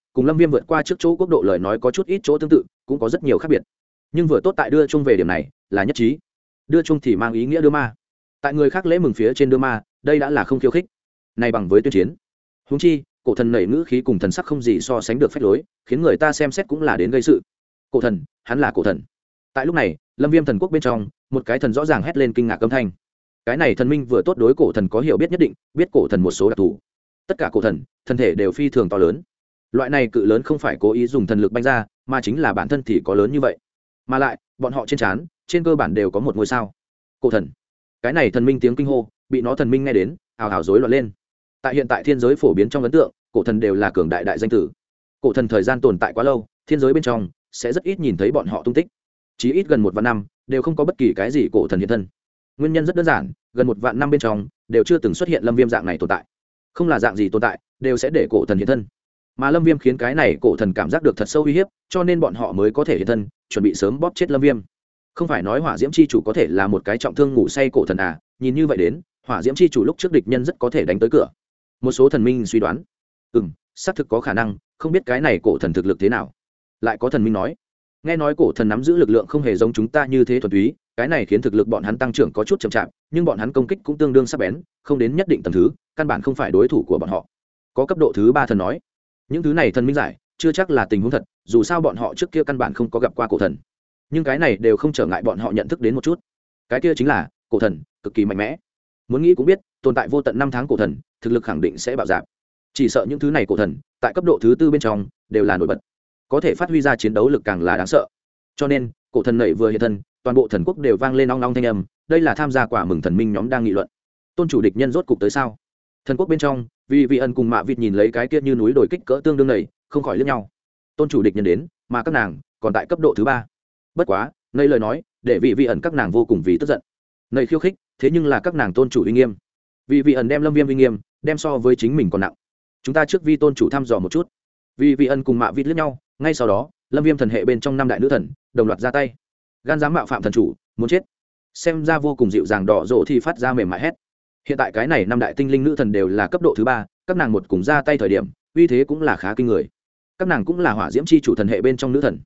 cùng lâm viêm vượt qua trước chỗ quốc độ lời nói có chút ít chỗ tương tự, cũng có rất nhiều khác biệt. Nhưng vừa tốt tại đưa chung về điểm này là nhất trí. Đưa chung thì mang ý nghĩa đưa ma, tại người khác lễ mừng phía trên đưa ma, đây đã là không khiêu khích này bằng với tuyên chiến. Huống chi cổ thần nảy ngữ khí cùng thần sắc không gì so sánh được phách lối, khiến người ta xem xét cũng là đến gây sự. Cổ thần, hắn là cổ thần. Tại lúc này, lâm viêm thần quốc bên trong, một cái thần rõ ràng hét lên kinh ngạc âm thanh. Cái này thần minh vừa tốt đối cổ thần có hiểu biết nhất định, biết cổ thần một số đặc thù. Tất cả cổ thần, thân thể đều phi thường to lớn. Loại này cự lớn không phải cố ý dùng thần lực banh ra, mà chính là bản thân thì có lớn như vậy. Mà lại, bọn họ trên trán, trên cơ bản đều có một ngôi sao. Cổ thần. Cái này thần minh tiếng kinh hô, bị nó thần minh nghe đến, ào ào rối loạn lên. Tại hiện tại thiên giới phổ biến trong ấn tượng, cổ thần đều là cường đại đại danh tử. Cổ thần thời gian tồn tại quá lâu, thiên giới bên trong sẽ rất ít nhìn thấy bọn họ tung tích. Chí ít gần 1 vạn năm đều không có bất kỳ cái gì cổ thần hiện thân. Nguyên nhân rất đơn giản, gần 1 vạn năm bên trong đều chưa từng xuất hiện lâm viêm dạng này tồn tại. Không là dạng gì tồn tại, đều sẽ để cổ thần hiện thân. Mà lâm viêm khiến cái này cổ thần cảm giác được thật sâu uy hiếp, cho nên bọn họ mới có thể hiện thân, chuẩn bị sớm bóp chết lâm viêm. Không phải nói hỏa diễm chi chủ có thể là một cái trọng thương ngủ say cổ thần à, nhìn như vậy đến, hỏa diễm chi chủ lúc trước địch nhân rất có thể đánh tới cửa. Một số thần minh suy đoán, xác thực có khả năng, không biết cái này cổ thần thực lực thế nào. Lại có thần minh nói, nghe nói cổ thần nắm giữ lực lượng không hề giống chúng ta như thế thuần túy, cái này khiến thực lực bọn hắn tăng trưởng có chút chậm chạp, nhưng bọn hắn công kích cũng tương đương sắc bén, không đến nhất định tầng thứ, căn bản không phải đối thủ của bọn họ. Có cấp độ thứ 3 thần nói, những thứ này thần minh giải, chưa chắc là tình huống thật, dù sao bọn họ trước kia căn bản không có gặp qua cổ thần. Nhưng cái này đều không trở ngại bọn họ nhận thức đến một chút. Cái kia chính là cổ thần cực kỳ mạnh mẽ. Muốn nghĩ cũng biết, tồn tại vô tận 5 tháng cổ thần, thực lực khẳng định sẽ bạo dạn. Chỉ sợ những thứ này cổ thần, tại cấp độ thứ 4 bên trong đều là nổi bật, có thể phát huy ra chiến đấu lực càng là đáng sợ. Cho nên, cổ thần nảy vừa hiện thân, toàn bộ thần quốc đều vang lên ong ong thanh âm, đây là tham gia quả mừng thần minh nhóm đang nghị luận. Tôn chủ địch nhân rốt cục tới sao? Thần quốc bên trong, vì vị ân cùng mạ vịt nhìn lấy cái kia như núi đồi kích cỡ tương đương này, không khỏi liếc nhau. Tôn chủ địch nhân đến, mà các nàng còn tại cấp độ thứ 3. Bất quá, nơi lời nói, để vị ẩn các nàng vô cùng vì tức giận. Nơi khiêu khích, thế nhưng là các nàng tôn chủ uy nghiêm. Vị ẩn đem lâm viêm uy nghiêm, đem so với chính mình còn nặng. Chúng ta trước vi tôn chủ thăm dò một chút. Vị ẩn cùng mạ vịt liếc nhau, ngay sau đó, lâm viêm thần hệ bên trong 5 đại nữ thần đồng loạt ra tay. Gan dám mạo phạm thần chủ, muốn chết. Xem ra vô cùng dịu dàng đỏ rộ thì phát ra mềm mại hét. Hiện tại cái này 5 đại tinh linh nữ thần đều là cấp độ thứ 3, các nàng một cùng ra tay thời điểm, uy thế cũng là khá kinh người. Các nàng cũng là hỏa diễm chi chủ thần hệ bên trong nữ thần.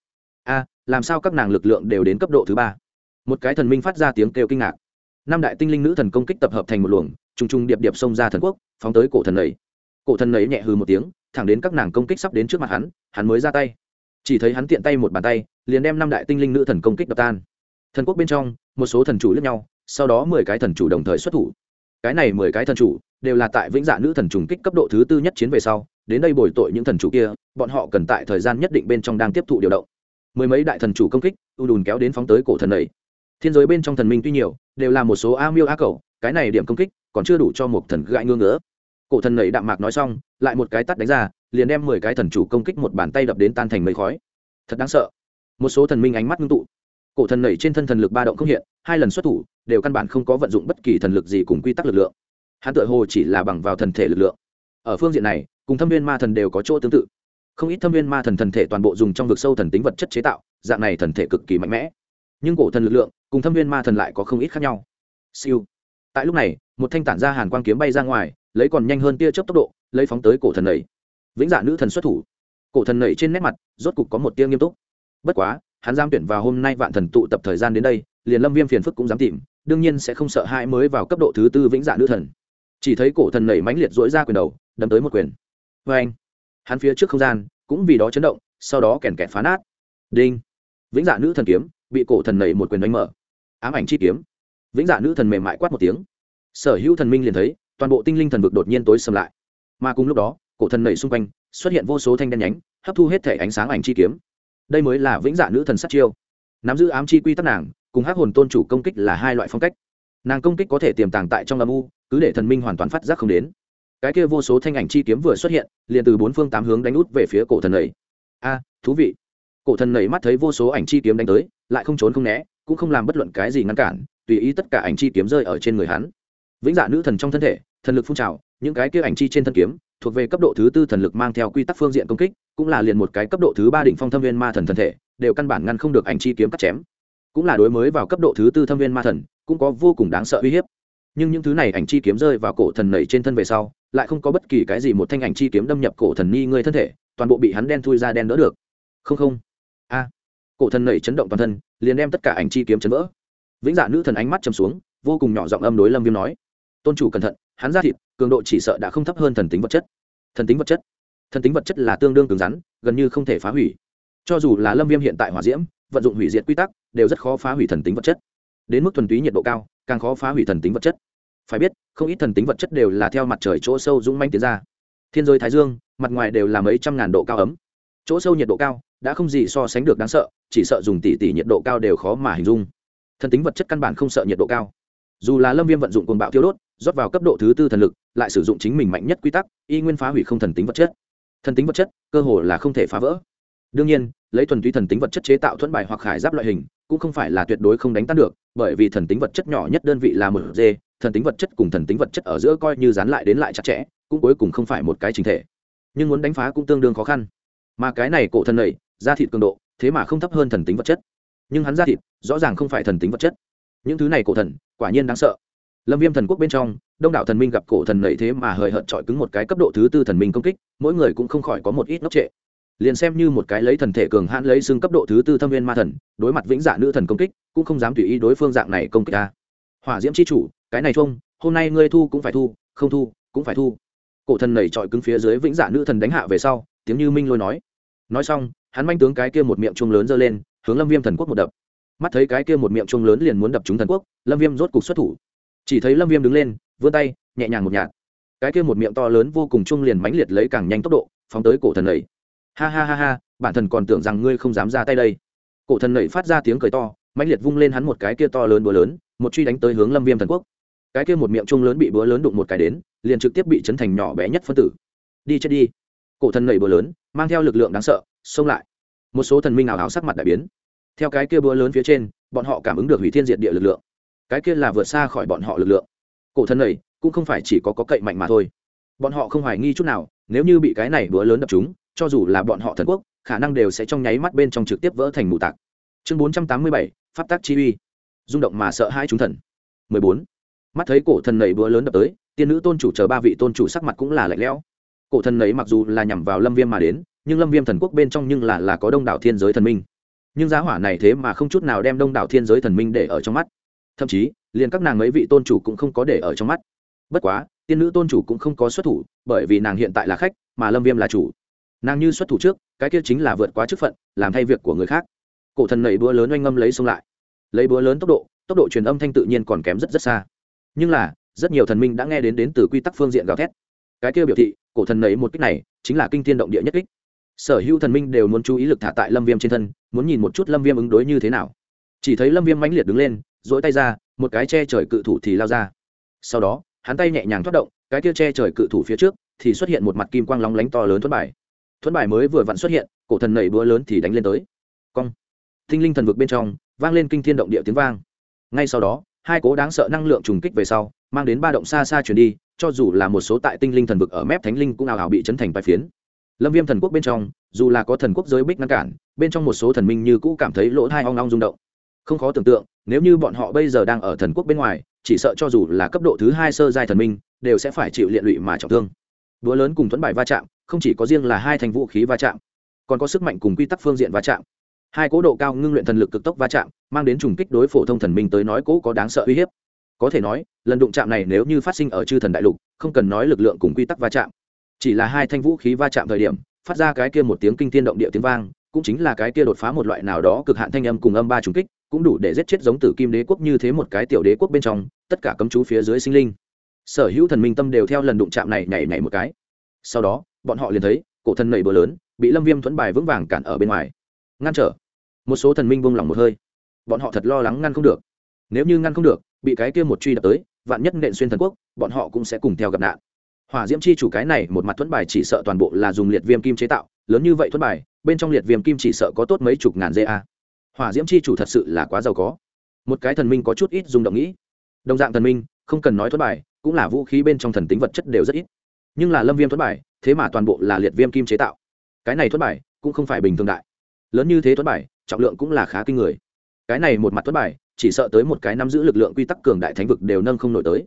Làm sao các nàng lực lượng đều đến cấp độ thứ 3? Một cái thần minh phát ra tiếng kêu kinh ngạc. 5 đại tinh linh nữ thần công kích tập hợp thành một luồng, trùng trùng điệp điệp xông ra thần quốc, phóng tới cổ thần ấy. Cổ thần ấy nhẹ hừ một tiếng, thẳng đến các nàng công kích sắp đến trước mặt hắn mới ra tay. Chỉ thấy hắn tiện tay một bàn tay, liền đem 5 đại tinh linh nữ thần công kích đập tan. Thần quốc bên trong, một số thần chủ liếc nhau, sau đó 10 cái thần chủ đồng thời xuất thủ. Cái này 10 cái thần chủ đều là tại vĩnh dạ nữ thần trùng kích cấp độ thứ 4 nhất chiến về sau, đến đây bồi tội những thần chủ kia, bọn họ cần tại thời gian nhất định bên trong đang tiếp thụ điều động. Mười mấy đại thần chủ công kích, đùn kéo đến phóng tới cổ thần ấy. Thiên giới bên trong thần minh tuy nhiều, đều là một số a miêu a cẩu, cái này điểm công kích còn chưa đủ cho một thần gãi ngưỡng ngỡ. Cổ thần ấy đạm mạc nói xong, lại một cái tát đánh ra, liền đem 10 cái thần chủ công kích một bàn tay đập đến tan thành mây khói. Thật đáng sợ. Một số thần minh ánh mắt ngưng tụ. Cổ thần ấy trên thân thần lực ba động không hiện, 2 lần xuất thủ, đều căn bản không có vận dụng bất kỳ thần lực gì cùng quy tắc lực lượng. Hắn tựa hồ chỉ là bằng vào thần thể lực lượng. Ở phương diện này, cùng Thâm Viên Ma Thần đều có chỗ tương tự. Không ít Thâm Viên Ma Thần thần thể toàn bộ dùng trong vực sâu thần tính vật chất chế tạo, dạng này thần thể cực kỳ mạnh mẽ. Nhưng cổ thần lực lượng cùng Thâm Viên Ma Thần lại có không ít khác nhau. Siêu. Tại lúc này, một thanh tản ra hàn quang kiếm bay ra ngoài, lấy còn nhanh hơn tia chớp tốc độ, lấy phóng tới cổ thần ấy. Vĩnh Dạ nữ thần xuất thủ. Cổ thần ấy trên nét mặt, rốt cục có một tia nghiêm túc. Bất quá, hắn dám tuyển vào hôm nay vạn thần tụ tập thời gian đến đây, liền Lâm Viêm phiền phức cũng dám tìm, đương nhiên sẽ không sợ hãi mới vào cấp độ thứ 4 Vĩnh Dạ nữ thần. Chỉ thấy cổ thần ấy mãnh liệt duỗi ra quyền đầu, đâm tới một quyền. Anh, hắn phía trước không gian cũng vì đó chấn động, sau đó kèn kẹt phá nát. Đinh, Vĩnh Dạ nữ thần kiếm bị cổ thần nảy một quyền đánh mở. Ám ảnh chi kiếm. Vĩnh Dạ nữ thần mềm mại quát một tiếng. Sở hữu thần minh liền thấy, toàn bộ tinh linh thần vực đột nhiên tối sầm lại. Mà cùng lúc đó, cổ thần nảy xung quanh xuất hiện vô số thanh đen nhánh, hấp thu hết thể ánh sáng ảnh chi kiếm. Đây mới là Vĩnh Dạ nữ thần sát chiêu. Nắm giữ ám chi quy tắc nàng, cùng Hắc hồn tôn chủ công kích là 2 loại phong cách. Nàng công kích có thể tiềm tàng tại trong âm u, cứ để thần minh hoàn toàn phát giác không đến. Cái kia vô số thanh ảnh chi kiếm vừa xuất hiện, liền từ 4 phương 8 hướng đánh út về phía cổ thần ấy. Thú vị. Cổ thần ấy mắt thấy vô số ảnh chi kiếm đánh tới, lại không trốn không né, cũng không làm bất luận cái gì ngăn cản, tùy ý tất cả ảnh chi kiếm rơi ở trên người hắn. Vĩnh Dạ nữ thần trong thân thể, thần lực phun trào, những cái kia ảnh chi trên thân kiếm, thuộc về cấp độ thứ 4 thần lực mang theo quy tắc phương diện công kích, cũng là liền một cái cấp độ thứ 3 đỉnh phong Thâm Viên Ma Thần thân thể, đều căn bản ngăn không được ảnh chi kiếm cắt chém. Cũng là đối mới vào cấp độ thứ 4 Thâm Viên Ma Thần, cũng có vô cùng đáng sợ uy hiếp. Nhưng những thứ này ảnh chi kiếm rơi vào cổ thần nảy trên thân về sau, lại không có bất kỳ cái gì một thanh ảnh chi kiếm đâm nhập cổ thần ni người thân thể, toàn bộ bị hắn đen thui ra đen đỡ được. Không không. A. Cổ thần nảy chấn động toàn thân, liền đem tất cả ảnh chi kiếm chấn vỡ. Vĩnh Dạ nữ thần ánh mắt trầm xuống, vô cùng nhỏ giọng âm đối Lâm Viêm nói: "Tôn chủ cẩn thận, hắn ra thịt, cường độ chỉ sợ đã không thấp hơn thần tính vật chất." Thần tính vật chất? Thần tính vật chất là tương đương cứng rắn, gần như không thể phá hủy. Cho dù là Lâm Viêm hiện tại hỏa diễm, vận dụng hủy diệt quy tắc, đều rất khó phá hủy thần tính vật chất. Đến mức thuần túy nhiệt độ cao, càng khó phá hủy thần tính vật chất. Phải biết, không ít thần tính vật chất đều là theo mặt trời chỗ sâu dũng mãnh tiến ra. Thiên giới thái dương, mặt ngoài đều là mấy trăm ngàn độ cao ấm. Chỗ sâu nhiệt độ cao, đã không gì so sánh được đáng sợ, chỉ sợ dùng tỷ nhiệt độ cao đều khó mà hình dung. Thần tính vật chất căn bản không sợ nhiệt độ cao. Dù là Lâm Viêm vận dụng cuồng bạo thiêu đốt, rót vào cấp độ thứ tư thần lực, lại sử dụng chính mình mạnh nhất quy tắc, y nguyên phá hủy không thần tính vật chất. Thần tính vật chất, cơ hồ là không thể phá vỡ. Đương nhiên, lấy thuần túy thần tính vật chất chế tạo thuẫn bài hoặc khải giáp loại hình, cũng không phải là tuyệt đối không đánh tan được, bởi vì thần tính vật chất nhỏ nhất đơn vị là 1G, thần tính vật chất cùng thần tính vật chất ở giữa coi như dán lại đến lại chặt chẽ, cũng cuối cùng không phải một cái chỉnh thể. Nhưng muốn đánh phá cũng tương đương khó khăn. Mà cái này cổ thần này, da thịt cường độ, thế mà không thấp hơn thần tính vật chất. Nhưng hắn da thịt, rõ ràng không phải thần tính vật chất. Những thứ này cổ thần, quả nhiên đáng sợ. Lâm Viêm thần quốc bên trong, đông đảo thần minh gặp cổ thần nảy thế mà hời hợt chọi cứng một cái cấp độ thứ tư thần minh công kích, mỗi người cũng không khỏi có một ít ngốc trệ. Liền xem như một cái lấy thần thể cường hãn lấy xương cấp độ thứ tư thâm viên ma thần, đối mặt Vĩnh Dạ nữ thần công kích, cũng không dám tùy ý đối phương dạng này công kích ta. Hỏa diễm chi chủ, cái này chung, hôm nay ngươi thu cũng phải thu, không thu cũng phải thu. Cổ thần nảy chọi cứng phía dưới Vĩnh Dạ nữ thần đánh hạ về sau, tiếng như minh lôi nói. Nói xong, hắn manh tướng cái kia một miệng chuông lớn giơ lên, hướng Lâm Viêm thần quốc một đập. Mắt thấy cái kia một miệng chuông lớn liền muốn đập trúng thần quốc, Lâm Viêm rốt cục xuất thủ. Chỉ thấy Lâm Viêm đứng lên, vươn tay, nhẹ nhàng một nhạt. Cái kia một miệng to lớn vô cùng chuông liền mãnh liệt lấy càng nhanh tốc độ, phóng tới cổ thần nảy. Ha ha ha ha, bản thần còn tưởng rằng ngươi không dám ra tay đây. Cổ thần nảy phát ra tiếng cười to, mãnh liệt vung lên hắn một cái kia to lớn búa lớn, một truy đánh tới hướng Lâm Viêm thần quốc. Cái kia một miệng chuông lớn bị búa lớn đụng một cái đến, liền trực tiếp bị chấn thành nhỏ bé nhất phân tử. Đi chết đi. Cổ thần nảy búa lớn, mang theo lực lượng đáng sợ, xông lại. Một số thần minh ảo ảo sắc mặt đại biến. Theo cái kia búa lớn phía trên, bọn họ cảm ứng được hủy thiên diệt địa lực lượng. Cái kia là vượt xa khỏi bọn họ lực lượng. Cổ thần nảy cũng không phải chỉ có cậy mạnh mà thôi. Bọn họ không hoài nghi chút nào, nếu như bị cái này búa lớn đập trúng, cho dù là bọn họ thần quốc, khả năng đều sẽ trong nháy mắt bên trong trực tiếp vỡ thành mù tạc. Chương 487, pháp tắc chi uy. Rung động mà sợ hãi chúng thần. 14. Mắt thấy cổ thần nảy búa lớn đập tới, tiên nữ tôn chủ chờ ba vị tôn chủ sắc mặt cũng là lạnh lẽo. Cổ thần nảy mặc dù là nhằm vào Lâm Viêm mà đến, nhưng Lâm Viêm thần quốc bên trong nhưng là có đông đảo thiên giới thần minh. Nhưng giá hỏa này thế mà không chút nào đem đông đảo thiên giới thần minh để ở trong mắt. Thậm chí, liền các nàng mấy vị tôn chủ cũng không có để ở trong mắt. Bất quá, tiên nữ tôn chủ cũng không có xuất thủ, bởi vì nàng hiện tại là khách, mà Lâm Viêm là chủ. Nàng như xuất thủ trước, cái kia chính là vượt quá chức phận, làm thay việc của người khác. Cổ thần nảy búa lớn oanh ngâm lấy xông lại. Lấy búa lớn tốc độ truyền âm thanh tự nhiên còn kém rất xa. Nhưng là, rất nhiều thần minh đã nghe đến từ quy tắc phương diện gào thét. Cái kia biểu thị, cổ thần nảy một kích này, chính là kinh thiên động địa nhất kích. Sở hữu thần minh đều muốn chú ý lực thả tại Lâm Viêm trên thân, muốn nhìn một chút Lâm Viêm ứng đối như thế nào. Chỉ thấy Lâm Viêm mãnh liệt đứng lên, duỗi tay ra, một cái che trời cự thủ thì lao ra. Sau đó, hắn tay nhẹ nhàng thoát động, cái kia che trời cự thủ phía trước thì xuất hiện một mặt kim quang lóng lánh to lớn thuẫn bài. Thuẫn bài mới vừa vặn xuất hiện, cổ thần nảy búa lớn thì đánh lên tới. Cong. Tinh linh thần vực bên trong, vang lên kinh thiên động địa tiếng vang. Ngay sau đó, hai cố đáng sợ năng lượng trùng kích về sau, mang đến ba động xa xa truyền đi, cho dù là một số tại tinh linh thần vực ở mép thánh linh cũng ào ào bị chấn thành vài phiến. Lâm Viêm thần quốc bên trong, dù là có thần quốc giới bích ngăn cản, bên trong một số thần minh như cũ cảm thấy lỗ tai ong ong rung động. Không khó tưởng tượng, nếu như bọn họ bây giờ đang ở thần quốc bên ngoài, chỉ sợ cho dù là cấp độ thứ 2 sơ giai thần minh, đều sẽ phải chịu liệt lụy mà trọng thương. Búa lớn cùng thuẫn bài va chạm, không chỉ có riêng là hai thành vũ khí va chạm, còn có sức mạnh cùng quy tắc phương diện va chạm. Hai cố độ cao ngưng luyện thần lực cực tốc va chạm, mang đến trùng kích đối phổ thông thần minh tới nói cố có đáng sợ uy hiếp. Có thể nói, lần đụng chạm này nếu như phát sinh ở chư thần đại lục, không cần nói lực lượng cùng quy tắc va chạm, chỉ là hai thanh vũ khí va chạm thời điểm, phát ra cái kia một tiếng kinh thiên động địa tiếng vang, cũng chính là cái kia đột phá một loại nào đó cực hạn thanh âm cùng âm ba trùng kích, cũng đủ để giết chết giống Tử Kim Đế quốc như thế một cái tiểu đế quốc bên trong, tất cả cấm chú phía dưới sinh linh. Sở hữu thần minh tâm đều theo lần đụng chạm này nhảy nhảy một cái. Sau đó, bọn họ liền thấy, cổ thần nảy búa lớn, bị Lâm Viêm thuẫn bài vững vàng cản ở bên ngoài, ngăn trở. Một số thần minh buông lỏng một hơi. Bọn họ thật lo lắng ngăn không được. Nếu như ngăn không được, bị cái kia một truy đập tới, vạn nhất nện xuyên thần quốc, bọn họ cũng sẽ cùng theo gặp nạn. Hỏa diễm chi chủ cái này một mặt thuẫn bài chỉ sợ toàn bộ là dùng liệt viêm kim chế tạo, lớn như vậy thuẫn bài, bên trong liệt viêm kim chỉ sợ có tốt mấy chục ngàn GA. Hỏa diễm chi chủ thật sự là quá giàu có. Một cái thần minh có chút ít rung động nghĩ. Đồng dạng thần minh, không cần nói thuẫn bài, cũng là vũ khí bên trong thần tính vật chất đều rất ít. Nhưng là Lâm Viêm thuẫn bài, thế mà toàn bộ là liệt viêm kim chế tạo. Cái này thuẫn bài cũng không phải bình thường đại. Lớn như thế thuẫn bài, trọng lượng cũng là khá kinh người. Cái này một mặt thuẫn bài, chỉ sợ tới một cái nắm giữ lực lượng quy tắc cường đại thánh vực đều nâng không nổi tới.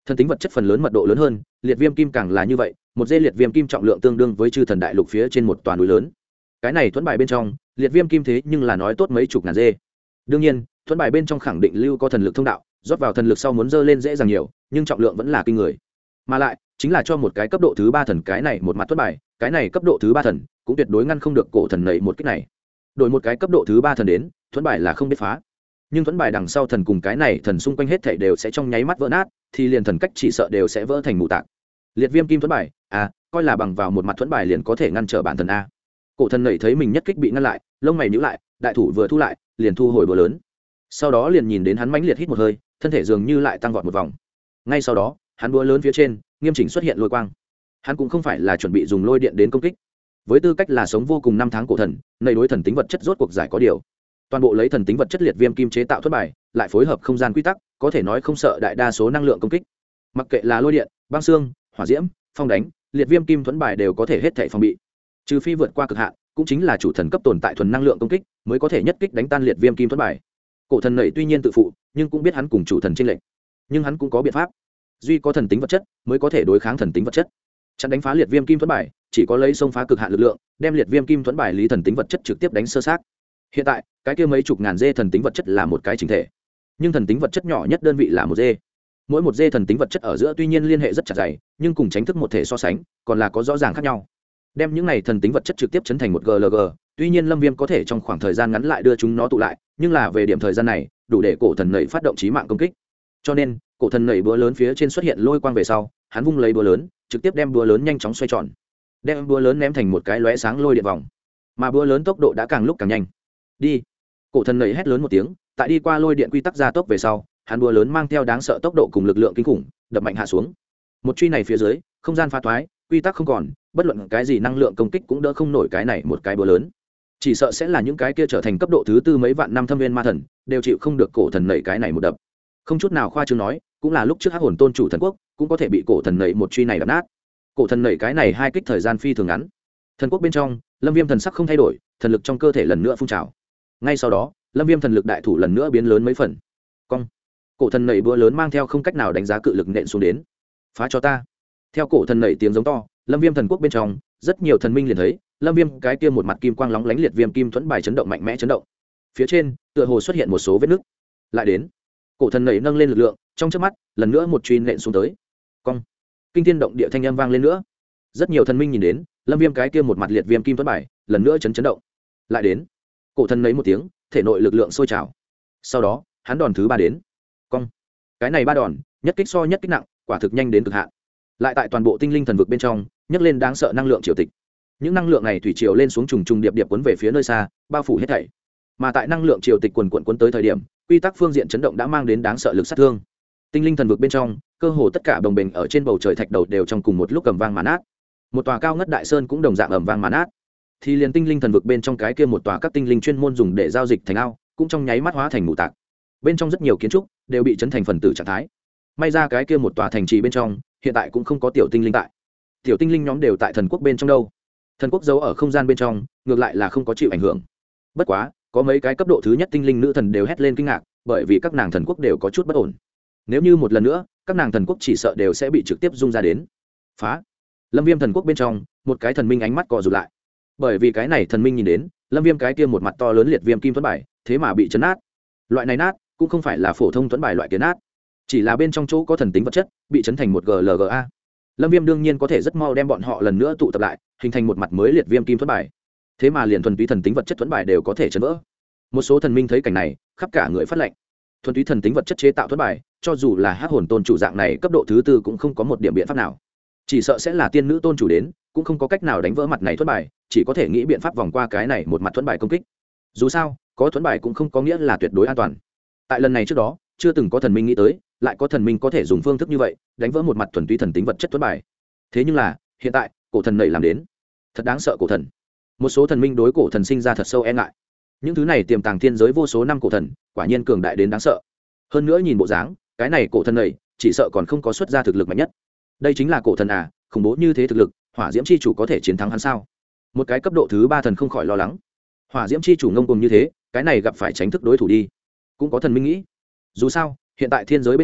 thần tính vật chất phần lớn mật độ lớn hơn, liệt viêm kim càng là như vậy, một dê liệt viêm kim trọng lượng tương đương với chư thần đại lục phía trên một toàn núi lớn. Cái này thuẫn bài bên trong liệt viêm kim thế nhưng là nói tốt mấy chục ngàn dê. Đương nhiên thuẫn bài bên trong khẳng định lưu có thần lực thông đạo, rót vào thần lực sau muốn dơ lên dễ dàng nhiều, nhưng trọng lượng vẫn là kinh người. Mà lại chính là cho một cái cấp độ thứ 3 thần cái này một mặt thuẫn bài, cái này cấp độ thứ 3 thần cũng tuyệt đối ngăn không được cổ thần nảy một kích này. Đổi một cái cấp độ thứ 3 thần đến, thuẫn bài là không biết phá. Nhưng thuẫn bài đằng sau thần cùng cái này thần xung quanh hết thảy đều sẽ trong nháy mắt vỡ nát, thì liền thần cách chỉ sợ đều sẽ vỡ thành mù tạc. Liệt viêm kim thuẫn bài, coi là bằng vào một mặt thuẫn bài liền có thể ngăn trở bản thần a. Cổ thần nảy thấy mình nhất kích bị ngăn lại, lông mày nhíu lại, đại thủ vừa thu lại, liền thu hồi búa lớn. Sau đó liền nhìn đến hắn mãnh liệt hít một hơi, thân thể dường như lại tăng vọt một vòng. Ngay sau đó, hắn búa lớn phía trên nghiêm chỉnh xuất hiện lôi quang. Hắn cũng không phải là chuẩn bị dùng lôi điện đến công kích. Với tư cách là sống vô cùng năm tháng cổ thần, nảy đối thần tính vật chất rốt cuộc giải có điều. Toàn bộ lấy thần tính vật chất liệt viêm kim chế tạo thuẫn bài, lại phối hợp không gian quy tắc, có thể nói không sợ đại đa số năng lượng công kích. Mặc kệ là lôi điện, băng xương, hỏa diễm, phong đánh, liệt viêm kim thuẫn bài đều có thể hết thảy phòng bị. Trừ phi vượt qua cực hạn, cũng chính là chủ thần cấp tồn tại thuần năng lượng công kích, mới có thể nhất kích đánh tan liệt viêm kim thuẫn bài. Cổ thần nảy tuy nhiên tự phụ, nhưng cũng biết hắn cùng chủ thần chênh lệch. Nhưng hắn cũng có biện pháp. Duy có thần tính vật chất mới có thể đối kháng thần tính vật chất. Chặn đánh phá liệt viêm kim thuẫn bài, chỉ có lấy xông phá cực hạn lực lượng, đem liệt viêm kim thuẫn bài lý thần tính vật chất trực tiếp đánh sơ xác. Hiện tại, cái kia mấy chục ngàn dê thần tính vật chất là một cái chỉnh thể, nhưng thần tính vật chất nhỏ nhất đơn vị là một dê. Mỗi một dê thần tính vật chất ở giữa tuy nhiên liên hệ rất chặt dày, nhưng cùng tránh thức một thể so sánh, còn là có rõ ràng khác nhau. Đem những này thần tính vật chất trực tiếp chấn thành một GLG, tuy nhiên Lâm Viêm có thể trong khoảng thời gian ngắn lại đưa chúng nó tụ lại, nhưng là về điểm thời gian này, đủ để cổ thần nảy phát động chí mạng công kích. Cho nên, cổ thần nảy búa lớn phía trên xuất hiện lôi quang về sau, hắn vung lấy búa lớn, trực tiếp đem búa lớn nhanh chóng xoay tròn, đem búa lớn ném thành một cái lóe sáng lôi điện vòng. Mà búa lớn tốc độ đã càng lúc càng nhanh. Đi! Cổ thần nảy hét lớn một tiếng, tại đi qua lôi điện quy tắc gia tốc về sau, hắn búa lớn mang theo đáng sợ tốc độ cùng lực lượng kinh khủng, đập mạnh hạ xuống. Một truy này phía dưới, không gian phá thoái, quy tắc không còn, bất luận cái gì năng lượng công kích cũng đỡ không nổi cái này một cái búa lớn. Chỉ sợ sẽ là những cái kia trở thành cấp độ thứ tư mấy vạn năm thâm viên ma thần, đều chịu không được cổ thần nảy cái này một đập. Không chút nào khoa trương nói, cũng là lúc trước Hắc Hồn Tôn chủ thần quốc, cũng có thể bị cổ thần nảy một truy này đập nát. Cổ thần nảy cái này hai kích thời gian phi thường ngắn. Thần quốc bên trong, Lâm Viêm thần sắc không thay đổi, thần lực trong cơ thể lần nữa phun trào. Ngay sau đó, Lâm Viêm thần lực đại thủ lần nữa biến lớn mấy phần. Cong. Cổ thần nảy búa lớn mang theo không cách nào đánh giá cự lực nện xuống đến. Phá cho ta. Theo cổ thần nảy tiếng giống to, Lâm Viêm thần quốc bên trong, rất nhiều thần minh liền thấy, Lâm Viêm cái kia một mặt kim quang lóng lánh liệt viêm kim thuẫn bài chấn động mạnh mẽ chấn động. Phía trên, tựa hồ xuất hiện một số vết nứt. Lại đến, cổ thần nảy nâng lên lực lượng, trong chớp mắt, lần nữa một truy nện xuống tới. Cong. Kinh thiên động địa thanh âm vang lên nữa. Rất nhiều thần minh nhìn đến, Lâm Viêm cái kia một mặt liệt viêm kim thuẫn bài, lần nữa chấn động. Lại đến, cổ thần nảy một tiếng, thể nội lực lượng sôi trào. Sau đó, hắn đòn thứ 3 đến. Cong. Cái này 3 đòn, nhất kích so nhất kích nặng, quả thực nhanh đến cực hạn. Lại tại toàn bộ tinh linh thần vực bên trong, nhấc lên đáng sợ năng lượng triều tịch. Những năng lượng này thủy triều lên xuống trùng trùng điệp điệp cuốn về phía nơi xa, bao phủ hết thảy. Mà tại năng lượng triều tịch quần quần cuốn tới thời điểm, quy tắc phương diện chấn động đã mang đến đáng sợ lực sát thương. Tinh linh thần vực bên trong, cơ hồ tất cả đồng bình ở trên bầu trời thạch đầu đều trong cùng một lúc cầm vang mà nát. Một tòa cao ngất đại sơn cũng đồng dạng ầm vang mà nát. Thì liền tinh linh thần vực bên trong cái kia một tòa các tinh linh chuyên môn dùng để giao dịch thành ao, cũng trong nháy mắt hóa thành mù tạc. Bên trong rất nhiều kiến trúc đều bị chấn thành phần tử trạng thái. May ra cái kia một tòa thành trì bên trong, hiện tại cũng không có tiểu tinh linh tại. Tiểu tinh linh nhóm đều tại thần quốc bên trong đâu. Thần quốc giấu ở không gian bên trong, ngược lại là không có chịu ảnh hưởng. Bất quá, có mấy cái cấp độ thứ nhất tinh linh nữ thần đều hét lên kinh ngạc, bởi vì các nàng thần quốc đều có chút bất ổn. Nếu như một lần nữa, các nàng thần quốc chỉ sợ đều sẽ bị trực tiếp rung ra đến. Phá! Lâm Viêm thần quốc bên trong, một cái thần minh ánh mắt co rụt lại. Bởi vì cái này thần minh nhìn đến, Lâm Viêm cái kia một mặt to lớn liệt viêm kim thuẫn bài, thế mà bị chấn nát. Loại này nát, cũng không phải là phổ thông thuẫn bài loại kiến nát, chỉ là bên trong chỗ có thần tính vật chất, bị chấn thành một GLGA. Lâm Viêm đương nhiên có thể rất mau đem bọn họ lần nữa tụ tập lại, hình thành một mặt mới liệt viêm kim thuẫn bài. Thế mà liền thuần túy thần tính vật chất thuẫn bài đều có thể chấn vỡ. Một số thần minh thấy cảnh này, khắp cả người phát lệnh. Thuần túy thần tính vật chất chế tạo thuẫn bài, cho dù là Hắc Hồn Tôn chủ dạng này cấp độ thứ tư cũng không có một điểm biện pháp nào. Chỉ sợ sẽ là tiên nữ tôn chủ đến, cũng không có cách nào đánh vỡ mặt này thuẫn bài, chỉ có thể nghĩ biện pháp vòng qua cái này một mặt thuẫn bài công kích. Dù sao, có thuẫn bài cũng không có nghĩa là tuyệt đối an toàn. Tại lần này trước đó, chưa từng có thần minh nghĩ tới, lại có thần minh có thể dùng phương thức như vậy, đánh vỡ một mặt thuần túy thần tính vật chất thuẫn bài. Thế nhưng là, hiện tại, cổ thần nảy làm đến. Thật đáng sợ cổ thần. Một số thần minh đối cổ thần sinh ra thật sâu e ngại. Những thứ này tiềm tàng thiên giới vô số năm cổ thần, quả nhiên cường đại đến đáng sợ. Hơn nữa nhìn bộ dáng, cái này cổ thần nảy, chỉ sợ còn không có xuất ra thực lực mạnh nhất. Đây chính là cổ thần à, khủng bố như thế thực lực, Hỏa Diễm chi chủ có thể chiến thắng hắn sao? Một cái cấp độ thứ 3 thần không khỏi lo lắng. Hỏa Diễm chi chủ ngông cuồng như thế, cái này gặp phải tránh thức đối thủ đi. Cũng có thần minh nghĩ. Dù sao, hiện tại thiên giới bên trong,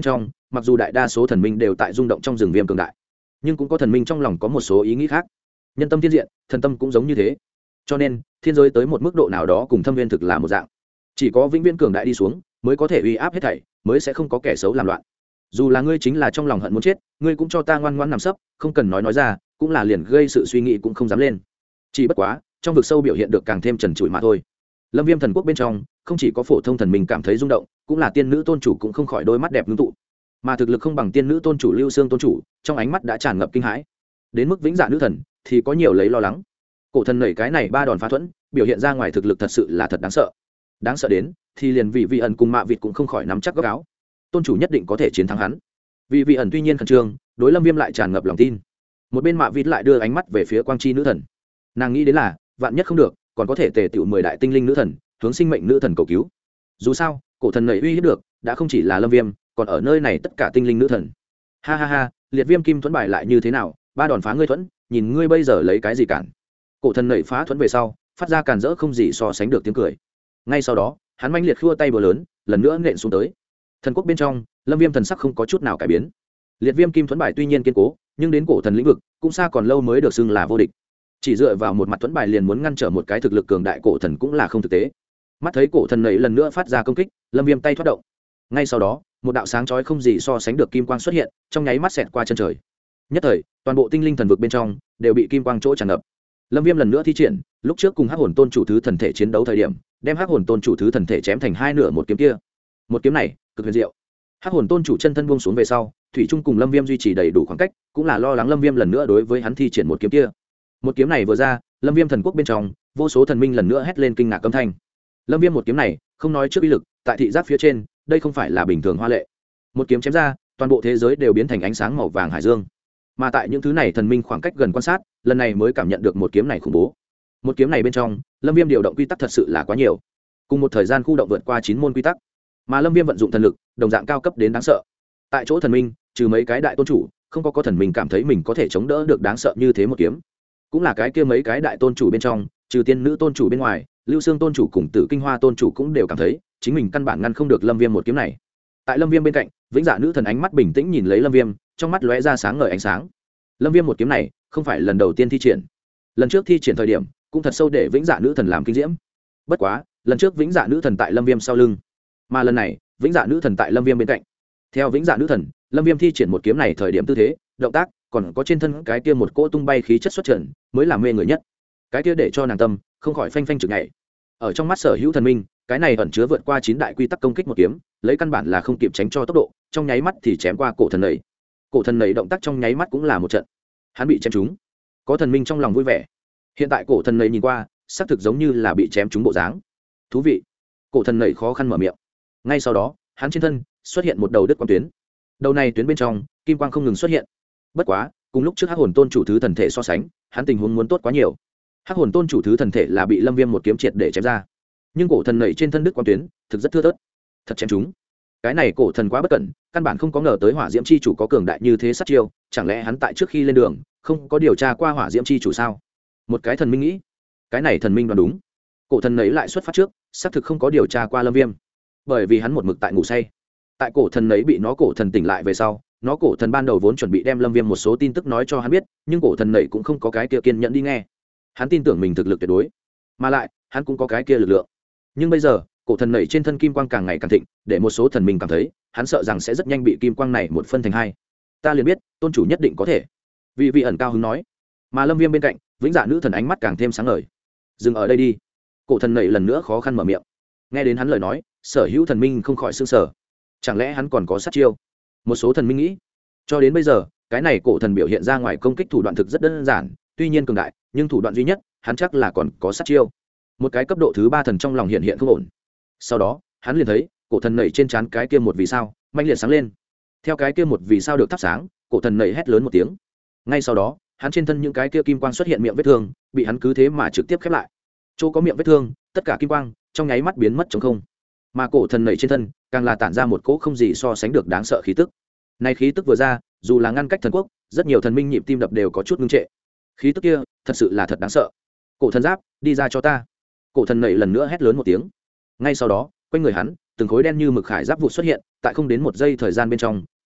mặc dù đại đa số thần minh đều tại rung động trong rừng viêm cường đại, nhưng cũng có thần minh trong lòng có một số ý nghĩ khác. Nhân tâm thiên diện, thần tâm cũng giống như thế. Cho nên thiên giới tới một mức độ nào đó cùng thâm viên thực là một dạng, chỉ có vĩnh viễn cường đại đi xuống mới có thể uy áp hết thảy, mới sẽ không có kẻ xấu làm loạn. Dù là ngươi chính là trong lòng hận muốn chết, ngươi cũng cho ta ngoan ngoãn nằm sấp, không cần nói ra, cũng là liền gây sự suy nghĩ cũng không dám lên. Chỉ bất quá trong vực sâu biểu hiện được càng thêm trần trụi mà thôi. Lâm Viêm thần quốc bên trong không chỉ có phổ thông thần mình cảm thấy rung động, cũng là tiên nữ tôn chủ cũng không khỏi đôi mắt đẹp ngưng tụ. Mà thực lực không bằng tiên nữ tôn chủ Lưu Xương tôn chủ, trong ánh mắt đã tràn ngập kinh hãi. Đến mức vĩnh dạ nữ thần thì có nhiều lấy lo lắng. Cổ thần nảy cái này 3 đòn phá thuẫn, biểu hiện ra ngoài thực lực thật sự là thật đáng sợ. Đáng sợ đến thì liền vị ẩn cùng Mạ Vịt cũng không khỏi nắm chắc góc áo. Tôn chủ nhất định có thể chiến thắng hắn. Vị ẩn tuy nhiên khẩn trương, đối Lâm Viêm lại tràn ngập lòng tin. Một bên Mạ Vịt lại đưa ánh mắt về phía Quang Chi nữ thần. Nàng nghĩ đến là vạn nhất không được, còn có thể tề tựu 10 đại tinh linh nữ thần, hướng sinh mệnh nữ thần cầu cứu. Dù sao cổ thần nảy uy hiếp được đã không chỉ là Lâm Viêm, còn ở nơi này tất cả tinh linh nữ thần. Ha ha ha, liệt viêm kim thuẫn bài lại như thế nào, 3 đòn phá ngươi thuẫn, nhìn ngươi bây giờ lấy cái gì cản. Cổ thần nảy phá thuẫn về sau, phát ra càn rỡ không gì so sánh được tiếng cười. Ngay sau đó hắn manh liệt khua tay búa lớn, lần nữa nện xuống tới. Thần quốc bên trong Lâm Viêm thần sắc không có chút nào cải biến. Liệt viêm kim thuẫn bài tuy nhiên kiên cố, nhưng đến cổ thần lĩnh vực cũng xa còn lâu mới được xưng là vô địch. Chỉ dựa vào một mặt thuẫn bài liền muốn ngăn trở một cái thực lực cường đại cổ thần cũng là không thực tế. Mắt thấy cổ thần nảy lần nữa phát ra công kích, Lâm Viêm tay thoát động. Ngay sau đó một đạo sáng chói không gì so sánh được kim quang xuất hiện, trong nháy mắt xẹt qua chân trời. Nhất thời toàn bộ tinh linh thần vực bên trong đều bị kim quang chỗ tràn ngập. Lâm Viêm lần nữa thi triển lúc trước cùng hắc hồn tôn chủ thứ thần thể chiến đấu thời điểm, đem hắc hồn tôn chủ thứ thần thể chém thành hai nửa một kiếm kia. Một kiếm này cực huyền diệu. Hắc hồn tôn chủ chân thân buông xuống về sau, thủy chung cùng Lâm Viêm duy trì đầy đủ khoảng cách, cũng là lo lắng Lâm Viêm lần nữa đối với hắn thi triển một kiếm kia. Một kiếm này vừa ra, Lâm Viêm thần quốc bên trong vô số thần minh lần nữa hét lên kinh ngạc âm thanh. Lâm Viêm một kiếm này không nói trước uy lực, tại thị giác phía trên đây không phải là bình thường hoa lệ. Một kiếm chém ra, toàn bộ thế giới đều biến thành ánh sáng màu vàng hải dương. Mà tại những thứ này thần minh khoảng cách gần quan sát, lần này mới cảm nhận được một kiếm này khủng bố. Một kiếm này bên trong Lâm Viêm điều động quy tắc thật sự là quá nhiều, cùng một thời gian khu động vượt qua 9 môn quy tắc, mà Lâm Viêm vận dụng thần lực đồng dạng cao cấp đến đáng sợ. Tại chỗ thần minh trừ mấy cái đại tôn chủ, không có thần minh cảm thấy mình có thể chống đỡ được đáng sợ như thế một kiếm. Cũng là cái kia mấy cái đại tôn chủ bên trong, trừ tiên nữ tôn chủ bên ngoài, Lưu Xương tôn chủ cùng Tử Kinh Hoa tôn chủ cũng đều cảm thấy chính mình căn bản ngăn không được Lâm Viêm một kiếm này. Tại Lâm Viêm bên cạnh, vĩnh dạ nữ thần ánh mắt bình tĩnh nhìn lấy Lâm Viêm, trong mắt lóe ra sáng ngời ánh sáng. Lâm Viêm một kiếm này không phải lần đầu tiên thi triển, lần trước thi triển thời điểm cũng thật sâu để vĩnh dạ nữ thần làm kinh diễm. Bất quá lần trước vĩnh dạ nữ thần tại Lâm Viêm sau lưng, mà lần này vĩnh dạ nữ thần tại Lâm Viêm bên cạnh. Theo vĩnh dạ nữ thần, Lâm Viêm thi triển một kiếm này thời điểm tư thế, động tác, còn có trên thân cái kia một cỗ tung bay khí chất xuất trận, mới là mê người nhất. Cái kia để cho nàng tâm không khỏi phanh phanh trực nhảy. Ở trong mắt sở hữu thần minh, cái này ẩn chứa vượt qua 9 đại quy tắc công kích một kiếm, lấy căn bản là không kịp tránh cho tốc độ, trong nháy mắt thì chém qua cổ thần nảy. Cổ thần nảy động tác trong nháy mắt cũng là một trận. Hắn bị chém trúng. Có thần minh trong lòng vui vẻ. Hiện tại cổ thần nảy nhìn qua, xác thực giống như là bị chém trúng bộ dáng. Thú vị. Cổ thần nảy khó khăn mở miệng. Ngay sau đó, hắn trên thân xuất hiện một đầu đứt quang tuyến. Đầu này tuyến bên trong, kim quang không ngừng xuất hiện. Bất quá, cùng lúc trước hắc hồn tôn chủ thứ thần thể so sánh, hắn tình huống muốn tốt quá nhiều. Hắc hồn tôn chủ thứ thần thể là bị Lâm Viêm một kiếm triệt để chém ra, nhưng cổ thần nảy trên thân đứt quang tuyến thực rất thưa thớt, thật chém chúng. Cái này cổ thần quá bất cẩn, căn bản không có ngờ tới hỏa diễm chi chủ có cường đại như thế sát chiêu, chẳng lẽ hắn tại trước khi lên đường không có điều tra qua hỏa diễm chi chủ sao? Một cái thần minh nghĩ, cái này thần minh đoán đúng. Cổ thần nảy lại xuất phát trước, xác thực không có điều tra qua Lâm Viêm, bởi vì hắn một mực tại ngủ say. Tại cổ thần nảy bị nó cổ thần tỉnh lại về sau, nó cổ thần ban đầu vốn chuẩn bị đem Lâm Viêm một số tin tức nói cho hắn biết, nhưng cổ thần nảy cũng không có cái kia kiên nhẫn đi nghe. Hắn tin tưởng mình thực lực tuyệt đối, mà lại hắn cũng có cái kia lực lượng. Nhưng bây giờ cổ thần nảy trên thân kim quang càng ngày càng thịnh, để một số thần minh cảm thấy hắn sợ rằng sẽ rất nhanh bị kim quang này một phân thành hai. Ta liền biết tôn chủ nhất định có thể, vị ẩn cao hứng nói. Mà Lâm Viêm bên cạnh, vĩnh dạ nữ thần ánh mắt càng thêm sáng ngời. Dừng ở đây đi. Cổ thần nảy lần nữa khó khăn mở miệng. Nghe đến hắn lời nói, sở hữu thần minh không khỏi sửng sở. Chẳng lẽ hắn còn có sát chiêu? Một số thần minh nghĩ. Cho đến bây giờ, cái này cổ thần biểu hiện ra ngoài công kích thủ đoạn thực rất đơn giản, tuy nhiên cường đại, nhưng thủ đoạn duy nhất, hắn chắc là còn có sát chiêu. Một cái cấp độ thứ 3 thần trong lòng hiện không ổn. Sau đó, hắn liền thấy, cổ thần nảy trên trán cái kia một vì sao, manh liệt sáng lên. Theo cái kia một vì sao được thắp sáng, cổ thần nảy hét lớn một tiếng. Ngay sau đó, hắn trên thân những cái kia kim quang xuất hiện miệng vết thương, bị hắn cứ thế mà trực tiếp khép lại. Chỗ có miệng vết thương, tất cả kim quang trong nháy mắt biến mất trống không. Mà cổ thần nảy trên thân, càng là tản ra một cỗ không gì so sánh được đáng sợ khí tức. Này khí tức vừa ra, dù là ngăn cách thần quốc, rất nhiều thần minh nhịp tim đập đều có chút ngưng trệ. Khí tức kia, thật sự là thật đáng sợ. Cổ thần giáp, đi ra cho ta. Cổ thần nảy lần nữa hét lớn một tiếng. Ngay sau đó, quanh người hắn, từng khối đen như mực khải giáp vụ xuất hiện, tại không đến 1 giây thời gian bên trong,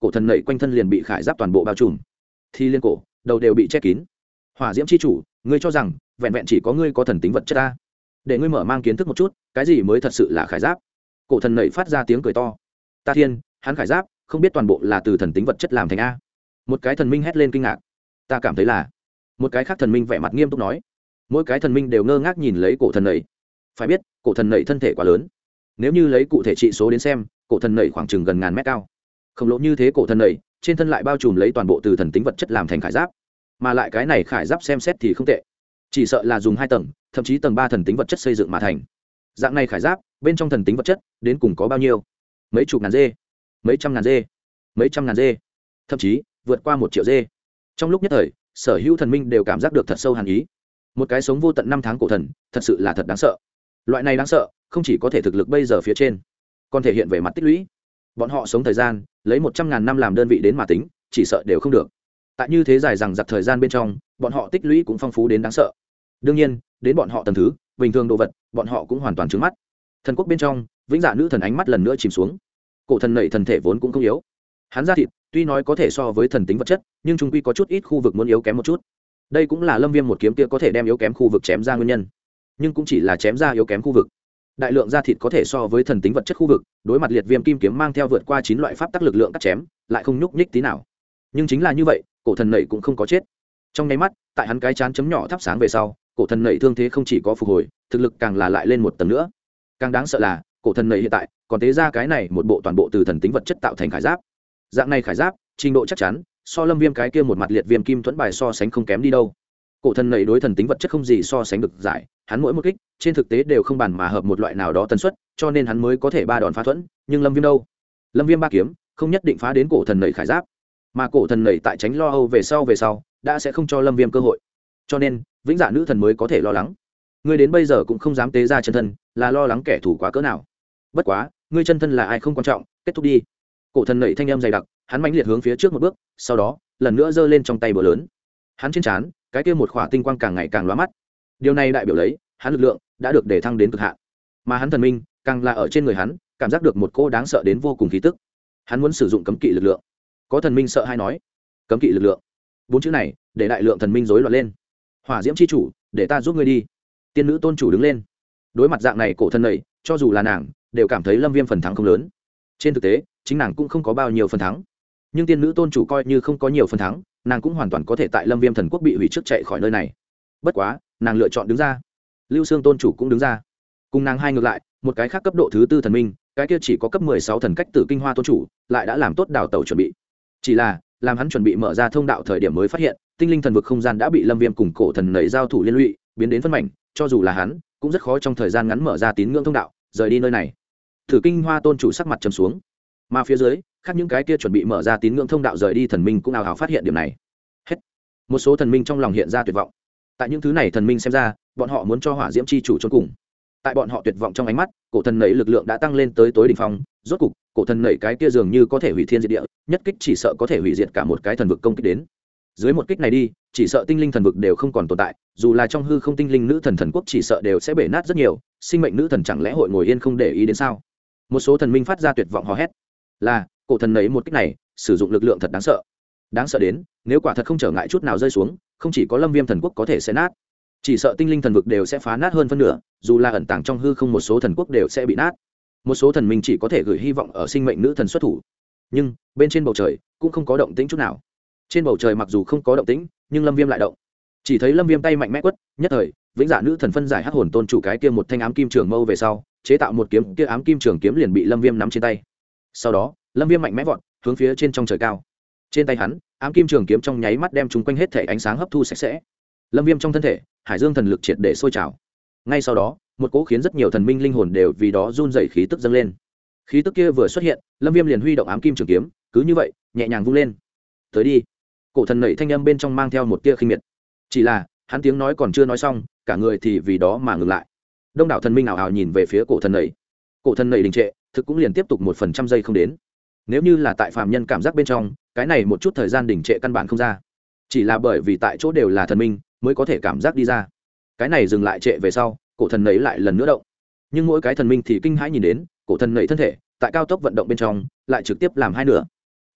cổ thần nảy quanh thân liền bị khải giáp toàn bộ bao trùm, thì liên cổ đầu đều bị che kín. Hỏa diễm chi chủ, ngươi cho rằng vẹn vẹn chỉ có ngươi có thần tính vật chất ta? Để ngươi mở mang kiến thức một chút, cái gì mới thật sự là khải giáp. Cổ thần nảy phát ra tiếng cười to. Ta thiên, hắn khải giáp không biết toàn bộ là từ thần tính vật chất làm thành a? Một cái thần minh hét lên kinh ngạc. Ta cảm thấy là. Một cái khác thần minh vẻ mặt nghiêm túc nói. Mỗi cái thần minh đều ngơ ngác nhìn lấy cổ thần nảy. Phải biết cổ thần nảy thân thể quá lớn, nếu như lấy cụ thể trị số đến xem, cổ thần nảy khoảng chừng gần ngàn mét cao. Khổng lồ như thế cổ thần nảy trên thân lại bao trùm lấy toàn bộ từ thần tính vật chất làm thành khải giáp, mà lại cái này khải giáp xem xét thì không tệ, chỉ sợ là dùng 2 tầng thậm chí tầng 3 thần tính vật chất xây dựng mà thành. Dạng này khải giáp bên trong thần tính vật chất đến cùng có bao nhiêu? Mấy chục ngàn dê, mấy trăm ngàn dê, mấy trăm ngàn dê, thậm chí vượt qua 1 triệu dê. Trong lúc nhất thời, sở hữu thần minh đều cảm giác được thật sâu hàn ý. Một cái sống vô tận 5 tháng cổ thần thật sự là thật đáng sợ. Loại này đáng sợ không chỉ có thể thực lực bây giờ phía trên, còn thể hiện về mặt tích lũy. Bọn họ sống thời gian lấy 100.000 năm làm đơn vị đến mà tính, chỉ sợ đều không được. Tại như thế dài rằng giặc thời gian bên trong, bọn họ tích lũy cũng phong phú đến đáng sợ. Đương nhiên, đến bọn họ tầng thứ bình thường đồ vật, bọn họ cũng hoàn toàn trứng mắt. Thần quốc bên trong, vĩnh dạ nữ thần ánh mắt lần nữa chìm xuống. Cổ thần nảy thần thể vốn cũng không yếu, hắn da thịt tuy nói có thể so với thần tính vật chất, nhưng chung quy có chút ít khu vực muốn yếu kém một chút. Đây cũng là Lâm Viêm một kiếm kia có thể đem yếu kém khu vực chém ra nguyên nhân, nhưng cũng chỉ là chém ra yếu kém khu vực. Đại lượng da thịt có thể so với thần tính vật chất khu vực, đối mặt liệt viêm kim kiếm mang theo vượt qua 9 loại pháp tắc lực lượng cắt chém, lại không nhúc nhích tí nào. Nhưng chính là như vậy, cổ thần nảy cũng không có chết. Trong nháy mắt, tại hắn cái chán chấm nhỏ thắp sáng về sau, cổ thần nảy thương thế không chỉ có phục hồi, thực lực càng là lại lên một tầng nữa. Càng đáng sợ là, cổ thần nảy hiện tại còn tế ra cái này một bộ toàn bộ từ thần tính vật chất tạo thành khải giáp. Dạng này khải giáp, trình độ chắc chắn so Lâm Viêm cái kia một mặt liệt viêm kim thuẫn bài so sánh không kém đi đâu. Cổ thần nảy đối thần tính vật chất không gì so sánh được giải, hắn mỗi một kích trên thực tế đều không bàn mà hợp một loại nào đó tần suất, cho nên hắn mới có thể 3 đòn phá thuẫn. Nhưng Lâm Viêm đâu? Lâm Viêm 3 kiếm không nhất định phá đến cổ thần nảy khải giáp, mà cổ thần nảy tại tránh lo âu về sau đã sẽ không cho Lâm Viêm cơ hội, cho nên vĩnh dạ nữ thần mới có thể lo lắng. Ngươi đến bây giờ cũng không dám tế ra chân thân, là lo lắng kẻ thù quá cỡ nào? Bất quá, ngươi chân thân là ai không quan trọng, kết thúc đi. Cổ thần nảy thanh âm dày đặc, hắn mãnh liệt hướng phía trước một bước, sau đó lần nữa giơ lên trong tay búa lớn. Hắn trên trán cái kia một khỏa tinh quang càng ngày càng lóa mắt. Điều này đại biểu lấy hắn lực lượng đã được đề thăng đến cực hạn, mà hắn thần minh càng là ở trên người hắn cảm giác được một cô đáng sợ đến vô cùng khí tức. Hắn muốn sử dụng cấm kỵ lực lượng. Có thần minh sợ hay nói, cấm kỵ lực lượng, 4 chữ này để đại lượng thần minh rối loạn lên. Hỏa diễm chi chủ, để ta giúp ngươi đi. Tiên nữ tôn chủ đứng lên. Đối mặt dạng này cổ thần này, cho dù là nàng đều cảm thấy Lâm Viêm phần thắng không lớn. Trên thực tế chính nàng cũng không có bao nhiêu phần thắng, nhưng tiên nữ tôn chủ coi như không có nhiều phần thắng, nàng cũng hoàn toàn có thể tại Lâm Viêm thần quốc bị hủy trước chạy khỏi nơi này. Bất quá nàng lựa chọn đứng ra. Lưu Xương tôn chủ cũng đứng ra. Cùng nàng hai ngược lại, một cái khác cấp độ thứ 4 thần minh, cái kia chỉ có cấp 16 thần cách tử kinh hoa tôn chủ, lại đã làm tốt đào tẩu chuẩn bị. Chỉ là làm hắn chuẩn bị mở ra thông đạo thời điểm mới phát hiện, tinh linh thần vực không gian đã bị Lâm Viêm cùng cổ thần nảy giao thủ liên lụy, biến đến phân mảnh, cho dù là hắn cũng rất khó trong thời gian ngắn mở ra tín ngưỡng thông đạo, rời đi nơi này. Tử kinh hoa tôn chủ sắc mặt trầm xuống, mà phía dưới khác những cái kia chuẩn bị mở ra tín ngưỡng thông đạo rời đi thần minh cũng ào ào phát hiện điểm này. Hết. Một số thần minh trong lòng hiện ra tuyệt vọng. Tại những thứ này thần minh xem ra, bọn họ muốn cho hỏa diễm chi chủ chôn cùng. Tại bọn họ tuyệt vọng trong ánh mắt, cổ thần nảy lực lượng đã tăng lên tới tối đỉnh phong, rốt cục, cổ thần nảy cái kia dường như có thể hủy thiên diệt địa, nhất kích chỉ sợ có thể hủy diệt cả một cái thần vực công kích đến. Dưới một kích này đi, chỉ sợ tinh linh thần vực đều không còn tồn tại, dù là trong hư không tinh linh nữ thần thần quốc chỉ sợ đều sẽ bể nát rất nhiều, sinh mệnh nữ thần chẳng lẽ hội ngồi yên không để ý đến sao? Một số thần minh phát ra tuyệt vọng hò hét. Là, cổ thần nảy một kích này, sử dụng lực lượng thật đáng sợ. Đáng sợ đến, nếu quả thật không trở ngại chút nào rơi xuống, không chỉ có Lâm Viêm thần quốc có thể sẽ nát, chỉ sợ tinh linh thần vực đều sẽ phá nát hơn phân nửa, dù là ẩn tàng trong hư không một số thần quốc đều sẽ bị nát. Một số thần minh chỉ có thể gửi hy vọng ở sinh mệnh nữ thần xuất thủ. Nhưng bên trên bầu trời cũng không có động tĩnh chút nào. Trên bầu trời mặc dù không có động tĩnh, nhưng Lâm Viêm lại động. Chỉ thấy Lâm Viêm tay mạnh mẽ quất, nhất thời vĩnh dạ nữ thần phân giải hắc hồn tôn chủ cái kia một thanh ám kim trường mâu về sau, chế tạo một kiếm kia ám kim trường kiếm liền bị Lâm Viêm nắm trên tay. Sau đó Lâm Viêm mạnh mẽ vọt hướng phía trên trong trời cao. Trên tay hắn ám kim trường kiếm trong nháy mắt đem chúng quanh hết thể ánh sáng hấp thu sạch sẽ. Lâm Viêm trong thân thể hải dương thần lực triệt để sôi trào. Ngay sau đó một cỗ khiến rất nhiều thần minh linh hồn đều vì đó run rẩy khí tức dâng lên. Khí tức kia vừa xuất hiện, Lâm Viêm liền huy động ám kim trường kiếm, cứ như vậy nhẹ nhàng vung lên. Tới đi. Cổ thần nảy thanh âm bên trong mang theo một tia khinh miệt. Chỉ là hắn tiếng nói còn chưa nói xong, cả người thì vì đó mà ngừng lại. Đông đảo thần minh ảo ảo nhìn về phía cổ thần nảy. Cổ thần nảy đình trệ, thực cũng liền tiếp tục 1% giây không đến. Nếu như là tại phàm nhân cảm giác bên trong, cái này một chút thời gian đình trệ căn bản không ra. Chỉ là bởi vì tại chỗ đều là thần minh, mới có thể cảm giác đi ra. Cái này dừng lại trệ về sau, cổ thần nảy lại lần nữa động. Nhưng mỗi cái thần minh thì kinh hãi nhìn đến, cổ thần nảy thân thể tại cao tốc vận động bên trong lại trực tiếp làm hai nửa. Không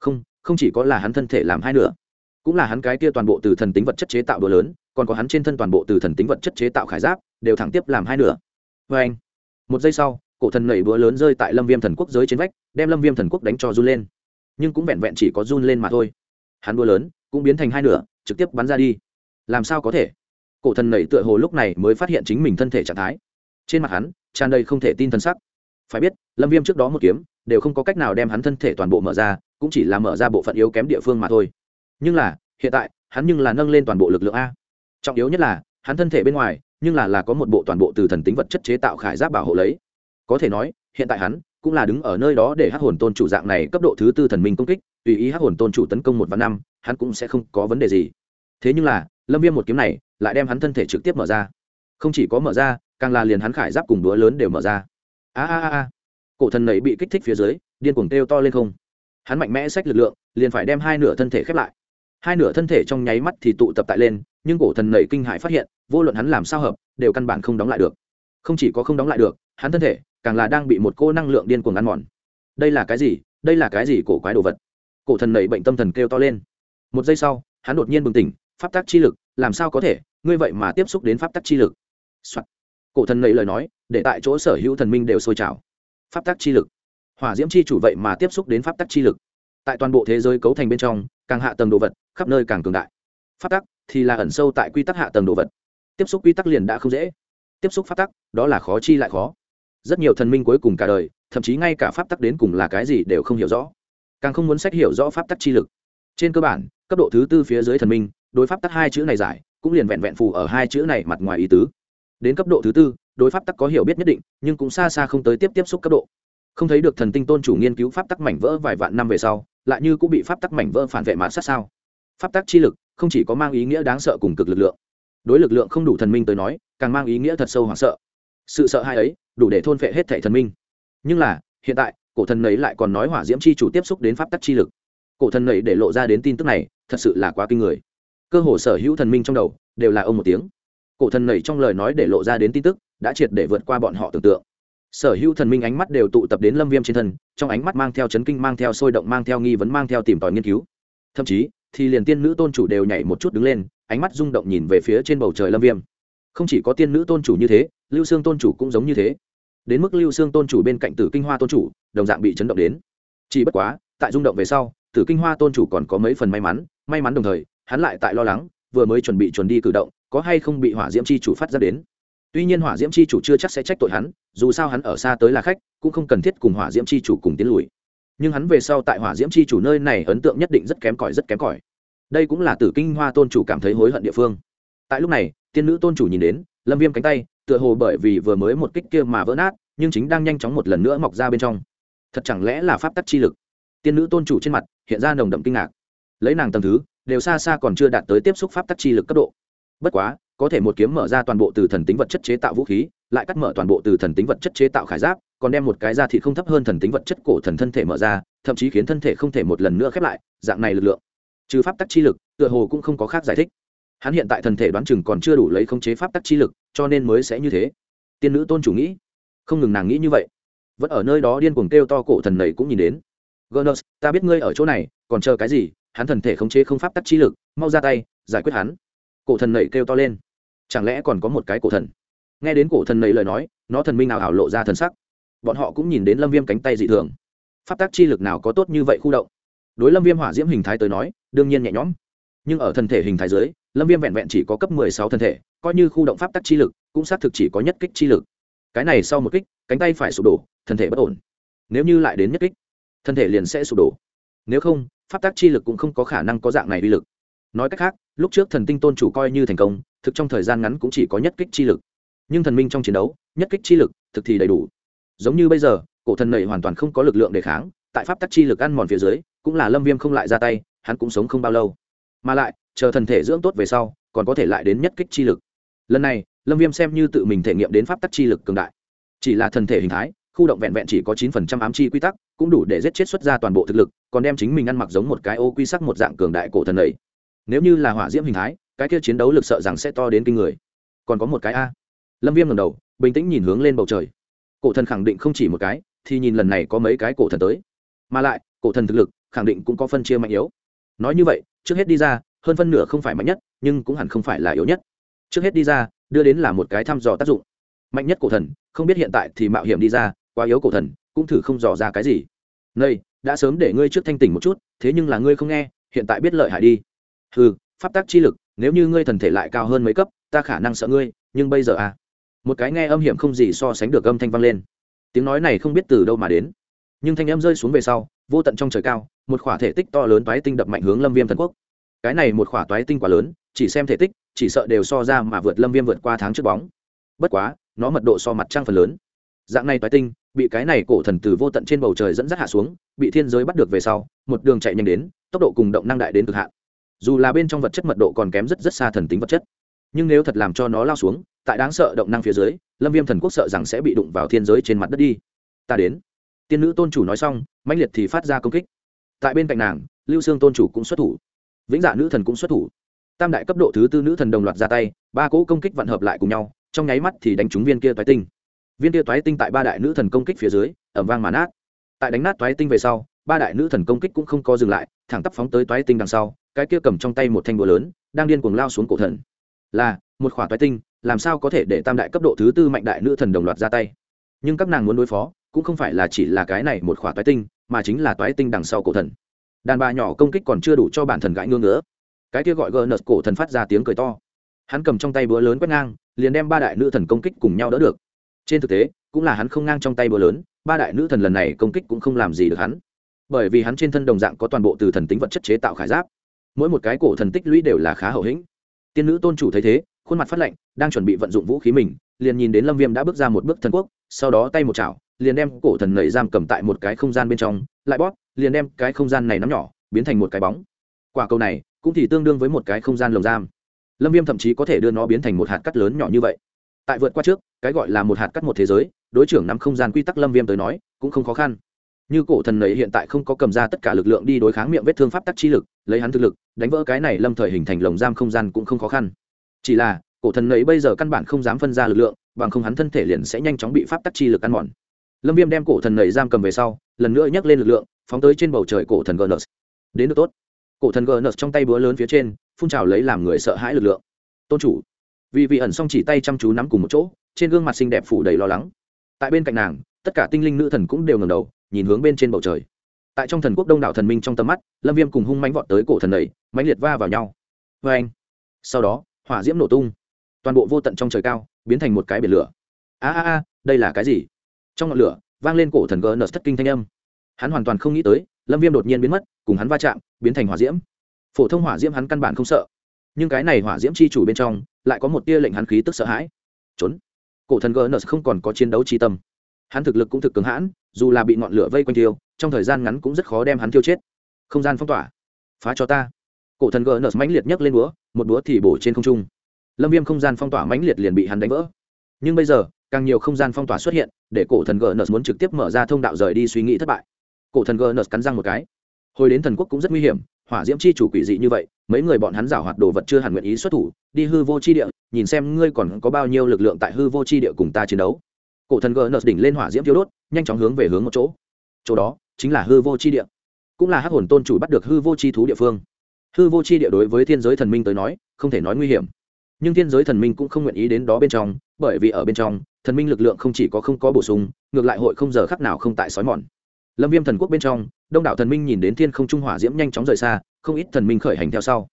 không chỉ có là hắn thân thể làm hai nửa, cũng là hắn cái kia toàn bộ từ thần tính vật chất chế tạo đũa lớn, còn có hắn trên thân toàn bộ từ thần tính vật chất chế tạo khải giáp đều thẳng tiếp làm hai nửa. Và anh, một giây sau, cổ thần nảy búa lớn rơi tại Lâm Viêm thần quốc giới trên vách, đem Lâm Viêm thần quốc đánh cho run lên. Nhưng cũng vẹn vẹn chỉ có run lên mà thôi. Hắn búa lớn cũng biến thành hai nửa, trực tiếp bắn ra đi. Làm sao có thể? Cổ thần nảy tựa hồ lúc này mới phát hiện chính mình thân thể trạng thái. Trên mặt hắn tràn đầy không thể tin thần sắc. Phải biết, Lâm Viêm trước đó một kiếm đều không có cách nào đem hắn thân thể toàn bộ mở ra, cũng chỉ là mở ra bộ phận yếu kém địa phương mà thôi. Nhưng là, hiện tại, hắn nhưng là nâng lên toàn bộ lực lượng a. Trọng yếu nhất là, hắn thân thể bên ngoài, nhưng là có một bộ toàn bộ từ thần tính vật chất chế tạo khải giáp bảo hộ lấy. Có thể nói, hiện tại hắn cũng là đứng ở nơi đó để Hắc Hồn Tôn chủ dạng này cấp độ thứ tư thần minh công kích, tùy ý Hắc Hồn Tôn chủ tấn công 1 và 5, hắn cũng sẽ không có vấn đề gì. Thế nhưng là, Lâm Viêm một kiếm này, lại đem hắn thân thể trực tiếp mở ra. Không chỉ có mở ra, càng là liền hắn khải giáp cùng đũa lớn đều mở ra. A. Cổ thần nảy bị kích thích phía dưới, điên cuồng kêu to lên không. Hắn mạnh mẽ xách lực lượng, liền phải đem hai nửa thân thể khép lại. Hai nửa thân thể trong nháy mắt thì tụ tập tại lên, nhưng cổ thần nảy kinh hãi phát hiện, vô luận hắn làm sao hợp, đều căn bản không đóng lại được. Không chỉ có không đóng lại được, hắn thân thể càng là đang bị một cô năng lượng điên cuồng ăn mòn. Đây là cái gì? Đây là cái gì cổ quái đồ vật? Cổ thần nảy bệnh tâm thần kêu to lên. Một giây sau, hắn đột nhiên bừng tỉnh, pháp tắc chi lực, làm sao có thể, ngươi vậy mà tiếp xúc đến pháp tắc chi lực? Soạn. Cổ thần nảy lời nói, để tại chỗ sở hữu thần minh đều sôi trào. Pháp tắc chi lực, hỏa diễm chi chủ vậy mà tiếp xúc đến pháp tắc chi lực. Tại toàn bộ thế giới cấu thành bên trong, càng hạ tầng đồ vật, khắp nơi càng cường đại. Pháp tắc thì là ẩn sâu tại quy tắc hạ tầng đồ vật. Tiếp xúc quy tắc liền đã không dễ, tiếp xúc pháp tắc, đó là khó chi lại khó. Rất nhiều thần minh cuối cùng cả đời, thậm chí ngay cả pháp tắc đến cùng là cái gì đều không hiểu rõ, càng không muốn sách hiểu rõ pháp tắc chi lực. Trên cơ bản, cấp độ thứ tư phía dưới thần minh, đối pháp tắc hai chữ này giải, cũng liền vẹn vẹn phù ở hai chữ này mặt ngoài ý tứ. Đến cấp độ thứ tư, đối pháp tắc có hiểu biết nhất định, nhưng cũng xa xa không tới tiếp xúc cấp độ. Không thấy được thần tinh tôn chủ nghiên cứu pháp tắc mảnh vỡ vài vạn năm về sau, lại như cũng bị pháp tắc mảnh vỡ phản vệ mà sát sao? Pháp tắc chi lực không chỉ có mang ý nghĩa đáng sợ cùng cực lực lượng, đối lực lượng không đủ thần minh tới nói, càng mang ý nghĩa thật sâu hoảng sợ. Sự sợ hãi ấy đủ để thôn phệ hết thảy thần minh. Nhưng là, hiện tại, cổ thần nấy lại còn nói hỏa diễm chi chủ tiếp xúc đến pháp tắc chi lực. Cổ thần nấy để lộ ra đến tin tức này, thật sự là quá kinh người. Cơ hồ sở hữu thần minh trong đầu đều là ông một tiếng. Cổ thần nấy trong lời nói để lộ ra đến tin tức, đã triệt để vượt qua bọn họ tưởng tượng. Sở hữu thần minh ánh mắt đều tụ tập đến Lâm Viêm trên thân, trong ánh mắt mang theo chấn kinh, mang theo sôi động, mang theo nghi vấn, mang theo tìm tòi nghiên cứu. Thậm chí, thì liền tiên nữ tôn chủ đều nhảy một chút đứng lên, ánh mắt rung động nhìn về phía trên bầu trời Lâm Viêm. Không chỉ có tiên nữ tôn chủ như thế, Lưu Xương tôn chủ cũng giống như thế. Đến mức Lưu Xương tôn chủ bên cạnh Tử Kinh Hoa tôn chủ, đồng dạng bị chấn động đến. Chỉ bất quá, tại rung động về sau, Tử Kinh Hoa tôn chủ còn có mấy phần may mắn đồng thời, hắn lại tại lo lắng, vừa mới chuẩn đi cử động, có hay không bị Hỏa Diễm chi chủ phát ra đến. Tuy nhiên Hỏa Diễm chi chủ chưa chắc sẽ trách tội hắn, dù sao hắn ở xa tới là khách, cũng không cần thiết cùng Hỏa Diễm chi chủ cùng tiến lùi. Nhưng hắn về sau tại Hỏa Diễm chi chủ nơi này ấn tượng nhất định rất kém cỏi. Đây cũng là Tử Kinh Hoa tôn chủ cảm thấy hối hận địa phương. Tại lúc này, tiên nữ tôn chủ nhìn đến Lâm Viêm cánh tay, tựa hồ bởi vì vừa mới một kích kia mà vỡ nát, nhưng chính đang nhanh chóng một lần nữa mọc ra bên trong. Thật chẳng lẽ là pháp tắc chi lực? Tiên nữ tôn chủ trên mặt hiện ra nồng đậm kinh ngạc. Lấy nàng tầng thứ, đều xa xa còn chưa đạt tới tiếp xúc pháp tắc chi lực cấp độ. Bất quá, có thể một kiếm mở ra toàn bộ từ thần tính vật chất chế tạo vũ khí, lại cắt mở toàn bộ từ thần tính vật chất chế tạo khải giáp, còn đem một cái da thịt không thấp hơn thần tính vật chất cổ thần thân thể mở ra, thậm chí khiến thân thể không thể một lần nữa khép lại, dạng này lực lượng, trừ pháp tắc chi lực, tựa hồ cũng không có khác giải thích. Hắn hiện tại thần thể đoán chừng còn chưa đủ lấy khống chế pháp tắc chi lực, cho nên mới sẽ như thế. Tiên nữ tôn chủ nghĩ, không ngừng nàng nghĩ như vậy, vẫn ở nơi đó điên cuồng kêu to, cổ thần này cũng nhìn đến. Gernus, ta biết ngươi ở chỗ này, còn chờ cái gì? Hắn thần thể khống chế không pháp tắc chi lực, mau ra tay, giải quyết hắn. Cổ thần nảy kêu to lên. Chẳng lẽ còn có một cái cổ thần? Nghe đến cổ thần nảy lời nói, nó thần minh nào ảo lộ ra thần sắc. Bọn họ cũng nhìn đến Lâm Viêm cánh tay dị thường. Pháp tắc chi lực nào có tốt như vậy khu động? Đối Lâm Viêm hỏa diễm hình thái tới nói, đương nhiên nhẹ nhõm. Nhưng ở thần thể hình thái dưới, Lâm Viêm vẹn vẹn chỉ có cấp 16 thần thể, coi như khu động pháp tắc chi lực, cũng xác thực chỉ có nhất kích chi lực. Cái này sau một kích, cánh tay phải sụp đổ, thần thể bất ổn. Nếu như lại đến nhất kích, thân thể liền sẽ sụp đổ. Nếu không, pháp tắc chi lực cũng không có khả năng có dạng này uy lực. Nói cách khác, lúc trước thần tinh tôn chủ coi như thành công, thực trong thời gian ngắn cũng chỉ có nhất kích chi lực. Nhưng thần minh trong chiến đấu, nhất kích chi lực thực thì đầy đủ. Giống như bây giờ, cổ thần này hoàn toàn không có lực lượng để kháng, tại pháp tắc chi lực ăn mòn phía dưới, cũng là Lâm Viêm không lại ra tay, hắn cũng sống không bao lâu. Mà lại, chờ thần thể dưỡng tốt về sau, còn có thể lại đến nhất kích chi lực. Lần này, Lâm Viêm xem như tự mình thể nghiệm đến pháp tắc chi lực cường đại. Chỉ là thần thể hình thái, khu động vẹn vẹn chỉ có 9% ám chi quy tắc, cũng đủ để giết chết xuất ra toàn bộ thực lực, còn đem chính mình ăn mặc giống một cái ô quy sắc một dạng cường đại cổ thần ấy. Nếu như là hỏa diễm hình thái, cái kia chiến đấu lực sợ rằng sẽ to đến kinh người. Còn có một cái a. Lâm Viêm ngẩng đầu, bình tĩnh nhìn hướng lên bầu trời. Cổ thần khẳng định không chỉ một cái, thì nhìn lần này có mấy cái cổ thần tới. Mà lại, cổ thần thực lực khẳng định cũng có phân chia mạnh yếu. Nói như vậy, trước hết đi ra, hơn phân nửa không phải mạnh nhất, nhưng cũng hẳn không phải là yếu nhất. Trước hết đi ra, đưa đến là một cái thăm dò tác dụng. Mạnh nhất cổ thần, không biết hiện tại thì mạo hiểm đi ra, quá yếu cổ thần, cũng thử không dò ra cái gì. Này, đã sớm để ngươi trước thanh tỉnh một chút, thế nhưng là ngươi không nghe, hiện tại biết lợi hại đi. Hừ, pháp tắc chi lực, nếu như ngươi thần thể lại cao hơn mấy cấp, ta khả năng sợ ngươi, nhưng bây giờ à. Một cái nghe âm hiểm không gì so sánh được âm thanh vang lên. Tiếng nói này không biết từ đâu mà đến, nhưng thanh âm rơi xuống về sau, vô tận trong trời cao, một khỏa thể tích to lớn toái tinh đập mạnh hướng Lâm Viêm thần quốc. Cái này một khỏa toái tinh quá lớn, chỉ xem thể tích, chỉ sợ đều so ra mà vượt Lâm Viêm vượt qua tháng trước bóng. Bất quá, nó mật độ so mặt trăng phần lớn. Dạng này toái tinh, bị cái này cổ thần từ vô tận trên bầu trời dẫn dắt hạ xuống, bị thiên giới bắt được về sau, một đường chạy nhanh đến, tốc độ cùng động năng đại đến cực hạn. Dù là bên trong vật chất mật độ còn kém rất rất xa thần tính vật chất, nhưng nếu thật làm cho nó lao xuống, tại đáng sợ động năng phía dưới, Lâm Viêm thần quốc sợ rằng sẽ bị đụng vào thiên giới trên mặt đất đi. Ta đến. Tiên nữ tôn chủ nói xong, mãnh liệt thì phát ra công kích. Tại bên cạnh nàng, Lưu Xương tôn chủ cũng xuất thủ, Vĩnh Dạ nữ thần cũng xuất thủ. Tam đại cấp độ thứ tư nữ thần đồng loạt ra tay, ba cỗ công kích vặn hợp lại cùng nhau, trong nháy mắt thì đánh trúng viên kia toái tinh. Viên kia toái tinh tại ba đại nữ thần công kích phía dưới, ầm vang mà nát. Tại đánh nát toái tinh về sau, ba đại nữ thần công kích cũng không có dừng lại, thẳng tắp phóng tới toái tinh đằng sau, cái kia cầm trong tay một thanh búa lớn, đang điên cuồng lao xuống cổ thần. Là một khỏa toái tinh, làm sao có thể để tam đại cấp độ thứ tư mạnh đại nữ thần đồng loạt ra tay? Nhưng các nàng muốn đối phó, cũng không phải là chỉ là cái này một khỏa toái tinh, mà chính là toái tinh đằng sau cổ thần. Đàn bà nhỏ công kích còn chưa đủ cho bản thần gãi ngưỡng ngứa. Cái kia gọi gờ cổ thần phát ra tiếng cười to. Hắn cầm trong tay búa lớn quét ngang, liền đem ba đại nữ thần công kích cùng nhau đỡ được. Trên thực tế, cũng là hắn không ngang trong tay búa lớn, ba đại nữ thần lần này công kích cũng không làm gì được hắn, bởi vì hắn trên thân đồng dạng có toàn bộ từ thần tính vật chất chế tạo khải giáp, mỗi một cái cổ thần tích lũy đều là khá hậu hĩnh. Tiên nữ tôn chủ thấy thế, khuôn mặt phát lạnh, đang chuẩn bị vận dụng vũ khí mình, liền nhìn đến Lâm Viêm đã bước ra một bước thần quốc, sau đó tay một chảo, liền đem cổ thần nảy giam cầm tại một cái không gian bên trong, lại bóp, liền đem cái không gian này nắm nhỏ, biến thành một cái bóng. Quả cầu này cũng thì tương đương với một cái không gian lồng giam. Lâm Viêm thậm chí có thể đưa nó biến thành một hạt cát lớn nhỏ như vậy. Tại vượt qua trước, cái gọi là một hạt cát một thế giới, đối trưởng nắm không gian quy tắc Lâm Viêm tới nói, cũng không khó khăn. Như cổ thần này hiện tại không có cầm ra tất cả lực lượng đi đối kháng miệng vết thương pháp tắc chi lực, lấy hắn thực lực, đánh vỡ cái này lâm thời hình thành lồng giam không gian cũng không khó khăn. Chỉ là, cổ thần này bây giờ căn bản không dám phân ra lực lượng, bằng không hắn thân thể liền sẽ nhanh chóng bị pháp tắc chi lực ăn mòn. Lâm Viêm đem cổ thần này giam cầm về sau, lần nữa nhấc lên lực lượng, phóng tới trên bầu trời cổ thần Gernus. Đến được tốt. Cổ thần Gernus trong tay búa lớn phía trên, phun trào lấy làm người sợ hãi lực lượng. Tôn chủ. Vì ẩn song chỉ tay chăm chú nắm cùng một chỗ, trên gương mặt xinh đẹp phủ đầy lo lắng. Tại bên cạnh nàng, tất cả tinh linh nữ thần cũng đều ngẩng đầu, nhìn hướng bên trên bầu trời. Tại trong thần quốc đông đảo thần minh trong tầm mắt, Lâm Viêm cùng hung mãnh vọt tới cổ thần này, mãnh liệt va vào nhau. Oeng! Sau đó, hỏa diễm nổ tung, toàn bộ vô tận trong trời cao biến thành một cái biển lửa. Đây là cái gì? Trong ngọn lửa vang lên cổ thần Gernus thất kinh thanh âm. Hắn hoàn toàn không nghĩ tới, Lâm Viêm đột nhiên biến mất, cùng hắn va chạm, biến thành hỏa diễm. Phổ thông hỏa diễm hắn căn bản không sợ, nhưng cái này hỏa diễm chi chủ bên trong, lại có một tia lệnh hắn khí tức sợ hãi. Trốn! Cổ thần Gernus không còn có chiến đấu chi tâm. Hắn thực lực cũng thực cường hãn, dù là bị ngọn lửa vây quanh tiêu, trong thời gian ngắn cũng rất khó đem hắn tiêu chết. Không gian phong tỏa, phá cho ta! Cổ thần Gernus mãnh liệt nhấc lên búa, một búa thì bổ trên không trung. Lâm Viêm không gian phong tỏa mãnh liệt liền bị hắn đánh vỡ. Nhưng bây giờ, càng nhiều không gian phong tỏa xuất hiện, để cổ thần Gernus muốn trực tiếp mở ra thông đạo rời đi suy nghĩ thất bại. Cổ thần Gernus cắn răng một cái. Hồi đến thần quốc cũng rất nguy hiểm, hỏa diễm chi chủ quỷ dị như vậy, mấy người bọn hắn giảo hoạt đồ vật chưa hẳn nguyện ý xuất thủ, đi hư vô chi địa, nhìn xem ngươi còn có bao nhiêu lực lượng tại hư vô chi địa cùng ta chiến đấu. Cổ thần Gernus đỉnh lên hỏa diễm thiêu đốt, nhanh chóng hướng về hướng một chỗ. Chỗ đó chính là hư vô chi địa, cũng là hắc hồn tôn chủ bắt được hư vô chi thú địa phương. Hư vô chi địa đối với thiên giới thần minh tới nói, không thể nói nguy hiểm, nhưng thiên giới thần minh cũng không nguyện ý đến đó bên trong, bởi vì ở bên trong, thần minh lực lượng không chỉ có không có bổ sung, ngược lại hội không giờ khắc nào không tại sói mòn. Lâm Viêm thần quốc bên trong, đông đảo thần minh nhìn đến thiên không trung hỏa diễm nhanh chóng rời xa, không ít thần minh khởi hành theo sau.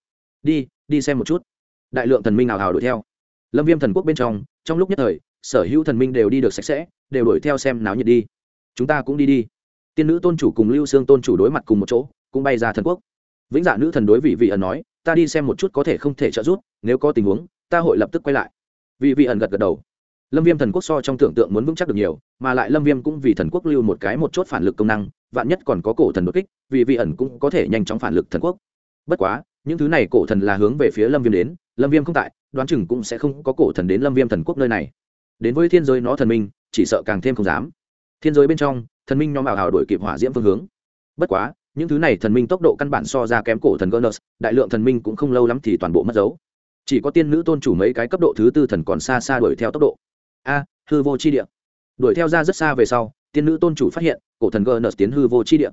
Đi xem một chút. Đại lượng thần minh ào ào đuổi theo. Lâm Viêm thần quốc bên trong, trong lúc nhất thời, sở hữu thần minh đều đi được sạch sẽ, đều đuổi theo xem náo nhiệt đi. Chúng ta cũng đi. Tiên nữ tôn chủ cùng Lưu Xương tôn chủ đối mặt cùng một chỗ, cũng bay ra thần quốc. Vĩnh Dạ nữ thần đối vị ẩn nói, ta đi xem một chút có thể không thể trợ giúp, nếu có tình huống, ta hội lập tức quay lại. Vị ẩn gật đầu. Lâm Viêm thần quốc so trong tưởng tượng muốn vững chắc được nhiều, mà lại Lâm Viêm cũng vì thần quốc lưu một chốt phản lực công năng, vạn nhất còn có cổ thần đột kích, vị ẩn cũng có thể nhanh chóng phản lực thần quốc. Bất quá, những thứ này cổ thần là hướng về phía Lâm Viêm đến, Lâm Viêm không tại, đoán chừng cũng sẽ không có cổ thần đến Lâm Viêm thần quốc nơi này. Đến với thiên giới nó thần minh, chỉ sợ càng thêm không dám. Thiên giới bên trong, thần minh nhóm ảo ảo đuổi kịp hỏa diễm phương hướng. Bất quá, những thứ này thần minh tốc độ căn bản so ra kém cổ thần Gernus, đại lượng thần minh cũng không lâu lắm thì toàn bộ mất dấu. Chỉ có tiên nữ tôn chủ mấy cái cấp độ thứ tư thần còn xa xa đuổi theo tốc độ. Hư vô chi địa. Đuổi theo ra rất xa về sau, tiên nữ tôn chủ phát hiện, cổ thần Gernus tiến hư vô chi địa.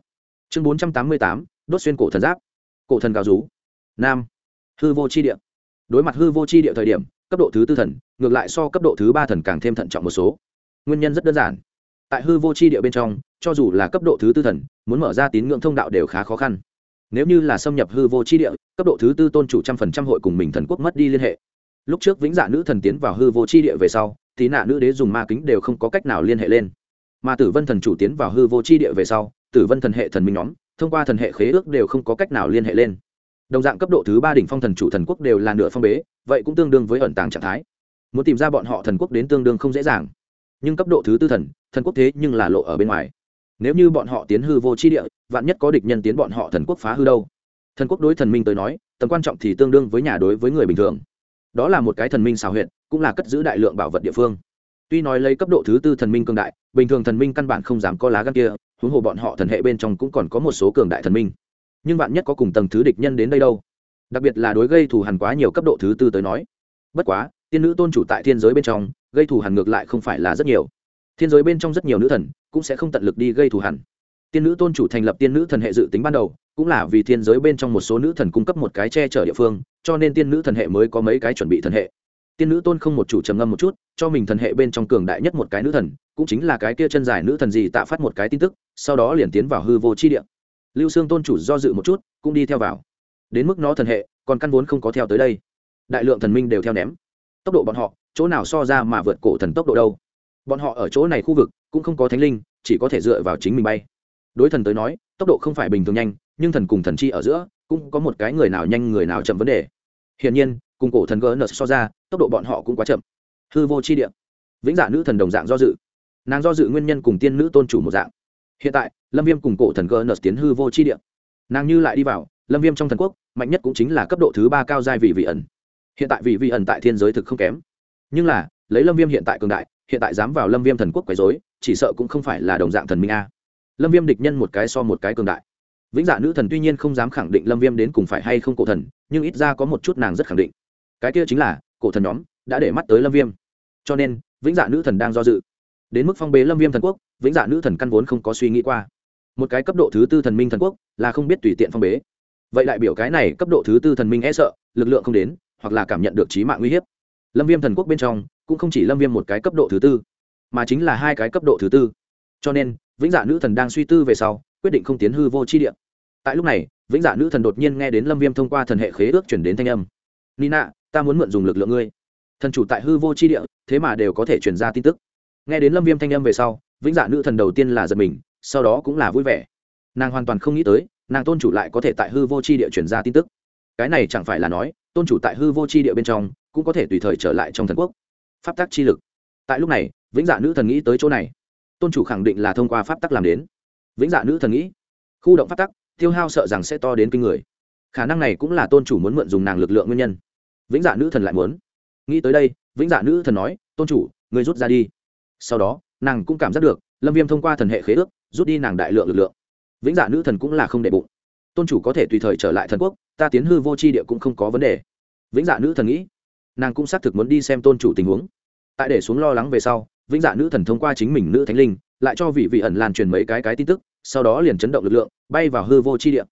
Chương 488, đốt xuyên cổ thần giáp. Cổ thần gào rú. Nam, hư vô chi địa. Đối mặt hư vô chi địa thời điểm, cấp độ thứ tư thần ngược lại so cấp độ thứ ba thần càng thêm thận trọng một số. Nguyên nhân rất đơn giản. Tại hư vô chi địa bên trong, cho dù là cấp độ thứ tư thần, muốn mở ra tín ngưỡng thông đạo đều khá khó khăn. Nếu như là xâm nhập hư vô chi địa, cấp độ thứ tư tôn chủ 100% hội cùng mình thần quốc mất đi liên hệ. Lúc trước vĩnh dạ nữ thần tiến vào hư vô chi địa về sau, tí nạ nữ đế dùng ma kính đều không có cách nào liên hệ lên. Mà Tử Vân thần chủ tiến vào hư vô chi địa về sau, Tử Vân thần hệ thần minh nhóm thông qua thần hệ khế ước đều không có cách nào liên hệ lên. Đồng dạng cấp độ thứ ba đỉnh phong thần chủ thần quốc đều là nửa phong bế, vậy cũng tương đương với ẩn tàng trạng thái. Muốn tìm ra bọn họ thần quốc đến tương đương không dễ dàng. Nhưng cấp độ thứ tư thần quốc thế nhưng là lộ ở bên ngoài. Nếu như bọn họ tiến hư vô chi địa, vạn nhất có địch nhân tiến bọn họ thần quốc phá hư đâu. Thần quốc đối thần minh tới nói, tầm quan trọng thì tương đương với nhà đối với người bình thường. Đó là một cái thần minh xào huyệt, cũng là cất giữ đại lượng bảo vật địa phương. Tuy nói lấy cấp độ thứ tư thần minh cường đại, bình thường thần minh căn bản không dám có lá gan kia, huống hồ bọn họ thần hệ bên trong cũng còn có một số cường đại thần minh. Nhưng vạn nhất có cùng tầng thứ địch nhân đến đây đâu? Đặc biệt là đối gây thù hằn quá nhiều cấp độ thứ tư tới nói. Bất quá, tiên nữ tôn chủ tại thiên giới bên trong, gây thù hằn ngược lại không phải là rất nhiều. Thiên giới bên trong rất nhiều nữ thần, cũng sẽ không tận lực đi gây thù hằn. Tiên nữ tôn chủ thành lập tiên nữ thần hệ dự tính ban đầu, cũng là vì thiên giới bên trong một số nữ thần cung cấp một cái che chở địa phương, cho nên tiên nữ thần hệ mới có mấy cái chuẩn bị thần hệ. Tiên nữ tôn không một chủ trầm ngâm một chút, cho mình thần hệ bên trong cường đại nhất một cái nữ thần, cũng chính là cái kia chân dài nữ thần gì tạ phát một cái tin tức, sau đó liền tiến vào hư vô chi địa. Lưu Xương tôn chủ do dự một chút, cũng đi theo vào. Đến mức nó thần hệ, còn căn vốn không có theo tới đây. Đại lượng thần minh đều theo ném. Tốc độ bọn họ, chỗ nào so ra mà vượt cổ thần tốc độ đâu? Bọn họ ở chỗ này khu vực cũng không có thánh linh, chỉ có thể dựa vào chính mình bay. Đối thần tới nói, tốc độ không phải bình thường nhanh, nhưng thần cùng thần chi ở giữa cũng có một cái người nào nhanh người nào chậm vấn đề. Hiển nhiên, cùng cổ thần GN so ra, tốc độ bọn họ cũng quá chậm. Hư vô chi địa, vĩnh dạ nữ thần đồng dạng do dự. Nàng do dự nguyên nhân cùng tiên nữ tôn chủ một dạng. Hiện tại, Lâm Viêm cùng cổ thần GN tiến hư vô chi địa. Nàng như lại đi vào, Lâm Viêm trong thần quốc, mạnh nhất cũng chính là cấp độ thứ 3 cao giai vị ẩn. Hiện tại vị ẩn tại thiên giới thực không kém. Nhưng là, lấy Lâm Viêm hiện tại cường đại, hiện tại dám vào Lâm Viêm thần quốc quấy rối, chỉ sợ cũng không phải là đồng dạng thần minh a. Lâm Viêm địch nhân một cái so một cái cường đại. Vĩnh dạ nữ thần tuy nhiên không dám khẳng định Lâm Viêm đến cùng phải hay không cổ thần, nhưng ít ra có một chút nàng rất khẳng định. Cái kia chính là, cổ thần nhóm đã để mắt tới Lâm Viêm. Cho nên, Vĩnh dạ nữ thần đang do dự. Đến mức phong bế Lâm Viêm thần quốc, Vĩnh dạ nữ thần căn vốn không có suy nghĩ qua. Một cái cấp độ thứ tư thần minh thần quốc, là không biết tùy tiện phong bế. Vậy đại biểu cái này cấp độ thứ tư thần minh e sợ, lực lượng không đến, hoặc là cảm nhận được chí mạng nguy hiếp. Lâm Viêm thần quốc bên trong, cũng không chỉ Lâm Viêm một cái cấp độ thứ tư, mà chính là hai cái cấp độ thứ tư. Cho nên, Vĩnh dạ nữ thần đang suy tư về sau, quyết định không tiến hư vô chi địa. Tại lúc này, Vĩnh dạ nữ thần đột nhiên nghe đến Lâm Viêm thông qua thần hệ khế ước chuyển đến thanh âm. Nina, ta muốn mượn dùng lực lượng ngươi. Thần chủ tại hư vô chi địa, thế mà đều có thể truyền ra tin tức. Nghe đến Lâm Viêm thanh âm về sau, Vĩnh dạ nữ thần đầu tiên là giật mình, sau đó cũng là vui vẻ. Nàng hoàn toàn không nghĩ tới, nàng tôn chủ lại có thể tại hư vô chi địa truyền ra tin tức. Cái này chẳng phải là nói, tôn chủ tại hư vô chi địa bên trong, cũng có thể tùy thời trở lại trong thần quốc. Pháp tắc chi lực. Tại lúc này, Vĩnh dạ nữ thần nghĩ tới chỗ này. Tôn chủ khẳng định là thông qua pháp tắc làm đến. Vĩnh dạ nữ thần nghĩ, khu động pháp tắc, tiêu hao sợ rằng sẽ to đến kinh người. Khả năng này cũng là tôn chủ muốn mượn dùng nàng lực lượng nguyên nhân. Vĩnh dạ nữ thần lại muốn. Nghĩ tới đây, Vĩnh dạ nữ thần nói, tôn chủ, ngươi rút ra đi. Sau đó, nàng cũng cảm giác được, Lâm Viêm thông qua thần hệ khế ước, rút đi nàng đại lượng lực lượng. Vĩnh dạ nữ thần cũng là không để bụng. Tôn chủ có thể tùy thời trở lại thần quốc, ta tiến hư vô chi địa cũng không có vấn đề. Vĩnh dạ nữ thần nghĩ, nàng cũng xác thực muốn đi xem tôn chủ tình huống. Tại để xuống lo lắng về sau, Vĩnh dạ nữ thần thông qua chính mình nữ thánh linh, lại cho vị ẩn lan truyền mấy cái tin tức, sau đó liền chấn động lực lượng, bay vào hư vô chi địa.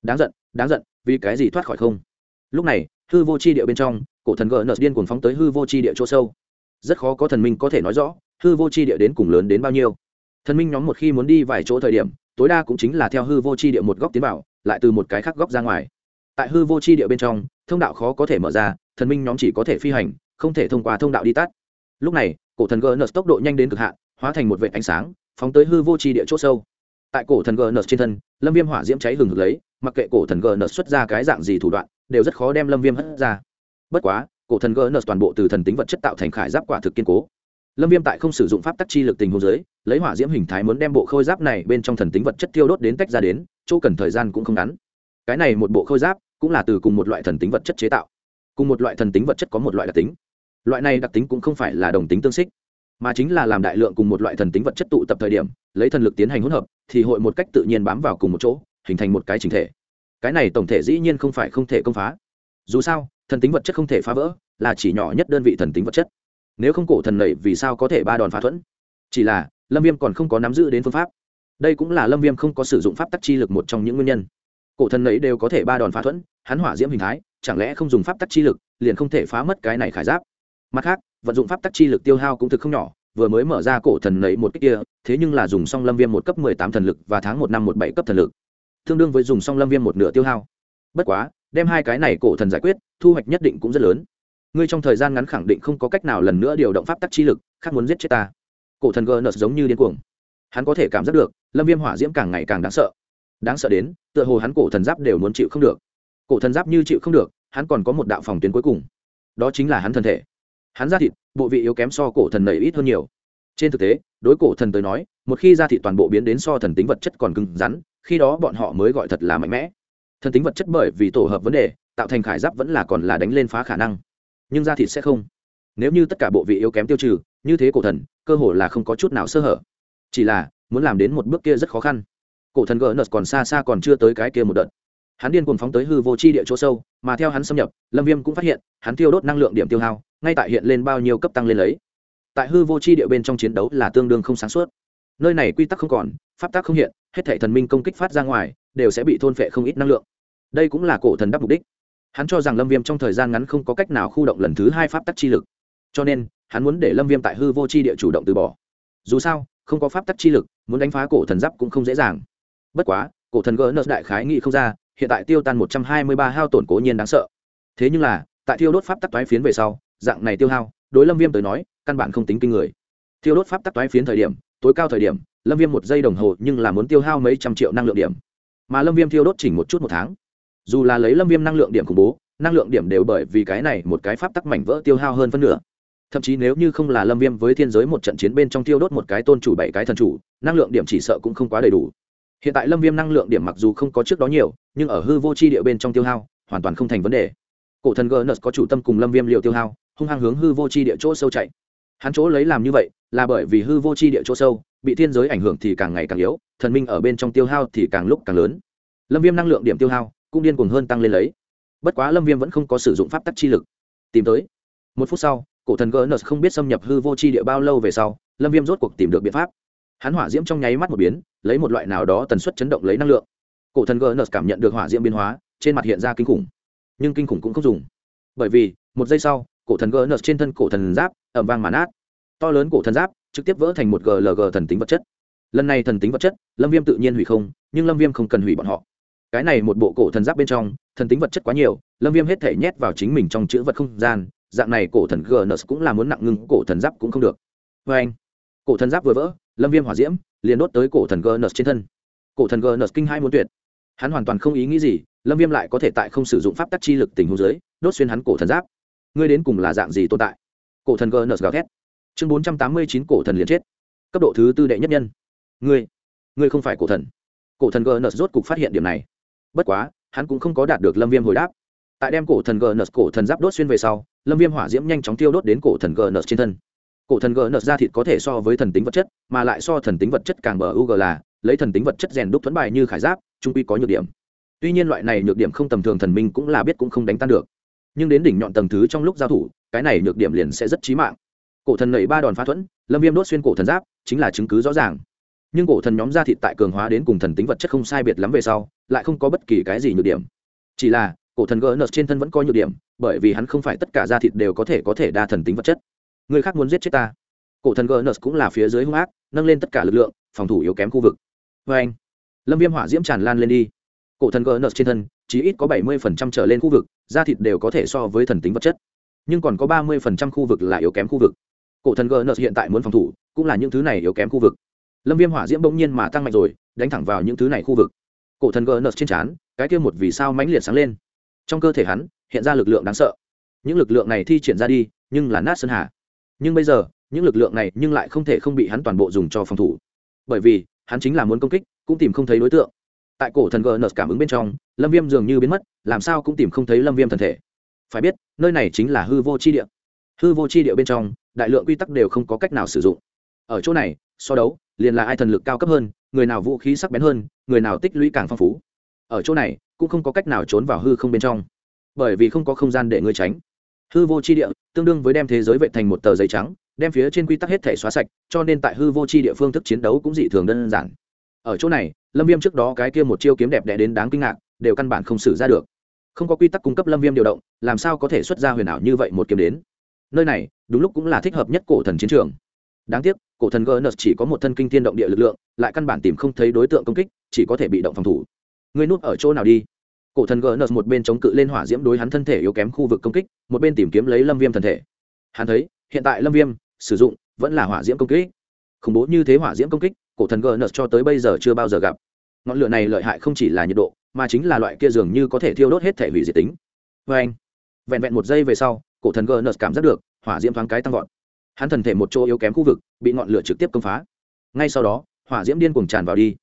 Đáng giận, vì cái gì thoát khỏi không? Lúc này, hư vô chi địa bên trong, cổ thần GN điên cuồng phóng tới hư vô chi địa chỗ sâu. Rất khó có thần minh có thể nói rõ, hư vô chi địa đến cùng lớn đến bao nhiêu. Thần minh nhóm một khi muốn đi vài chỗ thời điểm, tối đa cũng chính là theo hư vô chi địa một góc tiến vào, lại từ một cái khác góc ra ngoài. Tại hư vô chi địa bên trong, thông đạo khó có thể mở ra, thần minh nhóm chỉ có thể phi hành, không thể thông qua thông đạo đi tắt. Lúc này, cổ thần GN tốc độ nhanh đến cực hạn, hóa thành một vệt ánh sáng, phóng tới hư vô chi địa chỗ sâu. Tại cổ thần GN trên thân, Lâm Viêm hỏa diễm cháy hừng hực lấy, mặc kệ cổ thần GN xuất ra cái dạng gì thủ đoạn, đều rất khó đem Lâm Viêm hất ra. Bất quá, cổ thần GN toàn bộ từ thần tính vật chất tạo thành khải giáp quả thực kiên cố. Lâm Viêm tại không sử dụng pháp tắc chi lực tình huống dưới, lấy hỏa diễm hình thái muốn đem bộ khôi giáp này bên trong thần tính vật chất tiêu đốt đến tách ra đến, chỗ cần thời gian cũng không ngắn. Cái này một bộ khôi giáp cũng là từ cùng một loại thần tính vật chất chế tạo. Cùng một loại thần tính vật chất có một loại đặc tính. Loại này đặc tính cũng không phải là đồng tính tương xích, mà chính là làm đại lượng cùng một loại thần tính vật chất tụ tập thời điểm, lấy thần lực tiến hành hỗn hợp, thì hội một cách tự nhiên bám vào cùng một chỗ, hình thành một cái chỉnh thể. Cái này tổng thể dĩ nhiên không phải không thể công phá. Dù sao, thần tính vật chất không thể phá vỡ, là chỉ nhỏ nhất đơn vị thần tính vật chất. Nếu không cổ thần này vì sao có thể ba đòn phá thuẫn? Chỉ là Lâm Viêm còn không có nắm giữ đến phương pháp. đây cũng là lâm viêm không có sử dụng pháp tắc chi lực một trong những nguyên nhân. Cổ thần ấy đều có thể 3 đòn phá thuẫn, hắn hỏa diễm hình thái chẳng lẽ không dùng pháp tắc chi lực liền không thể phá mất cái này khải giáp. Mặt khác vận dụng pháp tắc chi lực tiêu hao cũng thực không nhỏ, vừa mới mở ra cổ thần ấy một cái kia thế nhưng là dùng xong lâm viêm một cấp 18 thần lực và tháng 1 năm 17 cấp thần lực, tương đương với dùng xong lâm viêm một nửa tiêu hao. Bất quá đem hai cái này cổ thần giải quyết thu hoạch nhất định cũng rất lớn. Ngươi trong thời gian ngắn khẳng định không có cách nào lần nữa điều động pháp tắc chi lực, khác muốn giết chết ta. Cổ thần gờ nợ giống như điên cuồng, hắn có thể cảm giác được lâm viêm hỏa diễm càng ngày càng đáng sợ đến tựa hồ hắn cổ thần giáp đều muốn chịu không được. Cổ thần giáp như chịu không được, hắn còn có một đạo phòng tuyến cuối cùng, đó chính là hắn thân thể. Hắn da thịt bộ vị yếu kém so cổ thần nảy ít hơn nhiều. Trên thực tế đối cổ thần tới nói, một khi da thịt toàn bộ biến đến so thần tính vật chất còn cứng rắn, khi đó bọn họ mới gọi thật là mạnh mẽ. Thần tính vật chất bởi vì tổ hợp vấn đề tạo thành khải giáp vẫn là còn là đánh lên phá khả năng, nhưng da thịt sẽ không. Nếu như tất cả bộ vị yếu kém tiêu trừ, như thế cổ thần cơ hồ là không có chút nào sơ hở. Chỉ là muốn làm đến một bước kia rất khó khăn. Cổ thần gỡ còn xa còn chưa tới cái kia một đợt. Hắn điên cuồng phóng tới hư vô chi địa chỗ sâu, mà theo hắn xâm nhập, Lâm Viêm cũng phát hiện, hắn tiêu đốt năng lượng điểm tiêu hao, ngay tại hiện lên bao nhiêu cấp tăng lên lấy. Tại hư vô chi địa bên trong chiến đấu là tương đương không sáng suốt. Nơi này quy tắc không còn, pháp tắc không hiện, hết thảy thần minh công kích phát ra ngoài, đều sẽ bị thôn phệ không ít năng lượng. Đây cũng là cổ thần đắc mục đích. Hắn cho rằng Lâm Viêm trong thời gian ngắn không có cách nào khu động lần thứ 2 pháp tắc chi lực, cho nên hắn muốn để Lâm Viêm tại hư vô chi địa chủ động từ bỏ. Dù sao không có pháp tắc chi lực, muốn đánh phá cổ thần giáp cũng không dễ dàng. Bất quá cổ thần gỡ đại khái nghĩ không ra, hiện tại tiêu tan 123 hao tổn cố nhiên đáng sợ, thế nhưng là tại thiêu đốt pháp tắc toái phiến về sau, dạng này tiêu hao đối Lâm Viêm tới nói căn bản không tính kinh người. Thiêu đốt pháp tắc toái phiến thời điểm tối cao thời điểm, Lâm Viêm 1 giây đồng hồ nhưng là muốn tiêu hao mấy trăm triệu năng lượng điểm, mà Lâm Viêm thiêu đốt chỉnh một chút một tháng. Dù là lấy Lâm Viêm năng lượng điểm khủng bố, năng lượng điểm đều bởi vì cái này một cái pháp tắc mảnh vỡ tiêu hao hơn phân nửa. Thậm chí nếu như không là Lâm Viêm với thiên giới một trận chiến bên trong tiêu đốt một cái tôn chủ 7 cái thần chủ, năng lượng điểm chỉ sợ cũng không quá đầy đủ. Hiện tại Lâm Viêm năng lượng điểm mặc dù không có trước đó nhiều, nhưng ở hư vô chi địa bên trong tiêu hao hoàn toàn không thành vấn đề. Cổ thần Gernus có chủ tâm cùng Lâm Viêm liệu tiêu hao, hung hăng hướng hư vô chi địa chỗ sâu chạy. Hắn chỗ lấy làm như vậy là bởi vì hư vô chi địa chỗ sâu bị thiên giới ảnh hưởng thì càng ngày càng yếu, thần minh ở bên trong tiêu hao thì càng lúc càng lớn. Lâm Viêm năng lượng điểm tiêu hao cũng điên cuồng hơn tăng lên lấy. Bất quá Lâm Viêm vẫn không có sử dụng pháp tắc chi lực. Tìm tới 1 phút sau, cổ thần Gernus không biết xâm nhập hư vô chi địa bao lâu về sau, Lâm Viêm rốt cuộc tìm được biện pháp. Hắn hỏa diễm trong nháy mắt một biến, lấy một loại nào đó tần suất chấn động lấy năng lượng. Cổ thần Gernus cảm nhận được hỏa diễm biến hóa, trên mặt hiện ra kinh khủng. Nhưng kinh khủng cũng không dùng, bởi vì 1 giây sau, cổ thần Gernus trên thân cổ thần giáp ầm vang mà nát. To lớn cổ thần giáp trực tiếp vỡ thành một GLG thần tính vật chất. Lần này thần tính vật chất, Lâm Viêm tự nhiên hủy không, nhưng Lâm Viêm không cần hủy bọn họ. Cái này một bộ cổ thần giáp bên trong, thần tính vật chất quá nhiều, Lâm Viêm hết thể nhét vào chính mình trong chữ vật không gian, dạng này cổ thần Gernus cũng là muốn nặng ngưng cổ thần giáp cũng không được. Oeng! Cổ thần giáp vừa vỡ, Lâm Viêm hỏa diễm liền đốt tới cổ thần Gernus trên thân. Cổ thần Gernus kinh hai muốn tuyệt. Hắn hoàn toàn không ý nghĩ gì, Lâm Viêm lại có thể tại không sử dụng pháp tắc chi lực tình huống dưới, đốt xuyên hắn cổ thần giáp. Ngươi đến cùng là dạng gì tồn tại? Cổ thần Gernus gào thét. Chương 489 cổ thần liền chết. Cấp độ thứ 4 đệ nhất nhân. Ngươi không phải cổ thần. Cổ thần Gernus rốt cục phát hiện điểm này. Bất quá, hắn cũng không có đạt được Lâm Viêm hồi đáp. Tại đem cổ thần Gernus cổ thần giáp đốt xuyên về sau, Lâm Viêm hỏa diễm nhanh chóng tiêu đốt đến cổ thần Gernus trên thân. Cổ thần Gernus da thịt có thể so với thần tính vật chất, mà lại so thần tính vật chất càng bờ UG là lấy thần tính vật chất rèn đúc thuẫn bài như khải giáp, trung quy có nhược điểm. Tuy nhiên loại này nhược điểm không tầm thường thần minh cũng là biết cũng không đánh tan được. Nhưng đến đỉnh nhọn tầng thứ trong lúc giao thủ, cái này nhược điểm liền sẽ rất chí mạng. Cổ thần nảy 3 đòn phá thuẫn, Lâm Viêm đốt xuyên cổ thần giáp, chính là chứng cứ rõ ràng. Nhưng cổ thần nhóm da thịt tại cường hóa đến cùng thần tính vật chất không sai biệt lắm về sau, lại không có bất kỳ cái gì nhược điểm. Chỉ là cổ thần Gernus trên thân vẫn có nhược điểm, bởi vì hắn không phải tất cả da thịt đều có thể đa thần tính vật chất. Người khác muốn giết chết ta. Cổ thần Gernus cũng là phía dưới hung ác, nâng lên tất cả lực lượng, phòng thủ yếu kém khu vực. Oeng! Lâm Viêm hỏa diễm tràn lan lên đi. Cổ thần Gernus trên thân, chí ít có 70% trở lên khu vực, da thịt đều có thể so với thần tính vật chất. Nhưng còn có 30% khu vực là yếu kém khu vực. Cổ thần Gernus hiện tại muốn phòng thủ, cũng là những thứ này yếu kém khu vực. Lâm Viêm hỏa diễm bỗng nhiên mà tăng mạnh rồi, đánh thẳng vào những thứ này khu vực. Cổ thần Gernus trên trán, cái kia một vì sao mãnh liệt sáng lên. Trong cơ thể hắn hiện ra lực lượng đáng sợ. Những lực lượng này thi triển ra đi, nhưng là nát sơn hà. Nhưng bây giờ, những lực lượng này nhưng lại không thể không bị hắn toàn bộ dùng cho phòng thủ. Bởi vì, hắn chính là muốn công kích, cũng tìm không thấy đối tượng. Tại cổ thần Gernus cảm ứng bên trong, Lâm Viêm dường như biến mất, làm sao cũng tìm không thấy Lâm Viêm thân thể. Phải biết, nơi này chính là hư vô chi địa. Hư vô chi địa bên trong, đại lượng quy tắc đều không có cách nào sử dụng. Ở chỗ này, so đấu, liền là ai thần lực cao cấp hơn, người nào vũ khí sắc bén hơn, người nào tích lũy càng phong phú. Ở chỗ này, cũng không có cách nào trốn vào hư không bên trong, bởi vì không có không gian để ngươi tránh. Hư vô chi địa tương đương với đem thế giới vệt thành một tờ giấy trắng, đem phía trên quy tắc hết thể xóa sạch, cho nên tại hư vô chi địa phương thức chiến đấu cũng dị thường đơn giản. ở chỗ này lâm viêm trước đó cái kia một chiêu kiếm đẹp đẽ đến đáng kinh ngạc đều căn bản không xử ra được, không có quy tắc cung cấp lâm viêm điều động, làm sao có thể xuất ra huyền ảo như vậy một kiếm đến. Nơi này đúng lúc cũng là thích hợp nhất cổ thần chiến trường. Đáng tiếc cổ thần Gernus chỉ có một thân kinh thiên động địa lực lượng, lại căn bản tìm không thấy đối tượng công kích, chỉ có thể bị động phòng thủ. Ngươi núp ở chỗ nào đi? Cổ thần Gernus một bên chống cự lên hỏa diễm đối hắn thân thể yếu kém khu vực công kích, một bên tìm kiếm lấy lâm viêm thân thể. Hắn thấy hiện tại lâm viêm sử dụng vẫn là hỏa diễm công kích. Khủng bố như thế hỏa diễm công kích, cổ thần Gernus cho tới bây giờ chưa bao giờ gặp. Ngọn lửa này lợi hại không chỉ là nhiệt độ, mà chính là loại kia dường như có thể thiêu đốt hết thể hủy diệt tính. Vâng, vẹn vẹn một giây về sau, cổ thần Gernus cảm giác được hỏa diễm thoáng cái tăng vọt. Hắn thần thể một chỗ yếu kém khu vực bị ngọn lửa trực tiếp công phá. Ngay sau đó hỏa diễm điên cuồng tràn vào đi.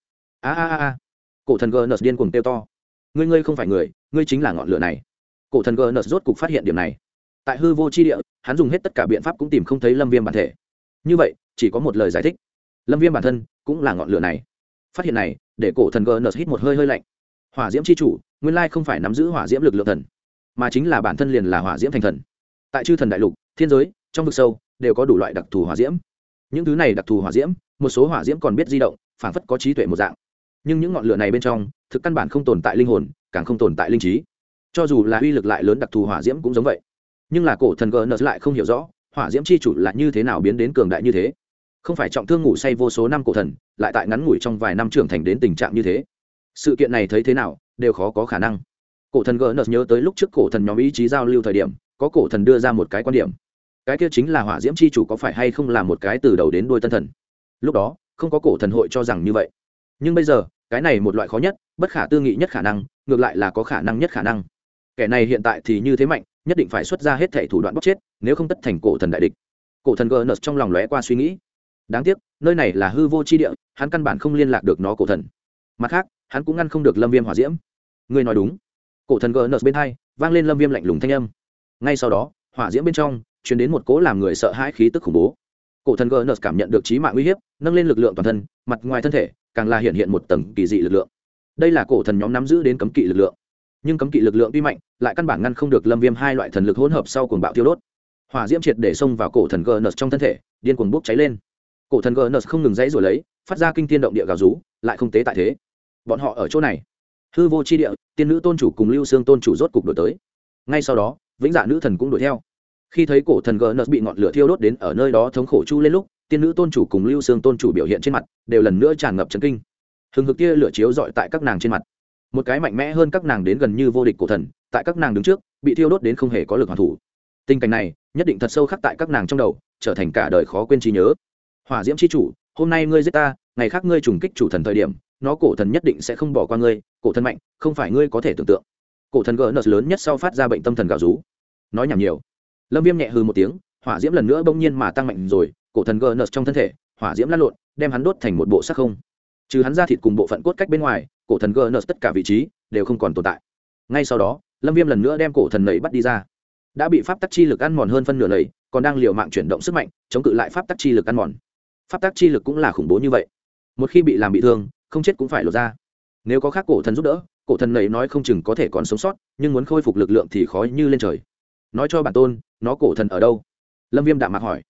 A, cổ thần Gernus điên cuồng kêu to, ngươi không phải người, ngươi chính là ngọn lửa này. Cổ thần Gernus rốt cục phát hiện điểm này. Tại hư vô chi địa, hắn dùng hết tất cả biện pháp cũng tìm không thấy lâm viêm bản thể. Như vậy chỉ có một lời giải thích, lâm viêm bản thân cũng là ngọn lửa này. Phát hiện này để cổ thần Gernus hít một hơi hơi lạnh. Hỏa diễm chi chủ nguyên lai không phải nắm giữ hỏa diễm lực lượng thần, mà chính là bản thân liền là hỏa diễm thành thần. Tại chư thần đại lục, thiên giới, trong vực sâu đều có đủ loại đặc thù hỏa diễm. Những thứ này đặc thù hỏa diễm, một số hỏa diễm còn biết di động, phảng phất có trí tuệ một dạng. Nhưng những ngọn lửa này bên trong thực căn bản không tồn tại linh hồn, càng không tồn tại linh trí. Cho dù là uy lực lại lớn đặc thù hỏa diễm cũng giống vậy. Nhưng là cổ thần Gernus lại không hiểu rõ hỏa diễm chi chủ là như thế nào biến đến cường đại như thế. Không phải trọng thương ngủ say vô số năm cổ thần, lại tại ngắn ngủi trong vài năm trưởng thành đến tình trạng như thế. Sự kiện này thấy thế nào đều khó có khả năng. Cổ thần Gernus nhớ tới lúc trước cổ thần nhóm ý chí giao lưu thời điểm, có cổ thần đưa ra một cái quan điểm, cái kia chính là hỏa diễm chi chủ có phải hay không là một cái từ đầu đến đuôi tân thần. Lúc đó không có cổ thần hội cho rằng như vậy, nhưng bây giờ cái này một loại khó nhất, bất khả tư nghị nhất khả năng, ngược lại là có khả năng nhất khả năng. Kẻ này hiện tại thì như thế mạnh, nhất định phải xuất ra hết thể thủ đoạn bóc chết, nếu không tất thành cổ thần đại địch. Cổ thần Gernus trong lòng lóe qua suy nghĩ. Đáng tiếc nơi này là hư vô chi địa, hắn căn bản không liên lạc được nó cổ thần. Mặt khác hắn cũng ngăn không được lâm viêm hỏa diễm. Ngươi nói đúng. Cổ thần Gernus bên hai vang lên lâm viêm lạnh lùng thanh âm. Ngay sau đó hỏa diễm bên trong truyền đến một cỗ làm người sợ hãi khí tức khủng bố. Cổ thần Gernus cảm nhận được chí mạng uy hiếp, nâng lên lực lượng toàn thân, mặt ngoài thân thể càng là hiện một tầng kỳ dị lực lượng. Đây là cổ thần nhóm nắm giữ đến cấm kỵ lực lượng, nhưng cấm kỵ lực lượng tuy mạnh, lại căn bản ngăn không được lâm viêm hai loại thần lực hỗn hợp sau cuồng bạo tiêu đốt. Hỏa diễm triệt để xông vào cổ thần Gernus trong thân thể, điên cuồng bốc cháy lên. Cổ thần Gernus không ngừng dãy rồi lấy, phát ra kinh thiên động địa gào rú, lại không tế tại thế. Bọn họ ở chỗ này, hư vô chi địa, tiên nữ tôn chủ cùng lưu xương tôn chủ rốt cục đuổi tới. Ngay sau đó vĩnh dạ nữ thần cũng đuổi theo. Khi thấy cổ thần Gernus bị ngọn lửa thiêu đốt đến ở nơi đó thống khổ chu lên lúc, tiên nữ tôn chủ cùng lưu xương tôn chủ biểu hiện trên mặt đều lần nữa tràn ngập chấn kinh. Hừng hực tia lửa chiếu rọi tại các nàng trên mặt. Một cái mạnh mẽ hơn các nàng đến gần như vô địch cổ thần, tại các nàng đứng trước bị thiêu đốt đến không hề có lực hoàn thủ. Tình cảnh này nhất định thật sâu khắc tại các nàng trong đầu, trở thành cả đời khó quên trí nhớ. Hỏa diễm chi chủ, hôm nay ngươi giết ta, ngày khác ngươi trùng kích chủ thần thời điểm, nó cổ thần nhất định sẽ không bỏ qua ngươi. Cổ thần mạnh không phải ngươi có thể tưởng tượng. Cổ thần Gernus lớn nhất sau phát ra bệnh tâm thần gào rú. Nói nhảm nhiều. Lâm viêm nhẹ hừ một tiếng, hỏa diễm lần nữa bỗng nhiên mà tăng mạnh rồi. Cổ thần Gernus trong thân thể hỏa diễm lăn lộn, đem hắn đốt thành một bộ xác không. Trừ hắn ra thịt cùng bộ phận cốt cách bên ngoài, cổ thần Gernus tất cả vị trí đều không còn tồn tại. Ngay sau đó lâm viêm lần nữa đem cổ thần nảy bắt đi ra. Đã bị pháp tắc chi lực ăn mòn hơn phân nửa nảy, còn đang liều mạng chuyển động sức mạnh chống cự lại pháp tắc chi lực ăn mòn. Pháp tắc chi lực cũng là khủng bố như vậy, một khi bị làm bị thương, không chết cũng phải lột ra. Nếu có khác cổ thần giúp đỡ, cổ thần này nói không chừng có thể còn sống sót, nhưng muốn khôi phục lực lượng thì khó như lên trời. Nói cho bản tôn, nó cổ thần ở đâu? Lâm viêm đạm mạc hỏi.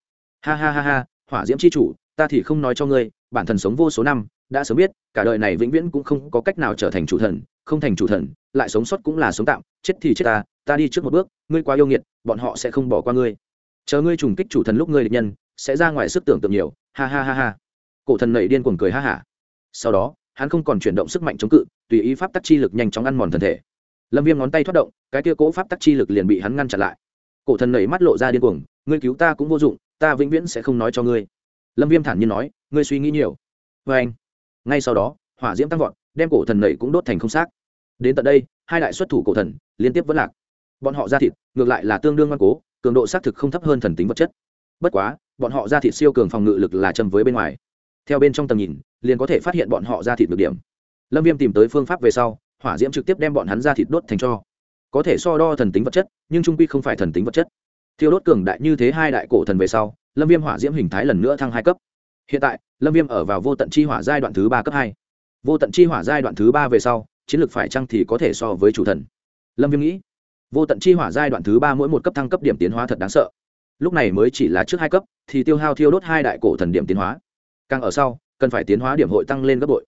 Ha, hỏa diễm chi chủ, ta thì không nói cho ngươi, bản thần sống vô số năm, đã sớm biết cả đời này vĩnh viễn cũng không có cách nào trở thành chủ thần, không thành chủ thần lại sống sót cũng là sống tạm, chết thì chết ta đi trước một bước, ngươi quá yêu nghiệt, bọn họ sẽ không bỏ qua ngươi. Chờ ngươi trùng kích chủ thần lúc ngươi địch nhân sẽ ra ngoài sức tưởng tượng nhiều. Ha. Cổ thần nảy điên cuồng cười ha hả. Sau đó hắn không còn chuyển động sức mạnh chống cự, tùy ý pháp tắc chi lực nhanh chóng ăn mòn thân thể. Lâm viêm ngón tay thoát động, cái kia cỗ pháp tắc chi lực liền bị hắn ngăn chặn lại. Cổ thần nảy mắt lộ ra điên cuồng, ngươi cứu ta cũng vô dụng, ta vĩnh viễn sẽ không nói cho ngươi. Lâm viêm thản nhiên nói, ngươi suy nghĩ nhiều. Và anh. Ngay sau đó hỏa diễm tăng vọt, đem cổ thần nảy cũng đốt thành không xác. Đến tận đây hai đại xuất thủ cổ thần liên tiếp vẫn lạc. Bọn họ ra thịt ngược lại là tương đương ngoan cố, cường độ xác thực không thấp hơn thần tính vật chất. Bất quá bọn họ ra thịt siêu cường phòng ngự lực là châm với bên ngoài, theo bên trong tầm nhìn liền có thể phát hiện bọn họ ra thịt được điểm. Lâm viêm tìm tới phương pháp về sau, hỏa diễm trực tiếp đem bọn hắn ra thịt đốt thành tro. Có thể so đo thần tính vật chất, nhưng trung quy không phải thần tính vật chất. Thiêu đốt cường đại như thế hai đại cổ thần về sau, Lâm viêm hỏa diễm hình thái lần nữa thăng 2 cấp. Hiện tại Lâm viêm ở vào vô tận chi hỏa giai đoạn thứ 3 cấp 2. Vô tận chi hỏa giai đoạn thứ 3 về sau, chiến lược phải chăng thì có thể so với chủ thần. Lâm viêm nghĩ, vô tận chi hỏa giai đoạn thứ 3 mỗi một cấp thăng cấp điểm tiến hóa thật đáng sợ. Lúc này mới chỉ là trước 2 cấp thì tiêu hao thiêu đốt hai đại cổ thần điểm tiến hóa, càng ở sau cần phải tiến hóa điểm hội tăng lên gấp bội.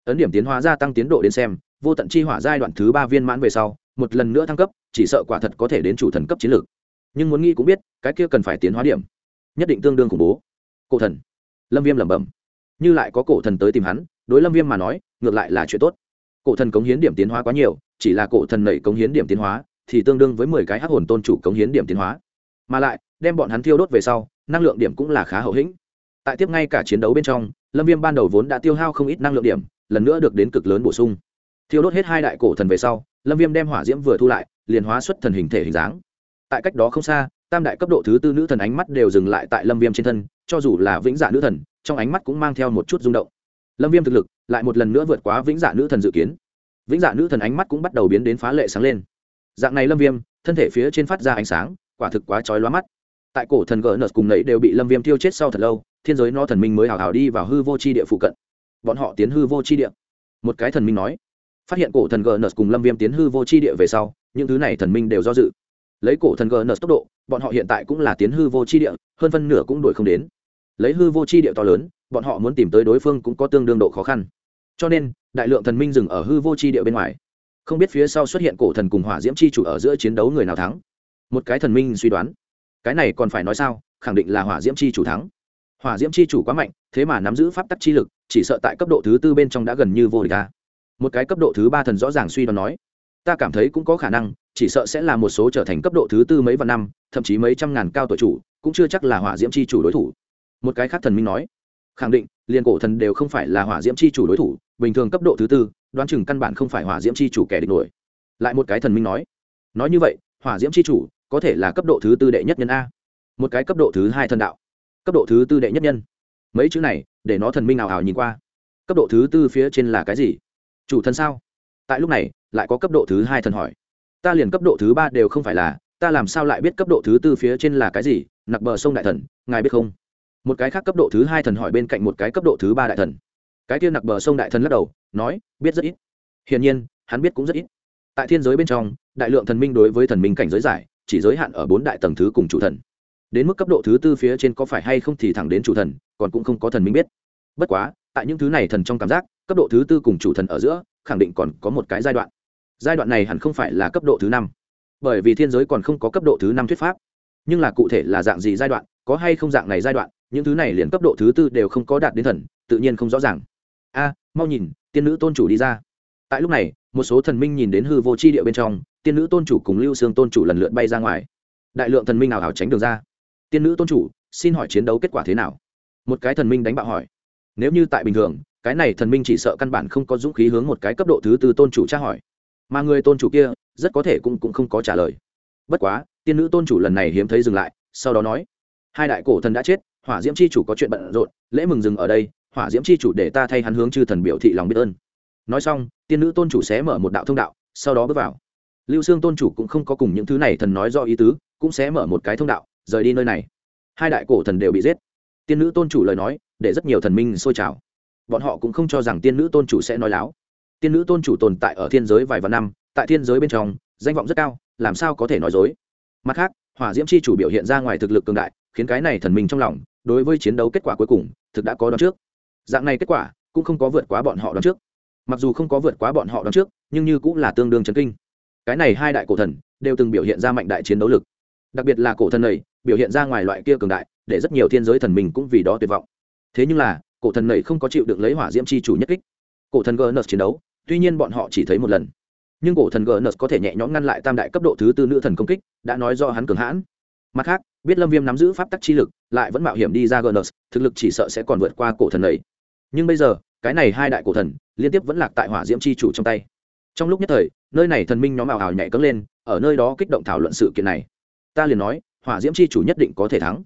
ấn điểm tiến hóa gia tăng tiến độ đến xem, vô tận chi hỏa giai đoạn thứ 3 viên mãn về sau một lần nữa thăng cấp, chỉ sợ quả thật có thể đến chủ thần cấp chiến lược. Nhưng muốn nghĩ cũng biết cái kia cần phải tiến hóa điểm nhất định tương đương khủng bố. Cổ thần, Lâm Viêm lẩm bẩm. Như lại có cổ thần tới tìm hắn, đối Lâm Viêm mà nói ngược lại là chuyện tốt. Cổ thần cống hiến điểm tiến hóa quá nhiều, chỉ là cổ thần nảy cống hiến điểm tiến hóa thì tương đương với 10 cái hắc hồn tôn chủ cống hiến điểm tiến hóa, mà lại đem bọn hắn thiêu đốt về sau năng lượng điểm cũng là khá hậu hĩnh. Tại tiếp ngay cả chiến đấu bên trong, Lâm Viêm ban đầu vốn đã tiêu hao không ít năng lượng điểm, lần nữa được đến cực lớn bổ sung. Thiêu đốt hết 2 đại cổ thần về sau, Lâm Viêm đem hỏa diễm vừa thu lại, liền hóa xuất thần hình thể hình dáng. Tại cách đó không xa, tam đại cấp độ thứ 4 nữ thần ánh mắt đều dừng lại tại Lâm Viêm trên thân, cho dù là vĩnh dạ nữ thần, trong ánh mắt cũng mang theo một chút rung động. Lâm Viêm thực lực lại một lần nữa vượt quá vĩnh dạ nữ thần dự kiến. Vĩnh dạ nữ thần ánh mắt cũng bắt đầu biến đến phá lệ sáng lên. Dạng này Lâm Viêm, thân thể phía trên phát ra ánh sáng, quả thực quá chói lóa mắt. Tại cổ thần Gernus cùng nấy đều bị Lâm Viêm tiêu chết sau thật lâu, thiên giới nó thần minh mới hào hào đi vào hư vô chi địa phụ cận. Bọn họ tiến hư vô chi địa. Một cái thần minh nói, phát hiện cổ thần Gernus cùng Lâm Viêm tiến hư vô chi địa về sau, những thứ này thần minh đều do dự. Lấy cổ thần Gernus tốc độ, bọn họ hiện tại cũng là tiến hư vô chi địa, hơn phân nửa cũng đuổi không đến. Lấy hư vô chi địa to lớn, bọn họ muốn tìm tới đối phương cũng có tương đương độ khó khăn. Cho nên, đại lượng thần minh dừng ở hư vô chi địa bên ngoài. Không biết phía sau xuất hiện cổ thần cùng hỏa diễm chi chủ ở giữa chiến đấu người nào thắng. Một cái thần minh suy đoán, cái này còn phải nói sao, khẳng định là hỏa diễm chi chủ thắng. Hỏa diễm chi chủ quá mạnh, thế mà nắm giữ pháp tắc chi lực, chỉ sợ tại cấp độ thứ 4 bên trong đã gần như vô địch a. Một cái cấp độ thứ 3 thần rõ ràng suy đoán nói, ta cảm thấy cũng có khả năng, chỉ sợ sẽ là một số trở thành cấp độ thứ 4 mấy vạn năm, thậm chí mấy trăm ngàn cao tuổi chủ, cũng chưa chắc là hỏa diễm chi chủ đối thủ. Một cái khác thần minh nói, khẳng định, liền cổ thần đều không phải là hỏa diễm chi chủ đối thủ, bình thường cấp độ thứ 4, đoán chừng căn bản không phải hỏa diễm chi chủ kẻ địch nổi. Lại một cái thần minh nói như vậy, hỏa diễm chi chủ có thể là cấp độ thứ 4 đệ nhất nhân a. Một cái cấp độ thứ 2 thần đạo, cấp độ thứ 4 đệ nhất nhân, mấy chữ này để nó thần minh nào ảo nhìn qua. Cấp độ thứ 4 phía trên là cái gì? Chủ thần sao? Tại lúc này lại có cấp độ thứ 2 thần hỏi, ta liền cấp độ thứ 3 đều không phải là, ta làm sao lại biết cấp độ thứ 4 phía trên là cái gì? Nặc bờ sông đại thần, ngài biết không? Một cái khác cấp độ thứ 2 thần hỏi bên cạnh một cái cấp độ thứ 3 đại thần. Cái kia nặc bờ sông đại thần lắc đầu nói, biết rất ít. Hiển nhiên hắn biết cũng rất ít. Tại thiên giới bên trong, đại lượng thần minh đối với thần minh cảnh giới giải chỉ giới hạn ở 4 đại tầng thứ cùng chủ thần. Đến mức cấp độ thứ 4 phía trên có phải hay không thì thẳng đến chủ thần, còn cũng không có thần minh biết. Bất quá tại những thứ này thần trong cảm giác, cấp độ thứ 4 cùng chủ thần ở giữa khẳng định còn có một cái giai đoạn này hẳn không phải là cấp độ thứ 5, bởi vì thiên giới còn không có cấp độ thứ 5 thuyết pháp. Nhưng là cụ thể là dạng gì giai đoạn, có hay không dạng này giai đoạn, những thứ này liền cấp độ thứ 4 đều không có đạt đến thần, tự nhiên không rõ ràng. Mau nhìn, tiên nữ tôn chủ đi ra. Tại lúc này, một số thần minh nhìn đến hư vô chi địa bên trong, tiên nữ tôn chủ cùng lưu xương tôn chủ lần lượt bay ra ngoài. Đại lượng thần minh nào hào tránh đường ra. Tiên nữ tôn chủ, xin hỏi chiến đấu kết quả thế nào? Một cái thần minh đánh bạo hỏi. Nếu như tại bình thường, cái này thần minh chỉ sợ căn bản không có dũng khí hướng một cái cấp độ thứ 4 tôn chủ tra hỏi, mà người tôn chủ kia rất có thể cũng không có trả lời. Bất quá tiên nữ tôn chủ lần này hiếm thấy dừng lại, sau đó nói, 2 đại cổ thần đã chết, hỏa diễm chi chủ có chuyện bận rộn, lễ mừng dừng ở đây, hỏa diễm chi chủ để ta thay hắn hướng chư thần biểu thị lòng biết ơn. Nói xong, tiên nữ tôn chủ sẽ mở một đạo thông đạo, sau đó bước vào. Lưu Xương tôn chủ cũng không có cùng những thứ này thần nói do ý tứ, cũng sẽ mở một cái thông đạo, rời đi nơi này. 2 đại cổ thần đều bị giết. Tiên nữ tôn chủ lời nói để rất nhiều thần minh sôi trào. Bọn họ cũng không cho rằng tiên nữ tôn chủ sẽ nói láo. Tiên nữ tôn chủ tồn tại ở thiên giới vài vạn năm, tại thiên giới bên trong danh vọng rất cao, làm sao có thể nói dối. Mặt khác, hỏa diễm chi chủ biểu hiện ra ngoài thực lực cường đại, khiến cái này thần minh trong lòng đối với chiến đấu kết quả cuối cùng thực đã có đoán trước. Dạng này kết quả cũng không có vượt quá bọn họ đoán trước. Mặc dù không có vượt quá bọn họ đoán trước, nhưng như cũng là tương đương chấn kinh. Cái này 2 đại cổ thần đều từng biểu hiện ra mạnh đại chiến đấu lực, đặc biệt là cổ thần này biểu hiện ra ngoài loại kia cường đại, để rất nhiều thiên giới thần minh cũng vì đó tuyệt vọng. Thế nhưng là cổ thần này không có chịu được lấy hỏa diễm chi chủ nhất kích. Cổ thần Gernus chiến đấu, tuy nhiên bọn họ chỉ thấy một lần, nhưng cổ thần Gernus có thể nhẹ nhõm ngăn lại tam đại cấp độ thứ 4 nữ thần công kích, đã nói do hắn cường hãn. Mặt khác, biết Lâm Viêm nắm giữ pháp tắc chi lực, lại vẫn mạo hiểm đi ra Gernus, thực lực chỉ sợ sẽ còn vượt qua cổ thần này. Nhưng bây giờ, cái này 2 đại cổ thần liên tiếp vẫn lạc tại hỏa diễm chi chủ trong tay. Trong lúc nhất thời, nơi này thần minh nhóm ảo ảo nhảy cẫng lên, ở nơi đó kích động thảo luận sự kiện này. Ta liền nói, hỏa diễm chi chủ nhất định có thể thắng.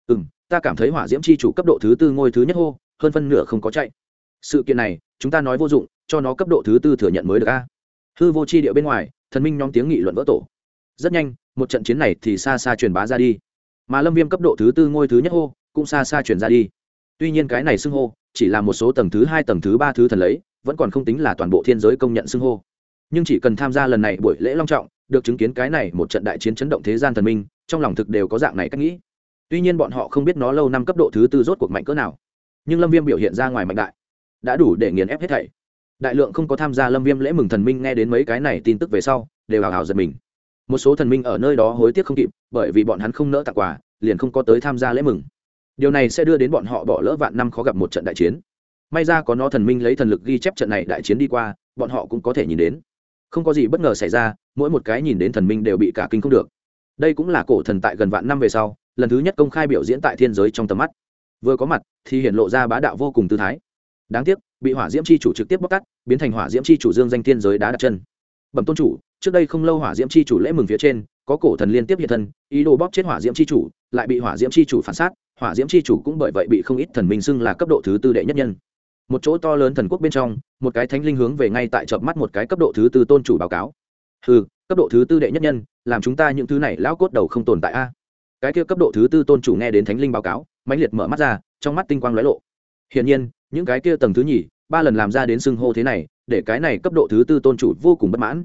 Ta cảm thấy hỏa diễm chi chủ cấp độ thứ 4 ngôi thứ nhất hô, hơn phân nửa không có chạy. Sự kiện này, chúng ta nói vô dụng, cho nó cấp độ thứ 4 thừa nhận mới được a. Hư vô chi địa bên ngoài, thần minh nhóm tiếng nghị luận vỡ tổ. Rất nhanh, một trận chiến này thì xa xa truyền bá ra đi. Mà Lâm Viêm cấp độ thứ 4 ngôi thứ nhất hô, cũng xa xa truyền ra đi. Tuy nhiên cái này xưng hô chỉ là một số tầng thứ 2 tầng thứ 3 thứ thần lấy, vẫn còn không tính là toàn bộ thiên giới công nhận xưng hô. Nhưng chỉ cần tham gia lần này buổi lễ long trọng, được chứng kiến cái này một trận đại chiến chấn động thế gian thần minh, trong lòng thực đều có dạng này cách nghĩ. Tuy nhiên bọn họ không biết nó lâu năm cấp độ thứ 4 rốt cuộc mạnh cỡ nào, nhưng Lâm Viêm biểu hiện ra ngoài mạnh đại, đã đủ để nghiền ép hết thảy. đại lượng không có tham gia lâm viêm lễ mừng thần minh nghe đến mấy cái này tin tức về sau đều hào hào giật mình. Một số thần minh ở nơi đó hối tiếc không kịp, bởi vì bọn hắn không nỡ tặng quà, liền không có tới tham gia lễ mừng. Điều này sẽ đưa đến bọn họ bỏ lỡ vạn năm khó gặp một trận đại chiến. May ra có nó thần minh lấy thần lực ghi chép trận này đại chiến đi qua, bọn họ cũng có thể nhìn đến. Không có gì bất ngờ xảy ra, mỗi một cái nhìn đến thần minh đều bị cả kinh không được. Đây cũng là cổ thần tại gần vạn năm về sau, lần thứ nhất công khai biểu diễn tại thiên giới trong tầm mắt. Vừa có mặt thì hiện lộ ra bá đạo vô cùng tư thái. Đáng tiếc, bị hỏa diễm chi chủ trực tiếp bóc tát, biến thành hỏa diễm chi chủ dương danh thiên giới đá đặt chân. Bẩm tôn chủ, trước đây không lâu hỏa diễm chi chủ lễ mừng phía trên, có cổ thần liên tiếp hiện thân, ý đồ bóp chết hỏa diễm chi chủ, lại bị hỏa diễm chi chủ phản sát, hỏa diễm chi chủ cũng bởi vậy bị không ít thần minh xưng là cấp độ thứ tư đệ nhất nhân. Một chỗ to lớn thần quốc bên trong, một cái thánh linh hướng về ngay tại chợp mắt một cái cấp độ thứ tư tôn chủ báo cáo. Hừ, cấp độ thứ tư đệ nhất nhân, làm chúng ta những thứ này lão cốt đầu không tồn tại a. Cái kia cấp độ thứ tư tôn chủ nghe đến thánh linh báo cáo, mãnh liệt mở mắt ra, trong mắt tinh quang lóe lộ. Hiển nhiên, những cái kia tầng thứ nhì, ba lần làm ra đến xưng hô thế này, để cái này cấp độ thứ tư tôn chủ vô cùng bất mãn.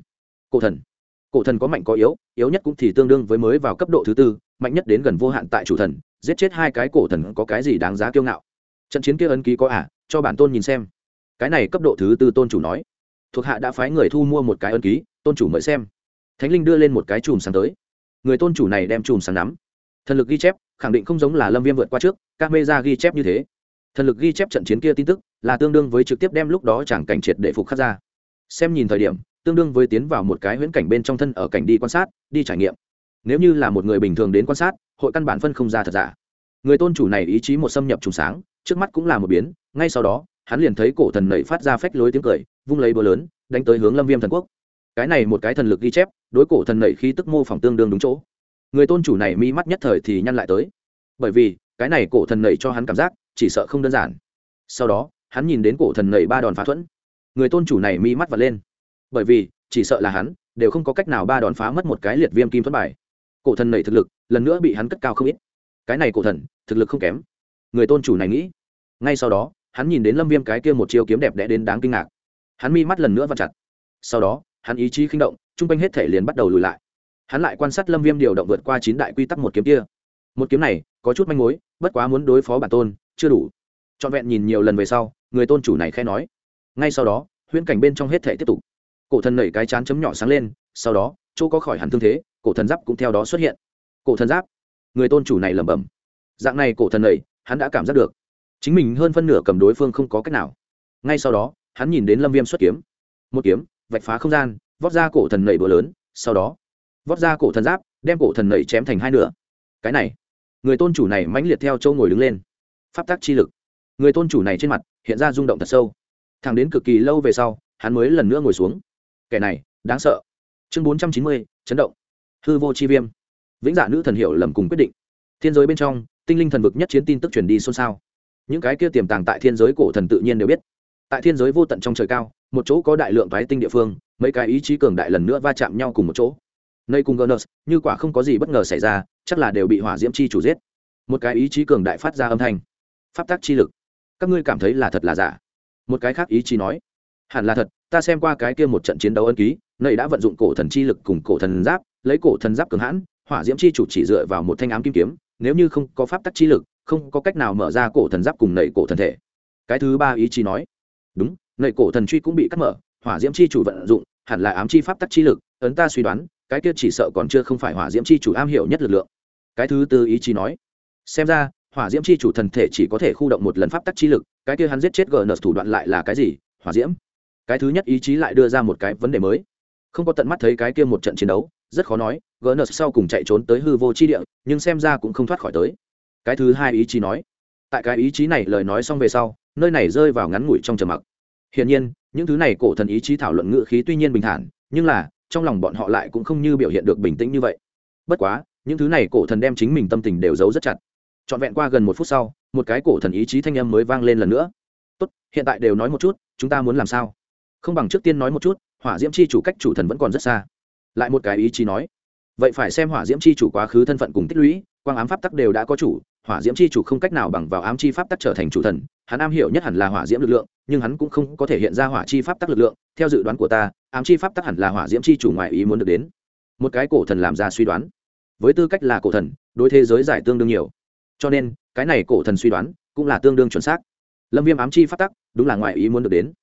Cổ thần có mạnh có yếu, yếu nhất cũng thì tương đương với mới vào cấp độ thứ tư, mạnh nhất đến gần vô hạn tại chủ thần, giết chết hai cái cổ thần có cái gì đáng giá kiêu ngạo. Trận chiến kia ấn ký có cho bản tôn nhìn xem. Cái này cấp độ thứ tư tôn chủ nói, thuộc hạ đã phái người thu mua một cái ấn ký, tôn chủ mời xem. Thánh linh đưa lên một cái chùm sáng tới, người tôn chủ này đem chùm sáng nắm, thần lực ghi chép khẳng định không giống là lâm viêm vượt qua trước các mê ra ghi chép như thế. Thần lực ghi chép trận chiến kia tin tức là tương đương với trực tiếp đem lúc đó chẳng cảnh triệt để phục khắc ra. Xem nhìn thời điểm tương đương với tiến vào một cái huyễn cảnh bên trong thân ở cảnh đi quan sát đi trải nghiệm. Nếu như là một người bình thường đến quan sát, hội căn bản phân không ra thật giả. Người tôn chủ này ý chí một xâm nhập trùng sáng, trước mắt cũng là một biến, ngay sau đó hắn liền thấy cổ thần nảy phát ra phách lối tiếng cười, vung lấy búa lớn đánh tới hướng lâm viêm thần quốc. Cái này một cái thần lực ghi chép đối cổ thần nảy khí tức mô phỏng tương đương đúng chỗ. Người tôn chủ này mi mắt nhất thời thì nhăn lại tới, bởi vì cái này cổ thần nảy cho hắn cảm giác chỉ sợ không đơn giản. Sau đó hắn nhìn đến cổ thần nảy ba đòn phá thuẫn, người tôn chủ này mi mắt vặt lên, bởi vì chỉ sợ là hắn đều không có cách nào ba đòn phá mất một cái liệt viêm kim thuẫn bài. Cổ thần nảy thực lực lần nữa bị hắn cất cao không ít, cái này cổ thần thực lực không kém, người tôn chủ này nghĩ. Ngay sau đó hắn nhìn đến lâm viêm cái kia một chiêu kiếm đẹp đẽ đến đáng kinh ngạc, hắn mi mắt lần nữa vặn chặt. Sau đó hắn ý chí khinh động, trung quanh hết thể liền bắt đầu lùi lại. Hắn lại quan sát lâm viêm điều động vượt qua 9 đại quy tắc một kiếm kia. Một kiếm này có chút manh mối, bất quá muốn đối phó bản tôn chưa đủ. Trọn vẹn nhìn nhiều lần về sau, người tôn chủ này khẽ nói. Ngay sau đó huyễn cảnh bên trong hết thể tiếp tục. Cổ thần nảy cái chán chấm nhỏ sáng lên, sau đó chỗ có khỏi hẳn thương thế, cổ thần giáp cũng theo đó xuất hiện. Cổ thần giáp, người tôn chủ này lẩm bẩm. Dạng này cổ thần nảy hắn đã cảm giác được chính mình hơn phân nửa cầm đối phương không có cách nào. Ngay sau đó hắn nhìn đến lâm viêm xuất kiếm, một kiếm vạch phá không gian, vót ra cổ thần nảy búa lớn, sau đó vót ra cổ thần giáp đem cổ thần nảy chém thành hai nửa. Cái này người tôn chủ này mãnh liệt theo châu ngồi đứng lên, pháp tắc chi lực. Người tôn chủ này trên mặt hiện ra rung động thật sâu, thẳng đến cực kỳ lâu về sau hắn mới lần nữa ngồi xuống. Kẻ này đáng sợ. Chương 490, chấn động. Hư vô chi viêm. Vĩnh dạ nữ thần hiểu lầm cùng quyết định. Thiên giới bên trong tinh linh thần vực nhất chiến tin tức truyền đi xôn xao. Những cái kia tiềm tàng tại thiên giới cổ thần tự nhiên đều biết, tại thiên giới vô tận trong trời cao, một chỗ có đại lượng toái tinh địa phương, mấy cái ý chí cường đại lần nữa va chạm nhau cùng một chỗ. Nơi cùng Gunners, như quả không có gì bất ngờ xảy ra, chắc là đều bị hỏa diễm chi chủ giết. Một cái ý chí cường đại phát ra âm thanh, pháp tắc chi lực. Các ngươi cảm thấy là thật là giả? Một cái khác ý chí nói, hẳn là thật, ta xem qua cái kia một trận chiến đấu ân ký, nơi đã vận dụng cổ thần chi lực cùng cổ thần giáp, lấy cổ thần giáp cường hãn, hỏa diễm chi chủ chỉ dựa vào một thanh ám kim kiếm, nếu như không có pháp tắc chi lực, không có cách nào mở ra cổ thần giáp cùng nảy cổ thần thể. Cái thứ ba ý chí nói, đúng, nảy cổ thần truy cũng bị cắt mở, hỏa diễm chi chủ vận dụng hẳn là ám chi pháp tắc chi lực, ấn ta suy đoán cái kia chỉ sợ còn chưa không phải hỏa diễm chi chủ am hiểu nhất lực lượng. Cái thứ tư ý chí nói, xem ra hỏa diễm chi chủ thần thể chỉ có thể khu động một lần pháp tắc chi lực, cái kia hắn giết chết GN thủ đoạn lại là cái gì? Hỏa diễm. Cái thứ nhất ý chí lại đưa ra một cái vấn đề mới, không có tận mắt thấy cái kia một trận chiến đấu, rất khó nói GN sau cùng chạy trốn tới hư vô chi địa, nhưng xem ra cũng không thoát khỏi tới. Cái thứ hai ý chí nói, tại cái ý chí này lời nói xong về sau, nơi này rơi vào ngắn ngủi trong trầm mặc. Hiển nhiên những thứ này cổ thần ý chí thảo luận ngữ khí tuy nhiên bình thản, nhưng là trong lòng bọn họ lại cũng không như biểu hiện được bình tĩnh như vậy. Bất quá những thứ này cổ thần đem chính mình tâm tình đều giấu rất chặt. Trọn vẹn qua gần một phút sau, một cái cổ thần ý chí thanh âm mới vang lên lần nữa. Tốt, hiện tại đều nói một chút, chúng ta muốn làm sao? Không bằng trước tiên nói một chút, hỏa diễm chi chủ cách chủ thần vẫn còn rất xa. Lại một cái ý chí nói, vậy phải xem hỏa diễm chi chủ quá khứ thân phận cùng tích lũy, quang ám pháp tắc đều đã có chủ, hỏa diễm chi chủ không cách nào bằng vào ám chi pháp tắc trở thành chủ thần, hắn am hiểu nhất hẳn là hỏa diễm lực lượng, nhưng hắn cũng không có thể hiện ra hỏa chi pháp tắc lực lượng, theo dự đoán của ta, ám chi pháp tắc hẳn là hỏa diễm chi chủ ngoài ý muốn được đến. Một cái cổ thần làm ra suy đoán, với tư cách là cổ thần, đối thế giới giải tương đương nhiều, cho nên cái này cổ thần suy đoán cũng là tương đương chuẩn xác. Lâm viêm ám chi pháp tắc đúng là ngoài ý muốn được đến,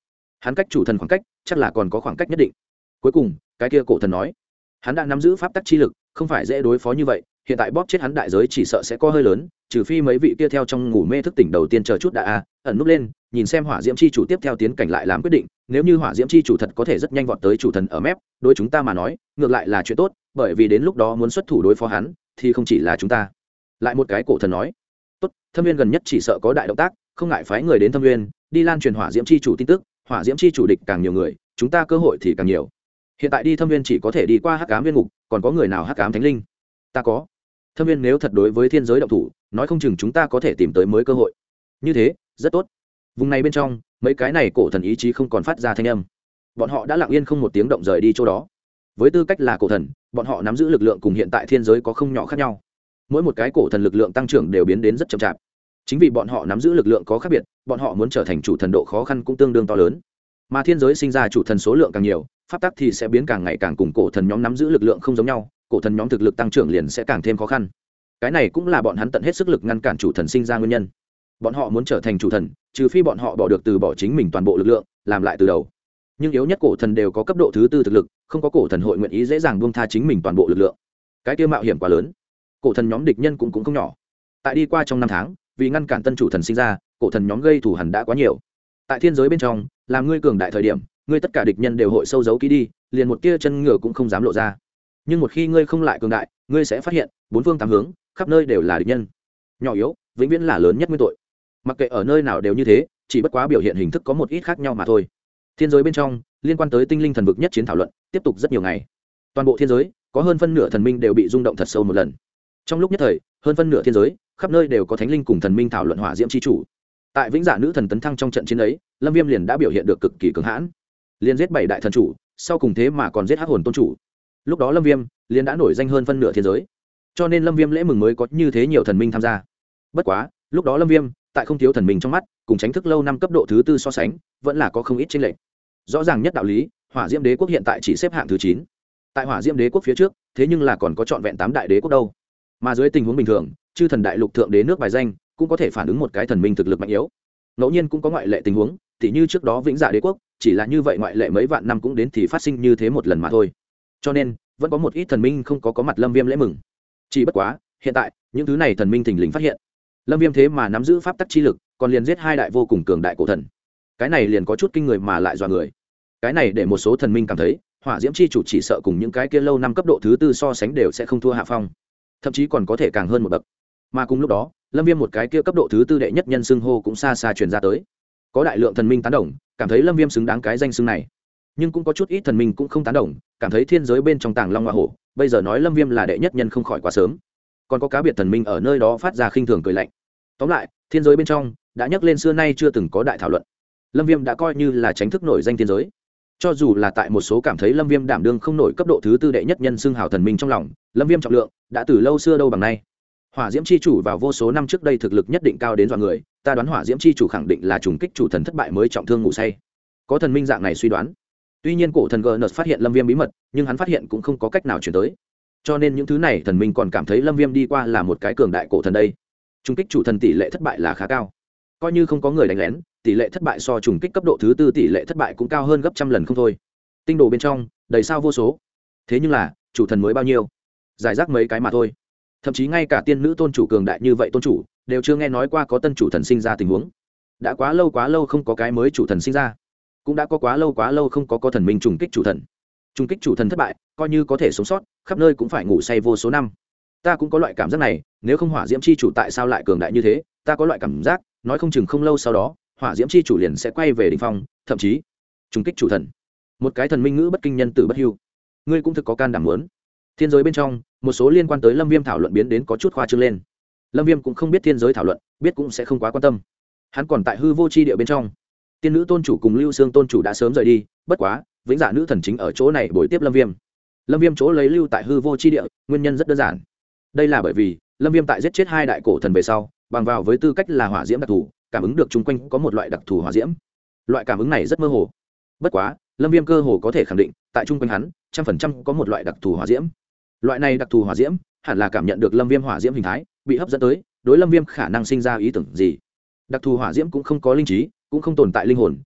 hắn cách chủ thần khoảng cách chắc là còn có khoảng cách nhất định. Cuối cùng cái kia cổ thần nói hắn đã nắm giữ pháp tắc chi lực, không phải dễ đối phó như vậy, hiện tại bóp chết hắn đại giới chỉ sợ sẽ có hơi lớn, trừ phi mấy vị kia theo trong ngủ mê thức tỉnh đầu tiên chờ chút đã ẩn núp lên, nhìn xem hỏa diễm chi chủ tiếp theo tiến cảnh lại làm quyết định, nếu như hỏa diễm chi chủ thật có thể rất nhanh vọt tới chủ thần ở mép, đối chúng ta mà nói ngược lại là chuyện tốt, bởi vì đến lúc đó muốn xuất thủ đối phó hắn thì không chỉ là chúng ta. Lại một cái cổ thần nói tốt, Thâm Viên gần nhất chỉ sợ có đại động tác, không ngại phái người đến Thâm Viên đi lan truyền hỏa diễm chi chủ tin tức, hỏa diễm chi chủ địch càng nhiều người chúng ta cơ hội thì càng nhiều. Hiện tại đi Thâm Viên chỉ có thể đi qua hắc ám viên ngục, còn có người nào hắc ám thánh linh? Ta có. Thâm Viên nếu thật đối với thiên giới động thủ, nói không chừng chúng ta có thể tìm tới mới cơ hội. Như thế rất tốt. Vùng này bên trong mấy cái này cổ thần ý chí không còn phát ra thanh âm, bọn họ đã lặng yên không một tiếng động rời đi chỗ đó. Với tư cách là cổ thần, bọn họ nắm giữ lực lượng cùng hiện tại thiên giới có không nhỏ khác nhau. Mỗi một cái cổ thần lực lượng tăng trưởng đều biến đến rất chậm chạp. Chính vì bọn họ nắm giữ lực lượng có khác biệt, bọn họ muốn trở thành chủ thần độ khó khăn cũng tương đương to lớn. Mà thiên giới sinh ra chủ thần số lượng càng nhiều, pháp tắc thì sẽ biến càng ngày càng cùng cổ thần nhóm nắm giữ lực lượng không giống nhau, cổ thần nhóm thực lực tăng trưởng liền sẽ càng thêm khó khăn. Cái này cũng là bọn hắn tận hết sức lực ngăn cản chủ thần sinh ra nguyên nhân. Bọn họ muốn trở thành chủ thần, trừ phi bọn họ bỏ được từ bỏ chính mình toàn bộ lực lượng, làm lại từ đầu. Nhưng yếu nhất cổ thần đều có cấp độ thứ tư thực lực, không có cổ thần hội nguyện ý dễ dàng buông tha chính mình toàn bộ lực lượng. Cái kia mạo hiểm quá lớn. Cổ thần nhóm địch nhân cũng không nhỏ. Tại đi qua trong năm tháng, vì ngăn cản tân chủ thần sinh ra, cổ thần nhóm gây thù hằn đã quá nhiều. Tại thiên giới bên trong, làm ngươi cường đại thời điểm, ngươi tất cả địch nhân đều hội sâu giấu kỹ đi, liền một tia chân ngựa cũng không dám lộ ra. Nhưng một khi ngươi không lại cường đại, ngươi sẽ phát hiện bốn phương tám hướng khắp nơi đều là địch nhân. Nhỏ yếu vĩnh viễn là lớn nhất nguyên tội. Mặc kệ ở nơi nào đều như thế, chỉ bất quá biểu hiện hình thức có một ít khác nhau mà thôi. Thiên giới bên trong liên quan tới tinh linh thần vực nhất chiến thảo luận tiếp tục rất nhiều ngày. Toàn bộ thiên giới có hơn phân nửa thần minh đều bị rung động thật sâu một lần. Trong lúc nhất thời, hơn phân nửa thiên giới khắp nơi đều có thánh linh cùng thần minh thảo luận hỏa diễm chi chủ. Tại vĩnh dạ nữ thần tấn thăng trong trận chiến ấy, Lâm Viêm liền đã biểu hiện được cực kỳ cứng hãn, liền giết 7 đại thần chủ, sau cùng thế mà còn giết hắc hồn tôn chủ. Lúc đó Lâm Viêm liền đã nổi danh hơn phân nửa thiên giới, cho nên Lâm Viêm lễ mừng mới có như thế nhiều thần minh tham gia. Bất quá lúc đó Lâm Viêm tại không thiếu thần minh trong mắt, cùng tránh thức lâu năm cấp độ thứ tư so sánh, vẫn là có không ít chênh lệch. Rõ ràng nhất đạo lý, Hỏa Diễm Đế quốc hiện tại chỉ xếp hạng thứ 9. Tại Hỏa Diễm Đế quốc phía trước, thế nhưng là còn có trọn vẹn 8 đại đế quốc đâu. Mà dưới tình huống bình thường, chư thần đại lục thượng đế nước bài danh cũng có thể phản ứng một cái thần minh thực lực mạnh yếu. Ngẫu nhiên cũng có ngoại lệ tình huống, tỉ như trước đó Vĩnh Dạ Đế quốc, chỉ là như vậy ngoại lệ mấy vạn năm cũng đến thì phát sinh như thế một lần mà thôi. Cho nên, vẫn có một ít thần minh không có mặt Lâm Viêm lễ mừng. Chỉ bất quá, hiện tại, những thứ này thần minh thình lình phát hiện, Lâm Viêm thế mà nắm giữ pháp tắc chi lực, còn liền giết 2 đại vô cùng cường đại cổ thần. Cái này liền có chút kinh người mà lại dọa người. Cái này để một số thần minh cảm thấy, Hỏa Diễm chi chủ chỉ sợ cùng những cái kia lâu năm cấp độ thứ tư so sánh đều sẽ không thua hạ phong, thậm chí còn có thể càng hơn một bậc. Mà cùng lúc đó, Lâm Viêm một cái kia cấp độ thứ tư đệ nhất nhân xưng hô cũng xa xa truyền ra tới. Có đại lượng thần minh tán đồng, cảm thấy Lâm Viêm xứng đáng cái danh xưng này. Nhưng cũng có chút ít thần minh cũng không tán đồng, cảm thấy thiên giới bên trong Tàng Long Hoa Hổ, bây giờ nói Lâm Viêm là đệ nhất nhân không khỏi quá sớm. Còn có cá biệt thần minh ở nơi đó phát ra khinh thường cười lạnh. Tóm lại, thiên giới bên trong đã nhắc lên xưa nay chưa từng có đại thảo luận. Lâm Viêm đã coi như là chính thức nổi danh thiên giới. Cho dù là tại một số cảm thấy Lâm Viêm đảm đương không nổi cấp độ thứ tư đệ nhất nhân xưng hào thần minh trong lòng, Lâm Viêm trọng lượng đã từ lâu xưa đâu bằng nay. Hỏa Diễm chi chủ vào vô số năm trước đây thực lực nhất định cao đến dọa người, ta đoán Hỏa Diễm chi chủ khẳng định là trùng kích chủ thần thất bại mới trọng thương ngủ say. Có thần minh dạng này suy đoán. Tuy nhiên cổ thần GN phát hiện Lâm Viêm bí mật, nhưng hắn phát hiện cũng không có cách nào truyền tới. Cho nên những thứ này thần minh còn cảm thấy Lâm Viêm đi qua là một cái cường đại cổ thần đây. Trùng kích chủ thần tỷ lệ thất bại là khá cao. Coi như không có người đánh lén, tỷ lệ thất bại so trùng kích cấp độ thứ tư tỷ lệ thất bại cũng cao hơn gấp trăm lần không thôi. Tinh đồ bên trong đầy sao vô số. Thế nhưng là, chủ thần mới bao nhiêu? Giải rác mấy cái mà thôi. Thậm chí ngay cả tiên nữ tôn chủ cường đại như vậy tôn chủ đều chưa nghe nói qua có tân chủ thần sinh ra tình huống. Đã quá lâu không có cái mới chủ thần sinh ra, cũng đã có quá lâu không có thần minh trùng kích chủ thần. Trùng kích chủ thần thất bại, coi như có thể sống sót, khắp nơi cũng phải ngủ say vô số năm. Ta cũng có loại cảm giác này, nếu không Hỏa Diễm chi chủ tại sao lại cường đại như thế? Ta có loại cảm giác, nói không chừng không lâu sau đó, Hỏa Diễm chi chủ liền sẽ quay về đỉnh phong, thậm chí trùng kích chủ thần. Một cái thần minh ngữ bất kinh nhân tử bất hưu. Ngươi cũng thực có can đảm muốn. Thiên giới bên trong, một số liên quan tới Lâm Viêm thảo luận biến đến có chút khoa trương lên. Lâm Viêm cũng không biết thiên giới thảo luận, biết cũng sẽ không quá quan tâm. Hắn còn tại hư vô chi địa bên trong. Tiên nữ tôn chủ cùng Lưu Xương tôn chủ đã sớm rời đi, bất quá, Vĩnh Dạ nữ thần chính ở chỗ này bồi tiếp Lâm Viêm. Lâm Viêm chỗ lấy lưu tại hư vô chi địa, nguyên nhân rất đơn giản. Đây là bởi vì, Lâm Viêm tại giết chết 2 đại cổ thần về sau, bằng vào với tư cách là hỏa diễm đặc thù, cảm ứng được chung quanh có một loại đặc thù hỏa diễm. Loại cảm ứng này rất mơ hồ. Bất quá, Lâm Viêm cơ hồ có thể khẳng định, tại chung quanh hắn, 100% có một loại đặc thù hỏa diễm. Loại này đặc thù hỏa diễm, hẳn là cảm nhận được Lâm Viêm hỏa diễm hình thái, bị hấp dẫn tới, đối Lâm Viêm khả năng sinh ra ý tưởng gì. Đặc thù hỏa diễm cũng không có linh trí, cũng không tồn tại linh hồn,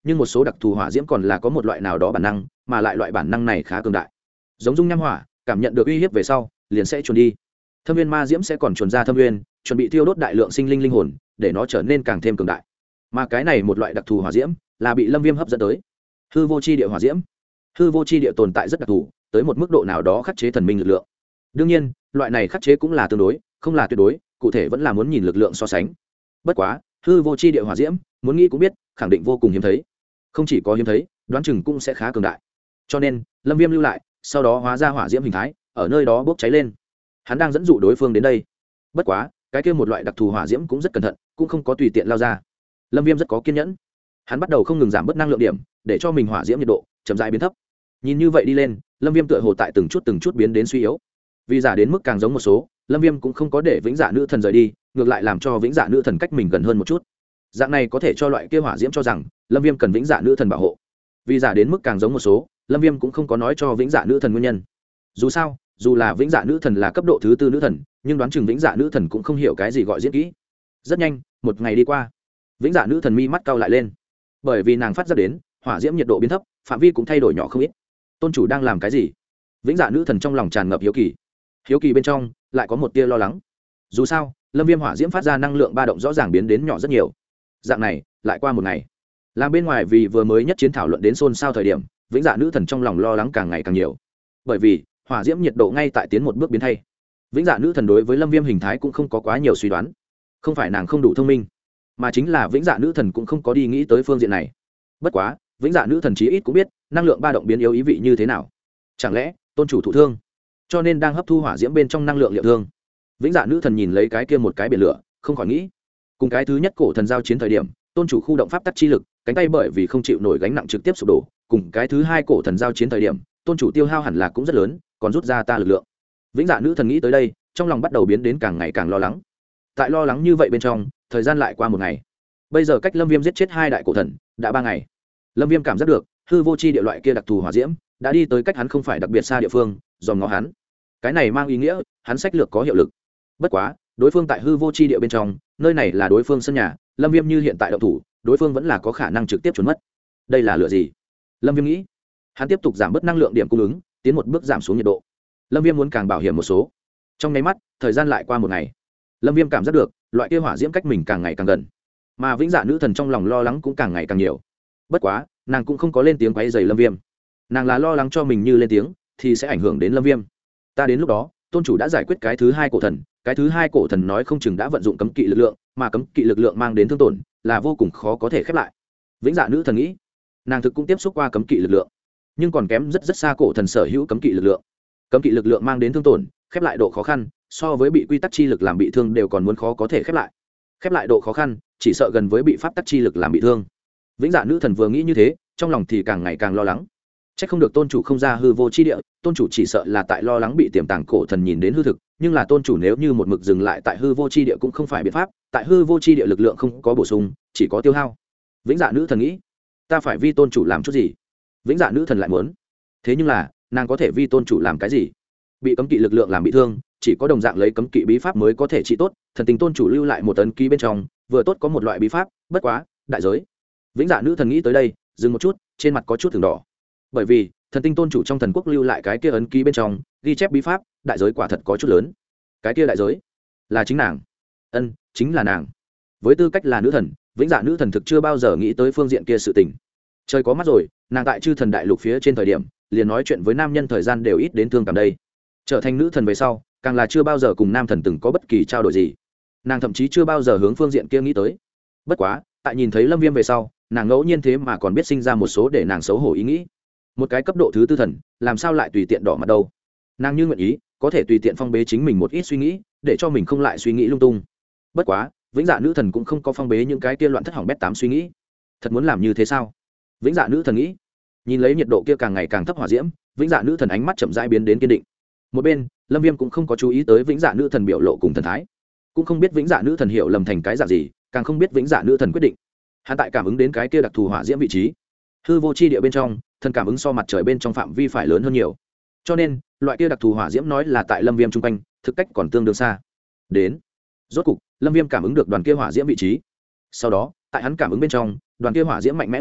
nhưng một số đặc thù hỏa diễm còn là có một loại nào đó bản năng, mà lại loại bản năng này khá cường đại. Giống dung nham hỏa, cảm nhận được uy hiếp về sau liền sẽ chuồn đi. Thâm viên ma diễm sẽ còn chuồn ra thâm viên, chuẩn bị thiêu đốt đại lượng sinh linh linh hồn để nó trở nên càng thêm cường đại. Mà cái này một loại đặc thù hỏa diễm là bị Lâm Viêm hấp dẫn tới. Hư vô chi địa hỏa diễm. Hư vô chi địa tồn tại rất đặc thù, tới một mức độ nào đó khắc chế thần minh lực lượng. Đương nhiên, loại này khắc chế cũng là tương đối, không là tuyệt đối, cụ thể vẫn là muốn nhìn lực lượng so sánh. Bất quá, hư vô chi địa hỏa diễm, muốn nghĩ cũng biết, khẳng định vô cùng hiếm thấy. Không chỉ có hiếm thấy, đoán chừng cũng sẽ khá cường đại. Cho nên, Lâm Viêm lưu lại, sau đó hóa ra hỏa diễm hình thái, ở nơi đó bốc cháy lên. Hắn đang dẫn dụ đối phương đến đây. Bất quá, cái kia một loại đặc thù hỏa diễm cũng rất cẩn thận, cũng không có tùy tiện lao ra. Lâm Viêm rất có kiên nhẫn. Hắn bắt đầu không ngừng giảm bớt năng lượng điểm, để cho mình hỏa diễm nhiệt độ chậm rãi biến thấp. Nhìn như vậy đi lên, Lâm Viêm tựa hồ tại từng chút biến đến suy yếu. Vì giả đến mức càng giống một số, Lâm Viêm cũng không có để Vĩnh Dạ Nữ Thần rời đi, ngược lại làm cho Vĩnh Dạ Nữ Thần cách mình gần hơn một chút. Dạng này có thể cho loại kia hỏa diễm cho rằng Lâm Viêm cần Vĩnh Dạ Nữ Thần bảo hộ. Vì giả đến mức càng giống một số, Lâm Viêm cũng không có nói cho Vĩnh Dạ Nữ Thần nguyên nhân. Dù sao, dù là Vĩnh Dạ Nữ Thần là cấp độ thứ 4 nữ thần, nhưng đoán chừng Vĩnh Dạ Nữ Thần cũng không hiểu cái gì gọi diễn kỹ. Rất nhanh, một ngày đi qua, Vĩnh Dạ Nữ Thần mi mắt cau lại lên, bởi vì nàng phát ra đến hỏa diễm nhiệt độ biến thấp, phạm vi cũng thay đổi nhỏ không ít. Tôn chủ đang làm cái gì? Vĩnh Dạ Nữ Thần trong lòng tràn ngập hiếu kỳ. Hiếu kỳ bên trong lại có một tia lo lắng. Dù sao, Lâm Viêm hỏa diễm phát ra năng lượng ba động rõ ràng biến đến nhỏ rất nhiều. Dạng này, lại qua một ngày. Làm bên ngoài vì vừa mới nhất chiến thảo luận đến xôn xao thời điểm, Vĩnh Dạ Nữ Thần trong lòng lo lắng càng ngày càng nhiều. Bởi vì, hỏa diễm nhiệt độ ngay tại tiến một bước biến thay. Vĩnh Dạ Nữ Thần đối với Lâm Viêm hình thái cũng không có quá nhiều suy đoán. Không phải nàng không đủ thông minh, mà chính là Vĩnh Dạ Nữ Thần cũng không có đi nghĩ tới phương diện này. Bất quá, Vĩnh Dạ Nữ Thần chí ít cũng biết, năng lượng ba động biến yếu ý vị như thế nào. Chẳng lẽ, tôn chủ thụ thương, cho nên đang hấp thu hỏa diễm bên trong năng lượng liệu thương. Vĩnh Dạ Nữ Thần nhìn lấy cái kia một cái biển lửa, không khỏi nghĩ, cùng cái thứ nhất cổ thần giao chiến thời điểm, tôn chủ khu động pháp tắc chi lực, cánh tay bởi vì không chịu nổi gánh nặng trực tiếp sụp đổ, cùng cái thứ hai cổ thần giao chiến thời điểm, tôn chủ tiêu hao hẳn là cũng rất lớn, còn rút ra ta lực lượng. Vĩnh Dạ Nữ Thần nghĩ tới đây, trong lòng bắt đầu biến đến càng ngày càng lo lắng. Tại lo lắng như vậy bên trong, thời gian lại qua một ngày. Bây giờ cách Lâm Viêm giết chết 2 đại cổ thần đã 3 ngày. Lâm Viêm cảm giác được, hư vô chi địa loại kia đặc thù hỏa diễm đã đi tới cách hắn không phải đặc biệt xa địa phương, dòm ngó hắn. Cái này mang ý nghĩa, hắn sách lược có hiệu lực. Bất quá, đối phương tại hư vô chi địa bên trong, nơi này là đối phương sân nhà, Lâm Viêm như hiện tại động thủ, đối phương vẫn là có khả năng trực tiếp trốn mất. Đây là lửa gì? Lâm Viêm nghĩ. Hắn tiếp tục giảm bớt năng lượng điểm cung ứng, tiến một bước giảm xuống nhiệt độ. Lâm Viêm muốn càng bảo hiểm một số. Trong nháy mắt, thời gian lại qua một ngày. Lâm Viêm cảm giác được, loại kia hỏa diễm cách mình càng ngày càng gần. Mà Vĩnh Dạ Nữ Thần trong lòng lo lắng cũng càng ngày càng nhiều. Bất quá, nàng cũng không có lên tiếng quấy rầy Lâm Viêm. Nàng là lo lắng cho mình như lên tiếng thì sẽ ảnh hưởng đến Lâm Viêm. Ta đến lúc đó, tôn chủ đã giải quyết cái thứ 2 cổ thần, cái thứ 2 cổ thần nói không chừng đã vận dụng cấm kỵ lực lượng, mà cấm kỵ lực lượng mang đến thương tổn là vô cùng khó có thể khép lại. Vĩnh Dạ Nữ Thần nghĩ, nàng thực cũng tiếp xúc qua cấm kỵ lực lượng, nhưng còn kém rất rất xa cổ thần sở hữu cấm kỵ lực lượng. Cấm kỵ lực lượng mang đến thương tổn, khép lại độ khó khăn, so với bị quy tắc chi lực làm bị thương đều còn muốn khó có thể khép lại. Khép lại độ khó khăn, chỉ sợ gần với bị pháp tắc chi lực làm bị thương. Vĩnh Dạ Nữ Thần vừa nghĩ như thế, trong lòng thì càng ngày càng lo lắng. Chắc không được tôn chủ không ra hư vô chi địa, tôn chủ chỉ sợ là tại lo lắng bị tiềm tàng cổ thần nhìn đến hư thực, nhưng là tôn chủ nếu như một mực dừng lại tại hư vô chi địa cũng không phải biện pháp, tại hư vô chi địa lực lượng không có bổ sung, chỉ có tiêu hao. Vĩnh Dạ Nữ Thần nghĩ, ta phải vi tôn chủ làm chút gì? Vĩnh Dạ Nữ Thần lại muốn, thế nhưng là, nàng có thể vi tôn chủ làm cái gì? Bị cấm kỵ lực lượng làm bị thương, chỉ có đồng dạng lấy cấm kỵ bí pháp mới có thể trị tốt, thần tình tôn chủ lưu lại một ấn ký bên trong, vừa tốt có một loại bí pháp, bất quá, đại giới. Vĩnh Dạ Nữ Thần nghĩ tới đây, dừng một chút, trên mặt có chút thường đỏ. Bởi vì, thần tinh tôn chủ trong thần quốc lưu lại cái kia ấn ký bên trong, ghi chép bí pháp, đại giới quả thật có chút lớn. Cái kia đại giới là chính nàng. Chính là nàng. Với tư cách là nữ thần, Vĩnh Dạ Nữ Thần thực chưa bao giờ nghĩ tới phương diện kia sự tình. Trời có mắt rồi, nàng tại chư thần đại lục phía trên thời điểm, liền nói chuyện với nam nhân thời gian đều ít đến thương cảm đây. Trở thành nữ thần về sau, càng là chưa bao giờ cùng nam thần từng có bất kỳ trao đổi gì. Nàng thậm chí chưa bao giờ hướng phương diện kia nghĩ tới. Bất quá, tại nhìn thấy Lâm Viêm về sau, nàng ngẫu nhiên thế mà còn biết sinh ra một số để nàng xấu hổ ý nghĩ. Một cái cấp độ thứ 4 thần, làm sao lại tùy tiện đỏ mặt đâu? Nàng như nguyện ý, có thể tùy tiện phong bế chính mình một ít suy nghĩ, để cho mình không lại suy nghĩ lung tung. Bất quá, Vĩnh Dạ Nữ Thần cũng không có phong bế những cái kia loạn thất hỏng bét tám suy nghĩ. Thật muốn làm như thế sao? Vĩnh Dạ Nữ Thần nghĩ. Nhìn lấy nhiệt độ kia càng ngày càng thấp hỏa diễm, Vĩnh Dạ Nữ Thần ánh mắt chậm rãi biến đến kiên định. Một bên, Lâm Viêm cũng không có chú ý tới Vĩnh Dạ Nữ Thần biểu lộ cùng thần thái, cũng không biết Vĩnh Dạ Nữ Thần hiểu lầm thành cái dạng gì, càng không biết Vĩnh Dạ Nữ Thần quyết định. Hắn tại cảm ứng đến cái kia đặc thù hỏa diễm vị trí, hư vô chi địa bên trong, thần cảm ứng so mặt trời bên trong phạm vi phải lớn hơn nhiều, cho nên loại kia đặc thù hỏa diễm nói là tại Lâm Viêm chung quanh, thực cách còn tương đương xa. Đến, rốt cục, Lâm Viêm cảm ứng được đoàn kia hỏa diễm vị trí. Sau đó, tại hắn cảm ứng bên trong, đoàn kia hỏa diễm mạnh mẽ lui,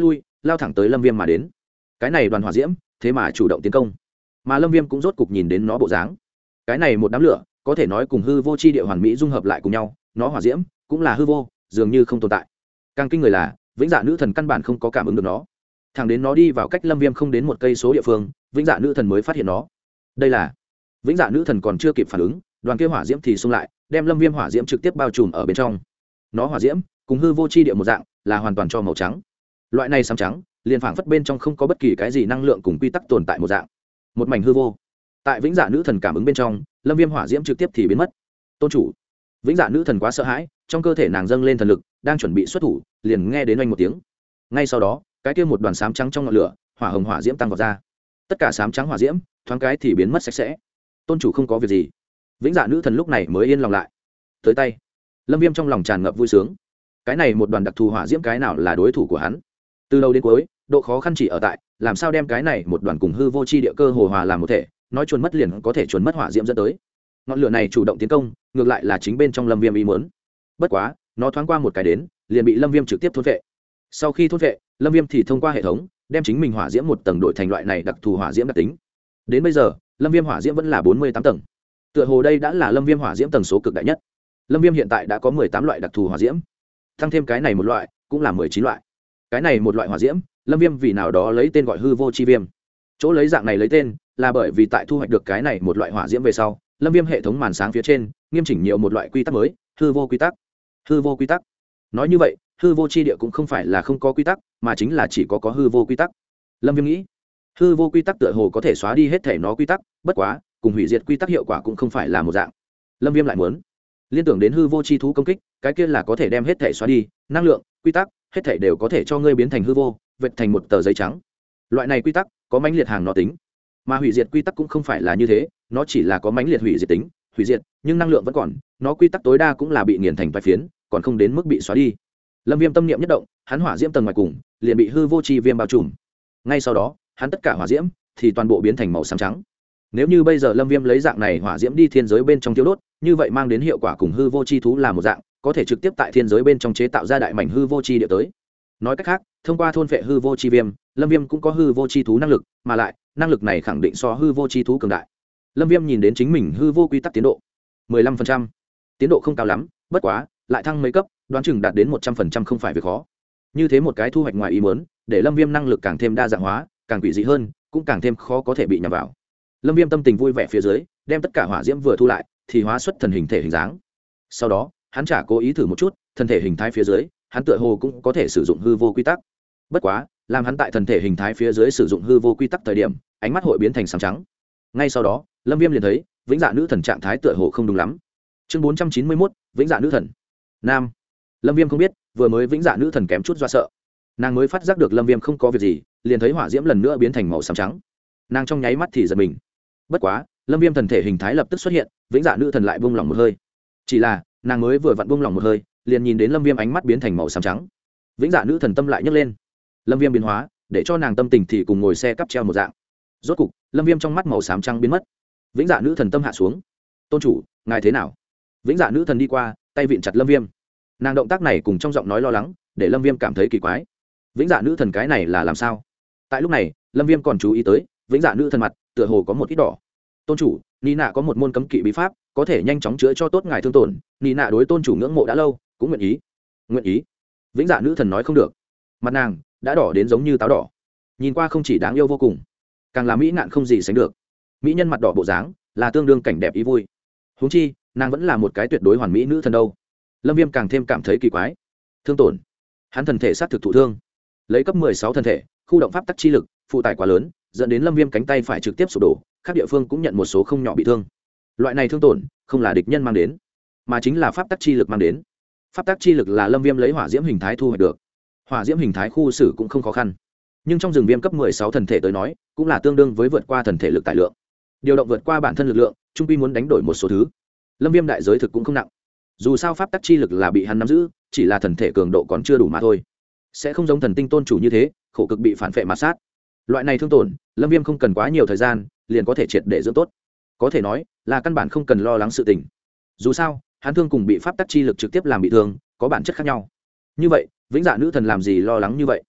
lao thẳng tới lâm viêm mà đến. Cái này đoàn hỏa diễm thế mà chủ động tiến công, mà lâm viêm cũng rốt cục nhìn đến nó bộ dáng. Cái này một đám lửa có thể nói cùng hư vô chi địa hoàn mỹ dung hợp lại cùng nhau, nó hỏa diễm cũng là hư vô, dường như không tồn tại. Càng kinh người là vĩnh dạ nữ thần căn bản không có cảm ứng được nó, thẳng đến nó đi vào cách lâm viêm không đến một cây số địa phương, vĩnh dạ nữ thần mới phát hiện nó. Đây là vĩnh dạ nữ thần còn chưa kịp phản ứng, đoàn kia hỏa diễm thì xông lại, đem lâm viêm hỏa diễm trực tiếp bao trùm ở bên trong. Nó hỏa diễm cùng hư vô chi địa một dạng, là hoàn toàn cho màu trắng. Loại này xám trắng liền phảng phất bên trong không có bất kỳ cái gì năng lượng cùng quy tắc tồn tại một dạng, một mảnh hư vô. Tại vĩnh dạ nữ thần cảm ứng bên trong, lâm viêm hỏa diễm trực tiếp thì biến mất. Tôn chủ, vĩnh dạ nữ thần quá sợ hãi, trong cơ thể nàng dâng lên thần lực, đang chuẩn bị xuất thủ, liền nghe đến oanh một tiếng. Ngay sau đó, cái kia một đoàn xám trắng trong ngọn lửa, hỏa hồng hỏa diễm tăng vọt ra. Tất cả xám trắng hỏa diễm thoáng cái thì biến mất sạch sẽ. Tôn chủ không có việc gì. Vĩnh dạ nữ thần lúc này mới yên lòng lại. Tới tay, lâm viêm trong lòng tràn ngập vui sướng. Cái này một đoàn đặc thù hỏa diễm cái nào là đối thủ của hắn? Từ đầu đến cuối, độ khó khăn chỉ ở tại làm sao đem cái này một đoàn cùng hư vô chi địa cơ hồ hòa làm một thể, nói chuồn mất liền có thể chuồn mất hỏa diễm dẫn tới. Ngọn lửa này chủ động tiến công, ngược lại là chính bên trong lâm viêm ý muốn. Bất quá, nó thoáng qua một cái đến, liền bị lâm viêm trực tiếp thôn vệ. Sau khi thôn vệ, lâm viêm thì thông qua hệ thống đem chính mình hỏa diễm một tầng đổi thành loại này đặc thù hỏa diễm đặc tính. Đến bây giờ, lâm viêm hỏa diễm vẫn là 48 tầng. Tựa hồ đây đã là lâm viêm hỏa diễm tầng số cực đại nhất. Lâm viêm hiện tại đã có 18 loại đặc thù hỏa diễm, tăng thêm cái này một loại cũng là 19 loại. Cái này một loại hỏa diễm, lâm viêm vì nào đó lấy tên gọi hư vô chi viêm. Chỗ lấy dạng này lấy tên là bởi vì tại thu hoạch được cái này một loại hỏa diễm về sau, lâm viêm hệ thống màn sáng phía trên nghiêm chỉnh nhiều một loại quy tắc mới, hư vô quy tắc. Hư vô quy tắc, nói như vậy hư vô chi địa cũng không phải là không có quy tắc, mà chính là chỉ có hư vô quy tắc. Lâm viêm nghĩ hư vô quy tắc tựa hồ có thể xóa đi hết thể nó quy tắc, bất quá cùng hủy diệt quy tắc hiệu quả cũng không phải là một dạng. Lâm viêm lại muốn liên tưởng đến hư vô chi thú công kích, cái kia là có thể đem hết thể xóa đi, năng lượng quy tắc hết thể đều có thể cho ngươi biến thành hư vô, vệt thành một tờ giấy trắng. Loại này quy tắc có mãnh liệt hàng nó tính, mà hủy diệt quy tắc cũng không phải là như thế, nó chỉ là có mãnh liệt hủy diệt tính, hủy diệt nhưng năng lượng vẫn còn, nó quy tắc tối đa cũng là bị nghiền thành vài phiến, còn không đến mức bị xóa đi. Lâm viêm tâm niệm nhất động, hắn hỏa diễm tầng ngoài cùng liền bị hư vô chi viêm bao trùm. Ngay sau đó hắn tất cả hỏa diễm thì toàn bộ biến thành màu xám trắng. Nếu như bây giờ lâm viêm lấy dạng này hỏa diễm đi thiên giới bên trong tiêu đốt, như vậy mang đến hiệu quả cùng hư vô chi thú là một dạng, có thể trực tiếp tại thiên giới bên trong chế tạo ra đại mảnh hư vô chi địa tới. Nói cách khác, thông qua thôn phệ hư vô chi viêm, lâm viêm cũng có hư vô chi thú năng lực, mà lại năng lực này khẳng định so hư vô chi thú cường đại. Lâm viêm nhìn đến chính mình hư vô quy tắc tiến độ 15%. Tiến độ không cao lắm, bất quá lại thăng mấy cấp, đoán chừng đạt đến 100% không phải việc khó. Như thế một cái thu hoạch ngoài ý muốn, để lâm viêm năng lực càng thêm đa dạng hóa, càng quỷ dị hơn, cũng càng thêm khó có thể bị nhằm vào. Lâm viêm tâm tình vui vẻ phía dưới, đem tất cả hỏa diễm vừa thu lại thì hóa xuất thần hình thể hình dáng. Sau đó hắn chả cố ý thử một chút thân thể hình thái phía dưới, hắn tựa hồ cũng có thể sử dụng hư vô quy tắc. Bất quá làm hắn tại thần thể hình thái phía dưới sử dụng hư vô quy tắc thời điểm, ánh mắt hội biến thành sáng trắng. Ngay sau đó lâm viêm liền thấy vĩnh dạ nữ thần trạng thái tựa hồ không đúng lắm. Chương 491, vĩnh dạ nữ thần nam. Lâm viêm không biết vừa mới vĩnh dạ nữ thần kém chút do sợ, nàng mới phát giác được lâm viêm không có việc gì, liền thấy hỏa diễm lần nữa biến thành màu xám trắng. Nàng trong nháy mắt thì giật mình. Bất quá lâm viêm thần thể hình thái lập tức xuất hiện, vĩnh dạ nữ thần lại buông lỏng một hơi. Chỉ là nàng mới vừa vặn buông lỏng một hơi, liền nhìn đến lâm viêm ánh mắt biến thành màu xám trắng. Vĩnh dạ nữ thần tâm lại nhấc lên. Lâm viêm biến hóa để cho nàng tâm tình thì cùng ngồi xe cắp treo một dạng. Rốt cục lâm viêm trong mắt màu xám trắng biến mất. Vĩnh dạ nữ thần tâm hạ xuống. Tôn chủ, ngài thế nào? Vĩnh dạ nữ thần đi qua, tay vịn chặt lâm viêm. Nàng động tác này cùng trong giọng nói lo lắng, để lâm viêm cảm thấy kỳ quái. Vĩnh dạ nữ thần cái này là làm sao? Tại lúc này lâm viêm còn chú ý tới vĩnh dạ nữ thần mặt tựa hồ có một ít đỏ. Tôn chủ, Nị nạ có một môn cấm kỵ bí pháp, có thể nhanh chóng chữa cho tốt ngài thương tổn. Nị nạ đối tôn chủ ngưỡng mộ đã lâu, cũng nguyện ý. Nguyện ý? Vĩnh dạ nữ thần nói không được. Mặt nàng đã đỏ đến giống như táo đỏ, nhìn qua không chỉ đáng yêu vô cùng, càng là mỹ ngạn không gì sánh được. Mỹ nhân mặt đỏ bộ dáng là tương đương cảnh đẹp ý vui, huống chi nàng vẫn là một cái tuyệt đối hoàn mỹ nữ thần đâu. Lâm viêm càng thêm cảm thấy kỳ quái. Thương tổn, hắn thần thể sát thực thụ thương, lấy cấp 16 thần thể, khu động pháp tắc chi lực phụ tải quá lớn, dẫn đến lâm viêm cánh tay phải trực tiếp sụp đổ, các địa phương cũng nhận một số không nhỏ bị thương. Loại này thương tổn không là địch nhân mang đến, mà chính là pháp tắc chi lực mang đến. Pháp tắc chi lực là lâm viêm lấy hỏa diễm hình thái thu hoạch được. Hỏa diễm hình thái khu xử cũng không khó khăn, nhưng trong rừng viêm cấp 16 thần thể tới nói cũng là tương đương với vượt qua thần thể lực tải lượng, điều động vượt qua bản thân lực lượng, trung quy muốn đánh đổi một số thứ. Lâm viêm đại giới thực cũng không nặng, dù sao pháp tắc chi lực là bị hắn nắm giữ, chỉ là thần thể cường độ còn chưa đủ mà thôi, sẽ không giống thần tinh tôn chủ như thế khổ cực bị phản phệ mà sát. Loại này thương tổn lâm viêm không cần quá nhiều thời gian liền có thể triệt để dưỡng tốt, có thể nói là căn bản không cần lo lắng sự tình. Dù sao hắn thương cùng bị pháp tắc chi lực trực tiếp làm bị thương có bản chất khác nhau. Như vậy vĩnh dạ nữ thần làm gì lo lắng như vậy?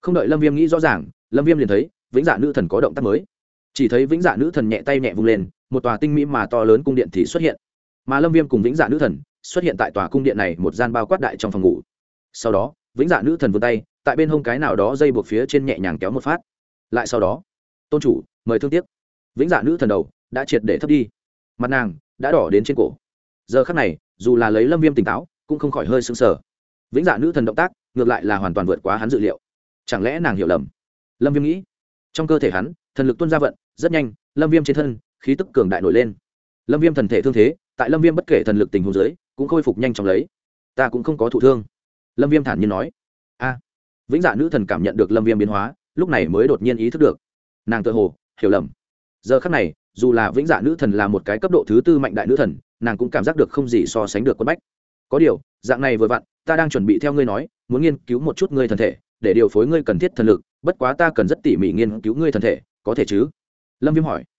Không đợi lâm viêm nghĩ rõ ràng, lâm viêm liền thấy vĩnh dạ nữ thần có động tác mới. Chỉ thấy vĩnh dạ nữ thần nhẹ tay nhẹ vung lên, một tòa tinh mỹ mà to lớn cung điện thì xuất hiện, mà lâm viêm cùng vĩnh dạ nữ thần xuất hiện tại tòa cung điện này một gian bao quát đại trong phòng ngủ. Sau đó vĩnh dạ nữ thần vươn tay tại bên hông cái nào đó dây buộc phía trên nhẹ nhàng kéo một phát, lại sau đó tôn chủ mời thương tiếc. Vĩnh dạ nữ thần đầu đã triệt để thấp đi, mặt nàng đã đỏ đến trên cổ. Giờ khắc này dù là lấy lâm viêm tỉnh táo cũng không khỏi hơi sững sờ. Vĩnh dạ nữ thần động tác ngược lại là hoàn toàn vượt quá hắn dự liệu. Chẳng lẽ nàng hiểu lầm? Lâm viêm nghĩ. Trong cơ thể hắn thần lực tuôn ra vận rất nhanh, lâm viêm trên thân khí tức cường đại nổi lên. Lâm viêm thần thể thương thế tại lâm viêm bất kể thần lực tình huống dưới cũng khôi phục nhanh chóng lấy. Ta cũng không có thụ thương, lâm viêm thản nhiên nói. A. Vĩnh dạ nữ thần cảm nhận được lâm viêm biến hóa, lúc này mới đột nhiên ý thức được nàng tự hồ hiểu lầm. Giờ khắc này dù là vĩnh dạ nữ thần là một cái cấp độ thứ 4 mạnh đại nữ thần, nàng cũng cảm giác được không gì so sánh được quân bách. Có điều dạng này vừa vặn, ta đang chuẩn bị theo ngươi nói, muốn nghiên cứu một chút ngươi thần thể để điều phối ngươi cần thiết thần lực, bất quá ta cần rất tỉ mỉ nghiên cứu ngươi thần thể, có thể chứ? Lâm viêm hỏi.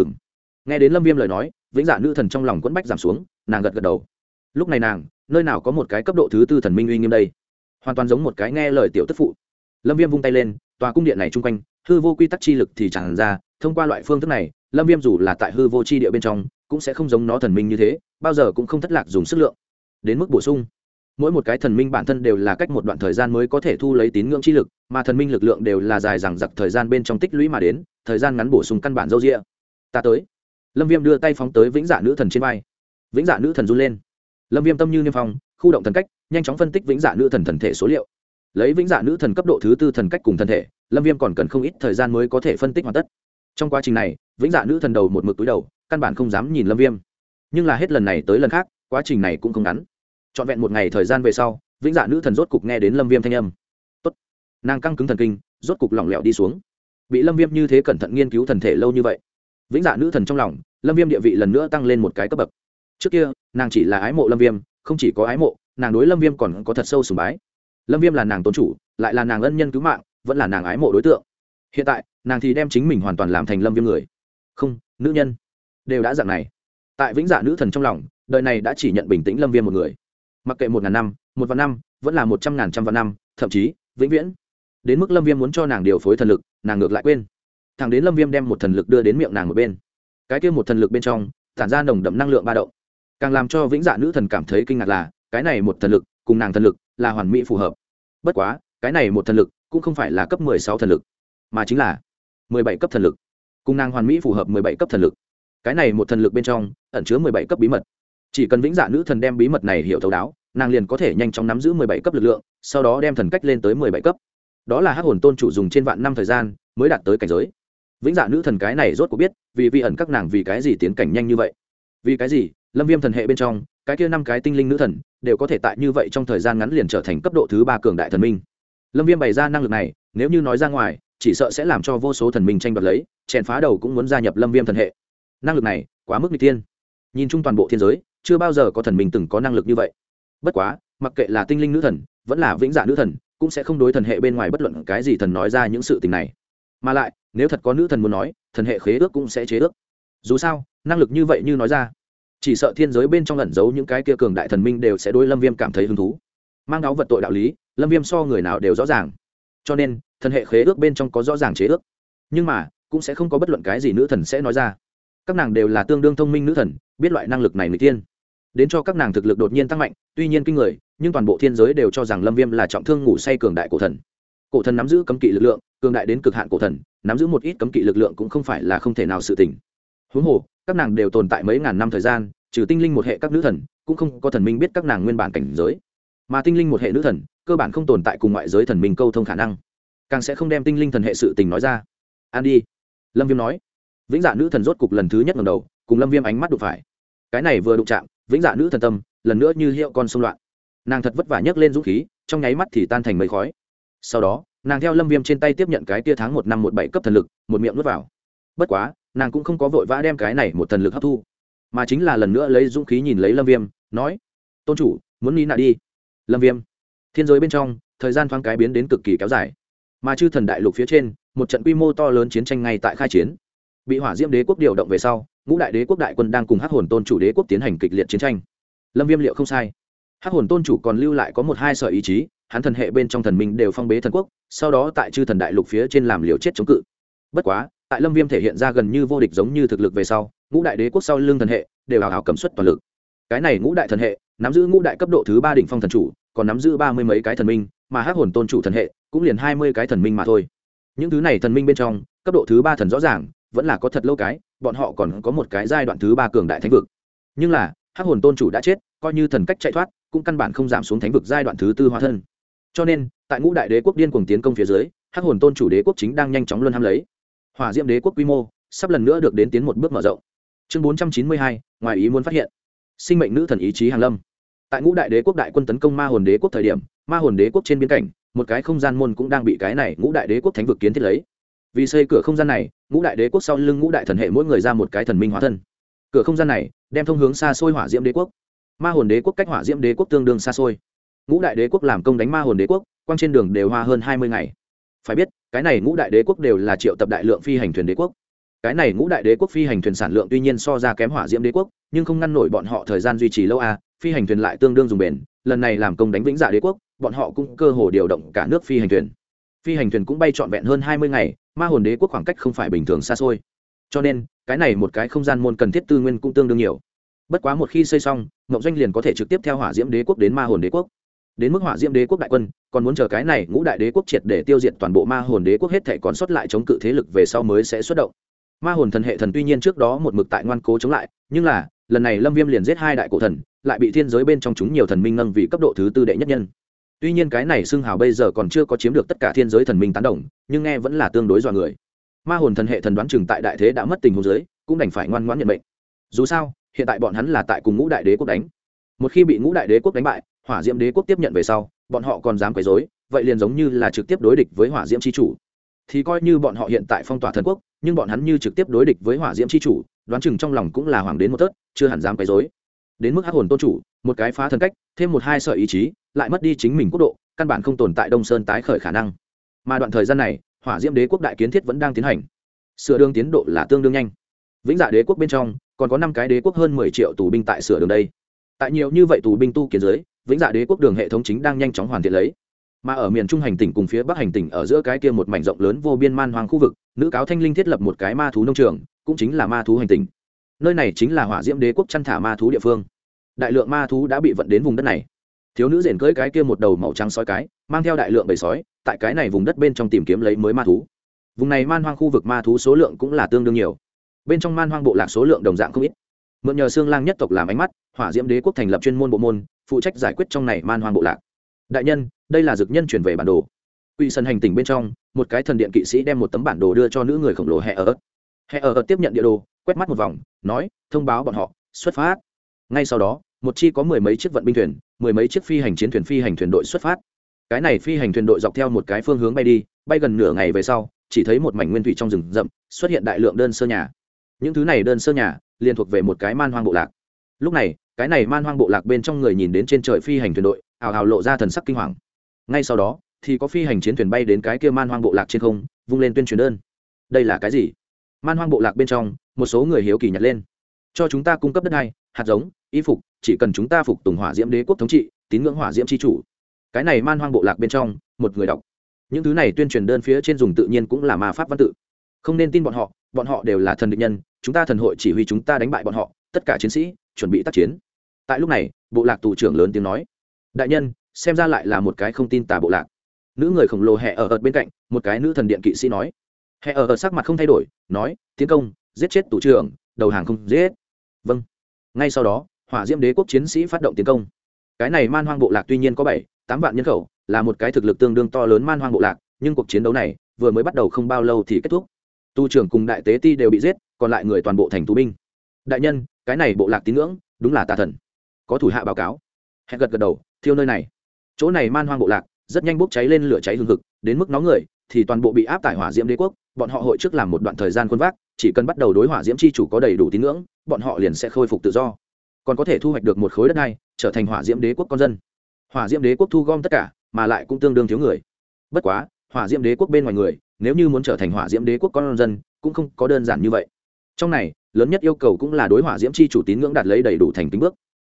Nghe đến lâm viêm lời nói, vĩnh dạ nữ thần trong lòng quẫn bách giảm xuống, nàng gật gật đầu. Lúc này nàng nơi nào có một cái cấp độ thứ 4 thần minh uy nghiêm đây, hoàn toàn giống một cái nghe lời tiểu tức phụ. Lâm viêm vung tay lên, tòa cung điện này chung quanh hư vô quy tắc chi lực thì tràn ra. Thông qua loại phương thức này, lâm viêm dù là tại hư vô chi địa bên trong cũng sẽ không giống nó thần minh như thế, bao giờ cũng không thất lạc dùng sức lượng. Đến mức bổ sung, mỗi một cái thần minh bản thân đều là cách một đoạn thời gian mới có thể thu lấy tín ngưỡng chi lực, mà thần minh lực lượng đều là dài dằng dặc thời gian bên trong tích lũy mà đến, thời gian ngắn bổ sung căn bản dâu dịa. Ta tới. Lâm viêm đưa tay phóng tới vĩnh dạ nữ thần trên vai. Vĩnh dạ nữ thần run lên. Lâm viêm tâm như niêm phong, khu động thần cách, nhanh chóng phân tích vĩnh dạ nữ thần thần thể số liệu. Lấy vĩnh dạ nữ thần cấp độ thứ 4 thần cách cùng thần thể, lâm viêm còn cần không ít thời gian mới có thể phân tích hoàn tất. Trong quá trình này, vĩnh dạ nữ thần đầu một mực túi đầu, căn bản không dám nhìn lâm viêm. Nhưng là hết lần này tới lần khác, quá trình này cũng không ngắn. Trọn vẹn một ngày thời gian về sau, vĩnh dạ nữ thần rốt cục nghe đến lâm viêm thanh âm. Tốt. Nàng căng cứng thần kinh, rốt cục lỏng lẻo đi xuống. Bị lâm viêm như thế cẩn thận nghiên cứu thần thể lâu như vậy, vĩnh dạ nữ thần trong lòng lâm viêm địa vị lần nữa tăng lên một cái cấp bậc. Trước kia nàng chỉ là ái mộ lâm viêm, không chỉ có ái mộ, nàng đối lâm viêm còn có thật sâu sùng bái. Lâm viêm là nàng tôn chủ, lại là nàng ân nhân cứu mạng, vẫn là nàng ái mộ đối tượng. Hiện tại nàng thì đem chính mình hoàn toàn làm thành lâm viêm người. Không, nữ nhân đều đã dạng này. Tại vĩnh dạ nữ thần trong lòng, đời này đã chỉ nhận bình tĩnh lâm viêm một người. Mặc kệ 1000 năm, 1 vạn năm, vẫn là 100.000 trăm vạn năm, thậm chí vĩnh viễn. Đến mức lâm viêm muốn cho nàng điều phối thần lực, nàng ngược lại quên. Thẳng đến lâm viêm đem một thần lực đưa đến miệng nàng một bên, cái kia một thần lực bên trong tản ra nồng đậm năng lượng ba động. Càng làm cho vĩnh dạ nữ thần cảm thấy kinh ngạc là cái này một thần lực cùng nàng thần lực là hoàn mỹ phù hợp. Bất quá cái này một thần lực cũng không phải là cấp 16 thần lực, mà chính là 17 cấp thần lực. Cùng nàng hoàn mỹ phù hợp 17 cấp thần lực. Cái này một thần lực bên trong ẩn chứa 17 cấp bí mật. Chỉ cần vĩnh dạ nữ thần đem bí mật này hiểu thấu đáo, nàng liền có thể nhanh chóng nắm giữ 17 cấp lực lượng, sau đó đem thần cách lên tới 17 cấp. Đó là hắc hồn tôn chủ dùng trên vạn năm thời gian mới đạt tới cảnh giới. Vĩnh dạ nữ thần cái này rốt cuộc biết, vì vi ẩn các nàng vì cái gì tiến cảnh nhanh như vậy. Vì cái gì lâm viêm thần hệ bên trong cái kia 5 cái tinh linh nữ thần đều có thể tại như vậy trong thời gian ngắn liền trở thành cấp độ thứ 3 cường đại thần minh. Lâm viêm bày ra năng lực này, nếu như nói ra ngoài, chỉ sợ sẽ làm cho vô số thần minh tranh đoạt lấy, chèn phá đầu cũng muốn gia nhập lâm viêm thần hệ. Năng lực này quá mức nghịch thiên. Nhìn chung toàn bộ thiên giới, chưa bao giờ có thần minh từng có năng lực như vậy. Bất quá mặc kệ là tinh linh nữ thần vẫn là vĩnh dạ nữ thần, cũng sẽ không đối thần hệ bên ngoài bất luận cái gì thần nói ra những sự tình này. Mà lại nếu thật có nữ thần muốn nói, thần hệ khế ước cũng sẽ chế ước. Dù sao năng lực như vậy như nói ra, chỉ sợ thiên giới bên trong ẩn giấu những cái kia cường đại thần minh đều sẽ đối lâm viêm cảm thấy hứng thú. Mang đáo vật tội đạo lý, lâm viêm so người nào đều rõ ràng. Cho nên thần hệ khế ước bên trong có rõ ràng chế ước, nhưng mà cũng sẽ không có bất luận cái gì nữ thần sẽ nói ra. Các nàng đều là tương đương thông minh nữ thần, biết loại năng lực này người tiên đến cho các nàng thực lực đột nhiên tăng mạnh, tuy nhiên kinh người, nhưng toàn bộ thiên giới đều cho rằng lâm viêm là trọng thương ngủ say cường đại cổ thần. Cổ thần nắm giữ cấm kỵ lực lượng, cường đại đến cực hạn cổ thần nắm giữ một ít cấm kỵ lực lượng cũng không phải là không thể nào sự tình. Huống hồ các nàng đều tồn tại mấy ngàn năm thời gian, trừ tinh linh một hệ các nữ thần cũng không có thần minh biết các nàng nguyên bản cảnh giới, mà tinh linh một hệ nữ thần cơ bản không tồn tại cùng ngoại giới thần minh câu thông khả năng, càng sẽ không đem tinh linh thần hệ sự tình nói ra. An đi, lâm viêm nói. Vĩnh dạ nữ thần rốt cục lần thứ nhất ngẩng đầu, cùng lâm viêm ánh mắt đụng phải. Cái này vừa đụng chạm, vĩnh dạ nữ thần tâm lần nữa như hiệu con sông loạn. Nàng thật vất vả nhấc lên dũng khí, trong nháy mắt thì tan thành mây khói. Sau đó nàng theo lâm viêm trên tay tiếp nhận cái tia tháng 1 năm 17 cấp thần lực, một miệng nuốt vào. Bất quá nàng cũng không có vội vã đem cái này một thần lực hấp thu, mà chính là lần nữa lấy dũng khí nhìn lấy lâm viêm, nói: tôn chủ muốn ní nạ đi. Lâm viêm. Thiên giới bên trong thời gian thoáng cái biến đến cực kỳ kéo dài, mà chư thần đại lục phía trên một trận quy mô to lớn chiến tranh ngay tại khai chiến. Bị hỏa diễm đế quốc điều động về sau, ngũ đại đế quốc đại quân đang cùng hắc hồn tôn chủ đế quốc tiến hành kịch liệt chiến tranh. Lâm viêm liệu không sai, hắc hồn tôn chủ còn lưu lại có 1-2 sợi ý chí, hắn thần hệ bên trong thần minh đều phong bế thần quốc, sau đó tại chư thần đại lục phía trên làm liều chết chống cự. Bất quá tại Lâm Viêm thể hiện ra gần như vô địch giống như thực lực về sau, ngũ đại đế quốc sau lưng thần hệ đều hào hào cầm suất toàn lực. Cái này ngũ đại thần hệ nắm giữ ngũ đại cấp độ thứ 3 đỉnh phong thần chủ, còn nắm giữ 30 mấy cái thần minh, mà Hắc Hồn Tôn chủ thần hệ cũng liền 20 cái thần minh mà thôi. Những thứ này thần minh bên trong, cấp độ thứ 3 thần rõ ràng vẫn là có thật lâu cái, bọn họ còn có một cái giai đoạn thứ 3 cường đại thánh vực. Nhưng là, Hắc Hồn Tôn chủ đã chết, coi như thần cách chạy thoát, cũng căn bản không giảm xuống thánh vực giai đoạn thứ 4 hóa thân. Cho nên, tại ngũ đại đế quốc điên cuồng tiến công phía dưới, Hắc Hồn Tôn chủ đế quốc chính đang nhanh chóng luân hãm lấy. Hỏa Diễm đế quốc quy mô sắp lần nữa được đến tiến một bước mở rộng. Chương 492, ngoài ý muốn phát hiện. Sinh mệnh nữ thần ý chí hàng lâm. Tại ngũ đại đế quốc đại quân tấn công Ma Hồn đế quốc thời điểm, Ma Hồn đế quốc trên biên cảnh, một cái không gian môn cũng đang bị cái này ngũ đại đế quốc thánh vực kiến thiết lấy. Vì xây cửa không gian này, ngũ đại đế quốc sau lưng ngũ đại thần hệ mỗi người ra một cái thần minh hóa thân. Cửa không gian này đem thông hướng xa xôi Hỏa Diễm đế quốc. Ma Hồn đế quốc cách Hỏa Diễm đế quốc tương đương xa xôi. Ngũ đại đế quốc làm công đánh Ma Hồn đế quốc, quang trên đường đều hoa hơn 20 ngày. Phải biết, cái này ngũ đại đế quốc đều là triệu tập đại lượng phi hành thuyền đế quốc. Cái này ngũ đại đế quốc phi hành thuyền sản lượng tuy nhiên so ra kém Hỏa Diễm đế quốc, nhưng không ngăn nổi bọn họ thời gian duy trì lâu phi hành thuyền lại tương đương dùng bền. Lần này làm công đánh Vĩnh Dạ đế quốc, bọn họ cũng cơ hồ điều động cả nước phi hành thuyền. Phi hành thuyền cũng bay trọn vẹn hơn 20 ngày, Ma Hồn đế quốc khoảng cách không phải bình thường xa xôi. Cho nên, cái này một cái không gian môn cần thiết tư nguyên cũng tương đương nhiều. Bất quá một khi xây xong, Ngộng Doanh liền có thể trực tiếp theo Hỏa Diễm đế quốc đến Ma Hồn đế quốc. Đến mức Hỏa Diễm đế quốc đại quân, còn muốn chờ cái này ngũ đại đế quốc triệt để tiêu diệt toàn bộ Ma Hồn đế quốc hết thảy còn sót lại chống cự thế lực về sau mới sẽ xuất động. Ma Hồn thần hệ thần tuy nhiên trước đó một mực tại ngoan cố chống lại, nhưng là, lần này Lâm Viêm liền giết 2 đại cổ thần, lại bị thiên giới bên trong chúng nhiều thần minh nâng vì cấp độ thứ 4 đệ nhất nhân. Tuy nhiên cái này xưng hào bây giờ còn chưa có chiếm được tất cả thiên giới thần minh tán đồng, nhưng nghe vẫn là tương đối dọa người. Ma Hồn thần hệ thần đoán chừng tại đại thế đã mất tình huống dưới, cũng đành phải ngoan ngoãn nhận mệnh. Dù sao, hiện tại bọn hắn là tại cùng ngũ đại đế quốc đánh. Một khi bị ngũ đại đế quốc đánh bại, Hỏa Diễm đế quốc tiếp nhận về sau, bọn họ còn dám quấy rối, vậy liền giống như là trực tiếp đối địch với Hỏa Diễm chi chủ. Thì coi như bọn họ hiện tại phong tỏa thần quốc, nhưng bọn hắn như trực tiếp đối địch với Hỏa Diễm chi chủ, đoán chừng trong lòng cũng là hoảng đến một tớt, chưa hẳn dám quấy rối. Đến mức Hắc Hồn Tôn chủ, một cái phá thần cách, thêm một hai sợi ý chí, lại mất đi chính mình quốc độ, căn bản không tồn tại Đông Sơn tái khởi khả năng. Mà đoạn thời gian này, Hỏa Diễm đế quốc đại kiến thiết vẫn đang tiến hành. Sửa đường tiến độ là tương đương nhanh. Vĩnh Dạ đế quốc bên trong, còn có 5 cái đế quốc hơn 10 triệu tù binh tại sửa đường đây. Tại nhiều như vậy tù binh tu kiến dưới, Vĩnh Dạ đế quốc đường hệ thống chính đang nhanh chóng hoàn thiện lấy. Mà ở miền Trung hành tỉnh cùng phía Bắc hành tỉnh ở giữa cái kia một mảnh rộng lớn vô biên man hoang khu vực, nữ cáo Thanh Linh thiết lập một cái ma thú nông trường, cũng chính là ma thú hành tỉnh. Nơi này chính là Hỏa Diễm đế quốc chăn thả ma thú địa phương. Đại lượng ma thú đã bị vận đến vùng đất này. Thiếu nữ rền cưỡi cái kia một đầu màu trắng sói cái, mang theo đại lượng bầy sói, tại cái này vùng đất bên trong tìm kiếm lấy mới ma thú. Vùng này man hoang khu vực ma thú số lượng cũng là tương đương nhiều. Bên trong man hoang bộ lạc số lượng đồng dạng không ít. Mượn nhờ Xương Lang nhất tộc làm ánh mắt, Hỏa Diễm đế quốc thành lập chuyên môn bộ môn, phụ trách giải quyết trong này man hoang bộ lạc. Đại nhân, đây là dược nhân chuyển về bản đồ. Quỷ Sân hành tỉnh bên trong, một cái thần điện kỵ sĩ đem một tấm bản đồ đưa cho nữ người khổng lồ Hệ ở tiếp nhận địa đồ, quét mắt một vòng, nói, thông báo bọn họ xuất phát. Ngay sau đó, một chi có 10 mấy chiếc vận binh thuyền, 10 mấy chiếc phi hành chiến thuyền phi hành thuyền đội xuất phát. Cái này phi hành thuyền đội dọc theo một cái phương hướng bay đi, bay gần nửa ngày về sau, chỉ thấy một mảnh nguyên thủy trong rừng rậm xuất hiện đại lượng đơn sơ nhà. Những thứ này đơn sơ nhà liên thuộc về một cái man hoang bộ lạc. Lúc này, cái này man hoang bộ lạc bên trong người nhìn đến trên trời phi hành thuyền đội, ào ào lộ ra thần sắc kinh hoàng. Ngay sau đó, thì có phi hành chiến thuyền bay đến cái kia man hoang bộ lạc trên không, vung lên tuyên truyền đơn. Đây là cái gì? Man hoang bộ lạc bên trong, một số người hiếu kỳ nhặt lên. Cho chúng ta cung cấp đất đai, hạt giống, y phục, chỉ cần chúng ta phục tùng Hỏa Diễm đế quốc thống trị, tín ngưỡng Hỏa Diễm chi chủ. Cái này man hoang bộ lạc bên trong, một người đọc. Những thứ này tuyên truyền đơn phía trên dùng tự nhiên cũng là ma pháp văn tự. Không nên tin bọn họ đều là thần địch nhân, chúng ta thần hội chỉ huy chúng ta đánh bại bọn họ, tất cả chiến sĩ chuẩn bị tác chiến. Tại lúc này, bộ lạc tù trưởng lớn tiếng nói: đại nhân, xem ra lại là một cái không tin tà bộ lạc. Nữ người khổng lồ Hệ ở bên cạnh, một cái nữ thần điện kỵ sĩ nói. Hệ ở sắc mặt không thay đổi, nói: tiến công, giết chết tù trưởng, đầu hàng không giết. Vâng. Ngay sau đó, Hỏa Diễm đế quốc chiến sĩ phát động tiến công. Cái này man hoang bộ lạc tuy nhiên có 7-8 vạn nhân khẩu, là một cái thực lực tương đương to lớn man hoang bộ lạc, nhưng cuộc chiến đấu này vừa mới bắt đầu không bao lâu thì kết thúc. Tu trưởng cùng đại tế ti đều bị giết, còn lại người toàn bộ thành tù binh. Đại nhân, cái này bộ lạc tín ngưỡng đúng là tà thần. Có thủ hạ báo cáo. Hẹn gật đầu, thiêu nơi này. Chỗ này man hoang bộ lạc rất nhanh bốc cháy lên lửa cháy hừng hực, đến mức nóng người thì toàn bộ bị áp tải Hỏa Diễm đế quốc. Bọn họ hội trước làm một đoạn thời gian quân vác, chỉ cần bắt đầu đối Hỏa Diễm chi chủ có đầy đủ tín ngưỡng, bọn họ liền sẽ khôi phục tự do, còn có thể thu hoạch được một khối đất đai, trở thành Hỏa Diễm đế quốc con dân. Hỏa Diễm đế quốc thu gom tất cả, mà lại cũng tương đương thiếu người. Bất quá, Hỏa Diễm đế quốc bên ngoài người, nếu như muốn trở thành Hỏa Diễm đế quốc con dân, cũng không có đơn giản như vậy. Trong này, lớn nhất yêu cầu cũng là đối Hỏa Diễm chi chủ tín ngưỡng đạt lấy đầy đủ thành kính bước.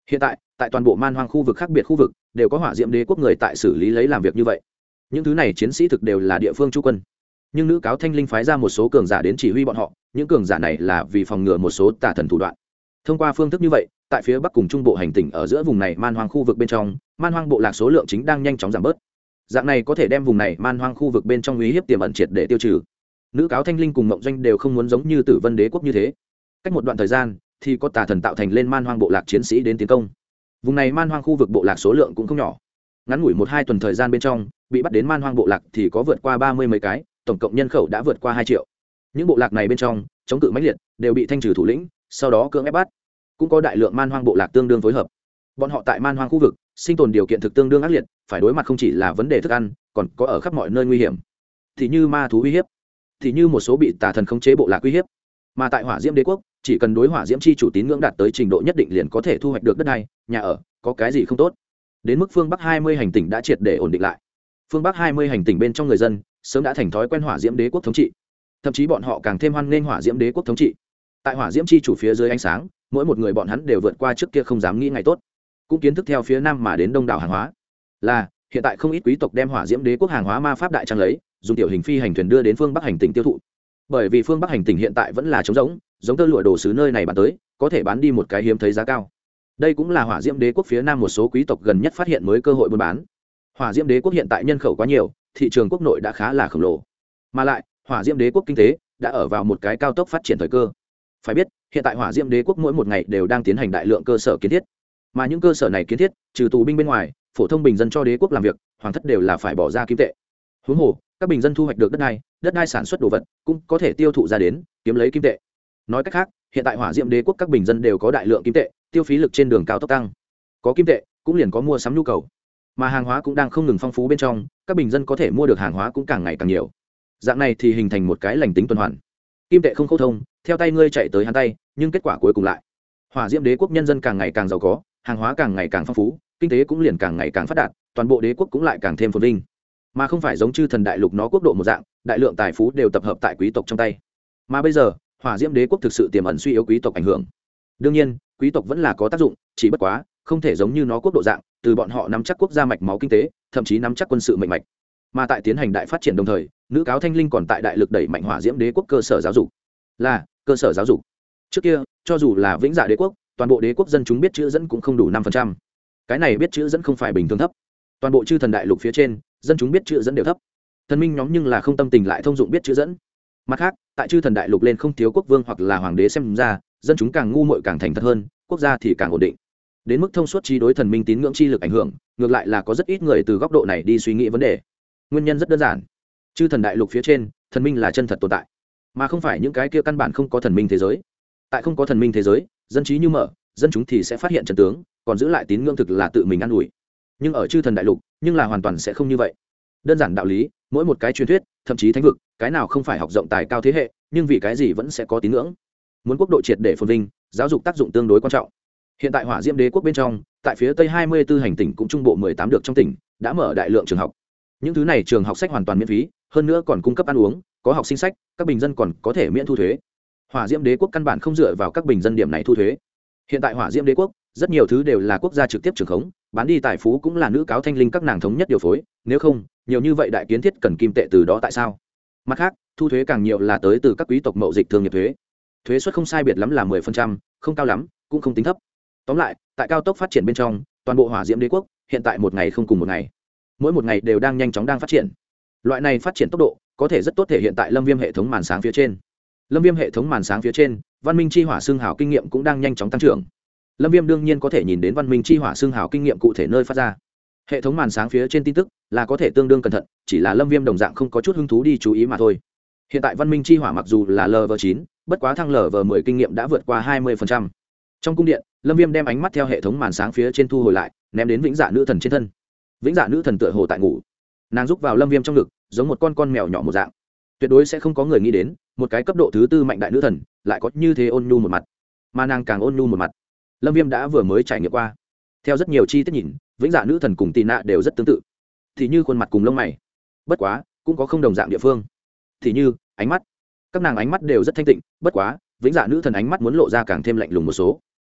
Hiện tại toàn bộ man hoang khu vực khác biệt khu vực đều có hỏa diễm đế quốc người tại xử lý lấy làm việc như vậy. Những thứ này chiến sĩ thực đều là địa phương chú quân, nhưng nữ cáo thanh linh phái ra một số cường giả đến chỉ huy bọn họ. Những cường giả này là vì phòng ngừa một số tà thần thủ đoạn. Thông qua phương thức như vậy, tại phía bắc cùng trung bộ hành tỉnh ở giữa vùng này man hoang khu vực bên trong, man hoang bộ lạc số lượng chính đang nhanh chóng giảm bớt. Dạng này có thể đem vùng này man hoang khu vực bên trong uy hiếp tiềm ẩn triệt để tiêu trừ. Nữ cáo thanh linh cùng mộng doanh đều không muốn giống như Tử Vân đế quốc như thế, cách một đoạn thời gian thì có tà thần tạo thành lên man hoang bộ lạc chiến sĩ đến tiến công. Vùng này man hoang khu vực bộ lạc số lượng cũng không nhỏ, ngắn ngủi 1-2 tuần thời gian bên trong bị bắt đến man hoang bộ lạc thì có vượt qua 30 mấy cái, tổng cộng nhân khẩu đã vượt qua 2 triệu. Những bộ lạc này bên trong chống cự mãnh liệt, đều bị thanh trừ thủ lĩnh, sau đó cưỡng ép bắt. Cũng có đại lượng man hoang bộ lạc tương đương phối hợp. Bọn họ tại man hoang khu vực sinh tồn điều kiện thực tương đương ác liệt, phải đối mặt không chỉ là vấn đề thức ăn, còn có ở khắp mọi nơi nguy hiểm, thì như ma thú uy hiếp, thì như một số bị tà thần khống chế bộ lạc uy hiếp. Mà tại hỏa diễm đế quốc, chỉ cần đối hỏa diễm chi chủ tín ngưỡng đạt tới trình độ nhất định liền có thể thu hoạch được đất đai, nhà ở, có cái gì không tốt. Đến mức phương bắc 20 hành tỉnh đã triệt để ổn định lại. Phương bắc 20 hành tỉnh bên trong người dân sớm đã thành thói quen hỏa diễm đế quốc thống trị, thậm chí bọn họ càng thêm hoan nghênh hỏa diễm đế quốc thống trị. Tại hỏa diễm chi chủ phía dưới ánh sáng, mỗi một người bọn hắn đều vượt qua trước kia không dám nghĩ ngày tốt, cũng kiến thức theo phía nam mà đến đông đảo hàng hóa. Là hiện tại không ít quý tộc đem hỏa diễm đế quốc hàng hóa ma pháp đại trang lấy, dùng tiểu hình phi hành thuyền đưa đến phương bắc hành tỉnh tiêu thụ. Bởi vì phương bắc hành tỉnh hiện tại vẫn là trống rỗng, giống tơ lụa đồ sứ nơi này bán tới có thể bán đi một cái hiếm thấy giá cao. Đây cũng là hỏa diễm đế quốc phía nam một số quý tộc gần nhất phát hiện mới cơ hội buôn bán. Hỏa diễm đế quốc hiện tại nhân khẩu quá nhiều, thị trường quốc nội đã khá là khổng lồ, mà lại hỏa diễm đế quốc kinh tế đã ở vào một cái cao tốc phát triển thời cơ. Phải biết hiện tại hỏa diễm đế quốc mỗi một ngày đều đang tiến hành đại lượng cơ sở kiến thiết, mà những cơ sở này kiến thiết trừ tù binh bên ngoài, phổ thông bình dân cho đế quốc làm việc hoàng thất đều là phải bỏ ra kim tệ. Huống hồ các bình dân thu hoạch được đất đai sản xuất đồ vật cũng có thể tiêu thụ ra đến kiếm lấy kim tệ. Nói cách khác, hiện tại hỏa diễm đế quốc các bình dân đều có đại lượng kim tệ, tiêu phí lực trên đường cao tốc tăng, có kim tệ cũng liền có mua sắm nhu cầu, mà hàng hóa cũng đang không ngừng phong phú bên trong, các bình dân có thể mua được hàng hóa cũng càng ngày càng nhiều. Dạng này thì hình thành một cái lành tính tuần hoàn, kim tệ không khâu thông theo tay ngươi chạy tới hắn tay, nhưng kết quả cuối cùng lại hỏa diễm đế quốc nhân dân càng ngày càng giàu có, hàng hóa càng ngày càng phong phú, kinh tế cũng liền càng ngày càng phát đạt, toàn bộ đế quốc cũng lại càng thêm phồn vinh, mà không phải giống chư thần đại lục nó quốc độ một dạng đại lượng tài phú đều tập hợp tại quý tộc trong tay. Mà bây giờ hỏa diễm đế quốc thực sự tiềm ẩn suy yếu quý tộc ảnh hưởng. Đương nhiên quý tộc vẫn là có tác dụng, chỉ bất quá không thể giống như nó quốc độ dạng từ bọn họ nắm chắc quốc gia mạch máu kinh tế, thậm chí nắm chắc quân sự mệnh mạch. Mà tại tiến hành đại phát triển đồng thời, nữ cáo thanh linh còn tại đại lực đẩy mạnh hỏa diễm đế quốc cơ sở giáo dục. Là cơ sở giáo dục, trước kia cho dù là vĩnh dạ đế quốc, toàn bộ đế quốc dân chúng biết chữ dẫn cũng không đủ 5%. Cái này biết chữ dẫn không phải bình thường thấp, toàn bộ chư thần đại lục phía trên dân chúng biết chữ dẫn đều thấp, thần minh nhóm nhưng là không tâm tình lại thông dụng biết chữ dẫn. Mặt khác tại chư thần đại lục lên không thiếu quốc vương hoặc là hoàng đế, xem ra dân chúng càng ngu muội càng thành thật hơn, quốc gia thì càng ổn định. Đến mức thông suốt chi đối thần minh tín ngưỡng chi lực ảnh hưởng, ngược lại là có rất ít người từ góc độ này đi suy nghĩ vấn đề. Nguyên nhân rất đơn giản, chư thần đại lục phía trên thần minh là chân thật tồn tại, mà không phải những cái kia căn bản không có thần minh thế giới. Tại không có thần minh thế giới, dân trí như mở, dân chúng thì sẽ phát hiện chân tướng, còn giữ lại tín ngưỡng thực là tự mình ăn ủi. Nhưng ở chư thần đại lục nhưng là hoàn toàn sẽ không như vậy. Đơn giản đạo lý, mỗi một cái truyền thuyết thậm chí thánh vực, cái nào không phải học rộng tài cao thế hệ, nhưng vì cái gì vẫn sẽ có tín ngưỡng. Muốn quốc độ triệt để phồn vinh, giáo dục tác dụng tương đối quan trọng. Hiện tại hỏa diễm đế quốc bên trong, tại phía tây 24 hành tỉnh cũng trung bộ 18 được trong tỉnh đã mở đại lượng trường học. Những thứ này trường học sách hoàn toàn miễn phí, hơn nữa còn cung cấp ăn uống, có học sinh sách, các bình dân còn có thể miễn thu thuế. Hỏa diễm đế quốc căn bản không dựa vào các bình dân điểm này thu thuế. Hiện tại hỏa diễm đế quốc rất nhiều thứ đều là quốc gia trực tiếp trưởng khống, bán đi tài phú cũng là nữ cáo thanh linh các nàng thống nhất điều phối, nếu không nhiều như vậy đại kiến thiết cần kim tệ từ đó tại sao. Mặt khác thu thuế càng nhiều là tới từ các quý tộc mậu dịch thương nghiệp thuế, thuế suất không sai biệt lắm là 10%, không cao lắm cũng không tính thấp. Tóm lại tại cao tốc phát triển bên trong, toàn bộ hỏa diễm đế quốc hiện tại một ngày không cùng một ngày, mỗi một ngày đều đang nhanh chóng đang phát triển. Loại này phát triển tốc độ có thể rất tốt thể hiện tại lâm viêm hệ thống màn sáng phía trên. Lâm viêm hệ thống màn sáng phía trên, văn minh chi hỏa xương hào kinh nghiệm cũng đang nhanh chóng tăng trưởng. Lâm viêm đương nhiên có thể nhìn đến văn minh chi hỏa xương hào kinh nghiệm cụ thể nơi phát ra. Hệ thống màn sáng phía trên tin tức là có thể tương đương cẩn thận, chỉ là lâm viêm đồng dạng không có chút hứng thú đi chú ý mà thôi. Hiện tại văn minh chi hỏa mặc dù là Level 9, bất quá thăng Level 10 kinh nghiệm đã vượt qua 20%. Trong cung điện, lâm viêm đem ánh mắt theo hệ thống màn sáng phía trên thu hồi lại, ném đến vĩnh dạ nữ thần trên thân. Vĩnh dạ nữ thần tựa hồ tại ngủ, nàng rúc vào lâm viêm trong ngực, giống một con mèo nhỏ một dạng. Tuyệt đối sẽ không có người nghĩ đến một cái cấp độ thứ 4 mạnh đại nữ thần lại có như thế ôn nhu một mặt, mà nàng càng ôn nhu một mặt lâm viêm đã vừa mới trải nghiệm qua. Theo rất nhiều chi tiết nhìn, vĩnh dạ nữ thần cùng tì nạ đều rất tương tự, thì như khuôn mặt cùng lông mày, bất quá cũng có không đồng dạng địa phương, thì như ánh mắt, các nàng ánh mắt đều rất thanh tịnh, bất quá vĩnh dạ nữ thần ánh mắt muốn lộ ra càng thêm lạnh lùng một số.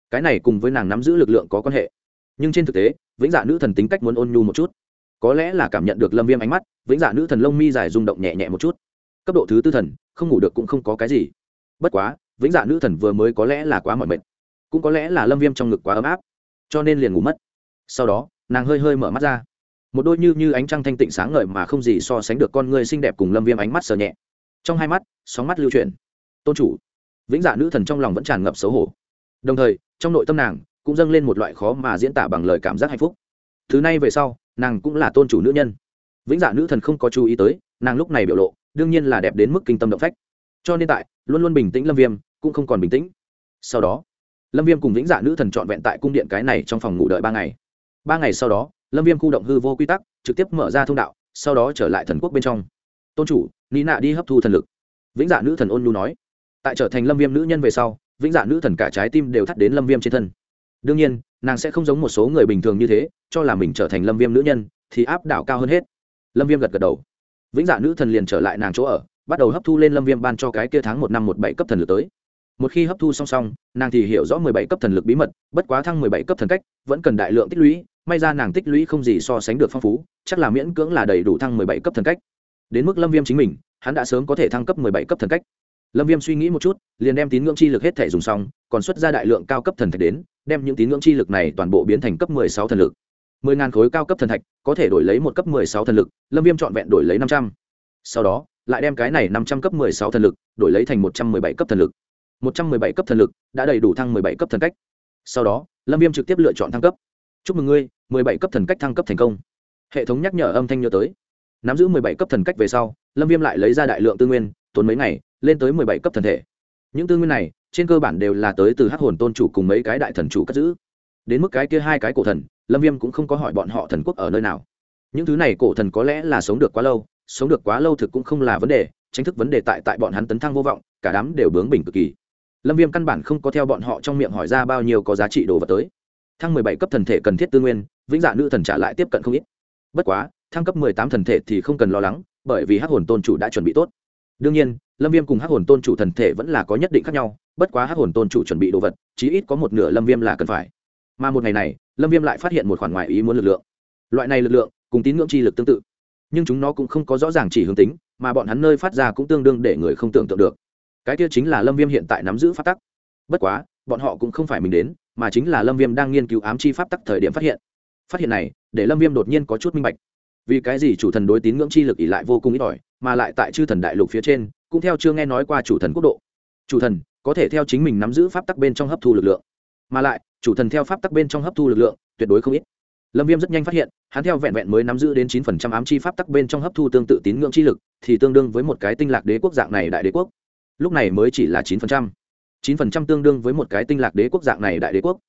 cái này cùng với nàng nắm giữ lực lượng có quan hệ. Nhưng trên thực tế vĩnh dạ nữ thần tính cách muốn ôn nhu một chút, có lẽ là cảm nhận được Lâm Viêm ánh mắt, vĩnh dạ nữ thần lông mi dài rung động nhẹ nhẹ một chút. Cấp độ thứ tư thần, không ngủ được cũng không có cái gì. Bất quá vĩnh dạ nữ thần vừa mới có lẽ là quá mỏi mệt, cũng có lẽ là Lâm Viêm trong ngực quá ấm áp, cho nên liền ngủ mất. Sau đó nàng hơi hơi mở mắt ra, một đôi như ánh trăng thanh tịnh sáng ngời mà không gì so sánh được con người xinh đẹp cùng Lâm Viêm ánh mắt sờ nhẹ, trong hai mắt sóng mắt lưu chuyển. Tôn chủ. Vĩnh dạ nữ thần trong lòng vẫn tràn ngập xấu hổ, đồng thời trong nội tâm nàng cũng dâng lên một loại khó mà diễn tả bằng lời cảm giác hạnh phúc. Thứ này về sau nàng cũng là tôn chủ nữ nhân. Vĩnh dạ nữ thần không có chú ý tới nàng lúc này biểu lộ, đương nhiên là đẹp đến mức kinh tâm động phách, cho nên tại luôn luôn bình tĩnh Lâm Viêm cũng không còn bình tĩnh. Sau đó Lâm Viêm cùng vĩnh dạ nữ thần trọn vẹn tại cung điện cái này trong phòng ngủ đợi 3 ngày. 3 ngày sau đó Lâm Viêm khu động hư vô quy tắc, trực tiếp mở ra thông đạo, sau đó trở lại thần quốc bên trong. Tôn chủ, Nina đi hấp thu thần lực. Vĩnh dạ nữ thần ôn nhu nói. Tại trở thành Lâm Viêm nữ nhân về sau, vĩnh dạ nữ thần cả trái tim đều thắt đến Lâm Viêm trên thân. Đương nhiên nàng sẽ không giống một số người bình thường như thế, cho là mình trở thành Lâm Viêm nữ nhân thì áp đảo cao hơn hết. Lâm Viêm gật gật đầu. Vĩnh dạ nữ thần liền trở lại nàng chỗ ở, bắt đầu hấp thu lên Lâm Viêm ban cho cái kia tháng 1 năm 17 cấp thần lực tới. Một khi hấp thu xong nàng thì hiểu rõ 17 cấp thần lực bí mật, bất quá thăng 17 cấp thần cách vẫn cần đại lượng tích lũy, may ra nàng tích lũy không gì so sánh được phong phú, chắc là miễn cưỡng là đầy đủ thăng 17 cấp thần cách. Đến mức Lâm Viêm chính mình, hắn đã sớm có thể thăng cấp 17 cấp thần cách. Lâm Viêm suy nghĩ một chút, liền đem tín ngưỡng chi lực hết thể dùng xong, còn xuất ra đại lượng cao cấp thần thạch đến, đem những tín ngưỡng chi lực này toàn bộ biến thành cấp 16 thần lực. 10.000 khối cao cấp thần thạch, có thể đổi lấy một cấp 16 thần lực, Lâm Viêm chọn vẹn đổi lấy 500. Sau đó, lại đem cái này 500 cấp 16 thần lực, đổi lấy thành 117 cấp thần lực. 117 cấp thần lực đã đầy đủ thăng 17 cấp thần cách. Sau đó Lâm Viêm trực tiếp lựa chọn thăng cấp. Chúc mừng ngươi, 17 cấp thần cách thăng cấp thành công. Hệ thống nhắc nhở âm thanh nhớ tới. Nắm giữ 17 cấp thần cách về sau, Lâm Viêm lại lấy ra đại lượng tư nguyên, tốn mấy ngày lên tới 17 cấp thần thể. Những tư nguyên này trên cơ bản đều là tới từ Hắc Hồn Tôn chủ cùng mấy cái đại thần chủ cất giữ. Đến mức cái kia hai cái cổ thần, Lâm Viêm cũng không có hỏi bọn họ thần quốc ở nơi nào. Những thứ này cổ thần có lẽ là sống được quá lâu thực cũng không là vấn đề, tránh thức vấn đề tại bọn hắn tấn thăng vô vọng, cả đám đều bướng bỉnh cực kỳ. Lâm Viêm căn bản không có theo bọn họ trong miệng hỏi ra bao nhiêu có giá trị đồ vật tới. Thăng 17 cấp thần thể cần thiết tư nguyên, vĩnh dạ nữ thần trả lại tiếp cận không ít. Bất quá thăng cấp 18 thần thể thì không cần lo lắng, bởi vì Hắc Hồn Tôn chủ đã chuẩn bị tốt. Đương nhiên Lâm Viêm cùng Hắc Hồn Tôn chủ thần thể vẫn là có nhất định khác nhau, bất quá Hắc Hồn Tôn chủ chuẩn bị đồ vật chí ít có một nửa Lâm Viêm là cần phải. Mà một ngày này Lâm Viêm lại phát hiện một khoản ngoài ý muốn lực lượng. Loại này lực lượng cùng tín ngưỡng chi lực tương tự, nhưng chúng nó cũng không có rõ ràng chỉ hướng tính, mà bọn hắn nơi phát ra cũng tương đương để người không tưởng tượng được. Cái kia chính là Lâm Viêm hiện tại nắm giữ pháp tắc. Bất quá bọn họ cũng không phải mình đến, mà chính là Lâm Viêm đang nghiên cứu ám chi pháp tắc thời điểm phát hiện này để Lâm Viêm đột nhiên có chút minh bạch, vì cái gì chủ thần đối tín ngưỡng chi lực ỷ lại vô cùng ít ỏi, mà lại tại chư thần đại lục phía trên cũng theo chưa nghe nói qua chủ thần quốc độ. Chủ thần có thể theo chính mình nắm giữ pháp tắc bên trong hấp thu lực lượng, mà lại chủ thần theo pháp tắc bên trong hấp thu lực lượng tuyệt đối không ít. Lâm Viêm rất nhanh phát hiện, hắn theo vẹn vẹn mới nắm giữ đến 9% ám chi pháp tắc bên trong hấp thu tương tự tín ngưỡng chi lực, thì tương đương với một cái tinh lạc đế quốc dạng này đại đế quốc. Lúc này mới chỉ là 9%. 9% tương đương với một cái tinh lạc đế quốc dạng này đại đế quốc.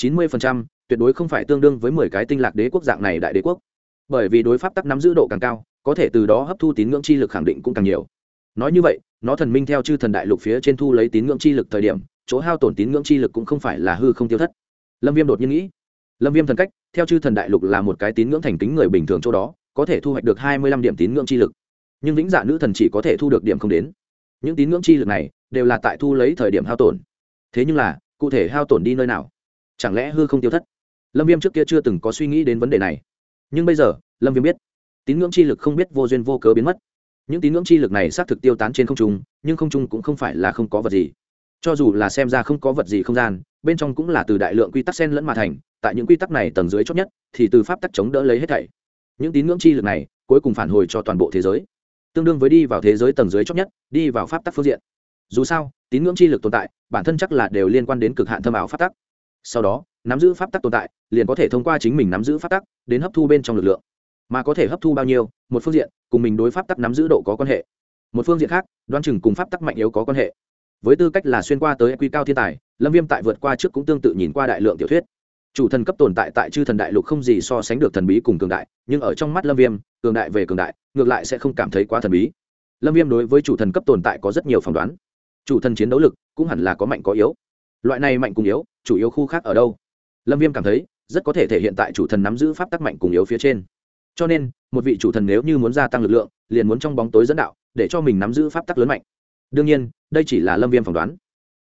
90% tuyệt đối không phải tương đương với 10 cái tinh lạc đế quốc dạng này đại đế quốc. Bởi vì đối pháp tắc nắm giữ độ càng cao, có thể từ đó hấp thu tín ngưỡng chi lực khẳng định cũng càng nhiều. Nói như vậy, nó thần minh theo chư thần đại lục phía trên thu lấy tín ngưỡng chi lực thời điểm, chỗ hao tổn tín ngưỡng chi lực cũng không phải là hư không tiêu thất. Lâm Viêm đột nhiên nghĩ, Lâm Viêm thần cách theo chư thần đại lục là một cái tín ngưỡng thành kính người bình thường chỗ đó có thể thu hoạch được 25 điểm tín ngưỡng chi lực, nhưng vĩnh dạ nữ thần chỉ có thể thu được điểm không đến. Những tín ngưỡng chi lực này đều là tại thu lấy thời điểm hao tổn. Thế nhưng là cụ thể hao tổn đi nơi nào? Chẳng lẽ hư không tiêu thất? Lâm Viêm trước kia chưa từng có suy nghĩ đến vấn đề này, nhưng bây giờ Lâm Viêm biết, tín ngưỡng chi lực không biết vô duyên vô cớ biến mất. Những tín ngưỡng chi lực này xác thực tiêu tán trên không trung, nhưng không trung cũng không phải là không có vật gì. Cho dù là xem ra không có vật gì không gian, bên trong cũng là từ đại lượng quy tắc xen lẫn mà thành, tại những quy tắc này tầng dưới chót nhất thì từ pháp tắc chống đỡ lấy hết thảy. Những tín ngưỡng chi lực này cuối cùng phản hồi cho toàn bộ thế giới, tương đương với đi vào thế giới tầng dưới chót nhất, đi vào pháp tắc phương diện. Dù sao tín ngưỡng chi lực tồn tại bản thân chắc là đều liên quan đến cực hạn thâm ảo pháp tắc. Sau đó nắm giữ pháp tắc tồn tại liền có thể thông qua chính mình nắm giữ pháp tắc đến hấp thu bên trong lực lượng, mà có thể hấp thu bao nhiêu, một phương diện cùng mình đối pháp tắc nắm giữ độ có quan hệ, một phương diện khác đoán chừng cùng pháp tắc mạnh yếu có quan hệ. Với tư cách là xuyên qua tới quy cao thiên tài, Lâm Viêm tại vượt qua trước cũng tương tự nhìn qua đại lượng tiểu thuyết. Chủ thần cấp tồn tại tại chư thần đại lục không gì so sánh được thần bí cùng cường đại, nhưng ở trong mắt Lâm Viêm, cường đại về cường đại, ngược lại sẽ không cảm thấy quá thần bí. Lâm Viêm đối với chủ thần cấp tồn tại có rất nhiều phỏng đoán. Chủ thần chiến đấu lực cũng hẳn là có mạnh có yếu. Loại này mạnh cùng yếu, chủ yếu khu khác ở đâu? Lâm Viêm cảm thấy rất có thể thể hiện tại chủ thần nắm giữ pháp tắc mạnh cùng yếu phía trên. Cho nên, một vị chủ thần nếu như muốn gia tăng lực lượng, liền muốn trong bóng tối dẫn đạo, để cho mình nắm giữ pháp tắc lớn mạnh. Đương nhiên, đây chỉ là Lâm Viêm phỏng đoán.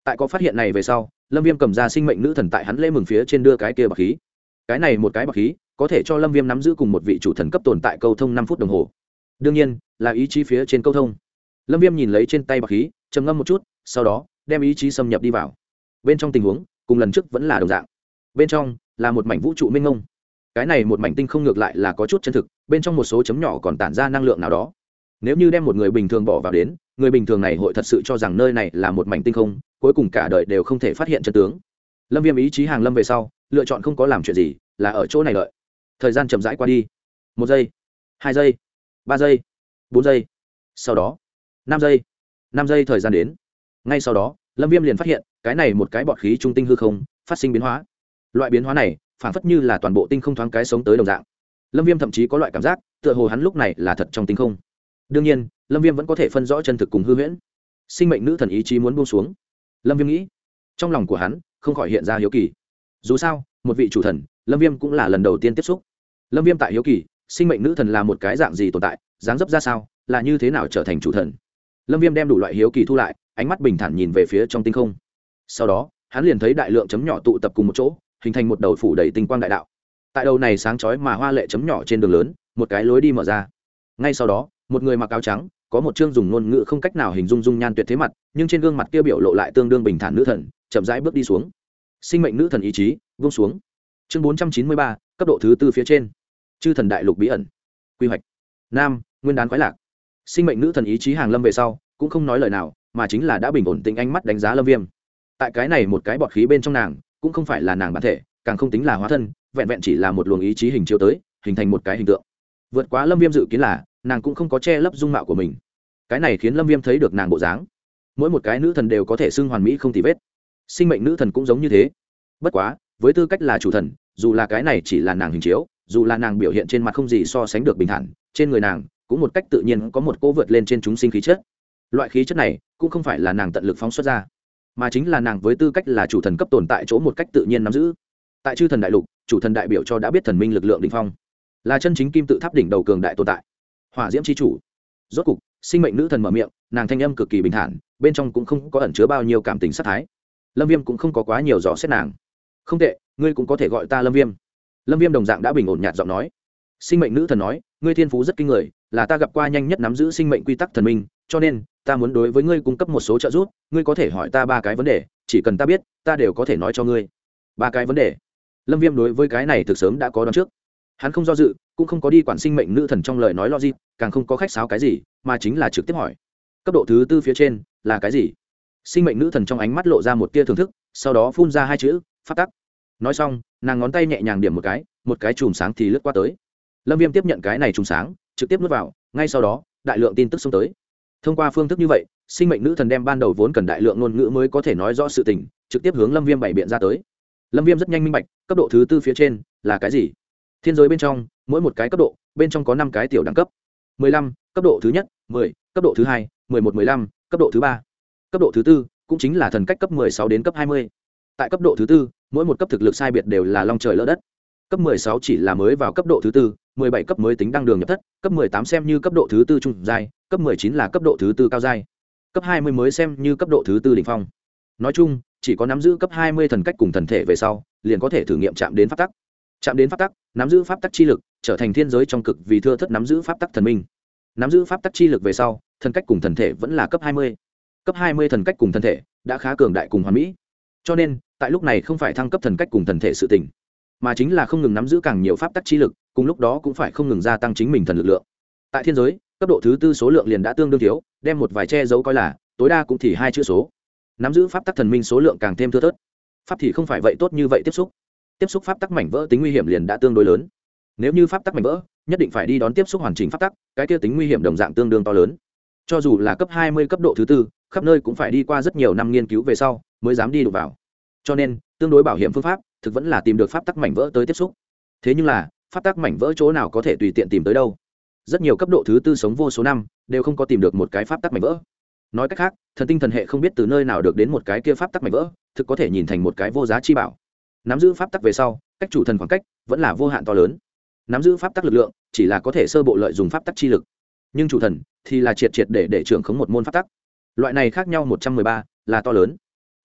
tại có phát hiện này về sau, Lâm Viêm cầm ra sinh mệnh nữ thần tại hắn lễ mừng phía trên đưa cái kia bạc khí. Cái này một cái bạc khí có thể cho Lâm Viêm nắm giữ cùng một vị chủ thần cấp tồn tại câu thông 5 phút đồng hồ. Đương nhiên, là ý chí phía trên câu thông. Lâm Viêm nhìn lấy trên tay bạc khí, trầm ngâm một chút, sau đó đem ý chí xâm nhập đi vào. Bên trong tình huống cùng lần trước vẫn là đồng dạng. Bên trong là một mảnh vũ trụ mênh mông. Cái này một mảnh tinh không ngược lại là có chút chân thực, bên trong một số chấm nhỏ còn tản ra năng lượng nào đó. Nếu như đem một người bình thường bỏ vào đến, người bình thường này hội thật sự cho rằng nơi này là một mảnh tinh không, cuối cùng cả đời đều không thể phát hiện chân tướng. Lâm Viêm ý chí hàng lâm về sau, lựa chọn không có làm chuyện gì, là ở chỗ này đợi. Thời gian chậm rãi qua đi. 1 giây, 2 giây, 3 giây, 4 giây. Sau đó, 5 giây. 5 giây thời gian đến. Ngay sau đó, Lâm Viêm liền phát hiện, cái này một cái bọt khí trung tinh hư không phát sinh biến hóa. Loại biến hóa này, phản phất như là toàn bộ tinh không thoáng cái sống tới đồng dạng. Lâm Viêm thậm chí có loại cảm giác, tựa hồ hắn lúc này là thật trong tinh không. Đương nhiên, Lâm Viêm vẫn có thể phân rõ chân thực cùng hư huyễn. Sinh mệnh nữ thần ý chí muốn buông xuống. Lâm Viêm nghĩ, trong lòng của hắn không khỏi hiện ra hiếu kỳ. Dù sao, một vị chủ thần, Lâm Viêm cũng là lần đầu tiên tiếp xúc. Lâm Viêm tại hiếu kỳ, sinh mệnh nữ thần là một cái dạng gì tồn tại, dáng dấp ra sao, là như thế nào trở thành chủ thần. Lâm Viêm đem đủ loại hiếu kỳ thu lại, ánh mắt bình thản nhìn về phía trong tinh không. Sau đó, hắn liền thấy đại lượng chấm nhỏ tụ tập cùng một chỗ, hình thành một đầu phủ đầy tinh quang đại đạo. Tại đầu này sáng chói mà hoa lệ chấm nhỏ trên đường lớn, một cái lối đi mở ra. Ngay sau đó, một người mặc áo trắng, có một chương dùng ngôn ngữ không cách nào hình dung dung nhan tuyệt thế mặt, nhưng trên gương mặt kia biểu lộ lại tương đương bình thản nữ thần, chậm rãi bước đi xuống. Sinh mệnh nữ thần ý chí buông xuống. Chương 493, cấp độ thứ 4 phía trên. Chư thần đại lục bí ẩn. Quy hoạch. Nam, nguyên đán quái lạc. Sinh mệnh nữ thần ý chí hàng lâm về sau, cũng không nói lời nào, mà chính là đã bình ổn tĩnh ánh mắt đánh giá Lâm Viêm. Tại cái này một cái bọt khí bên trong nàng, cũng không phải là nàng bản thể, càng không tính là hóa thân, vẹn vẹn chỉ là một luồng ý chí hình chiếu tới, hình thành một cái hình tượng. Vượt quá Lâm Viêm dự kiến là, nàng cũng không có che lấp dung mạo của mình. Cái này khiến Lâm Viêm thấy được nàng bộ dáng. Mỗi một cái nữ thần đều có thể xưng hoàn mỹ không tì vết. Sinh mệnh nữ thần cũng giống như thế. Bất quá, với tư cách là chủ thần, dù là cái này chỉ là nàng hình chiếu, dù là nàng biểu hiện trên mặt không gì so sánh được bình thản, trên người nàng cũng một cách tự nhiên có một cỗ vượt lên trên chúng sinh khí chất. Loại khí chất này cũng không phải là nàng tận lực phóng xuất ra, mà chính là nàng với tư cách là chủ thần cấp tồn tại chỗ một cách tự nhiên nắm giữ. Tại chư thần đại lục, chủ thần đại biểu cho đã biết thần minh lực lượng đỉnh phong, là chân chính kim tự tháp đỉnh đầu cường đại tồn tại. Hỏa diễm chi chủ. Rốt cục, sinh mệnh nữ thần mở miệng, nàng thanh âm cực kỳ bình thản, bên trong cũng không có ẩn chứa bao nhiêu cảm tình sát thái. Lâm Viêm cũng không có quá nhiều dò xét nàng. Không tệ, ngươi cũng có thể gọi ta Lâm Viêm. Lâm Viêm đồng dạng đã bình ổn nhạt giọng nói. Sinh mệnh nữ thần nói, ngươi thiên phú rất kinh người, là ta gặp qua nhanh nhất nắm giữ sinh mệnh quy tắc thần minh, cho nên ta muốn đối với ngươi cung cấp một số trợ giúp, ngươi có thể hỏi ta 3 cái vấn đề, chỉ cần ta biết, ta đều có thể nói cho ngươi. 3 cái vấn đề. Lâm Viêm đối với cái này thực sớm đã có đoán trước. Hắn không do dự, cũng không có đi quản sinh mệnh nữ thần trong lời nói logic, càng không có khách sáo cái gì, mà chính là trực tiếp hỏi. Cấp độ thứ 4 phía trên là cái gì? Sinh mệnh nữ thần trong ánh mắt lộ ra một tia thưởng thức, sau đó phun ra 2 chữ, pháp tắc. Nói xong, nàng ngón tay nhẹ nhàng điểm một cái chùm sáng thì lướt qua tới. Lâm Viêm tiếp nhận cái này chùm sáng, trực tiếp nuốt vào, ngay sau đó, đại lượng tin tức xông tới. Thông qua phương thức như vậy, sinh mệnh nữ thần đem ban đầu vốn cần đại lượng ngôn ngữ mới có thể nói rõ sự tình, trực tiếp hướng Lâm Viêm bày biện ra tới. Lâm Viêm rất nhanh minh bạch, cấp độ thứ 4 phía trên là cái gì? Thiên giới bên trong, mỗi một cái cấp độ, bên trong có 5 cái tiểu đẳng cấp. 15, cấp độ thứ nhất, 10, cấp độ thứ 2, 11 15, cấp độ thứ 3. Cấp độ thứ 4 cũng chính là thần cách cấp 16 đến cấp 20. Tại cấp độ thứ 4, mỗi một cấp thực lực sai biệt đều là long trời lỡ đất. Cấp 16 chỉ là mới vào cấp độ thứ 4, 17 cấp mới tính đăng đường nhập thất, cấp 18 xem như cấp độ thứ 4 trung giai, cấp 19 là cấp độ thứ 4 cao giai. Cấp 20 mới xem như cấp độ thứ 4 đỉnh phong. Nói chung, chỉ có nắm giữ cấp 20 thần cách cùng thần thể về sau, liền có thể thử nghiệm chạm đến pháp tắc. Chạm đến pháp tắc, nắm giữ pháp tắc chi lực, trở thành thiên giới trong cực vì thưa thất nắm giữ pháp tắc thần minh. Nắm giữ pháp tắc chi lực về sau, thần cách cùng thần thể vẫn là cấp 20. Cấp 20 thần cách cùng thần thể đã khá cường đại cùng hoàn mỹ. Cho nên, tại lúc này không phải thăng cấp thần cách cùng thần thể sự tình, mà chính là không ngừng nắm giữ càng nhiều pháp tắc chi lực, cùng lúc đó cũng phải không ngừng gia tăng chính mình thần lực lượng. Tại thiên giới, cấp độ thứ 4 số lượng liền đã tương đương thiếu, đem một vài che giấu coi là tối đa cũng thì 2 chữ số. Nắm giữ pháp tắc thần minh số lượng càng thêm thưa thớt. Pháp thì không phải vậy tốt như vậy tiếp xúc pháp tắc mảnh vỡ tính nguy hiểm liền đã tương đối lớn. Nếu như pháp tắc mảnh vỡ, nhất định phải đi đón tiếp xúc hoàn chỉnh pháp tắc, cái kia tính nguy hiểm đồng dạng tương đương to lớn. Cho dù là cấp 20 cấp độ thứ 4, khắp nơi cũng phải đi qua rất nhiều năm nghiên cứu về sau mới dám đi đụng vào. Cho nên, tương đối bảo hiểm phương pháp, thực vẫn là tìm được pháp tắc mảnh vỡ tới tiếp xúc. Thế nhưng là, pháp tắc mảnh vỡ chỗ nào có thể tùy tiện tìm tới đâu? Rất nhiều cấp độ thứ 4 sống vô số năm, đều không có tìm được một cái pháp tắc mảnh vỡ. Nói cách khác, thần tinh thần hệ không biết từ nơi nào được đến một cái kia pháp tắc mảnh vỡ, thực có thể nhìn thành một cái vô giá chi bảo. Nắm giữ pháp tắc về sau, cách chủ thần khoảng cách vẫn là vô hạn to lớn. Nắm giữ pháp tắc lực lượng, chỉ là có thể sơ bộ lợi dụng pháp tắc chi lực. Nhưng chủ thần thì là triệt để trưởng khống một môn pháp tắc. Loại này khác nhau 113 là to lớn.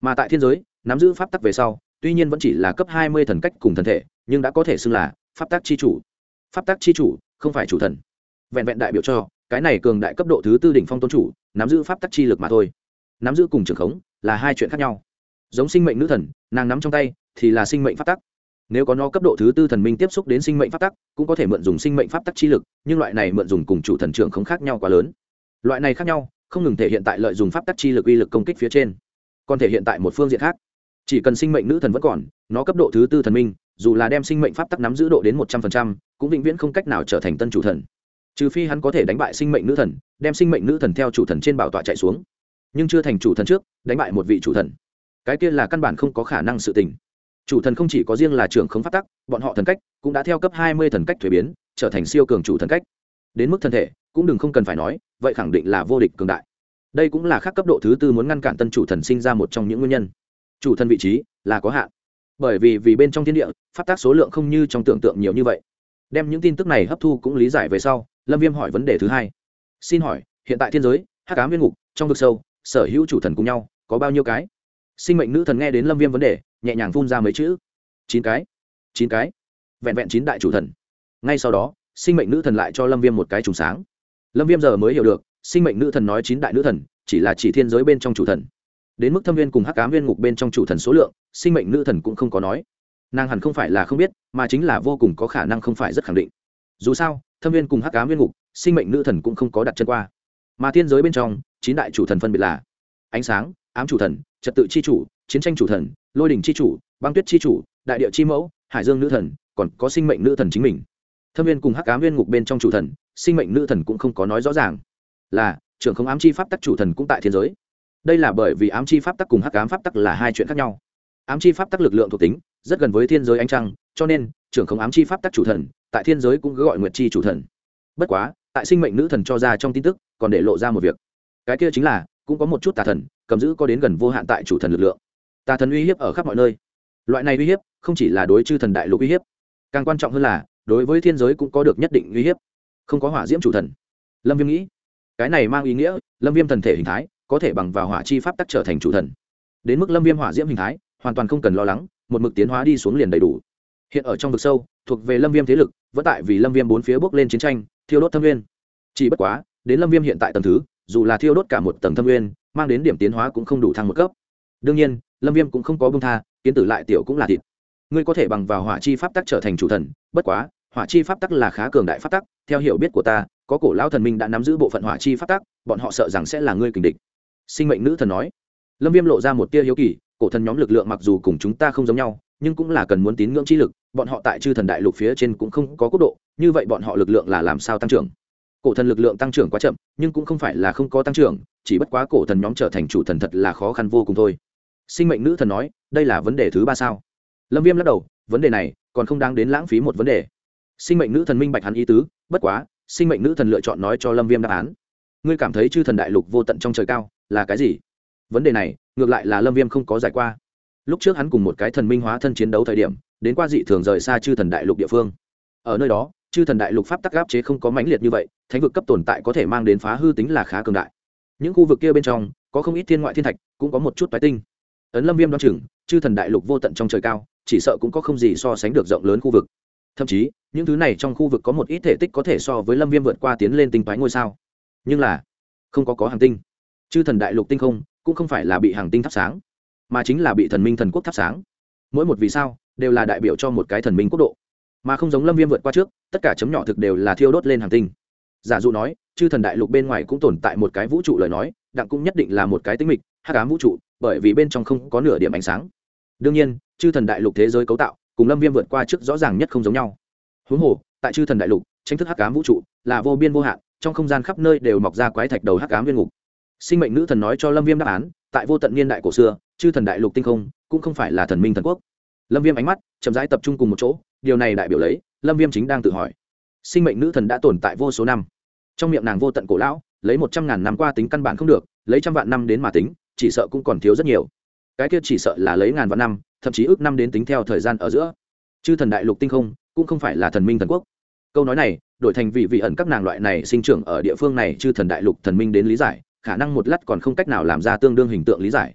Mà tại thiên giới nắm giữ pháp tắc về sau, tuy nhiên vẫn chỉ là cấp 20 thần cách cùng thần thể, nhưng đã có thể xưng là pháp tắc chi chủ. Pháp tắc chi chủ không phải chủ thần, vẹn vẹn đại biểu cho cái này cường đại cấp độ thứ tư đỉnh phong tôn chủ nắm giữ pháp tắc chi lực mà thôi. Nắm giữ cùng trưởng khống là hai chuyện khác nhau. Giống sinh mệnh nữ thần, nàng nắm trong tay thì là sinh mệnh pháp tắc. Nếu có nó cấp độ thứ tư thần minh tiếp xúc đến sinh mệnh pháp tắc, cũng có thể mượn dùng sinh mệnh pháp tắc chi lực, nhưng loại này mượn dùng cùng chủ thần trưởng không khác nhau quá lớn. Loại này khác nhau không ngừng thể hiện tại lợi dụng pháp tắc chi lực uy lực công kích phía trên, còn thể hiện tại một phương diện khác. Chỉ cần sinh mệnh nữ thần vẫn còn, nó cấp độ thứ tư thần minh, dù là đem sinh mệnh pháp tắc nắm giữ độ đến 100%, cũng vĩnh viễn không cách nào trở thành tân chủ thần. Trừ phi hắn có thể đánh bại sinh mệnh nữ thần, đem sinh mệnh nữ thần theo chủ thần trên bảo tọa chạy xuống, nhưng chưa thành chủ thần trước, đánh bại một vị chủ thần, cái kia là căn bản không có khả năng sự tình. Chủ thần không chỉ có riêng là trưởng không pháp tắc, bọn họ thần cách cũng đã theo cấp 20 thần cách thuế biến, trở thành siêu cường chủ thần cách. Đến mức thân thể, cũng đừng không cần phải nói, vậy khẳng định là vô địch cường đại. Đây cũng là khác cấp độ thứ tư muốn ngăn cản tân chủ thần sinh ra một trong những nguyên nhân. Chủ thần vị trí là có hạn, bởi vì bên trong thiên địa pháp tắc số lượng không như trong tưởng tượng nhiều như vậy. Đem những tin tức này hấp thu cũng lý giải về sau, Lâm Viêm hỏi vấn đề thứ hai. Xin hỏi, hiện tại thiên giới hắc ám nguyên ngục trong vực sâu, sở hữu chủ thần cùng nhau có bao nhiêu cái? Sinh mệnh nữ thần nghe đến Lâm Viêm vấn đề, nhẹ nhàng phun ra mấy chữ: 9 cái. 9 cái? Vẹn vẹn 9 đại chủ thần? Ngay sau đó, sinh mệnh nữ thần lại cho Lâm Viêm một cái trùng sáng. Lâm Viêm giờ mới hiểu được, sinh mệnh nữ thần nói 9 đại nữ thần chỉ là chỉ thiên giới bên trong chủ thần. Đến mức thâm viên cùng hắc ám viên ngục bên trong chủ thần số lượng, sinh mệnh nữ thần cũng không có nói. Nàng hẳn không phải là không biết, mà chính là vô cùng có khả năng không phải rất khẳng định. Dù sao, thâm viên cùng hắc ám viên ngục, sinh mệnh nữ thần cũng không có đặt chân qua. Mà thiên giới bên trong, 9 đại chủ thần phân biệt là: ánh sáng, ám chủ thần, trật tự chi chủ, chiến tranh chủ thần, lôi đỉnh chi chủ, băng tuyết chi chủ, đại địa chi mẫu, hải dương nữ thần, còn có sinh mệnh nữ thần chính mình. Thâm viên cùng hắc ám viên ngục bên trong chủ thần, sinh mệnh nữ thần cũng không có nói rõ ràng. Là trưởng không ám chi pháp tắc chủ thần cũng tại thiên giới. Đây là bởi vì ám chi pháp tắc cùng hắc ám pháp tắc là hai chuyện khác nhau. Ám chi pháp tắc lực lượng thuộc tính rất gần với thiên giới ánh trăng, cho nên trưởng không ám chi pháp tắc chủ thần tại thiên giới cũng gọi nguyệt chi chủ thần. Bất quá, tại sinh mệnh nữ thần cho ra trong tin tức còn để lộ ra một việc, cái kia chính là cũng có một chút tà thần cầm giữ có đến gần vô hạn tại chủ thần lực lượng. Tà thần uy hiếp ở khắp mọi nơi. Loại này uy hiếp không chỉ là đối chư thần đại lục uy hiếp, càng quan trọng hơn là đối với thiên giới cũng có được nhất định uy hiếp. Không có hỏa diễm chủ thần, Lâm Viêm nghĩ, cái này mang ý nghĩa Lâm Viêm thần thể hình thái có thể bằng vào hỏa chi pháp tắc trở thành chủ thần. Đến mức Lâm Viêm hỏa diễm hình thái hoàn toàn không cần lo lắng, một mực tiến hóa đi xuống liền đầy đủ. Hiện ở trong vực sâu thuộc về Lâm Viêm thế lực vẫn tại vì Lâm Viêm bốn phía bước lên chiến tranh, thiêu đốt thâm nguyên. Chỉ bất quá đến Lâm Viêm hiện tại tầng thứ, dù là thiêu đốt cả một tầng thâm nguyên, mang đến điểm tiến hóa cũng không đủ thăng một cấp. Đương nhiên Lâm Viêm cũng không có buông tha, kiến tử lại tiểu cũng là thịt. Ngươi có thể bằng vào hỏa chi pháp tắc trở thành chủ thần, bất quá hỏa chi pháp tắc là khá cường đại pháp tắc, theo hiểu biết của ta, có cổ lão thần minh đã nắm giữ bộ phận hỏa chi pháp tắc, bọn họ sợ rằng sẽ là ngươi kình địch. Sinh mệnh nữ thần nói. Lâm Viêm lộ ra một tia hiếu kỳ, cổ thần nhóm lực lượng mặc dù cùng chúng ta không giống nhau, nhưng cũng là cần muốn tín ngưỡng chi lực, bọn họ tại chư thần đại lục phía trên cũng không có quốc độ, như vậy bọn họ lực lượng là làm sao tăng trưởng? Cổ thần lực lượng tăng trưởng quá chậm, nhưng cũng không phải là không có tăng trưởng, chỉ bất quá cổ thần nhóm trở thành chủ thần thật là khó khăn vô cùng thôi. Sinh mệnh nữ thần nói, đây là vấn đề thứ ba sao? Lâm Viêm lắc đầu, vấn đề này còn không đáng đến lãng phí một vấn đề. Sinh mệnh nữ thần minh bạch hắn ý tứ, bất quá sinh mệnh nữ thần lựa chọn nói cho Lâm Viêm đáp án. Ngươi cảm thấy chư thần đại lục vô tận trong trời cao là cái gì? Vấn đề này ngược lại là Lâm Viêm không có giải qua. Lúc trước hắn cùng một cái thần minh hóa thân chiến đấu thời điểm, đến qua dị thường rời xa chư thần đại lục địa phương. Ở nơi đó chư thần đại lục pháp tắc áp chế không có mãnh liệt như vậy, thánh vực cấp tồn tại có thể mang đến phá hư tính là khá cường đại. Những khu vực kia bên trong có không ít thiên ngoại thiên thạch, cũng có một chút toái tinh. Ấn Lâm Viêm đoán chừng, chư thần đại lục vô tận trong trời cao, chỉ sợ cũng có không gì so sánh được rộng lớn khu vực. Thậm chí những thứ này trong khu vực có một ít thể tích có thể so với Lâm Viêm vượt qua tiến lên tinh toái ngôi sao, nhưng là không có hành tinh. Chư thần đại lục tinh không cũng không phải là bị hành tinh thắp sáng, mà chính là bị thần minh thần quốc thắp sáng. Mỗi một vì sao đều là đại biểu cho một cái thần minh quốc độ, mà không giống Lâm Viêm vượt qua trước, tất cả chấm nhỏ thực đều là thiêu đốt lên hành tinh. Giả dụ nói chư thần đại lục bên ngoài cũng tồn tại một cái vũ trụ lời nói, đặng cũng nhất định là một cái tĩnh mịch hắc ám vũ trụ, bởi vì bên trong không có nửa điểm ánh sáng. Đương nhiên chư thần đại lục thế giới cấu tạo cùng Lâm Viêm vượt qua trước rõ ràng nhất không giống nhau. Huống hồ tại chư thần đại lục, tranh thức hắc ám vũ trụ là vô biên vô hạn, trong không gian khắp nơi đều mọc ra quái thạch đầu hắc ám viên ngục. Sinh mệnh nữ thần nói cho Lâm Viêm đáp án, tại vô tận niên đại cổ xưa, chư thần đại lục tinh không cũng không phải là thần minh thần quốc. Lâm Viêm ánh mắt chậm rãi tập trung cùng một chỗ, điều này đại biểu lấy Lâm Viêm chính đang tự hỏi. Sinh mệnh nữ thần đã tồn tại vô số năm, trong miệng nàng vô tận cổ lão, lấy 100.000 năm qua tính căn bản không được, lấy trăm vạn năm đến mà tính, chỉ sợ cũng còn thiếu rất nhiều. Cái kia chỉ sợ là lấy ngàn vạn năm, thậm chí ước năm đến tính theo thời gian ở giữa. Chư thần đại lục tinh không cũng không phải là thần minh thần quốc. Câu nói này đổi thành vị ẩn các nàng loại này sinh trưởng ở địa phương này chư thần đại lục thần minh đến lý giải, khả năng một lát còn không cách nào làm ra tương đương hình tượng lý giải.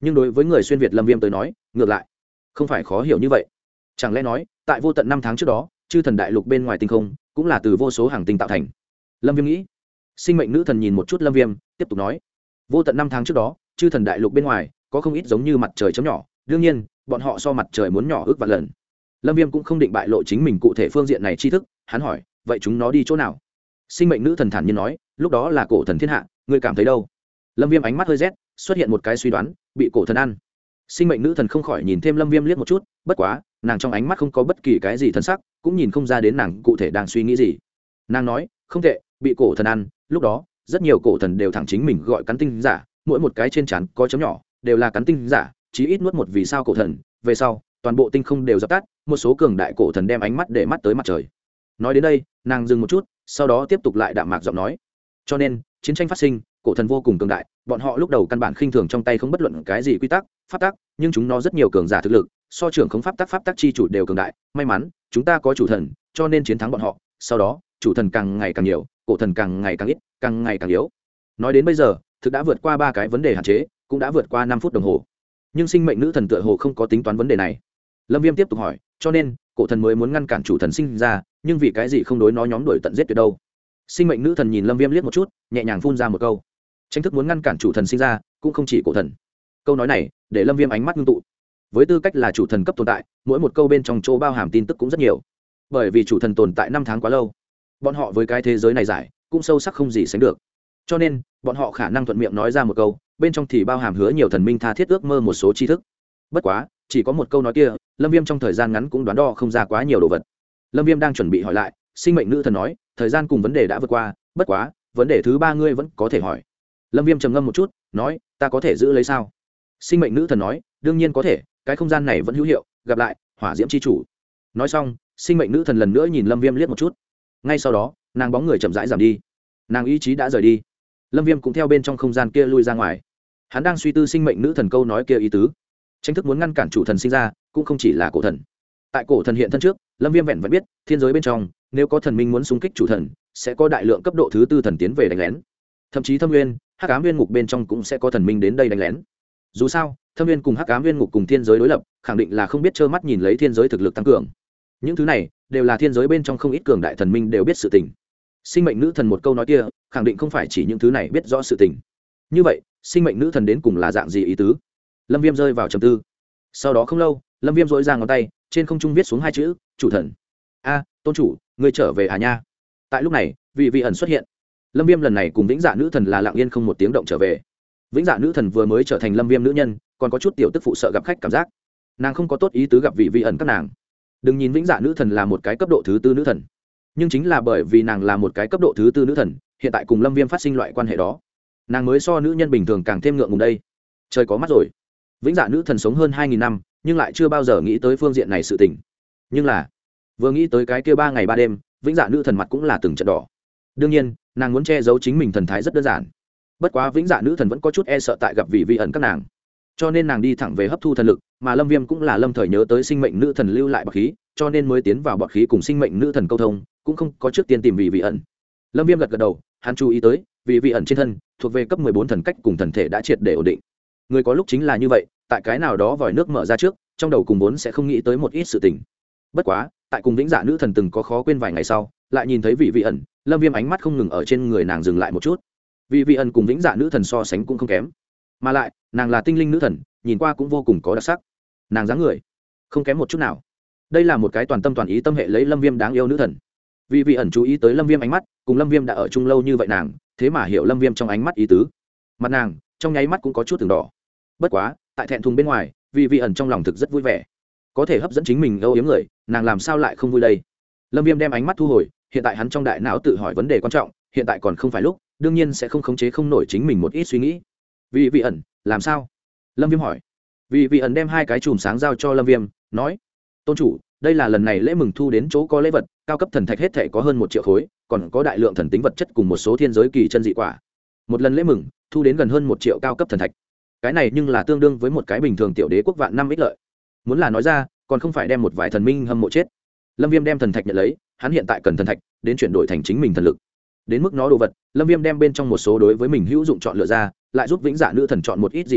nhưng đối với người xuyên việt lâm viêm tới nói ngược lại không phải khó hiểu như vậy. Chẳng lẽ nói tại vô tận năm tháng trước đó chư thần đại lục bên ngoài tinh không cũng là từ vô số hàng tinh tạo thành? Lâm viêm nghĩ. Sinh mệnh nữ thần nhìn một chút lâm viêm tiếp tục nói, vô tận năm tháng trước đó chư thần đại lục bên ngoài có không ít giống như mặt trời chấm nhỏ, đương nhiên bọn họ so mặt trời muốn nhỏ ước vạn lần. Lâm viêm cũng không định bại lộ chính mình cụ thể phương diện này tri thức, hắn hỏi vậy chúng nó đi chỗ nào? Sinh mệnh nữ thần thản nhiên nói, lúc đó là cổ thần thiên hạ, ngươi cảm thấy đâu? Lâm viêm ánh mắt hơi rét, xuất hiện một cái suy đoán, bị cổ thần ăn. Sinh mệnh nữ thần không khỏi nhìn thêm lâm viêm liếc một chút, bất quá nàng trong ánh mắt không có bất kỳ cái gì thân sắc, cũng nhìn không ra đến nàng cụ thể đang suy nghĩ gì. Nàng nói không tệ, bị cổ thần ăn, lúc đó rất nhiều cổ thần đều thẳng chính mình gọi cắn tinh giả, mỗi một cái trên trán có chấm nhỏ đều là cắn tinh giả, chí ít nuốt một vì sao cổ thần, về sau toàn bộ tinh không đều dập tắt, một số cường đại cổ thần đem ánh mắt để mắt tới mặt trời. Nói đến đây nàng dừng một chút, sau đó tiếp tục lại đạm mạc giọng nói, cho nên chiến tranh phát sinh, cổ thần vô cùng cường đại, bọn họ lúc đầu căn bản khinh thường trong tay không bất luận cái gì quy tắc pháp tắc, nhưng chúng nó rất nhiều cường giả thực lực, so trưởng không pháp tắc chi chủ đều cường đại, may mắn chúng ta có chủ thần cho nên chiến thắng bọn họ, sau đó chủ thần càng ngày càng nhiều, cổ thần càng ngày càng ít, càng ngày càng yếu. Nói đến bây giờ thực đã vượt qua 3 cái vấn đề hạn chế, cũng đã vượt qua 5 phút đồng hồ, nhưng sinh mệnh nữ thần tựa hồ không có tính toán vấn đề này. Lâm viêm tiếp tục hỏi, cho nên cổ thần mới muốn ngăn cản chủ thần sinh ra, nhưng vì cái gì không đối nó nhóm đuổi tận giết tuyệt đâu? Sinh mệnh nữ thần nhìn lâm viêm liếc một chút, nhẹ nhàng phun ra một câu, tranh thức muốn ngăn cản chủ thần sinh ra cũng không chỉ cổ thần. Câu nói này để lâm viêm ánh mắt ngưng tụ. Với tư cách là chủ thần cấp tồn tại, mỗi một câu bên trong chỗ bao hàm tin tức cũng rất nhiều, bởi vì chủ thần tồn tại 5 tháng quá lâu, bọn họ với cái thế giới này giải cũng sâu sắc không gì sánh được, cho nên bọn họ khả năng thuận miệng nói ra một câu, bên trong thì bao hàm hứa nhiều thần minh tha thiết ước mơ một số tri thức. Bất quá chỉ có một câu nói kia, lâm viêm trong thời gian ngắn cũng đoán đo không ra quá nhiều đồ vật. Lâm viêm đang chuẩn bị hỏi lại, sinh mệnh nữ thần nói, thời gian cùng vấn đề đã vượt qua, bất quá vấn đề thứ 3 ngươi vẫn có thể hỏi. Lâm viêm trầm ngâm một chút, nói, ta có thể giữ lấy sao? Sinh mệnh nữ thần nói, đương nhiên có thể, cái không gian này vẫn hữu hiệu, gặp lại hỏa diễm chi chủ. Nói xong sinh mệnh nữ thần lần nữa nhìn lâm viêm liếc một chút, ngay sau đó nàng bóng người chậm rãi giảm đi, nàng ý chí đã rời đi. Lâm viêm cũng theo bên trong không gian kia lui ra ngoài, hắn đang suy tư sinh mệnh nữ thần câu nói kia ý tứ. Tranh thức muốn ngăn cản chủ thần sinh ra cũng không chỉ là cổ thần. Tại cổ thần hiện thân trước, lâm viêm vẹn vẫn biết thiên giới bên trong nếu có thần minh muốn xung kích chủ thần, sẽ có đại lượng cấp độ thứ 4 thần tiến về đánh lén, thậm chí thâm nguyên hắc ám nguyên ngục bên trong cũng sẽ có thần minh đến đây đánh lén. Dù sao thâm nguyên cùng hắc ám nguyên ngục cùng thiên giới đối lập, khẳng định là không biết trơ mắt nhìn lấy thiên giới thực lực tăng cường. Những thứ này đều là thiên giới bên trong không ít cường đại thần minh đều biết sự tình. Sinh mệnh nữ thần một câu nói kia khẳng định không phải chỉ những thứ này biết rõ sự tình. Như vậy sinh mệnh nữ thần đến cùng là dạng gì ý tứ? Lâm viêm rơi vào trầm tư. Sau đó không lâu, lâm viêm dỗi ra ngón tay, trên không trung viết xuống 2 chữ chủ thần. A, tôn chủ ngươi trở về à nha? Tại lúc này vị ẩn xuất hiện. Lâm viêm lần này cùng vĩnh dạ nữ thần là lặng yên không một tiếng động trở về. Vĩnh dạ nữ thần vừa mới trở thành lâm viêm nữ nhân, còn có chút tiểu tức phụ sợ gặp khách cảm giác, nàng không có tốt ý tứ gặp vị ẩn các nàng. Đừng nhìn vĩnh dạ nữ thần là một cái cấp độ thứ 4 nữ thần, nhưng chính là bởi vì nàng là một cái cấp độ thứ 4 nữ thần, hiện tại cùng lâm viêm phát sinh loại quan hệ đó, nàng mới so nữ nhân bình thường càng thêm ngượng ngùng đây. Trời có mắt rồi, vĩnh dạ nữ thần sống hơn 2000 năm nhưng lại chưa bao giờ nghĩ tới phương diện này sự tình. Nhưng là vừa nghĩ tới cái kia 3 ngày 3 đêm, vĩnh dạ nữ thần mặt cũng là từng trận đỏ. Đương nhiên nàng muốn che giấu chính mình thần thái rất đơn giản, bất quá vĩnh dạ nữ thần vẫn có chút e sợ tại gặp vị ẩn các nàng, cho nên nàng đi thẳng về hấp thu thần lực, mà lâm viêm cũng là lâm thời nhớ tới sinh mệnh nữ thần lưu lại bọt khí, cho nên mới tiến vào bọt khí cùng sinh mệnh nữ thần câu thông, cũng không có trước tiên tìm vị ẩn. Lâm viêm gật gật đầu, hắn chú ý tới vị ẩn trên thân thuộc về cấp 14 thần cách cùng thần thể đã triệt để ổn định. Người có lúc chính là như vậy, tại cái nào đó vòi nước mở ra trước, trong đầu cùng vốn sẽ không nghĩ tới một ít sự tình. Bất quá tại cùng vĩnh dạ nữ thần từng có khó quên vài ngày sau, lại nhìn thấy vị ẩn, lâm viêm ánh mắt không ngừng ở trên người nàng dừng lại một chút. Vị ẩn cùng vĩnh dạ nữ thần so sánh cũng không kém, mà lại nàng là tinh linh nữ thần, nhìn qua cũng vô cùng có đặc sắc, nàng dáng người không kém một chút nào. Đây là một cái toàn tâm toàn ý tâm hệ lấy lâm viêm đáng yêu nữ thần. Vị ẩn chú ý tới lâm viêm ánh mắt, cùng lâm viêm đã ở chung lâu như vậy nàng thế mà hiểu lâm viêm trong ánh mắt ý tứ, mặt nàng trong nháy mắt cũng có chút từng đỏ. Bất quá tại thẹn thùng bên ngoài, vị ẩn trong lòng thực rất vui vẻ, có thể hấp dẫn chính mình âu yếm người, nàng làm sao lại không vui đây. Lâm viêm đem ánh mắt thu hồi, hiện tại hắn trong đại não tự hỏi vấn đề quan trọng, hiện tại còn không phải lúc, đương nhiên sẽ không khống chế không nổi chính mình một ít suy nghĩ. Vị ẩn làm sao? Lâm viêm hỏi. Vị ẩn đem 2 cái chùm sáng giao cho lâm viêm, nói, tôn chủ, đây là lần này lễ mừng thu đến chỗ có lễ vật, cao cấp thần thạch hết thể có hơn 1 triệu khối, còn có đại lượng thần tính vật chất cùng một số thiên giới kỳ chân dị quả. Một lần lễ mừng thu đến gần hơn 1 triệu cao cấp thần thạch, cái này nhưng là tương đương với một cái bình thường tiểu đế quốc vạn năm ích lợi. Muốn là nói ra, còn không phải đem một vài thần minh hâm mộ chết. Lâm viêm đem thần thạch nhận lấy, hắn hiện tại cần thần thạch đến chuyển đổi thành chính mình thần lực. Đến mức nó đồ vật, lâm viêm đem bên trong một số đối với mình hữu dụng chọn lựa ra, lại giúp vĩnh dạ nữ thần chọn một ít gì đó,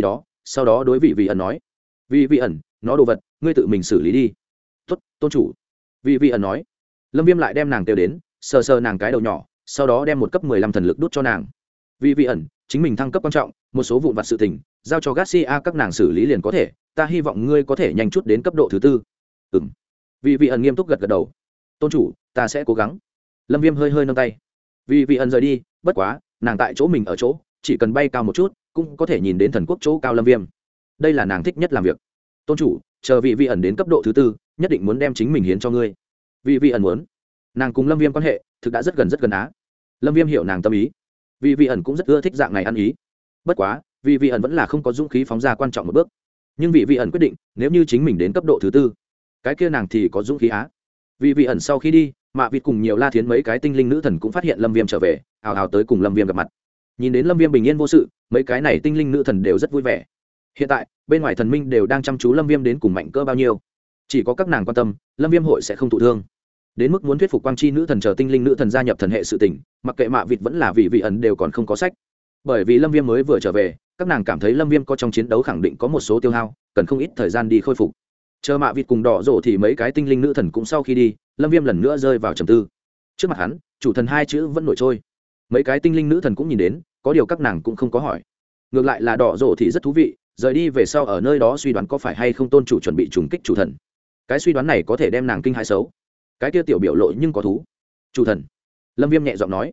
sau đó đối vị vị ẩn nói, vị vị ẩn, nó đồ vật ngươi tự mình xử lý đi. Tốt, tôn chủ. Vị vị ẩn nói. Lâm Viêm lại đem nàng kêu đến, sờ sờ nàng cái đầu nhỏ, sau đó đem một cấp 15 thần lực đút cho nàng. Vị vị ẩn, chính mình thăng cấp quan trọng, một số vụn vặt sự tình giao cho Garcia các nàng xử lý liền có thể, ta hy vọng ngươi có thể nhanh chút đến cấp độ thứ 4. Vị vị ẩn nghiêm túc gật gật đầu. Tôn chủ, ta sẽ cố gắng. Lâm Viêm hơi hơi nâng tay. Vị vị ẩn rời đi, bất quá nàng tại chỗ mình ở chỗ, chỉ cần bay cao một chút cũng có thể nhìn đến thần quốc chỗ cao Lâm Viêm. Đây là nàng thích nhất làm việc. Tôn chủ, chờ vị vị ẩn đến cấp độ thứ 4, nhất định muốn đem chính mình hiến cho ngươi. Vị vị ẩn muốn. Nàng cùng Lâm Viêm quan hệ thực đã rất gần á. Lâm Viêm hiểu nàng tâm ý. Vị vị ẩn cũng rất ưa thích dạng này ăn ý. Bất quá vị vị ẩn vẫn là không có dũng khí phóng ra quan trọng một bước. Nhưng vị vị ẩn quyết định, nếu như chính mình đến cấp độ thứ 4, cái kia nàng thì có dũng khí á. Vị vị ẩn sau khi đi, Mạ Vịt cùng nhiều La Thiến mấy cái tinh linh nữ thần cũng phát hiện Lâm Viêm trở về, ào ào tới cùng Lâm Viêm gặp mặt. Nhìn đến Lâm Viêm bình yên vô sự, mấy cái này tinh linh nữ thần đều rất vui vẻ. Hiện tại bên ngoài thần minh đều đang chăm chú Lâm Viêm đến cùng mạnh cỡ bao nhiêu, chỉ có các nàng quan tâm Lâm Viêm hội sẽ không thụ thương, đến mức muốn thuyết phục quang chi nữ thần chờ tinh linh nữ thần gia nhập thần hệ sự tình, mặc kệ Mạ Vịt vẫn là vị vị ẩn đều còn không có sách. Bởi vì Lâm Viêm mới vừa trở về, các nàng cảm thấy Lâm Viêm có trong chiến đấu khẳng định có một số tiêu hao, cần không ít thời gian đi khôi phục. Chờ Mạ Vịt cùng đỏ rổ thì mấy cái tinh linh nữ thần cũng sau khi đi, Lâm Viêm lần nữa rơi vào trầm tư. Trước mặt hắn, chủ thần hai chữ vẫn nổi trôi. Mấy cái tinh linh nữ thần cũng nhìn đến, có điều các nàng cũng không có hỏi. Ngược lại là đỏ rổ thì rất thú vị, rời đi về sau ở nơi đó suy đoán có phải hay không tôn chủ chuẩn bị trùng kích chủ thần. Cái suy đoán này có thể đem nàng kinh hãi xấu. Cái kia tiểu biểu lộ nhưng có thú. Chủ thần. Lâm Viêm nhẹ giọng nói,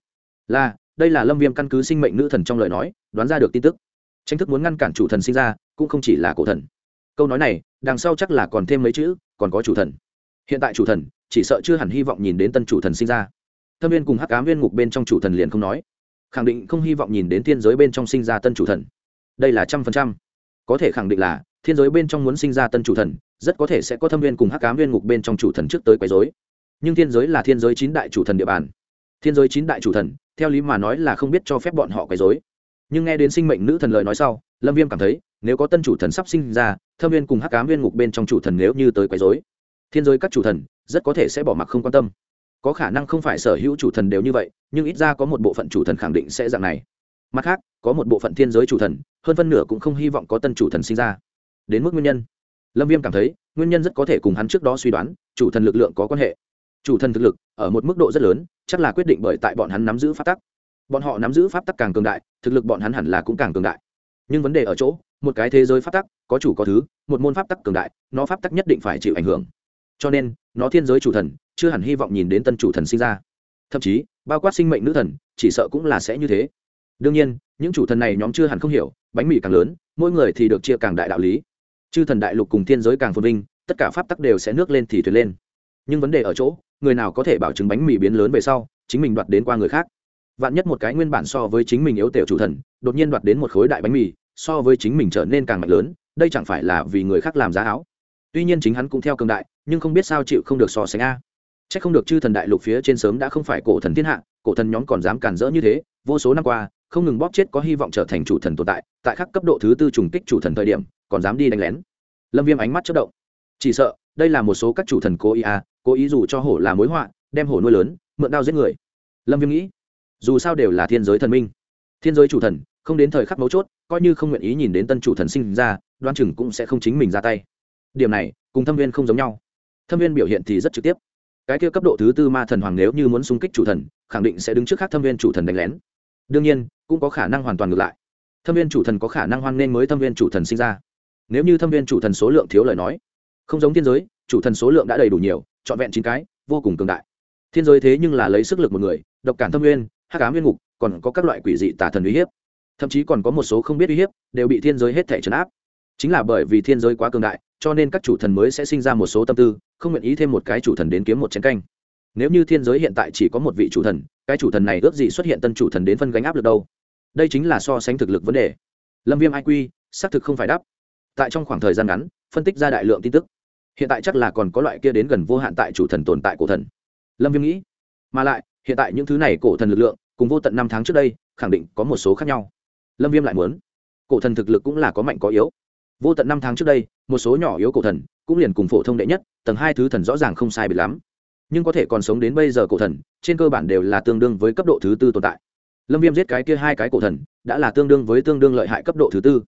đây là Lâm Viêm căn cứ sinh mệnh nữ thần trong lời nói đoán ra được tin tức. Tranh thức muốn ngăn cản chủ thần sinh ra, cũng không chỉ là cổ thần. Câu nói này đằng sau chắc là còn thêm mấy chữ, còn có chủ thần. Hiện tại chủ thần chỉ sợ chưa hẳn hy vọng nhìn đến tân chủ thần sinh ra. Thâm viên cùng hắc ám viên ngục bên trong chủ thần liền không nói, khẳng định không hy vọng nhìn đến thiên giới bên trong sinh ra tân chủ thần. Đây là 100%. Có thể khẳng định là thiên giới bên trong muốn sinh ra tân chủ thần, rất có thể sẽ có thâm viên cùng hắc ám viên ngục bên trong chủ thần trước tới quấy rối. Nhưng thiên giới là thiên giới 9 đại chủ thần địa bàn. Thiên giới 9 đại chủ thần, theo lý mà nói là không biết cho phép bọn họ quấy rối. Nhưng nghe đến sinh mệnh nữ thần lời nói sau, Lâm Viêm cảm thấy, nếu có tân chủ thần sắp sinh ra, thâm viên cùng hắc ám viên ngục bên trong chủ thần nếu như tới quấy rối, thiên giới các chủ thần rất có thể sẽ bỏ mặc không quan tâm. Có khả năng không phải sở hữu chủ thần đều như vậy, nhưng ít ra có một bộ phận chủ thần khẳng định sẽ dạng này. Mặt khác, có một bộ phận thiên giới chủ thần, hơn phân nửa cũng không hy vọng có tân chủ thần sinh ra. Đến mức nguyên nhân, Lâm Viêm cảm thấy, nguyên nhân rất có thể cùng hắn trước đó suy đoán, chủ thần lực lượng có quan hệ. Chủ thần thực lực ở một mức độ rất lớn, chắc là quyết định bởi tại bọn hắn nắm giữ pháp tắc. Bọn họ nắm giữ pháp tắc càng cường đại, thực lực bọn hắn hẳn là cũng càng cường đại. Nhưng vấn đề ở chỗ, một cái thế giới pháp tắc, có chủ có thứ, một môn pháp tắc cường đại, nó pháp tắc nhất định phải chịu ảnh hưởng. Cho nên, nó thiên giới chủ thần chưa hẳn hy vọng nhìn đến tân chủ thần sinh ra. Thậm chí, bao quát sinh mệnh nữ thần, chỉ sợ cũng là sẽ như thế. Đương nhiên, những chủ thần này nhóm chưa hẳn không hiểu, bánh mì càng lớn, mỗi người thì được chia càng đại đạo lý. Chư thần đại lục cùng thiên giới càng phồn vinh, tất cả pháp tắc đều sẽ nước lên thì thuyền lên. Nhưng vấn đề ở chỗ, người nào có thể bảo chứng bánh mì biến lớn về sau, chính mình đoạt đến qua người khác. Vạn nhất một cái nguyên bản so với chính mình yếu tiểu chủ thần, đột nhiên đoạt đến một khối đại bánh mì, so với chính mình trở nên càng mạnh lớn, đây chẳng phải là vì người khác làm giá áo. Tuy nhiên chính hắn cũng theo cường đại, nhưng không biết sao chịu không được so sánh a. Chắc không được chư thần đại lục phía trên sớm đã không phải cổ thần thiên hạ, cổ thần nhóm còn dám cản rỡ như thế, vô số năm qua, không ngừng bóp chết có hy vọng trở thành chủ thần tồn tại, tại khắc cấp độ thứ 4 trùng kích chủ thần thời điểm, còn dám đi đánh lén. Lâm Viêm ánh mắt chớp động. Chỉ sợ, đây là một số các chủ thần cố ý dù cho hổ là mối họa, đem hổ nuôi lớn, mượn đao giết người. Lâm Viêm nghĩ, dù sao đều là thiên giới thần minh, thiên giới chủ thần, không đến thời khắc mấu chốt, coi như không nguyện ý nhìn đến tân chủ thần sinh ra, đoán chừng cũng sẽ không chính mình ra tay. Điểm này, cùng Thâm Viên không giống nhau. Thâm Viên biểu hiện thì rất trực tiếp. Cái kia cấp độ thứ 4 ma thần hoàng nếu như muốn xung kích chủ thần, khẳng định sẽ đứng trước khác Thâm Viên chủ thần đánh lén. Đương nhiên, cũng có khả năng hoàn toàn ngược lại. Thâm Viên chủ thần có khả năng hoan nên mới Thâm Viên chủ thần sinh ra. Nếu như Thâm Viên chủ thần số lượng thiếu lời nói, không giống thiên giới, chủ thần số lượng đã đầy đủ nhiều, trọn vẹn 9 cái, vô cùng cường đại. Thiên giới thế nhưng là lấy sức lực một người, độc cản Thâm Viên, hắc ám viên ngục, còn có các loại quỷ dị tà thần uy hiếp. Thậm chí còn có một số không biết uy hiếp, đều bị thiên giới hết thảy trấn áp. Chính là bởi vì thiên giới quá cường đại, cho nên các chủ thần mới sẽ sinh ra một số tâm tư, không nguyện ý thêm một cái chủ thần đến kiếm một chén canh. Nếu như thiên giới hiện tại chỉ có một vị chủ thần, cái chủ thần này ước gì xuất hiện tân chủ thần đến phân gánh áp lực đâu? Đây chính là so sánh thực lực vấn đề. Lâm Viêm IQ, xác thực không phải đáp. Tại trong khoảng thời gian ngắn, phân tích ra đại lượng tin tức. Hiện tại chắc là còn có loại kia đến gần vô hạn tại chủ thần tồn tại cổ thần. Lâm Viêm nghĩ, mà lại, hiện tại những thứ này cổ thần lực lượng, cùng vô tận 5 tháng trước đây, khẳng định có một số khác nhau. Lâm Viêm lại muốn, cổ thần thực lực cũng là có mạnh có yếu. Vô tận 5 tháng trước đây, một số nhỏ yếu cổ thần, cũng liền cùng phổ thông đệ nhất, tầng 2 thứ thần rõ ràng không sai biệt lắm. Nhưng có thể còn sống đến bây giờ cổ thần, trên cơ bản đều là tương đương với cấp độ thứ 4 tồn tại. Lâm Viêm giết cái kia 2 cái cổ thần, đã là tương đương lợi hại cấp độ thứ 4.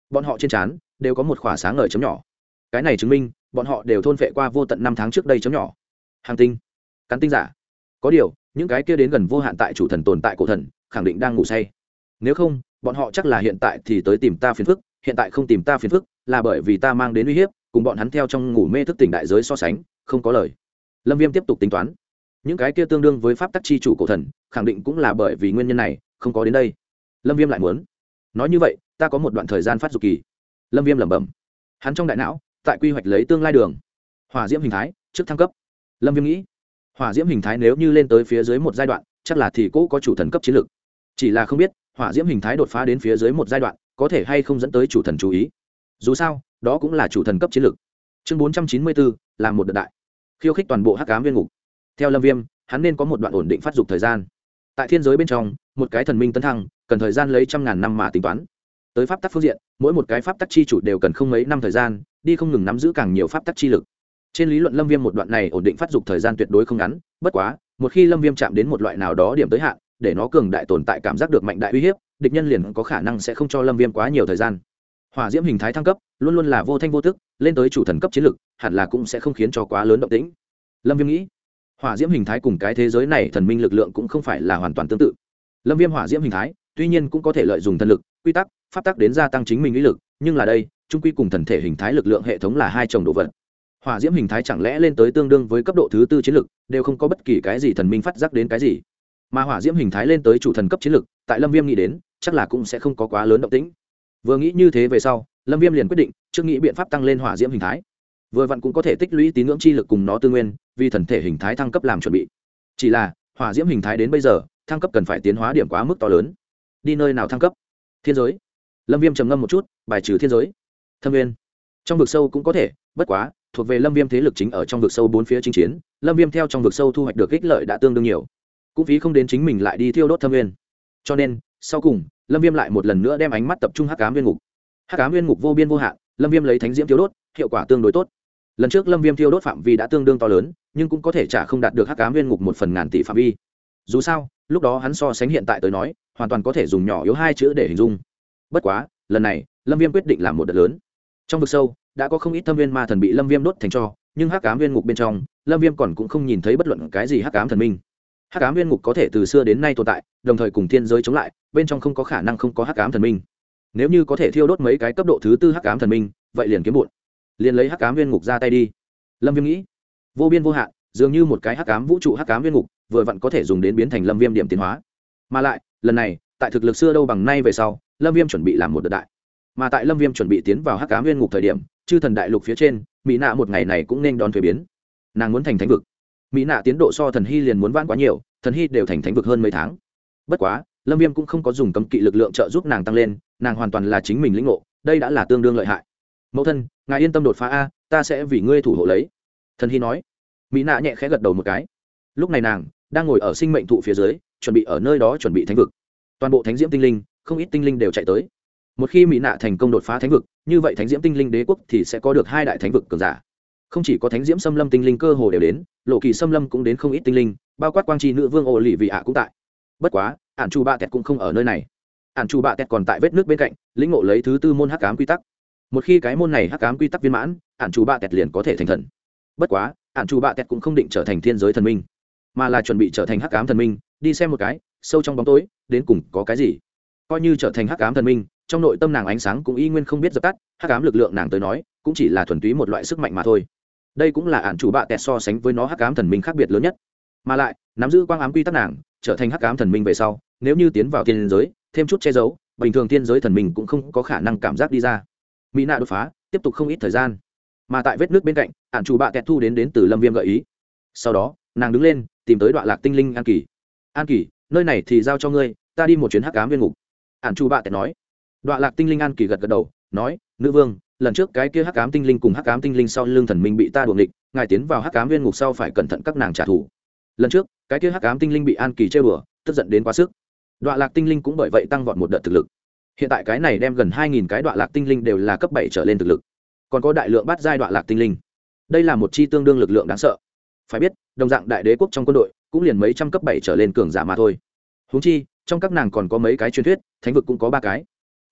bọn họ trên trán đều có một khỏa sáng ngời chấm nhỏ. Cái này chứng minh bọn họ đều thôn phệ qua vô tận năm tháng trước đây chấm nhỏ. Hàng tinh, cắn tinh giả. Có điều những cái kia đến gần vô hạn tại chủ thần tồn tại cổ thần khẳng định đang ngủ say. Nếu không bọn họ chắc là hiện tại thì tới tìm ta phiền phức, hiện tại không tìm ta phiền phức là bởi vì ta mang đến uy hiếp, cùng bọn hắn theo trong ngủ mê thức tỉnh đại giới so sánh không có lời. Lâm Viêm tiếp tục tính toán, những cái kia tương đương với pháp tắc chi chủ cổ thần khẳng định cũng là bởi vì nguyên nhân này không có đến đây. Lâm Viêm lại muốn nói như vậy ta có một đoạn thời gian phát dục kỳ. Lâm Viêm lẩm bẩm, hắn trong đại não tại quy hoạch lấy tương lai đường. Hỏa diễm hình thái trước thăng cấp. Lâm Viêm nghĩ hỏa diễm hình thái nếu như lên tới phía dưới một giai đoạn chắc là thì cũ có chủ thần cấp chiến lược, chỉ là không biết hỏa diễm hình thái đột phá đến phía dưới một giai đoạn có thể hay không dẫn tới chủ thần chú ý, dù sao đó cũng là chủ thần cấp chiến lược. Chương 494 làm một đợt đại khiêu khích toàn bộ hắc ám viên ngục. Theo Lâm Viêm hắn nên có một đoạn ổn định phát dục thời gian. Tại thiên giới bên trong một cái thần minh tấn thăng cần thời gian lấy trăm ngàn năm mà tính toán. Tới pháp tắc phương diện mỗi một cái pháp tắc chi chủ đều cần không mấy năm thời gian đi không ngừng nắm giữ càng nhiều pháp tắc chi lực. Trên lý luận Lâm Viêm một đoạn này ổn định phát dục thời gian tuyệt đối không ngắn, bất quá một khi Lâm Viêm chạm đến một loại nào đó điểm tới hạn, để nó cường đại tồn tại cảm giác được mạnh đại uy hiếp, địch nhân liền có khả năng sẽ không cho Lâm Viêm quá nhiều thời gian. Hỏa diễm hình thái thăng cấp luôn luôn là vô thanh vô tức, lên tới chủ thần cấp chiến lực hẳn là cũng sẽ không khiến cho quá lớn động tĩnh. Lâm Viêm nghĩ hỏa diễm hình thái cùng cái thế giới này thần minh lực lượng cũng không phải là hoàn toàn tương tự. Lâm Viêm hỏa diễm hình thái tuy nhiên cũng có thể lợi dụng thần lực, quy tắc, pháp tắc đến gia tăng chính mình uy lực, nhưng là đây chung quy cùng thần thể hình thái lực lượng hệ thống là hai chồng đồ vật. Hỏa diễm hình thái chẳng lẽ lên tới tương đương với cấp độ thứ tư chiến lực đều không có bất kỳ cái gì thần minh phát giác đến cái gì, mà hỏa diễm hình thái lên tới chủ thần cấp chiến lực tại Lâm Viêm nghĩ đến chắc là cũng sẽ không có quá lớn động tĩnh. Vừa nghĩ như thế về sau Lâm Viêm liền quyết định trước nghĩ biện pháp tăng lên hỏa diễm hình thái, vừa vặn cũng có thể tích lũy tín ngưỡng chi lực cùng nó tư nguyên vì thần thể hình thái thăng cấp làm chuẩn bị. Chỉ là hỏa diễm hình thái đến bây giờ thăng cấp cần phải tiến hóa điểm quá mức to lớn. Đi nơi nào thăng cấp? Thiên giới. Lâm Viêm trầm ngâm một chút, bài trừ thiên giới. Thâm nguyên trong vực sâu cũng có thể, bất quá thuộc về Lâm Viêm thế lực chính ở trong vực sâu bốn phía chinh chiến, Lâm Viêm theo trong vực sâu thu hoạch được ích lợi đã tương đương nhiều, cũng phí không đến chính mình lại đi thiêu đốt thâm nguyên. Cho nên sau cùng Lâm Viêm lại một lần nữa đem ánh mắt tập trung hắc ám nguyên ngục. Hắc ám nguyên ngục vô biên vô hạn, Lâm Viêm lấy thánh diễm thiêu đốt, hiệu quả tương đối tốt. Lần trước Lâm Viêm thiêu đốt phạm vi đã tương đương to lớn, nhưng cũng có thể trả không đạt được hắc ám nguyên ngục 1/1000 tỷ phạm vi. Dù sao lúc đó hắn so sánh hiện tại tới nói hoàn toàn có thể dùng nhỏ yếu hai chữ để hình dung. Bất quá lần này Lâm Viêm quyết định làm một đợt lớn. Trong vực sâu đã có không ít thâm viên ma thần bị Lâm Viêm đốt thành tro, nhưng hắc ám nguyên ngục bên trong Lâm Viêm còn cũng không nhìn thấy bất luận cái gì hắc ám thần minh. Hắc ám nguyên ngục có thể từ xưa đến nay tồn tại, đồng thời cùng thiên giới chống lại, bên trong không có khả năng không có hắc ám thần minh. Nếu như có thể thiêu đốt mấy cái cấp độ thứ tư hắc ám thần minh, vậy liền kiếm bộn. Liền lấy hắc ám nguyên ngục ra tay đi. Lâm Viêm nghĩ, vô biên vô hạn, dường như một cái hắc ám vũ trụ hắc ám nguyên ngục, vừa vặn có thể dùng đến biến thành Lâm Viêm điểm tiến hóa. Mà lại, lần này, tại thực lực xưa đâu bằng nay về sau, Lâm Viêm chuẩn bị làm một đợt đại. Mà tại Lâm Viêm chuẩn bị tiến vào hắc ám nguyên ngục thời điểm, chư thần đại lục phía trên, Mỹ Nạ một ngày này cũng nên đón thuế biến. Nàng muốn thành thánh vực. Mỹ Nạ tiến độ so Thần Hy liền muốn vãn quá nhiều, Thần Hy đều thành thánh vực hơn mấy tháng. Bất quá, Lâm Viêm cũng không có dùng cấm kỵ lực lượng trợ giúp nàng tăng lên, nàng hoàn toàn là chính mình lĩnh ngộ, đây đã là tương đương lợi hại. Mẫu thân, ngài yên tâm đột phá a, ta sẽ vì ngươi thủ hộ lấy. Thần Hy nói. Mỹ Nạ nhẹ khẽ gật đầu một cái. Lúc này nàng đang ngồi ở sinh mệnh thụ phía dưới, chuẩn bị ở nơi đó chuẩn bị thánh vực. Toàn bộ thánh diễm tinh linh, không ít tinh linh đều chạy tới. Một khi Mỹ Nạ thành công đột phá thánh vực, như vậy thánh diễm tinh linh đế quốc thì sẽ có được hai đại thánh vực cường giả. Không chỉ có thánh diễm xâm lâm tinh linh cơ hồ đều đến, lộ kỳ xâm lâm cũng đến không ít tinh linh, bao quát quang tri nữ vương ô lì vị ạ cũng tại. Bất quá ản chu bạ tẹt cũng không ở nơi này, ản chu bạ tẹt còn tại vết nước bên cạnh lĩnh ngộ lấy thứ tư môn hắc ám quy tắc. Một khi cái môn này hắc ám quy tắc viên mãn, ản chu bạ tẹt liền có thể thành thần. Bất quá ản chu bạ tẹt cũng không định trở thành thiên giới thần minh, mà là chuẩn bị trở thành hắc ám thần minh, đi xem một cái sâu trong bóng tối đến cùng có cái gì. Coi như trở thành hắc ám thần minh, trong nội tâm nàng ánh sáng cũng y nguyên không biết dập tắt, hắc ám lực lượng nàng tới nói cũng chỉ là thuần túy một loại sức mạnh mà thôi. Đây cũng là ản chủ bạ tẹt so sánh với nó hắc ám thần minh khác biệt lớn nhất. Mà lại nắm giữ quang ám quy tắc nàng trở thành hắc ám thần minh về sau, nếu như tiến vào thiên giới thêm chút che giấu, bình thường thiên giới thần minh cũng không có khả năng cảm giác đi ra. Mỹ Nạ đột phá tiếp tục không ít thời gian, mà tại vết nước bên cạnh ản chủ bạ tẹt thu đến từ Lâm Viêm gợi ý. Sau đó nàng đứng lên tìm tới Đoạ Lạc tinh linh An Kỳ. An Kỳ, nơi này thì giao cho ngươi, ta đi một chuyến hắc ám viên ngục. Ản chủ bạ tẹt nói. Đoạ Lạc tinh linh An Kỳ gật gật đầu, nói, nữ vương, lần trước cái kia hắc ám tinh linh cùng hắc ám tinh linh sau lưng thần minh bị ta đuổi nghịch, ngài tiến vào hắc ám viên ngục sau phải cẩn thận các nàng trả thù. Lần trước cái kia hắc ám tinh linh bị An Kỳ chơi bừa, tức giận đến quá sức. Đoạ Lạc tinh linh cũng bởi vậy tăng vọt một đợt thực lực. Hiện tại cái này đem gần 2000 cái Đoạ Lạc tinh linh đều là cấp 7 trở lên thực lực. Còn có đại lượng bát giai Đoạ Lạc tinh linh. Đây là một chi tương đương lực lượng đáng sợ. Phải biết, đồng dạng đại đế quốc trong quân đội cũng liền mấy trăm cấp 7 trở lên cường giả mà thôi. Huống chi, trong các nàng còn có mấy cái truyền thuyết, thánh vực cũng có 3 cái.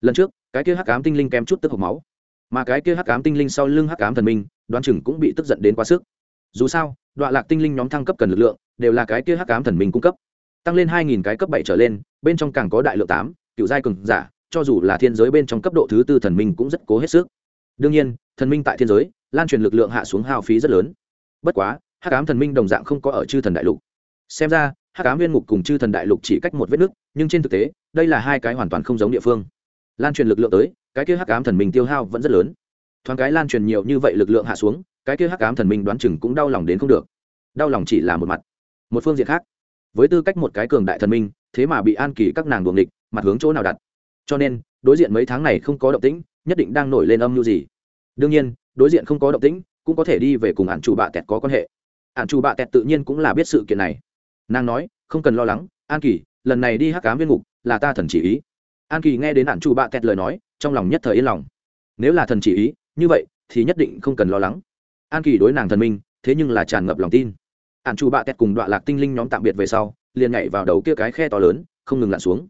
lần trước cái kia hắc ám tinh linh kém chút tức hộc máu, mà cái kia hắc ám tinh linh sau lưng hắc ám thần minh đoán chừng cũng bị tức giận đến quá sức. Dù sao đoạn lạc tinh linh nhóm thăng cấp cần lực lượng đều là cái kia hắc ám thần minh cung cấp, tăng lên 2000 cái cấp 7 trở lên, bên trong càng có đại lượng 8, cựu giai cường giả, cho dù là thiên giới bên trong cấp độ thứ tư thần minh cũng rất cố hết sức. Đương nhiên thần minh tại thiên giới lan truyền lực lượng hạ xuống hao phí rất lớn. Bất quá hắc ám thần minh đồng dạng không có ở chư thần đại lục. Xem ra hắc ám viên ngục cùng chư thần đại lục chỉ cách một vết nứt, nhưng trên thực tế đây là hai cái hoàn toàn không giống địa phương. Lan truyền lực lượng tới, cái kia hắc ám thần minh tiêu hao vẫn rất lớn. Thoáng cái lan truyền nhiều như vậy lực lượng hạ xuống, cái kia hắc ám thần minh đoán chừng cũng đau lòng đến không được. Đau lòng chỉ là một mặt, một phương diện khác, với tư cách một cái cường đại thần minh, thế mà bị An Kỳ các nàng đuồng địch, mặt hướng chỗ nào đặt. Cho nên đối diện mấy tháng này không có động tĩnh, nhất định đang nổi lên âm mưu gì. Đương nhiên đối diện không có động tĩnh cũng có thể đi về cùng ản chủ bạ tẹt có quan hệ. Ản chủ bạ tẹt tự nhiên cũng là biết sự kiện này. Nàng nói không cần lo lắng An Kỳ, lần này đi hắc ám viên ngục là ta thần chỉ ý. An Kỳ nghe đến ản chủ bạ tẹt lời nói trong lòng nhất thời yên lòng. Nếu là thần chỉ ý như vậy thì nhất định không cần lo lắng. An Kỳ đối nàng thần minh thế nhưng là tràn ngập lòng tin. Ản chủ bạ tẹt cùng đoạn lạc tinh linh nhóm tạm biệt về sau liền nhảy vào đầu kia cái khe to lớn không ngừng lặn xuống.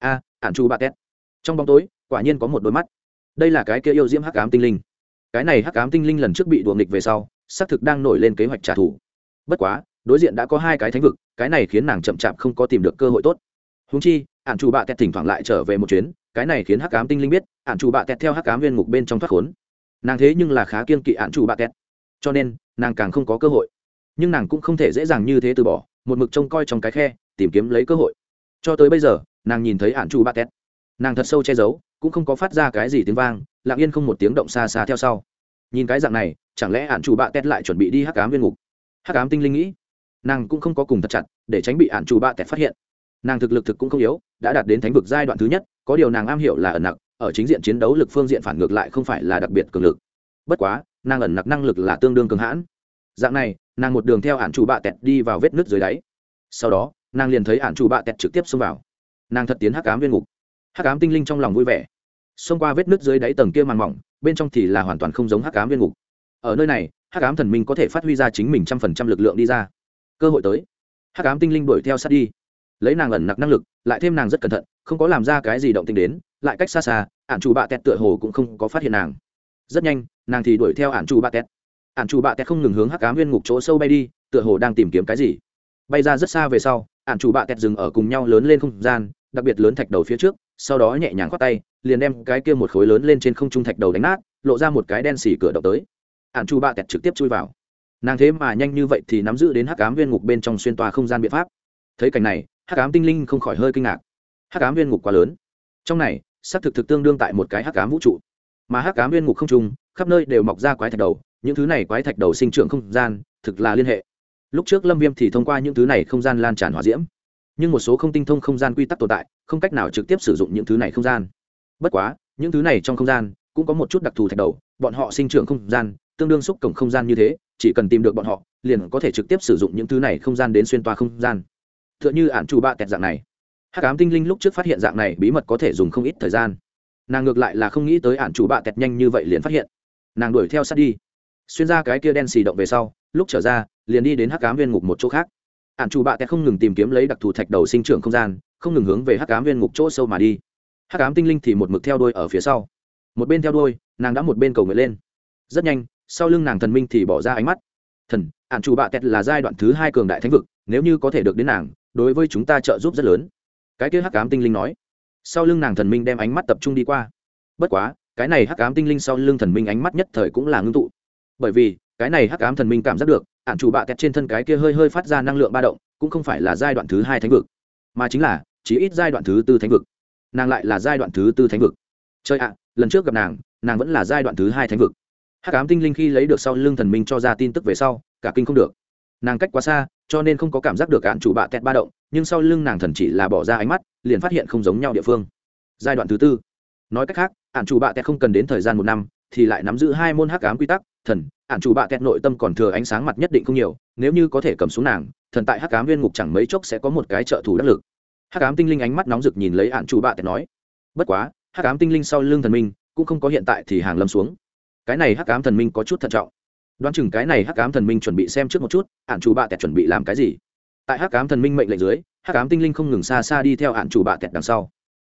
Ản chủ bạ tẹt trong bóng tối quả nhiên có một đôi mắt. Đây là cái kia yêu diễm hắc ám tinh linh. Cái này hắc ám tinh linh lần trước bị đuổi nghịch về sau xác thực đang nổi lên kế hoạch trả thù. Bất quá đối diện đã có hai cái thánh vực, cái này khiến nàng chậm chạp không có tìm được cơ hội tốt. Huống chi ản chủ bạ tẹt thỉnh thoảng lại trở về một chuyến, cái này khiến hắc ám tinh linh biết ản chủ bạ tẹt theo hắc ám viên ngục bên trong thoát khốn. Nàng thế nhưng là khá kiên kỵ ản chủ bạ tẹt, cho nên nàng càng không có cơ hội. Nhưng nàng cũng không thể dễ dàng như thế từ bỏ, một mực trông coi trong cái khe tìm kiếm lấy cơ hội. Cho tới bây giờ nàng nhìn thấy ản chủ bạ tẹt, nàng thật sâu che giấu cũng không có phát ra cái gì tiếng vang, lặng yên không một tiếng động xa xa theo sau. Nhìn cái dạng này chẳng lẽ ản chủ bạ tẹt lại chuẩn bị đi hắc ám viên ngục? Hắc ám tinh linh nghĩ. Nàng cũng không có cùng thật chặt để tránh bị ản chủ bạ tẹt phát hiện. Nàng thực lực cũng không yếu, đã đạt đến thánh vực giai đoạn thứ nhất, có điều nàng am hiểu là ẩn nặc, ở chính diện chiến đấu lực phương diện phản ngược lại không phải là đặc biệt cường lực. Bất quá nàng ẩn nặc năng lực là tương đương cường hãn. Dạng này nàng một đường theo ản chủ bạ tẹt đi vào vết nứt dưới đáy. Sau đó nàng liền thấy ản chủ bạ tẹt trực tiếp xông vào. Nàng thật tiến hắc ám viên ngục. Hắc ám tinh linh trong lòng vui vẻ, xông qua vết nứt dưới đáy tầng kia màn mỏng, bên trong thì là hoàn toàn không giống hắc ám viên ngục. Ở nơi này hắc ám thần minh có thể phát huy ra chính mình 100% lực lượng đi ra. Cơ hội tới, hắc ám tinh linh đuổi theo sát đi, lấy nàng ẩn nặc năng lực lại thêm nàng rất cẩn thận, không có làm ra cái gì động tĩnh đến, lại cách xa xa, ản chủ bạ tẹt tựa hồ cũng không có phát hiện nàng. Rất nhanh nàng thì đuổi theo ản chủ bạ tẹt. Ản chủ bạ tẹt không ngừng hướng hắc ám viên ngục chỗ sâu bay đi, tựa hồ đang tìm kiếm cái gì. Bay ra rất xa về sau, ản chủ bạ tẹt dừng ở cùng nhau lớn lên không gian, đặc biệt lớn thạch đầu phía trước, sau đó nhẹ nhàng khoát tay liền đem cái kia một khối lớn lên trên không trung thạch đầu đánh nát, lộ ra một cái đen xỉ cửa động tới. ản chủ bạ tẹt trực tiếp chui vào. Nàng thế mà nhanh như vậy thì nắm giữ đến hắc ám viên ngục bên trong xuyên toa không gian biện pháp. Thấy cảnh này hắc ám tinh linh không khỏi hơi kinh ngạc. Hắc ám viên ngục quá lớn, trong này xác thực tương đương tại một cái hắc ám vũ trụ, mà hắc ám viên ngục không trung khắp nơi đều mọc ra quái thạch đầu, những thứ này quái thạch đầu sinh trưởng không gian thực là liên hệ. Lúc trước Lâm Viêm thì thông qua những thứ này không gian lan tràn hỏa diễm, nhưng một số không tinh thông không gian quy tắc tồn tại, không cách nào trực tiếp sử dụng những thứ này không gian. Bất quá những thứ này trong không gian cũng có một chút đặc thù thạch đầu, bọn họ sinh trưởng không gian tương đương xúc cổng không gian như thế, chỉ cần tìm được bọn họ liền có thể trực tiếp sử dụng những thứ này không gian đến xuyên toa không gian. Tựa như ản chủ bạ tẹt dạng này, hắc ám tinh linh lúc trước phát hiện dạng này bí mật có thể dùng không ít thời gian. Nàng ngược lại là không nghĩ tới ản chủ bạ tẹt nhanh như vậy liền phát hiện. Nàng đuổi theo sát đi, xuyên ra cái kia đen xì động về sau, lúc trở ra liền đi đến hắc ám viên ngục một chỗ khác. Ản chủ bạ tẹt không ngừng tìm kiếm lấy đặc thù thạch đầu sinh trưởng không gian, không ngừng hướng về hắc ám viên ngục chỗ sâu mà đi. Hắc ám tinh linh thì một mực theo đuôi ở phía sau, một bên theo đuôi nàng đã một bên cầu nguyện lên. Rất nhanh sau lưng nàng thần minh thì bỏ ra ánh mắt. Thần, ản chủ bạ tẹt là giai đoạn thứ 2 cường đại thánh vực, nếu như có thể được đến nàng, đối với chúng ta trợ giúp rất lớn. Cái kia hắc ám tinh linh nói. Sau lưng nàng thần minh đem ánh mắt tập trung đi qua. Bất quá cái này hắc ám tinh linh sau lưng thần minh ánh mắt nhất thời cũng là ngưng tụ, bởi vì cái này hắc ám thần minh cảm giác được ản chủ bạ tẹt trên thân cái kia hơi hơi phát ra năng lượng ba động cũng không phải là giai đoạn thứ 2 thánh vực, mà chính là chỉ ít giai đoạn thứ 4 thánh vực. Nàng lại là giai đoạn thứ 4 thánh vực. Chơi ạ, lần trước gặp nàng vẫn là giai đoạn thứ 2 thánh vực. Hắc ám tinh linh khi lấy được sau lưng thần minh cho ra tin tức về sau cả kinh không được. Nàng cách quá xa cho nên không có cảm giác được ản chủ bạ tẹt ba động, nhưng sau lưng nàng thần chỉ là bỏ ra ánh mắt liền phát hiện không giống nhau địa phương. Giai đoạn thứ 4, nói cách khác ản chủ bạ tẹt không cần đến thời gian 1 năm thì lại nắm giữ 2 môn hắc ám quy tắc. Thần, ản chủ bạ tẹt nội tâm còn thừa ánh sáng mặt nhất định không nhiều, nếu như có thể cầm xuống nàng, thần tại hắc ám viên ngục chẳng mấy chốc sẽ có một cái trợ thủ đắc lực. Hắc ám tinh linh ánh mắt nóng rực nhìn lấy ản chủ bạ tẹt nói. Bất quá hắc ám tinh linh sau lưng thần minh cũng không có hiện tại thì hàng lâm xuống. Cái này hắc ám thần minh có chút thận trọng, đoán chừng cái này hắc ám thần minh chuẩn bị xem trước một chút ản chủ bạ tẹt chuẩn bị làm cái gì. Tại hắc ám thần minh mệnh lệnh dưới, hắc ám tinh linh không ngừng xa xa đi theo ản chủ bạ tẹt đằng sau.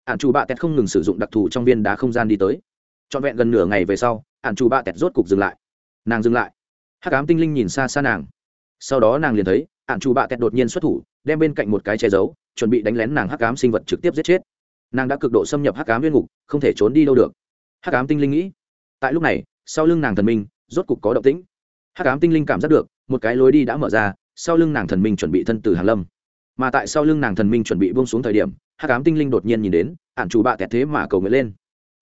ạn chủ bạ tẹt không ngừng sử dụng đặc thù trong viên đá không gian đi tới. Trọn vẹn gần nửa ngày về sau, ạn chủ bạ tẹt rốt cục dừng lại. Nàng dừng lại, hắc ám tinh linh nhìn xa xa nàng. Sau đó nàng liền thấy ạn chủ bạ tẹt đột nhiên xuất thủ, đem bên cạnh một cái che giấu, chuẩn bị đánh lén nàng hắc ám sinh vật trực tiếp giết chết. Nàng đã cực độ xâm nhập hắc ám viên ngục, không thể trốn đi đâu được. Hắc ám tinh linh nghĩ. Tại lúc này, sau lưng nàng thần minh rốt cục có động tĩnh. Hắc ám tinh linh cảm giác được một cái lối đi đã mở ra, sau lưng nàng thần minh chuẩn bị thân từ hàng lâm. Mà tại sau lưng nàng thần minh chuẩn bị buông xuống thời điểm, hắc ám tinh linh đột nhiên nhìn đến ạn chủ bạ tẹt thế mà cầu nguyện lên.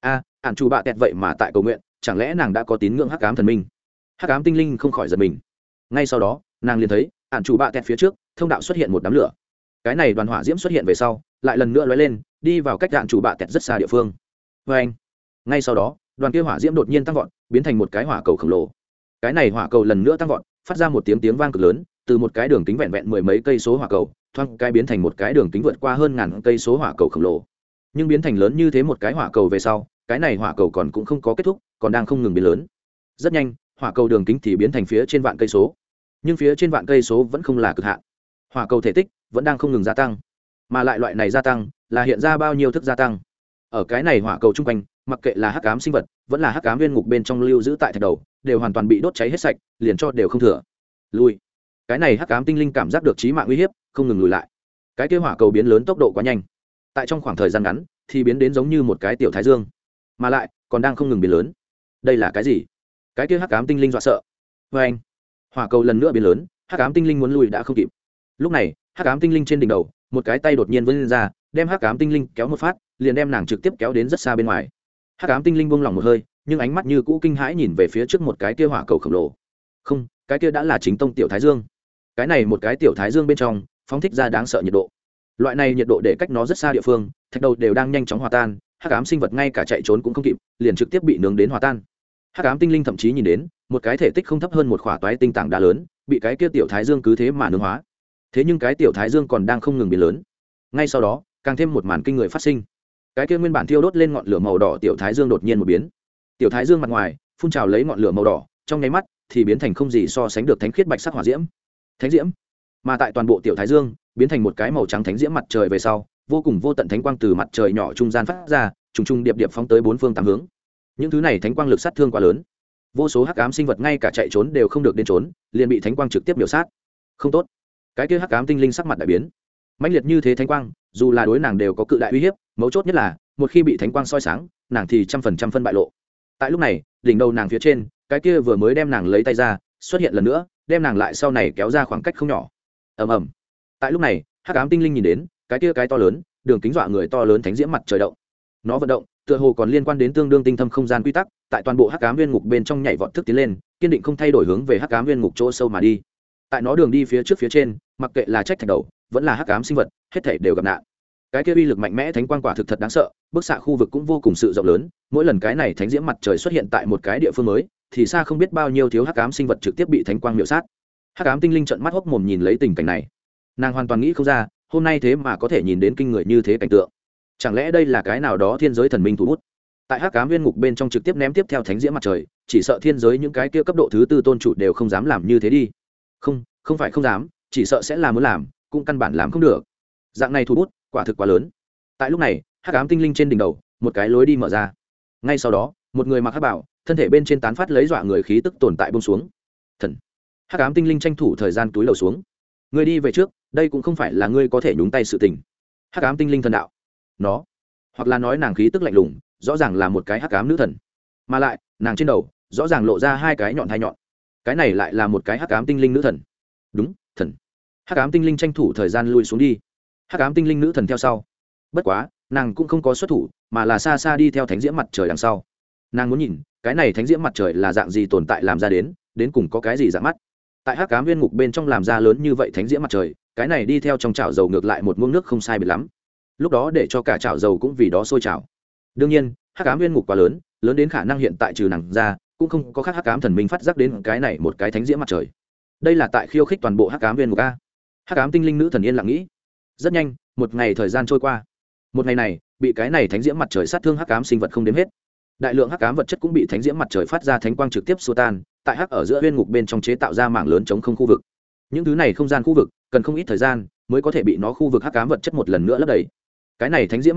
Ạn chủ bạ tẹt vậy mà tại cầu nguyện, chẳng lẽ nàng đã có tín ngưỡng hắc ám thần minh? Hắc ám tinh linh không khỏi giật mình. Ngay sau đó nàng liền thấy ạn chủ bạ tẹt phía trước thông đạo xuất hiện một đám lửa. Cái này đoàn hỏa diễm xuất hiện về sau lại lần nữa lóe lên, đi vào cách ạn chủ bạ tẹt rất xa địa phương. Anh. Ngay sau đó đoàn kia hỏa diễm đột nhiên tăng vọt, biến thành một cái hỏa cầu khổng lồ. Cái này hỏa cầu lần nữa tăng vọt, phát ra một tiếng vang cực lớn, từ một cái đường kính vẹn vẹn mười mấy cây số hỏa cầu thoáng cái biến thành một cái đường kính vượt qua hơn ngàn cây số hỏa cầu khổng lồ. Nhưng biến thành lớn như thế một cái hỏa cầu về sau, cái này hỏa cầu còn cũng không có kết thúc, còn đang không ngừng biến lớn. Rất nhanh hỏa cầu đường kính thì biến thành phía trên vạn cây số, nhưng phía trên vạn cây số vẫn không là cực hạn. Hỏa cầu thể tích vẫn đang không ngừng gia tăng, mà lại loại này gia tăng là hiện ra bao nhiêu thức gia tăng. Ở cái này hỏa cầu chung quanh, mặc kệ là hắc ám sinh vật vẫn là hắc ám viên ngục bên trong lưu giữ tại thạch đầu, đều hoàn toàn bị đốt cháy hết sạch, liền cho đều không thừa. Lùi. Cái này hắc ám tinh linh cảm giác được chí mạng uy hiếp, không ngừng lùi lại. Cái kia hỏa cầu biến lớn tốc độ quá nhanh, tại trong khoảng thời gian ngắn thì biến đến giống như một cái tiểu thái dương, mà lại còn đang không ngừng biến lớn. Đây là cái gì? Cái kia hắc ám tinh linh dọa sợ. Với anh, hỏa cầu lần nữa biến lớn, hắc ám tinh linh muốn lùi đã không kịp. Lúc này hắc ám tinh linh trên đỉnh đầu một cái tay đột nhiên vươn lên ra, đem hắc ám tinh linh kéo một phát, liền đem nàng trực tiếp kéo đến rất xa bên ngoài. Hắc ám tinh linh buông lỏng một hơi, nhưng ánh mắt như cũ kinh hãi nhìn về phía trước một cái kia hỏa cầu khổng lồ. Không, cái kia đã là chính tông tiểu thái dương. Cái này một cái tiểu thái dương bên trong phóng thích ra đáng sợ nhiệt độ. Loại này nhiệt độ để cách nó rất xa địa phương, thạch đầu đều đang nhanh chóng hòa tan, hắc ám sinh vật ngay cả chạy trốn cũng không kịp, liền trực tiếp bị nướng đến hòa tan. Hắc ám tinh linh thậm chí nhìn đến một cái thể tích không thấp hơn một khỏa toái tinh tảng đá lớn, bị cái kia tiểu thái dương cứ thế mà nướng hóa. Thế nhưng cái tiểu thái dương còn đang không ngừng biến lớn. Ngay sau đó càng thêm một màn kinh người phát sinh. Cái kia nguyên bản thiêu đốt lên ngọn lửa màu đỏ tiểu thái dương đột nhiên một biến. Tiểu thái dương mặt ngoài phun trào lấy ngọn lửa màu đỏ, trong nháy mắt thì biến thành không gì so sánh được thánh khiết bạch sắc hỏa diễm. Thánh diễm. Mà tại toàn bộ tiểu thái dương biến thành một cái màu trắng thánh diễm mặt trời về sau, vô cùng vô tận thánh quang từ mặt trời nhỏ trung gian phát ra, trùng trùng điệp điệp phóng tới bốn phương tám hướng. Những thứ này thánh quang lực sát thương quá lớn, vô số hắc ám sinh vật ngay cả chạy trốn đều không được đến trốn, liền bị thánh quang trực tiếp miểu sát. Không tốt. Cái kia hắc ám tinh linh sắc mặt đại biến. Mãnh liệt như thế thánh quang, dù là đối nàng đều có cự đại uy hiếp, mấu chốt nhất là một khi bị thánh quang soi sáng, nàng thì 100% phân bại lộ. Tại lúc này đỉnh đầu nàng phía trên, cái kia vừa mới đem nàng lấy tay ra xuất hiện lần nữa, đem nàng lại sau này kéo ra khoảng cách không nhỏ. Ầm ầm. Tại lúc này hắc ám tinh linh nhìn đến cái kia cái to lớn đường kính dọa người to lớn thánh diễm mặt trời động. Nó vận động tựa hồ còn liên quan đến tương đương tinh thâm không gian quy tắc, tại toàn bộ hắc ám viên ngục bên trong nhảy vọt thức tiến lên, kiên định không thay đổi hướng về hắc ám viên ngục chỗ sâu mà đi. Tại nó đường đi phía trước phía trên, mặc kệ là trách thạch đầu vẫn là hắc ám sinh vật, hết thảy đều gặp nạn. Cái kia uy lực mạnh mẽ thánh quang quả thực thật đáng sợ, bức xạ khu vực cũng vô cùng sự rộng lớn, mỗi lần cái này thánh diễm mặt trời xuất hiện tại một cái địa phương mới, thì xa không biết bao nhiêu thiếu hắc ám sinh vật trực tiếp bị thánh quang miểu sát. Hắc ám tinh linh trợn mắt hốc mồm nhìn lấy tình cảnh này, nàng hoàn toàn nghĩ không ra hôm nay thế mà có thể nhìn đến kinh người như thế cảnh tượng. Chẳng lẽ đây là cái nào đó thiên giới thần minh thủ bút, tại hắc ám viên ngục bên trong trực tiếp ném tiếp theo thánh diễm mặt trời, chỉ sợ thiên giới những cái kia cấp độ thứ tư tôn chủ đều không dám làm như thế đi. Không phải không dám, chỉ sợ sẽ là muốn làm, cũng căn bản làm không được. Dạng này thủ bút quả thực quá lớn. Tại lúc này hắc ám tinh linh trên đỉnh đầu một cái lối đi mở ra, ngay sau đó một người mặc hắc bảo, thân thể bên trên tán phát lấy dọa người khí tức tồn tại buông xuống. Thần. Hắc ám tinh linh tranh thủ thời gian túi lầu xuống. Ngươi đi về trước, đây cũng không phải là ngươi có thể nhúng tay sự tình. Hắc ám tinh linh thần đạo. Nó, hoặc là nói nàng khí tức lạnh lùng, rõ ràng là một cái hắc ám nữ thần, mà lại nàng trên đầu rõ ràng lộ ra hai cái nhọn hai nhọn, cái này lại là một cái hắc ám tinh linh nữ thần. Đúng, thần. Hắc ám tinh linh tranh thủ thời gian lui xuống đi. Hắc ám tinh linh nữ thần theo sau, bất quá nàng cũng không có xuất thủ, mà là xa xa đi theo thánh diễm mặt trời đằng sau. Nàng muốn nhìn cái này thánh diễm mặt trời là dạng gì tồn tại làm ra đến cùng có cái gì dạng mắt. Tại hắc ám viên ngục bên trong làm ra lớn như vậy thánh diễm mặt trời, cái này đi theo trong chảo dầu ngược lại một muỗng nước không sai biệt lắm, lúc đó để cho cả chảo dầu cũng vì đó sôi trào. Đương nhiên hắc ám viên ngục quá lớn, lớn đến khả năng hiện tại trừ nàng ra cũng không có khác hắc ám thần minh phát giác đến cái này một cái thánh diễm mặt trời. Đây là tại khiêu khích toàn bộ hắc ám viên ngục a. Hắc ám tinh linh nữ thần yên lặng nghĩ. Rất nhanh một ngày thời gian trôi qua. Một ngày này bị cái này thánh diễm mặt trời sát thương hắc ám sinh vật không đếm hết, đại lượng hắc ám vật chất cũng bị thánh diễm mặt trời phát ra thánh quang trực tiếp xua tan, tại hắc ở giữa viên ngục bên trong chế tạo ra mảng lớn chống không khu vực. Những thứ này không gian khu vực cần không ít thời gian mới có thể bị nó khu vực hắc ám vật chất một lần nữa lấp đầy. Cái này thánh diễm mặt trời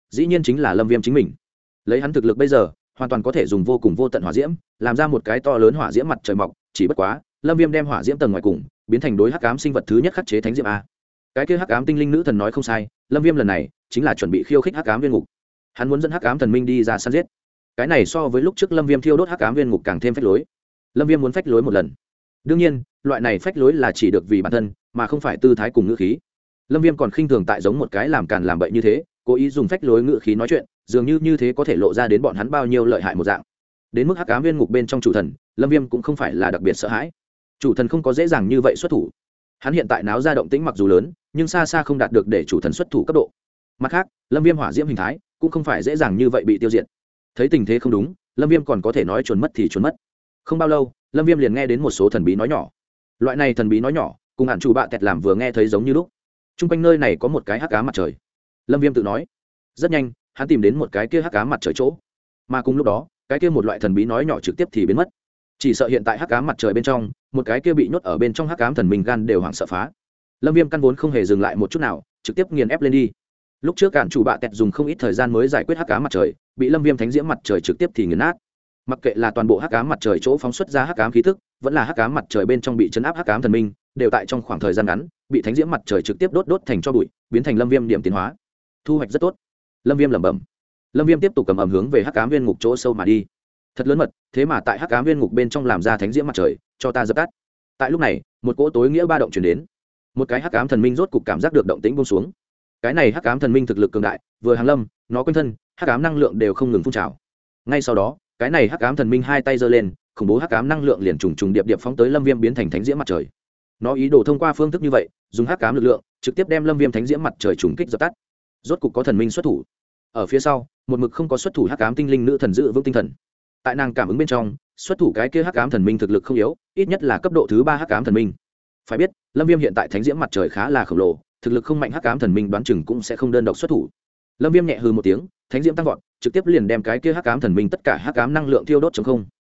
dĩ nhiên chính là lâm viêm chính mình. Lấy hắn thực lực bây giờ hoàn toàn có thể dùng vô cùng vô tận hỏa diễm làm ra một cái to lớn hỏa diễm mặt trời mọc, chỉ bất quá lâm viêm đem hỏa diễm tầng ngoài cùng biến thành đối hắc ám sinh vật thứ nhất khắc chế thánh diễm a. Cái kia hắc ám tinh linh nữ thần nói không sai, lâm viêm lần này chính là chuẩn bị khiêu khích hắc ám viên ngục. Hắn muốn dẫn hắc ám thần minh đi ra săn giết. Cái này so với lúc trước lâm viêm thiêu đốt hắc ám viên ngục càng thêm phách lối. Lâm viêm muốn phách lối một lần. Đương nhiên loại này phách lối là chỉ được vì bản thân mà không phải tư thái cùng ngữ khí. Lâm viêm còn khinh thường tại giống một cái làm càn làm bậy như thế, cố ý dùng phách lối ngữ khí nói chuyện, dường như thế có thể lộ ra đến bọn hắn bao nhiêu lợi hại một dạng. Đến mức hắc ám viên ngục bên trong chủ thần, lâm viêm cũng không phải là đặc biệt sợ hãi. Chủ thần không có dễ dàng như vậy xuất thủ. Hắn hiện tại náo ra động tĩnh mặc dù lớn, nhưng xa xa không đạt được để chủ thần xuất thủ cấp độ. Mặt khác, lâm viêm hỏa diễm hình thái cũng không phải dễ dàng như vậy bị tiêu diệt. Thấy tình thế không đúng, lâm viêm còn có thể nói chuồn mất thì chuồn mất. Không bao lâu, lâm viêm liền nghe đến một số thần bí nói nhỏ. Loại này thần bí nói nhỏ cùng hẳn chủ bạ tẹt làm vừa nghe thấy giống như lúc. Trung quanh nơi này có một cái hắc ám mặt trời. Lâm viêm tự nói. Rất nhanh hắn tìm đến một cái kia hắc ám mặt trời chỗ, mà cùng lúc đó cái kia một loại thần bí nói nhỏ trực tiếp thì biến mất. Chỉ sợ hiện tại hắc ám mặt trời bên trong một cái kia bị nhốt ở bên trong hắc ám thần minh gan đều hoảng sợ phá. Lâm viêm căn vốn không hề dừng lại một chút nào, trực tiếp nghiền ép lên đi. Lúc trước cản chủ bạ tẹt dùng không ít thời gian mới giải quyết hắc ám mặt trời, bị lâm viêm thánh diễm mặt trời trực tiếp thì nghiền nát. Mặc kệ là toàn bộ hắc ám mặt trời chỗ phóng xuất ra hắc ám khí tức, vẫn là hắc ám mặt trời bên trong bị chấn áp hắc ám thần minh, đều tại trong khoảng thời gian ngắn bị thánh diễm mặt trời trực tiếp đốt thành cho bụi, biến thành lâm viêm điểm tiến hóa. Thu hoạch rất tốt. Lâm viêm lẩm bẩm. Lâm viêm tiếp tục cầm ầm hướng về hắc ám viên ngục chỗ sâu mà đi. Thật lớn mật, thế mà tại hắc ám viên ngục bên trong làm ra thánh diễm mặt trời, cho ta dập tắt. Tại lúc này, một cỗ tối nghĩa ba động truyền đến. Một cái hắc ám thần minh rốt cục cảm giác được động tĩnh buông xuống. Cái này hắc ám thần minh thực lực cường đại, vừa hàng lâm, nó quanh thân hắc ám năng lượng đều không ngừng phun trào. Ngay sau đó, cái này hắc ám thần minh hai tay giơ lên, khủng bố hắc ám năng lượng liền trùng điệp phóng tới lâm viêm biến thành thánh diễm mặt trời. Nó ý đồ thông qua phương thức như vậy, dùng hắc ám lực lượng trực tiếp đem lâm viêm thánh diễm mặt trời trùng kích dập tắt. Rốt cục có thần minh xuất thủ. Ở phía sau, một mực không có xuất thủ hắc ám tinh linh nữ thần giữ vững tinh thần. Tại nàng cảm ứng bên trong, xuất thủ cái kia hắc ám thần minh thực lực không yếu, ít nhất là cấp độ thứ 3 hắc ám thần minh. Phải biết, lâm viêm hiện tại thánh diễm mặt trời khá là khổng lồ, thực lực không mạnh hắc ám thần minh đoán chừng cũng sẽ không đơn độc xuất thủ. Lâm viêm nhẹ hừ một tiếng, thánh diễm tăng vọt, trực tiếp liền đem cái kia hắc ám thần minh tất cả hắc ám năng lượng tiêu đốt trống không.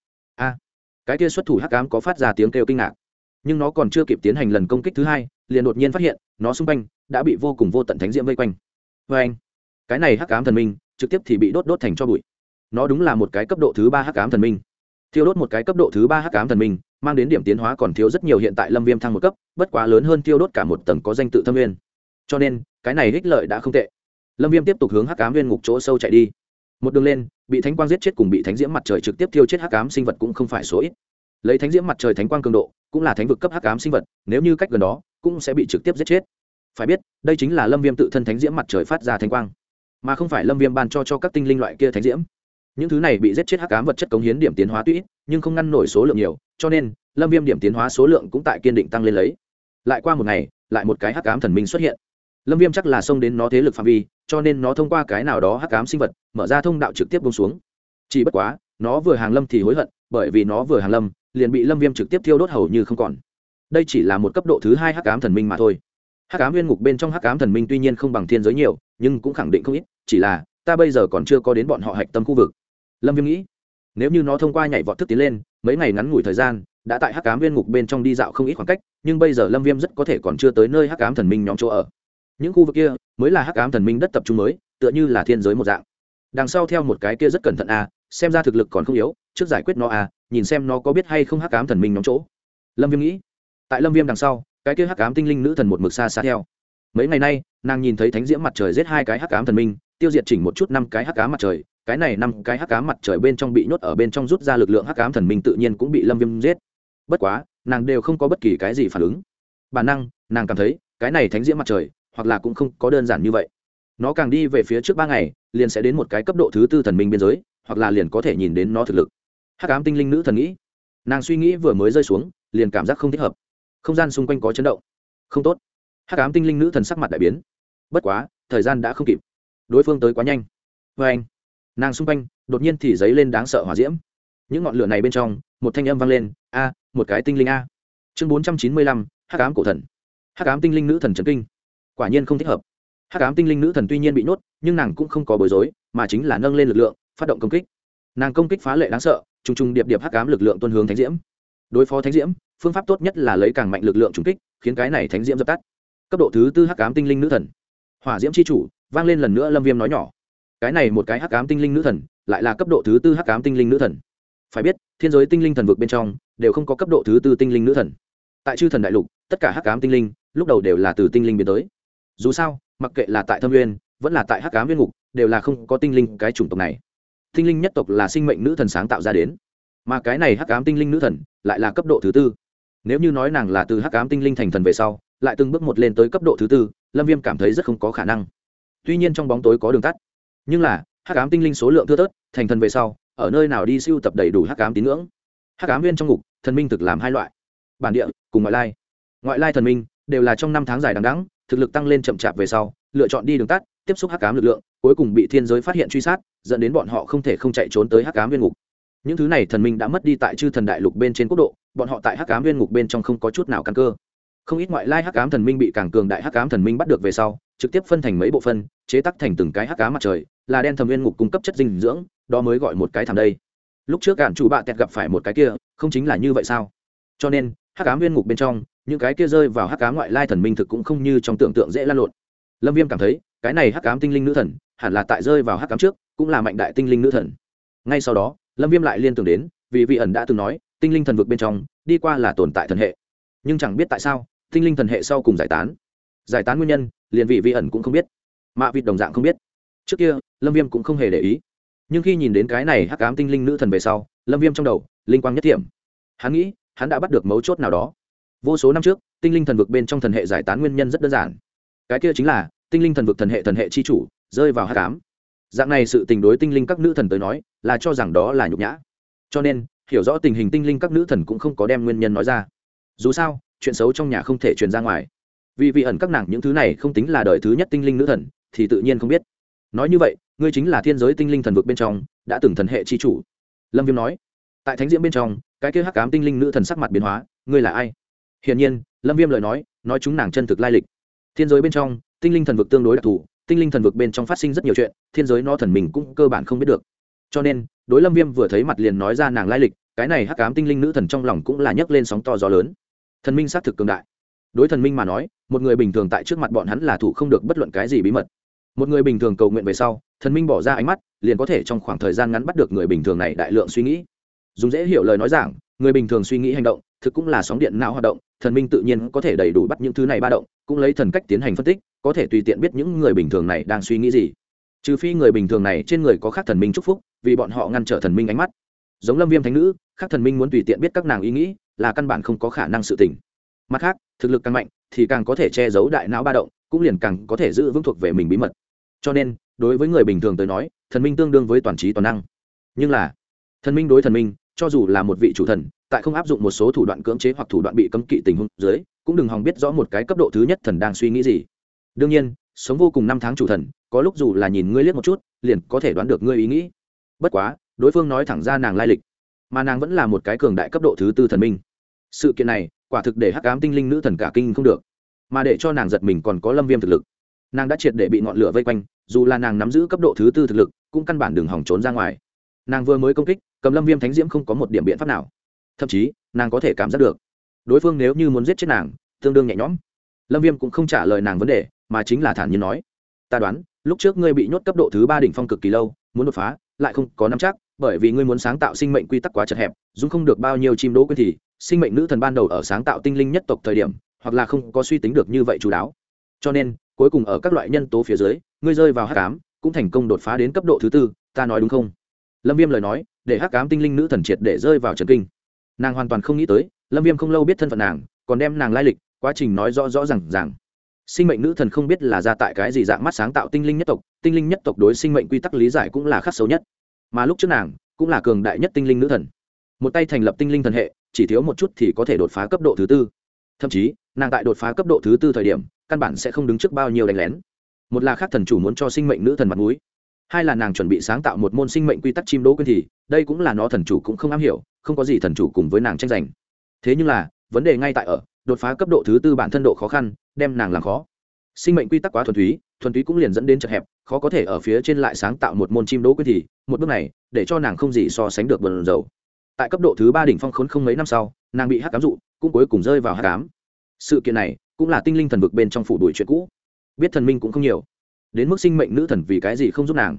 Cái kia xuất thủ hắc ám có phát ra tiếng kêu kinh ngạc, nhưng nó còn chưa kịp tiến hành lần công kích thứ hai, liền đột nhiên phát hiện nó xung quanh đã bị vô cùng vô tận thánh diễm vây quanh. Cái này hắc ám thần minh trực tiếp thì bị đốt thành cho bụi. Nó đúng là một cái cấp độ thứ 3 hắc ám thần minh. Thiêu đốt một cái cấp độ thứ 3 hắc ám thần minh, mang đến điểm tiến hóa còn thiếu rất nhiều, hiện tại lâm viêm thăng một cấp, bất quá lớn hơn thiêu đốt cả một tầng có danh tự thâm nguyên. Cho nên, cái này ích lợi đã không tệ. Lâm viêm tiếp tục hướng hắc ám viên ngục chỗ sâu chạy đi. Một đường lên, bị thánh quang giết chết cùng bị thánh diễm mặt trời trực tiếp thiêu chết hắc ám sinh vật cũng không phải số ít. Lấy thánh diễm mặt trời thánh quang cường độ, cũng là thánh vực cấp hắc ám sinh vật, nếu như cách gần đó, cũng sẽ bị trực tiếp giết chết. Phải biết, đây chính là lâm viêm tự thân thánh diễm mặt trời phát ra thánh quang, mà không phải lâm viêm ban cho các tinh linh loại kia thánh diễm. Những thứ này bị giết chết hắc ám vật chất cống hiến điểm tiến hóa tuy ít, nhưng không ngăn nổi số lượng nhiều, cho nên lâm viêm điểm tiến hóa số lượng cũng tại kiên định tăng lên lấy. Lại qua một ngày, lại một cái hắc ám thần minh xuất hiện. Lâm viêm chắc là xông đến nó thế lực phạm vi, cho nên nó thông qua cái nào đó hắc ám sinh vật mở ra thông đạo trực tiếp buông xuống. Chỉ bất quá, nó vừa hàng lâm thì hối hận, bởi vì nó vừa hàng lâm liền bị lâm viêm trực tiếp thiêu đốt hầu như không còn. Đây chỉ là một cấp độ thứ 2 hắc ám thần minh mà thôi. Hắc ám viên ngục bên trong hắc ám thần minh tuy nhiên không bằng thiên giới nhiều, nhưng cũng khẳng định không ít, chỉ là ta bây giờ còn chưa có đến bọn họ hạch tâm khu vực. Lâm viêm nghĩ, nếu như nó thông qua nhảy vọt thức tiến lên, mấy ngày ngắn ngủi thời gian đã tại hắc ám viên ngục bên trong đi dạo không ít khoảng cách, nhưng bây giờ lâm viêm rất có thể còn chưa tới nơi hắc ám thần minh nhóm chỗ ở. Những khu vực kia mới là hắc ám thần minh đất tập trung mới, tựa như là thiên giới một dạng. Đằng sau theo một cái kia rất cẩn thận xem ra thực lực còn không yếu, trước giải quyết nó nhìn xem nó có biết hay không hắc ám thần minh nhóm chỗ. Lâm viêm nghĩ. Tại lâm viêm đằng sau, cái kia hắc ám tinh linh nữ thần một mực xa xa theo. Mấy ngày nay, nàng nhìn thấy thánh diễm mặt trời giết 2 cái hắc ám thần minh, tiêu diệt chỉnh một chút 5 cái hắc ám mặt trời, cái này 5 cái hắc ám mặt trời bên trong bị nhốt ở bên trong rút ra lực lượng hắc ám thần minh tự nhiên cũng bị lâm viêm giết. Bất quá, nàng đều không có bất kỳ cái gì phản ứng. Bản năng, nàng cảm thấy, cái này thánh diễm mặt trời, hoặc là cũng không có đơn giản như vậy. Nó càng đi về phía trước 3 ngày, liền sẽ đến một cái cấp độ thứ 4 thần minh biên giới, hoặc là liền có thể nhìn đến nó thực lực. Hắc ám tinh linh nữ thần nghĩ. Nàng suy nghĩ vừa mới rơi xuống, liền cảm giác không thích hợp. Không gian xung quanh có chấn động. Không tốt. Hắc ám tinh linh nữ thần sắc mặt đại biến. Bất quá, thời gian đã không kịp. Đối phương tới quá nhanh. Anh, nàng xung quanh đột nhiên thì giấy lên đáng sợ hỏa diễm. Những ngọn lửa này bên trong, một thanh âm vang lên, một cái tinh linh Chương 495, Hắc ám cổ thần. Hắc ám tinh linh nữ thần chấn kinh. Quả nhiên không thích hợp. Hắc ám tinh linh nữ thần tuy nhiên bị nhốt, nhưng nàng cũng không có bối rối, mà chính là nâng lên lực lượng, phát động công kích. Nàng công kích phá lệ đáng sợ, trùng trùng điệp điệp hắc ám lực lượng tuôn hướng thánh diễm. Đối phó thánh diễm, phương pháp tốt nhất là lấy càng mạnh lực lượng trùng kích, khiến cái này thánh diễm dập tắt. Cấp độ thứ 4 hắc ám tinh linh nữ thần. Hỏa diễm chi chủ, vang lên lần nữa lâm viêm nói nhỏ. cái này một cái hắc ám tinh linh nữ thần lại là cấp độ thứ tư hắc ám tinh linh nữ thần. Phải biết thiên giới tinh linh thần vực bên trong đều không có cấp độ thứ tư tinh linh nữ thần. Tại chư thần đại lục tất cả hắc ám tinh linh lúc đầu đều là từ tinh linh biến tới. Dù sao mặc kệ là tại thâm nguyên vẫn là tại hắc ám nguyên ngục đều là không có tinh linh cái chủng tộc này. Tinh linh nhất tộc là sinh mệnh nữ thần sáng tạo ra đến, mà cái này hắc ám tinh linh nữ thần lại là cấp độ thứ tư. Nếu như nói nàng là từ hắc ám tinh linh thành thần về sau lại từng bước một lên tới cấp độ thứ tư, Lâm Viêm cảm thấy rất không có khả năng. Tuy nhiên trong bóng tối có đường tắt, nhưng là hắc ám tinh linh số lượng thưa thớt, thành thần về sau ở nơi nào đi sưu tập đầy đủ hắc ám tín ngưỡng. Hắc ám nguyên trong ngục thần minh thực làm hai loại, bản địa cùng ngoại lai. Ngoại lai thần minh đều là trong năm tháng dài đằng đẵng, thực lực tăng lên chậm chạp về sau lựa chọn đi đường tắt, tiếp xúc hắc ám lực lượng, cuối cùng bị thiên giới phát hiện truy sát, dẫn đến bọn họ không thể không chạy trốn tới hắc ám nguyên ngục. Những thứ này thần minh đã mất đi tại chư thần đại lục bên trên quốc độ, bọn họ tại hắc ám nguyên ngục bên trong không có chút nào căn cơ. Không ít ngoại lai hắc ám thần minh bị càng cường đại hắc ám thần minh bắt được về sau trực tiếp phân thành mấy bộ phân, chế tác thành từng cái hắc ám mặt trời, là đen thâm nguyên ngục cung cấp chất dinh dưỡng, đó mới gọi một cái thảm đây. Lúc trước cản chủ bạ tẹt gặp phải một cái kia không chính là như vậy sao? Cho nên hắc ám nguyên ngục bên trong những cái kia rơi vào hắc ám ngoại lai thần minh thực cũng không như trong tưởng tượng dễ lan lộn. Lâm Viêm cảm thấy cái này hắc ám tinh linh nữ thần hẳn là tại rơi vào hắc ám trước cũng là mạnh đại tinh linh nữ thần. Ngay sau đó Lâm Viêm lại liên tưởng đến vì vị ẩn đã từng nói tinh linh thần vực bên trong đi qua là tồn tại thần hệ, nhưng chẳng biết tại sao tinh linh thần hệ sau cùng giải tán nguyên nhân liền vị vị ẩn cũng không biết, mạ vịt đồng dạng không biết. Trước kia Lâm Viêm cũng không hề để ý, nhưng khi nhìn đến cái này hắc ám tinh linh nữ thần về sau Lâm Viêm trong đầu linh quang nhất thiểm. Hắn nghĩ hắn đã bắt được mấu chốt nào đó. Vô số năm trước tinh linh thần vực bên trong thần hệ giải tán nguyên nhân rất đơn giản, cái kia chính là tinh linh thần vực thần hệ chi chủ rơi vào hắc ám. Dạng này sự tình đối tinh linh các nữ thần tới nói là cho rằng đó là nhục nhã, cho nên hiểu rõ tình hình tinh linh các nữ thần cũng không có đem nguyên nhân nói ra. Dù sao chuyện xấu trong nhà không thể truyền ra ngoài, vì vị ẩn các nàng những thứ này không tính là đời thứ nhất tinh linh nữ thần thì tự nhiên không biết. Nói như vậy ngươi chính là thiên giới tinh linh thần vực bên trong đã từng thần hệ chi chủ. Lâm Viêm nói. Tại thánh diễm bên trong cái kia hắc ám tinh linh nữ thần sắc mặt biến hóa, ngươi là ai? Hiển nhiên Lâm Viêm lời nói chúng nàng chân thực lai lịch. Thiên giới bên trong tinh linh thần vực tương đối đặc thù, tinh linh thần vực bên trong phát sinh rất nhiều chuyện thiên giới nó thần mình cũng cơ bản không biết được, cho nên đối Lâm Viêm vừa thấy mặt liền nói ra nàng lai lịch, cái này hắc ám tinh linh nữ thần trong lòng cũng là nhấc lên sóng to gió lớn. Thần minh xác thực cường đại, đối thần minh mà nói một người bình thường tại trước mặt bọn hắn là thủ không được bất luận cái gì bí mật. Một người bình thường cầu nguyện về sau thần minh bỏ ra ánh mắt liền có thể trong khoảng thời gian ngắn bắt được người bình thường này đại lượng suy nghĩ. Dùng dễ hiểu lời nói giảng, người bình thường suy nghĩ hành động thực cũng là sóng điện não hoạt động, thần minh tự nhiên có thể đầy đủ bắt những thứ này ba động, cũng lấy thần cách tiến hành phân tích, có thể tùy tiện biết những người bình thường này đang suy nghĩ gì. Trừ phi người bình thường này trên người có khác thần minh chúc phúc, vì bọn họ ngăn trở thần minh ánh mắt. Giống Lâm Viêm thánh nữ, khác thần minh muốn tùy tiện biết các nàng ý nghĩ là căn bản không có khả năng sự tình. Mặt khác, thực lực càng mạnh thì càng có thể che giấu đại não ba động, cũng liền càng có thể giữ vững thuộc về mình bí mật. Cho nên đối với người bình thường tới nói thần minh tương đương với toàn trí toàn năng. Nhưng là thần minh đối thần minh, cho dù là một vị chủ thần tại không áp dụng một số thủ đoạn cưỡng chế hoặc thủ đoạn bị cấm kỵ tình huống dưới cũng đừng hòng biết rõ một cái cấp độ thứ nhất thần đang suy nghĩ gì. Đương nhiên sống vô cùng năm tháng chủ thần có lúc dù là nhìn ngươi liếc một chút liền có thể đoán được ngươi ý nghĩ. Bất quá đối phương nói thẳng ra nàng lai lịch, mà nàng vẫn là một cái cường đại cấp độ thứ tư thần minh. Sự kiện này quả thực để hắc ám tinh linh nữ thần cả kinh không được, mà để cho nàng giật mình còn có Lâm Viêm thực lực. Nàng đã triệt để bị ngọn lửa vây quanh, dù là nàng nắm giữ cấp độ thứ tư thực lực cũng căn bản đừng hòng trốn ra ngoài. Nàng vừa mới công kích cầm Lâm Viêm thánh diễm không có một điểm biện pháp nào, thậm chí nàng có thể cảm giác được đối phương nếu như muốn giết chết nàng tương đương nhẹ nhõm. Lâm Viêm cũng không trả lời nàng vấn đề mà chính là thản nhiên nói, ta đoán lúc trước ngươi bị nhốt cấp độ thứ 3 đỉnh phong cực kỳ lâu, muốn đột phá lại không có nắm chắc, bởi vì ngươi muốn sáng tạo sinh mệnh quy tắc quá chật hẹp, dung không được bao nhiêu chim đỗ quyên thì sinh mệnh nữ thần ban đầu ở sáng tạo tinh linh nhất tộc thời điểm hoặc là không có suy tính được như vậy chú đáo, cho nên cuối cùng ở các loại nhân tố phía dưới ngươi rơi vào hắc ám cũng thành công đột phá đến cấp độ thứ 4, ta nói đúng không? Lâm Viêm lời nói để hắc ám tinh linh nữ thần triệt để rơi vào trần kinh. Nàng hoàn toàn không nghĩ tới Lâm Viêm không lâu biết thân phận nàng còn đem nàng lai lịch quá trình nói rõ rõ ràng. Sinh mệnh nữ thần không biết là ra tại cái gì dạng mắt sáng tạo tinh linh nhất tộc đối sinh mệnh quy tắc lý giải cũng là khắc xấu nhất, mà lúc trước nàng cũng là cường đại nhất tinh linh nữ thần, một tay thành lập tinh linh thần hệ chỉ thiếu một chút thì có thể đột phá cấp độ thứ 4. Thậm chí nàng tại đột phá cấp độ thứ 4 thời điểm căn bản sẽ không đứng trước bao nhiêu đánh lén. Một là khác thần chủ muốn cho sinh mệnh nữ thần mặt mũi, hai là nàng chuẩn bị sáng tạo một môn sinh mệnh quy tắc chim đỗ quyên thì đây cũng là nó thần chủ cũng không am hiểu, không có gì thần chủ cùng với nàng tranh giành. Thế nhưng là vấn đề ngay tại ở đột phá cấp độ thứ 4 bản thân độ khó khăn đem nàng làm khó. Sinh mệnh quy tắc quá thuần túy cũng liền dẫn đến chật hẹp, khó có thể ở phía trên lại sáng tạo một môn chim đỗ quyên thì một bước này để cho nàng không gì so sánh được bần dầu. Tại cấp độ thứ 3 đỉnh phong khốn không mấy năm sau nàng bị hắc ám dụ cũng cuối cùng rơi vào hắc ám. Sự kiện này cũng là tinh linh thần vực bên trong phủ đuổi chuyện cũ, biết thần minh cũng không nhiều, đến mức sinh mệnh nữ thần vì cái gì không giúp nàng.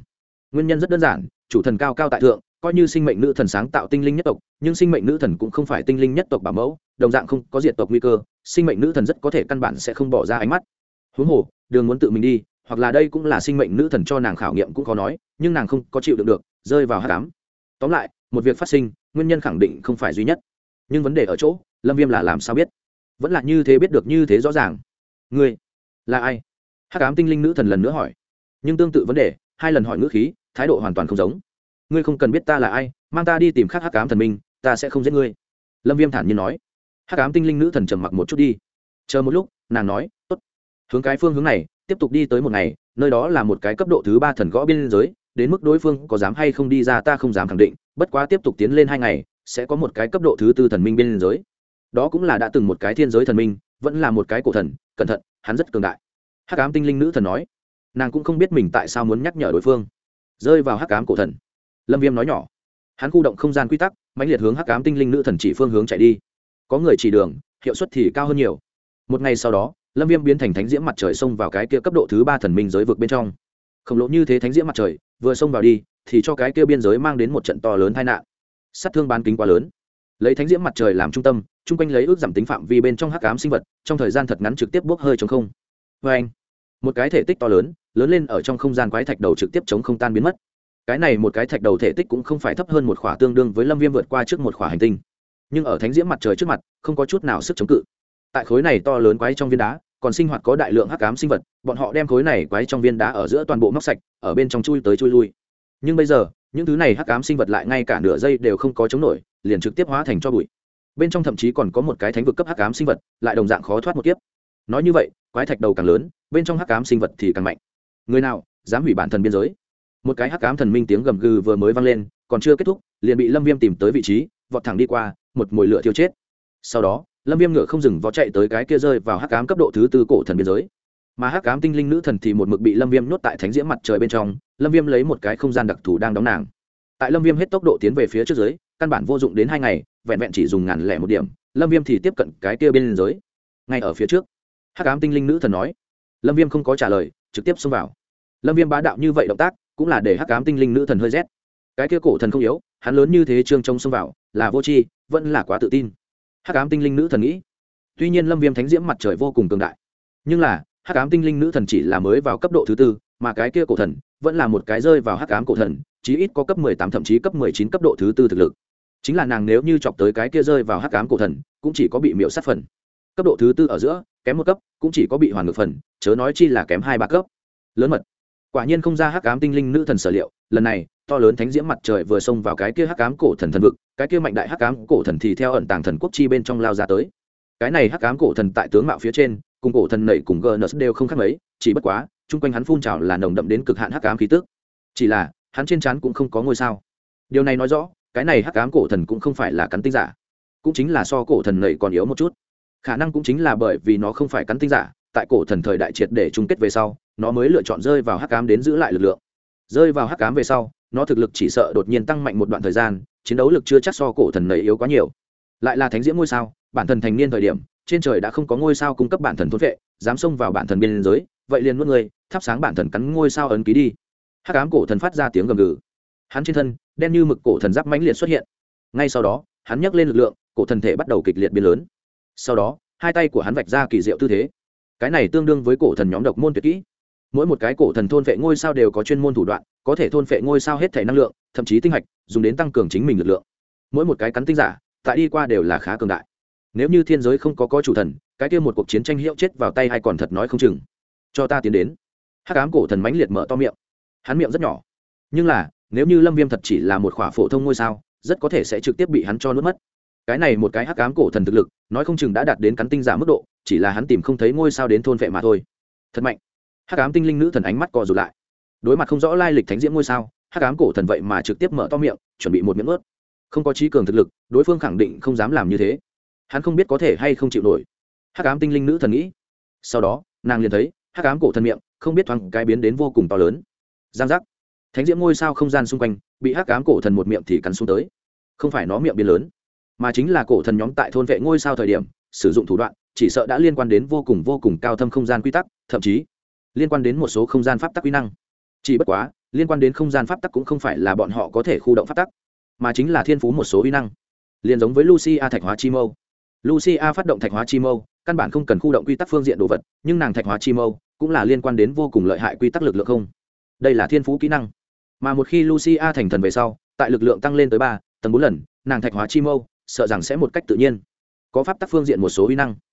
Nguyên nhân rất đơn giản, chủ thần cao cao tại thượng, coi như sinh mệnh nữ thần sáng tạo tinh linh nhất tộc, nhưng sinh mệnh nữ thần cũng không phải tinh linh nhất tộc bảo mẫu, đồng dạng không có diệt tộc nguy cơ, sinh mệnh nữ thần rất có thể căn bản sẽ không bỏ ra ánh mắt. Huống hồ, đường muốn tự mình đi, hoặc là đây cũng là sinh mệnh nữ thần cho nàng khảo nghiệm cũng khó nói, nhưng nàng không có chịu đựng được, rơi vào hắc ám. Tóm lại, một việc phát sinh, nguyên nhân khẳng định không phải duy nhất. Nhưng vấn đề ở chỗ, Lâm Viêm là làm sao biết? Vẫn là như thế biết được như thế rõ ràng. Ngươi là ai? Hắc ám tinh linh nữ thần lần nữa hỏi. Nhưng tương tự vấn đề, hai lần hỏi ngữ khí, thái độ hoàn toàn không giống. Ngươi không cần biết ta là ai, mang ta đi tìm khác hắc ám thần minh, ta sẽ không giết ngươi. Lâm Viêm thản nhiên nói. Hắc ám tinh linh nữ thần trầm mặc một chút đi. Chờ một lúc, nàng nói, tốt. Hướng cái phương hướng này, tiếp tục đi tới một ngày, nơi đó là một cái cấp độ thứ 3 thần gõ biên giới, đến mức đối phương có dám hay không đi ra ta không dám khẳng định, bất quá tiếp tục tiến lên 2 ngày, sẽ có một cái cấp độ thứ 4 thần minh biên giới. Đó cũng là đã từng một cái thiên giới thần minh, vẫn là một cái cổ thần, cẩn thận, hắn rất cường đại. Hắc ám tinh linh nữ thần nói. Nàng cũng không biết mình tại sao muốn nhắc nhở đối phương. Rơi vào hắc ám cổ thần. Lâm Viêm nói nhỏ. Hắn khu động không gian quy tắc, mãnh liệt hướng hắc ám tinh linh nữ thần chỉ phương hướng chạy đi. Có người chỉ đường, hiệu suất thì cao hơn nhiều. Một ngày sau đó, Lâm Viêm biến thành thánh diễm mặt trời xông vào cái kia cấp độ thứ 3 thần minh giới vực bên trong. Khổng lồ như thế thánh diễm mặt trời, vừa xông vào đi, thì cho cái kia biên giới mang đến một trận to lớn tai nạn. Sát thương bán kính quá lớn. Lấy thánh diễm mặt trời làm trung tâm, chung quanh lấy ước giảm tính phạm vi bên trong hắc ám sinh vật, trong thời gian thật ngắn trực tiếp bốc hơi trống không. Oeng! Một cái thể tích to lớn, lớn lên ở trong không gian quái thạch đầu trực tiếp chống không tan biến mất. Cái này một cái thạch đầu thể tích cũng không phải thấp hơn một khỏa tương đương với Lâm Viêm vượt qua trước một khỏa hành tinh. Nhưng ở thánh diễm mặt trời trước mặt, không có chút nào sức chống cự. Tại khối này to lớn quái trong viên đá, còn sinh hoạt có đại lượng hắc ám sinh vật, bọn họ đem khối này quái trong viên đá ở giữa toàn bộ móc sạch, ở bên trong chui tới chui lui. Nhưng bây giờ, những thứ này hắc ám sinh vật lại ngay cả nửa giây đều không có chống nổi, liền trực tiếp hóa thành tro bụi. Bên trong thậm chí còn có một cái thánh vực cấp hắc ám sinh vật, lại đồng dạng khó thoát một kiếp. Nói như vậy, quái thạch đầu càng lớn, bên trong hắc ám sinh vật thì càng mạnh. Người nào dám hủy bản thần biên giới? Một cái hắc ám thần minh tiếng gầm gừ vừa mới vang lên, còn chưa kết thúc, liền bị Lâm Viêm tìm tới vị trí, vọt thẳng đi qua, một mồi lửa thiêu chết. Sau đó, Lâm Viêm ngựa không dừng vó chạy tới cái kia rơi vào hắc ám cấp độ thứ 4 cổ thần biên giới. Mà hắc ám tinh linh nữ thần thì một mực bị Lâm Viêm nhốt tại thánh diễm mặt trời bên trong, Lâm Viêm lấy một cái không gian đặc thù đang đóng nàng. Tại Lâm Viêm hết tốc độ tiến về phía trước dưới, căn bản vô dụng đến 2 ngày, vẹn vẹn chỉ dùng ngàn lẻ một điểm, Lâm Viêm thì tiếp cận cái kia biên giới. Ngay ở phía trước, hắc ám tinh linh nữ thần nói. Lâm Viêm không có trả lời, trực tiếp xông vào. Lâm Viêm bá đạo như vậy động tác, cũng là để hắc ám tinh linh nữ thần hơi rét. Cái kia cổ thần không yếu, hắn lớn như thế trương trông xông vào, là vô tri, vẫn là quá tự tin. Hắc ám tinh linh nữ thần nghĩ. Tuy nhiên Lâm Viêm thánh diễm mặt trời vô cùng cường đại, nhưng là hắc ám tinh linh nữ thần chỉ là mới vào cấp độ thứ 4, mà cái kia cổ thần vẫn là một cái rơi vào hắc ám cổ thần, chí ít có cấp 18 thậm chí cấp 19 cấp độ thứ 4 thực lực. Chính là nàng nếu như chọc tới cái kia rơi vào hắc ám cổ thần, cũng chỉ có bị miểu sát phần. Cấp độ thứ 4 ở giữa, kém một cấp, cũng chỉ có bị hoàn ngược phần, chớ nói chi là kém 2-3 cấp. Lớn mật. Quả nhiên không ra hắc ám tinh linh nữ thần sở liệu, lần này, to lớn thánh diễm mặt trời vừa xông vào cái kia hắc ám cổ thần thần vực, cái kia mạnh đại hắc ám cổ thần thì theo ẩn tàng thần quốc chi bên trong lao ra tới. Cái này hắc ám cổ thần tại tướng mạo phía trên, cùng cổ thần nảy cùng Gernus đều không khác mấy, chỉ bất quá, chung quanh hắn phun trào là nồng đậm đến cực hạn hắc ám khí tức. Chỉ là, hắn trên trán cũng không có ngôi sao. Điều này nói rõ, cái này hắc ám cổ thần cũng không phải là cắn tinh giả, cũng chính là so cổ thần nảy còn yếu một chút. Khả năng cũng chính là bởi vì nó không phải cắn tinh giả, tại cổ thần thời đại triệt để chung kết về sau, nó mới lựa chọn rơi vào hắc ám đến giữ lại lực lượng. Rơi vào hắc ám về sau, nó thực lực chỉ sợ đột nhiên tăng mạnh một đoạn thời gian, chiến đấu lực chưa chắc so cổ thần nảy yếu quá nhiều. Lại là thánh diễm ngôi sao, bản thần thành niên thời điểm, trên trời đã không có ngôi sao cung cấp bản thần thôn vệ, dám xông vào bản thần biên giới, vậy liền nuốt người, thắp sáng bản thần cắn ngôi sao ấn ký đi. Hắc ám cổ thần phát ra tiếng gầm gừ. Hắn trên thân, đen như mực cổ thần giáp mãnh liệt xuất hiện. Ngay sau đó, hắn nhấc lên lực lượng, cổ thần thể bắt đầu kịch liệt biến lớn. Sau đó, hai tay của hắn vạch ra kỳ diệu tư thế. Cái này tương đương với cổ thần nhóm độc môn tuyệt kỹ. Mỗi một cái cổ thần thôn vệ ngôi sao đều có chuyên môn thủ đoạn, có thể thôn vệ ngôi sao hết thể năng lượng, thậm chí tinh hạch, dùng đến tăng cường chính mình lực lượng. Mỗi một cái cắn tinh giả, tại đi qua đều là khá cường đại. Nếu như thiên giới không có chủ thần, cái kia một cuộc chiến tranh hiệu chết vào tay hay còn thật nói không chừng. Cho ta tiến đến. Hắc ám cổ thần mãnh liệt mở to miệng. Hắn miệng rất nhỏ, nhưng là nếu như Lâm Viêm thật chỉ là một khỏa phổ thông ngôi sao, rất có thể sẽ trực tiếp bị hắn cho nuốt mất. Cái này một cái hắc ám cổ thần thực lực, nói không chừng đã đạt đến cắn tinh giả mức độ, chỉ là hắn tìm không thấy ngôi sao đến thôn vệ mà thôi. Thật mạnh. Hắc ám tinh linh nữ thần ánh mắt co rụt lại. Đối mặt không rõ lai lịch thánh diễm ngôi sao, hắc ám cổ thần vậy mà trực tiếp mở to miệng, chuẩn bị một miệng ướt. Không có trí cường thực lực, đối phương khẳng định không dám làm như thế. Hắn không biết có thể hay không chịu nổi. Hắc ám tinh linh nữ thần nghĩ. Sau đó, nàng liền thấy hắc ám cổ thần miệng không biết thoáng cái biến đến vô cùng to lớn. Giang giác. Thánh diễm ngôi sao không gian xung quanh bị hắc ám cổ thần một miệng thì cắn xuống tới. Không phải nó miệng biến lớn, mà chính là cổ thần nhóm tại thôn vệ ngôi sao thời điểm sử dụng thủ đoạn, chỉ sợ đã liên quan đến vô cùng cao thâm không gian quy tắc, thậm chí liên quan đến một số không gian pháp tắc quy năng. Chỉ bất quá, liên quan đến không gian pháp tắc cũng không phải là bọn họ có thể khu động pháp tắc, mà chính là thiên phú một số uy năng. Liên giống với Lucia thạch hóa chi mâu. Lucia phát động thạch hóa chi mâu, căn bản không cần khu động quy tắc phương diện đồ vật, nhưng nàng thạch hóa chi mâu cũng là liên quan đến vô cùng lợi hại quy tắc lực lượng không. Đây là thiên phú kỹ năng. Mà một khi Lucia thành thần về sau, tại lực lượng tăng lên tới 3 tầng 4 lần, nàng thạch hóa chi mâu sợ rằng sẽ một cách tự nhiên có pháp tắc phương diện một số uy năng.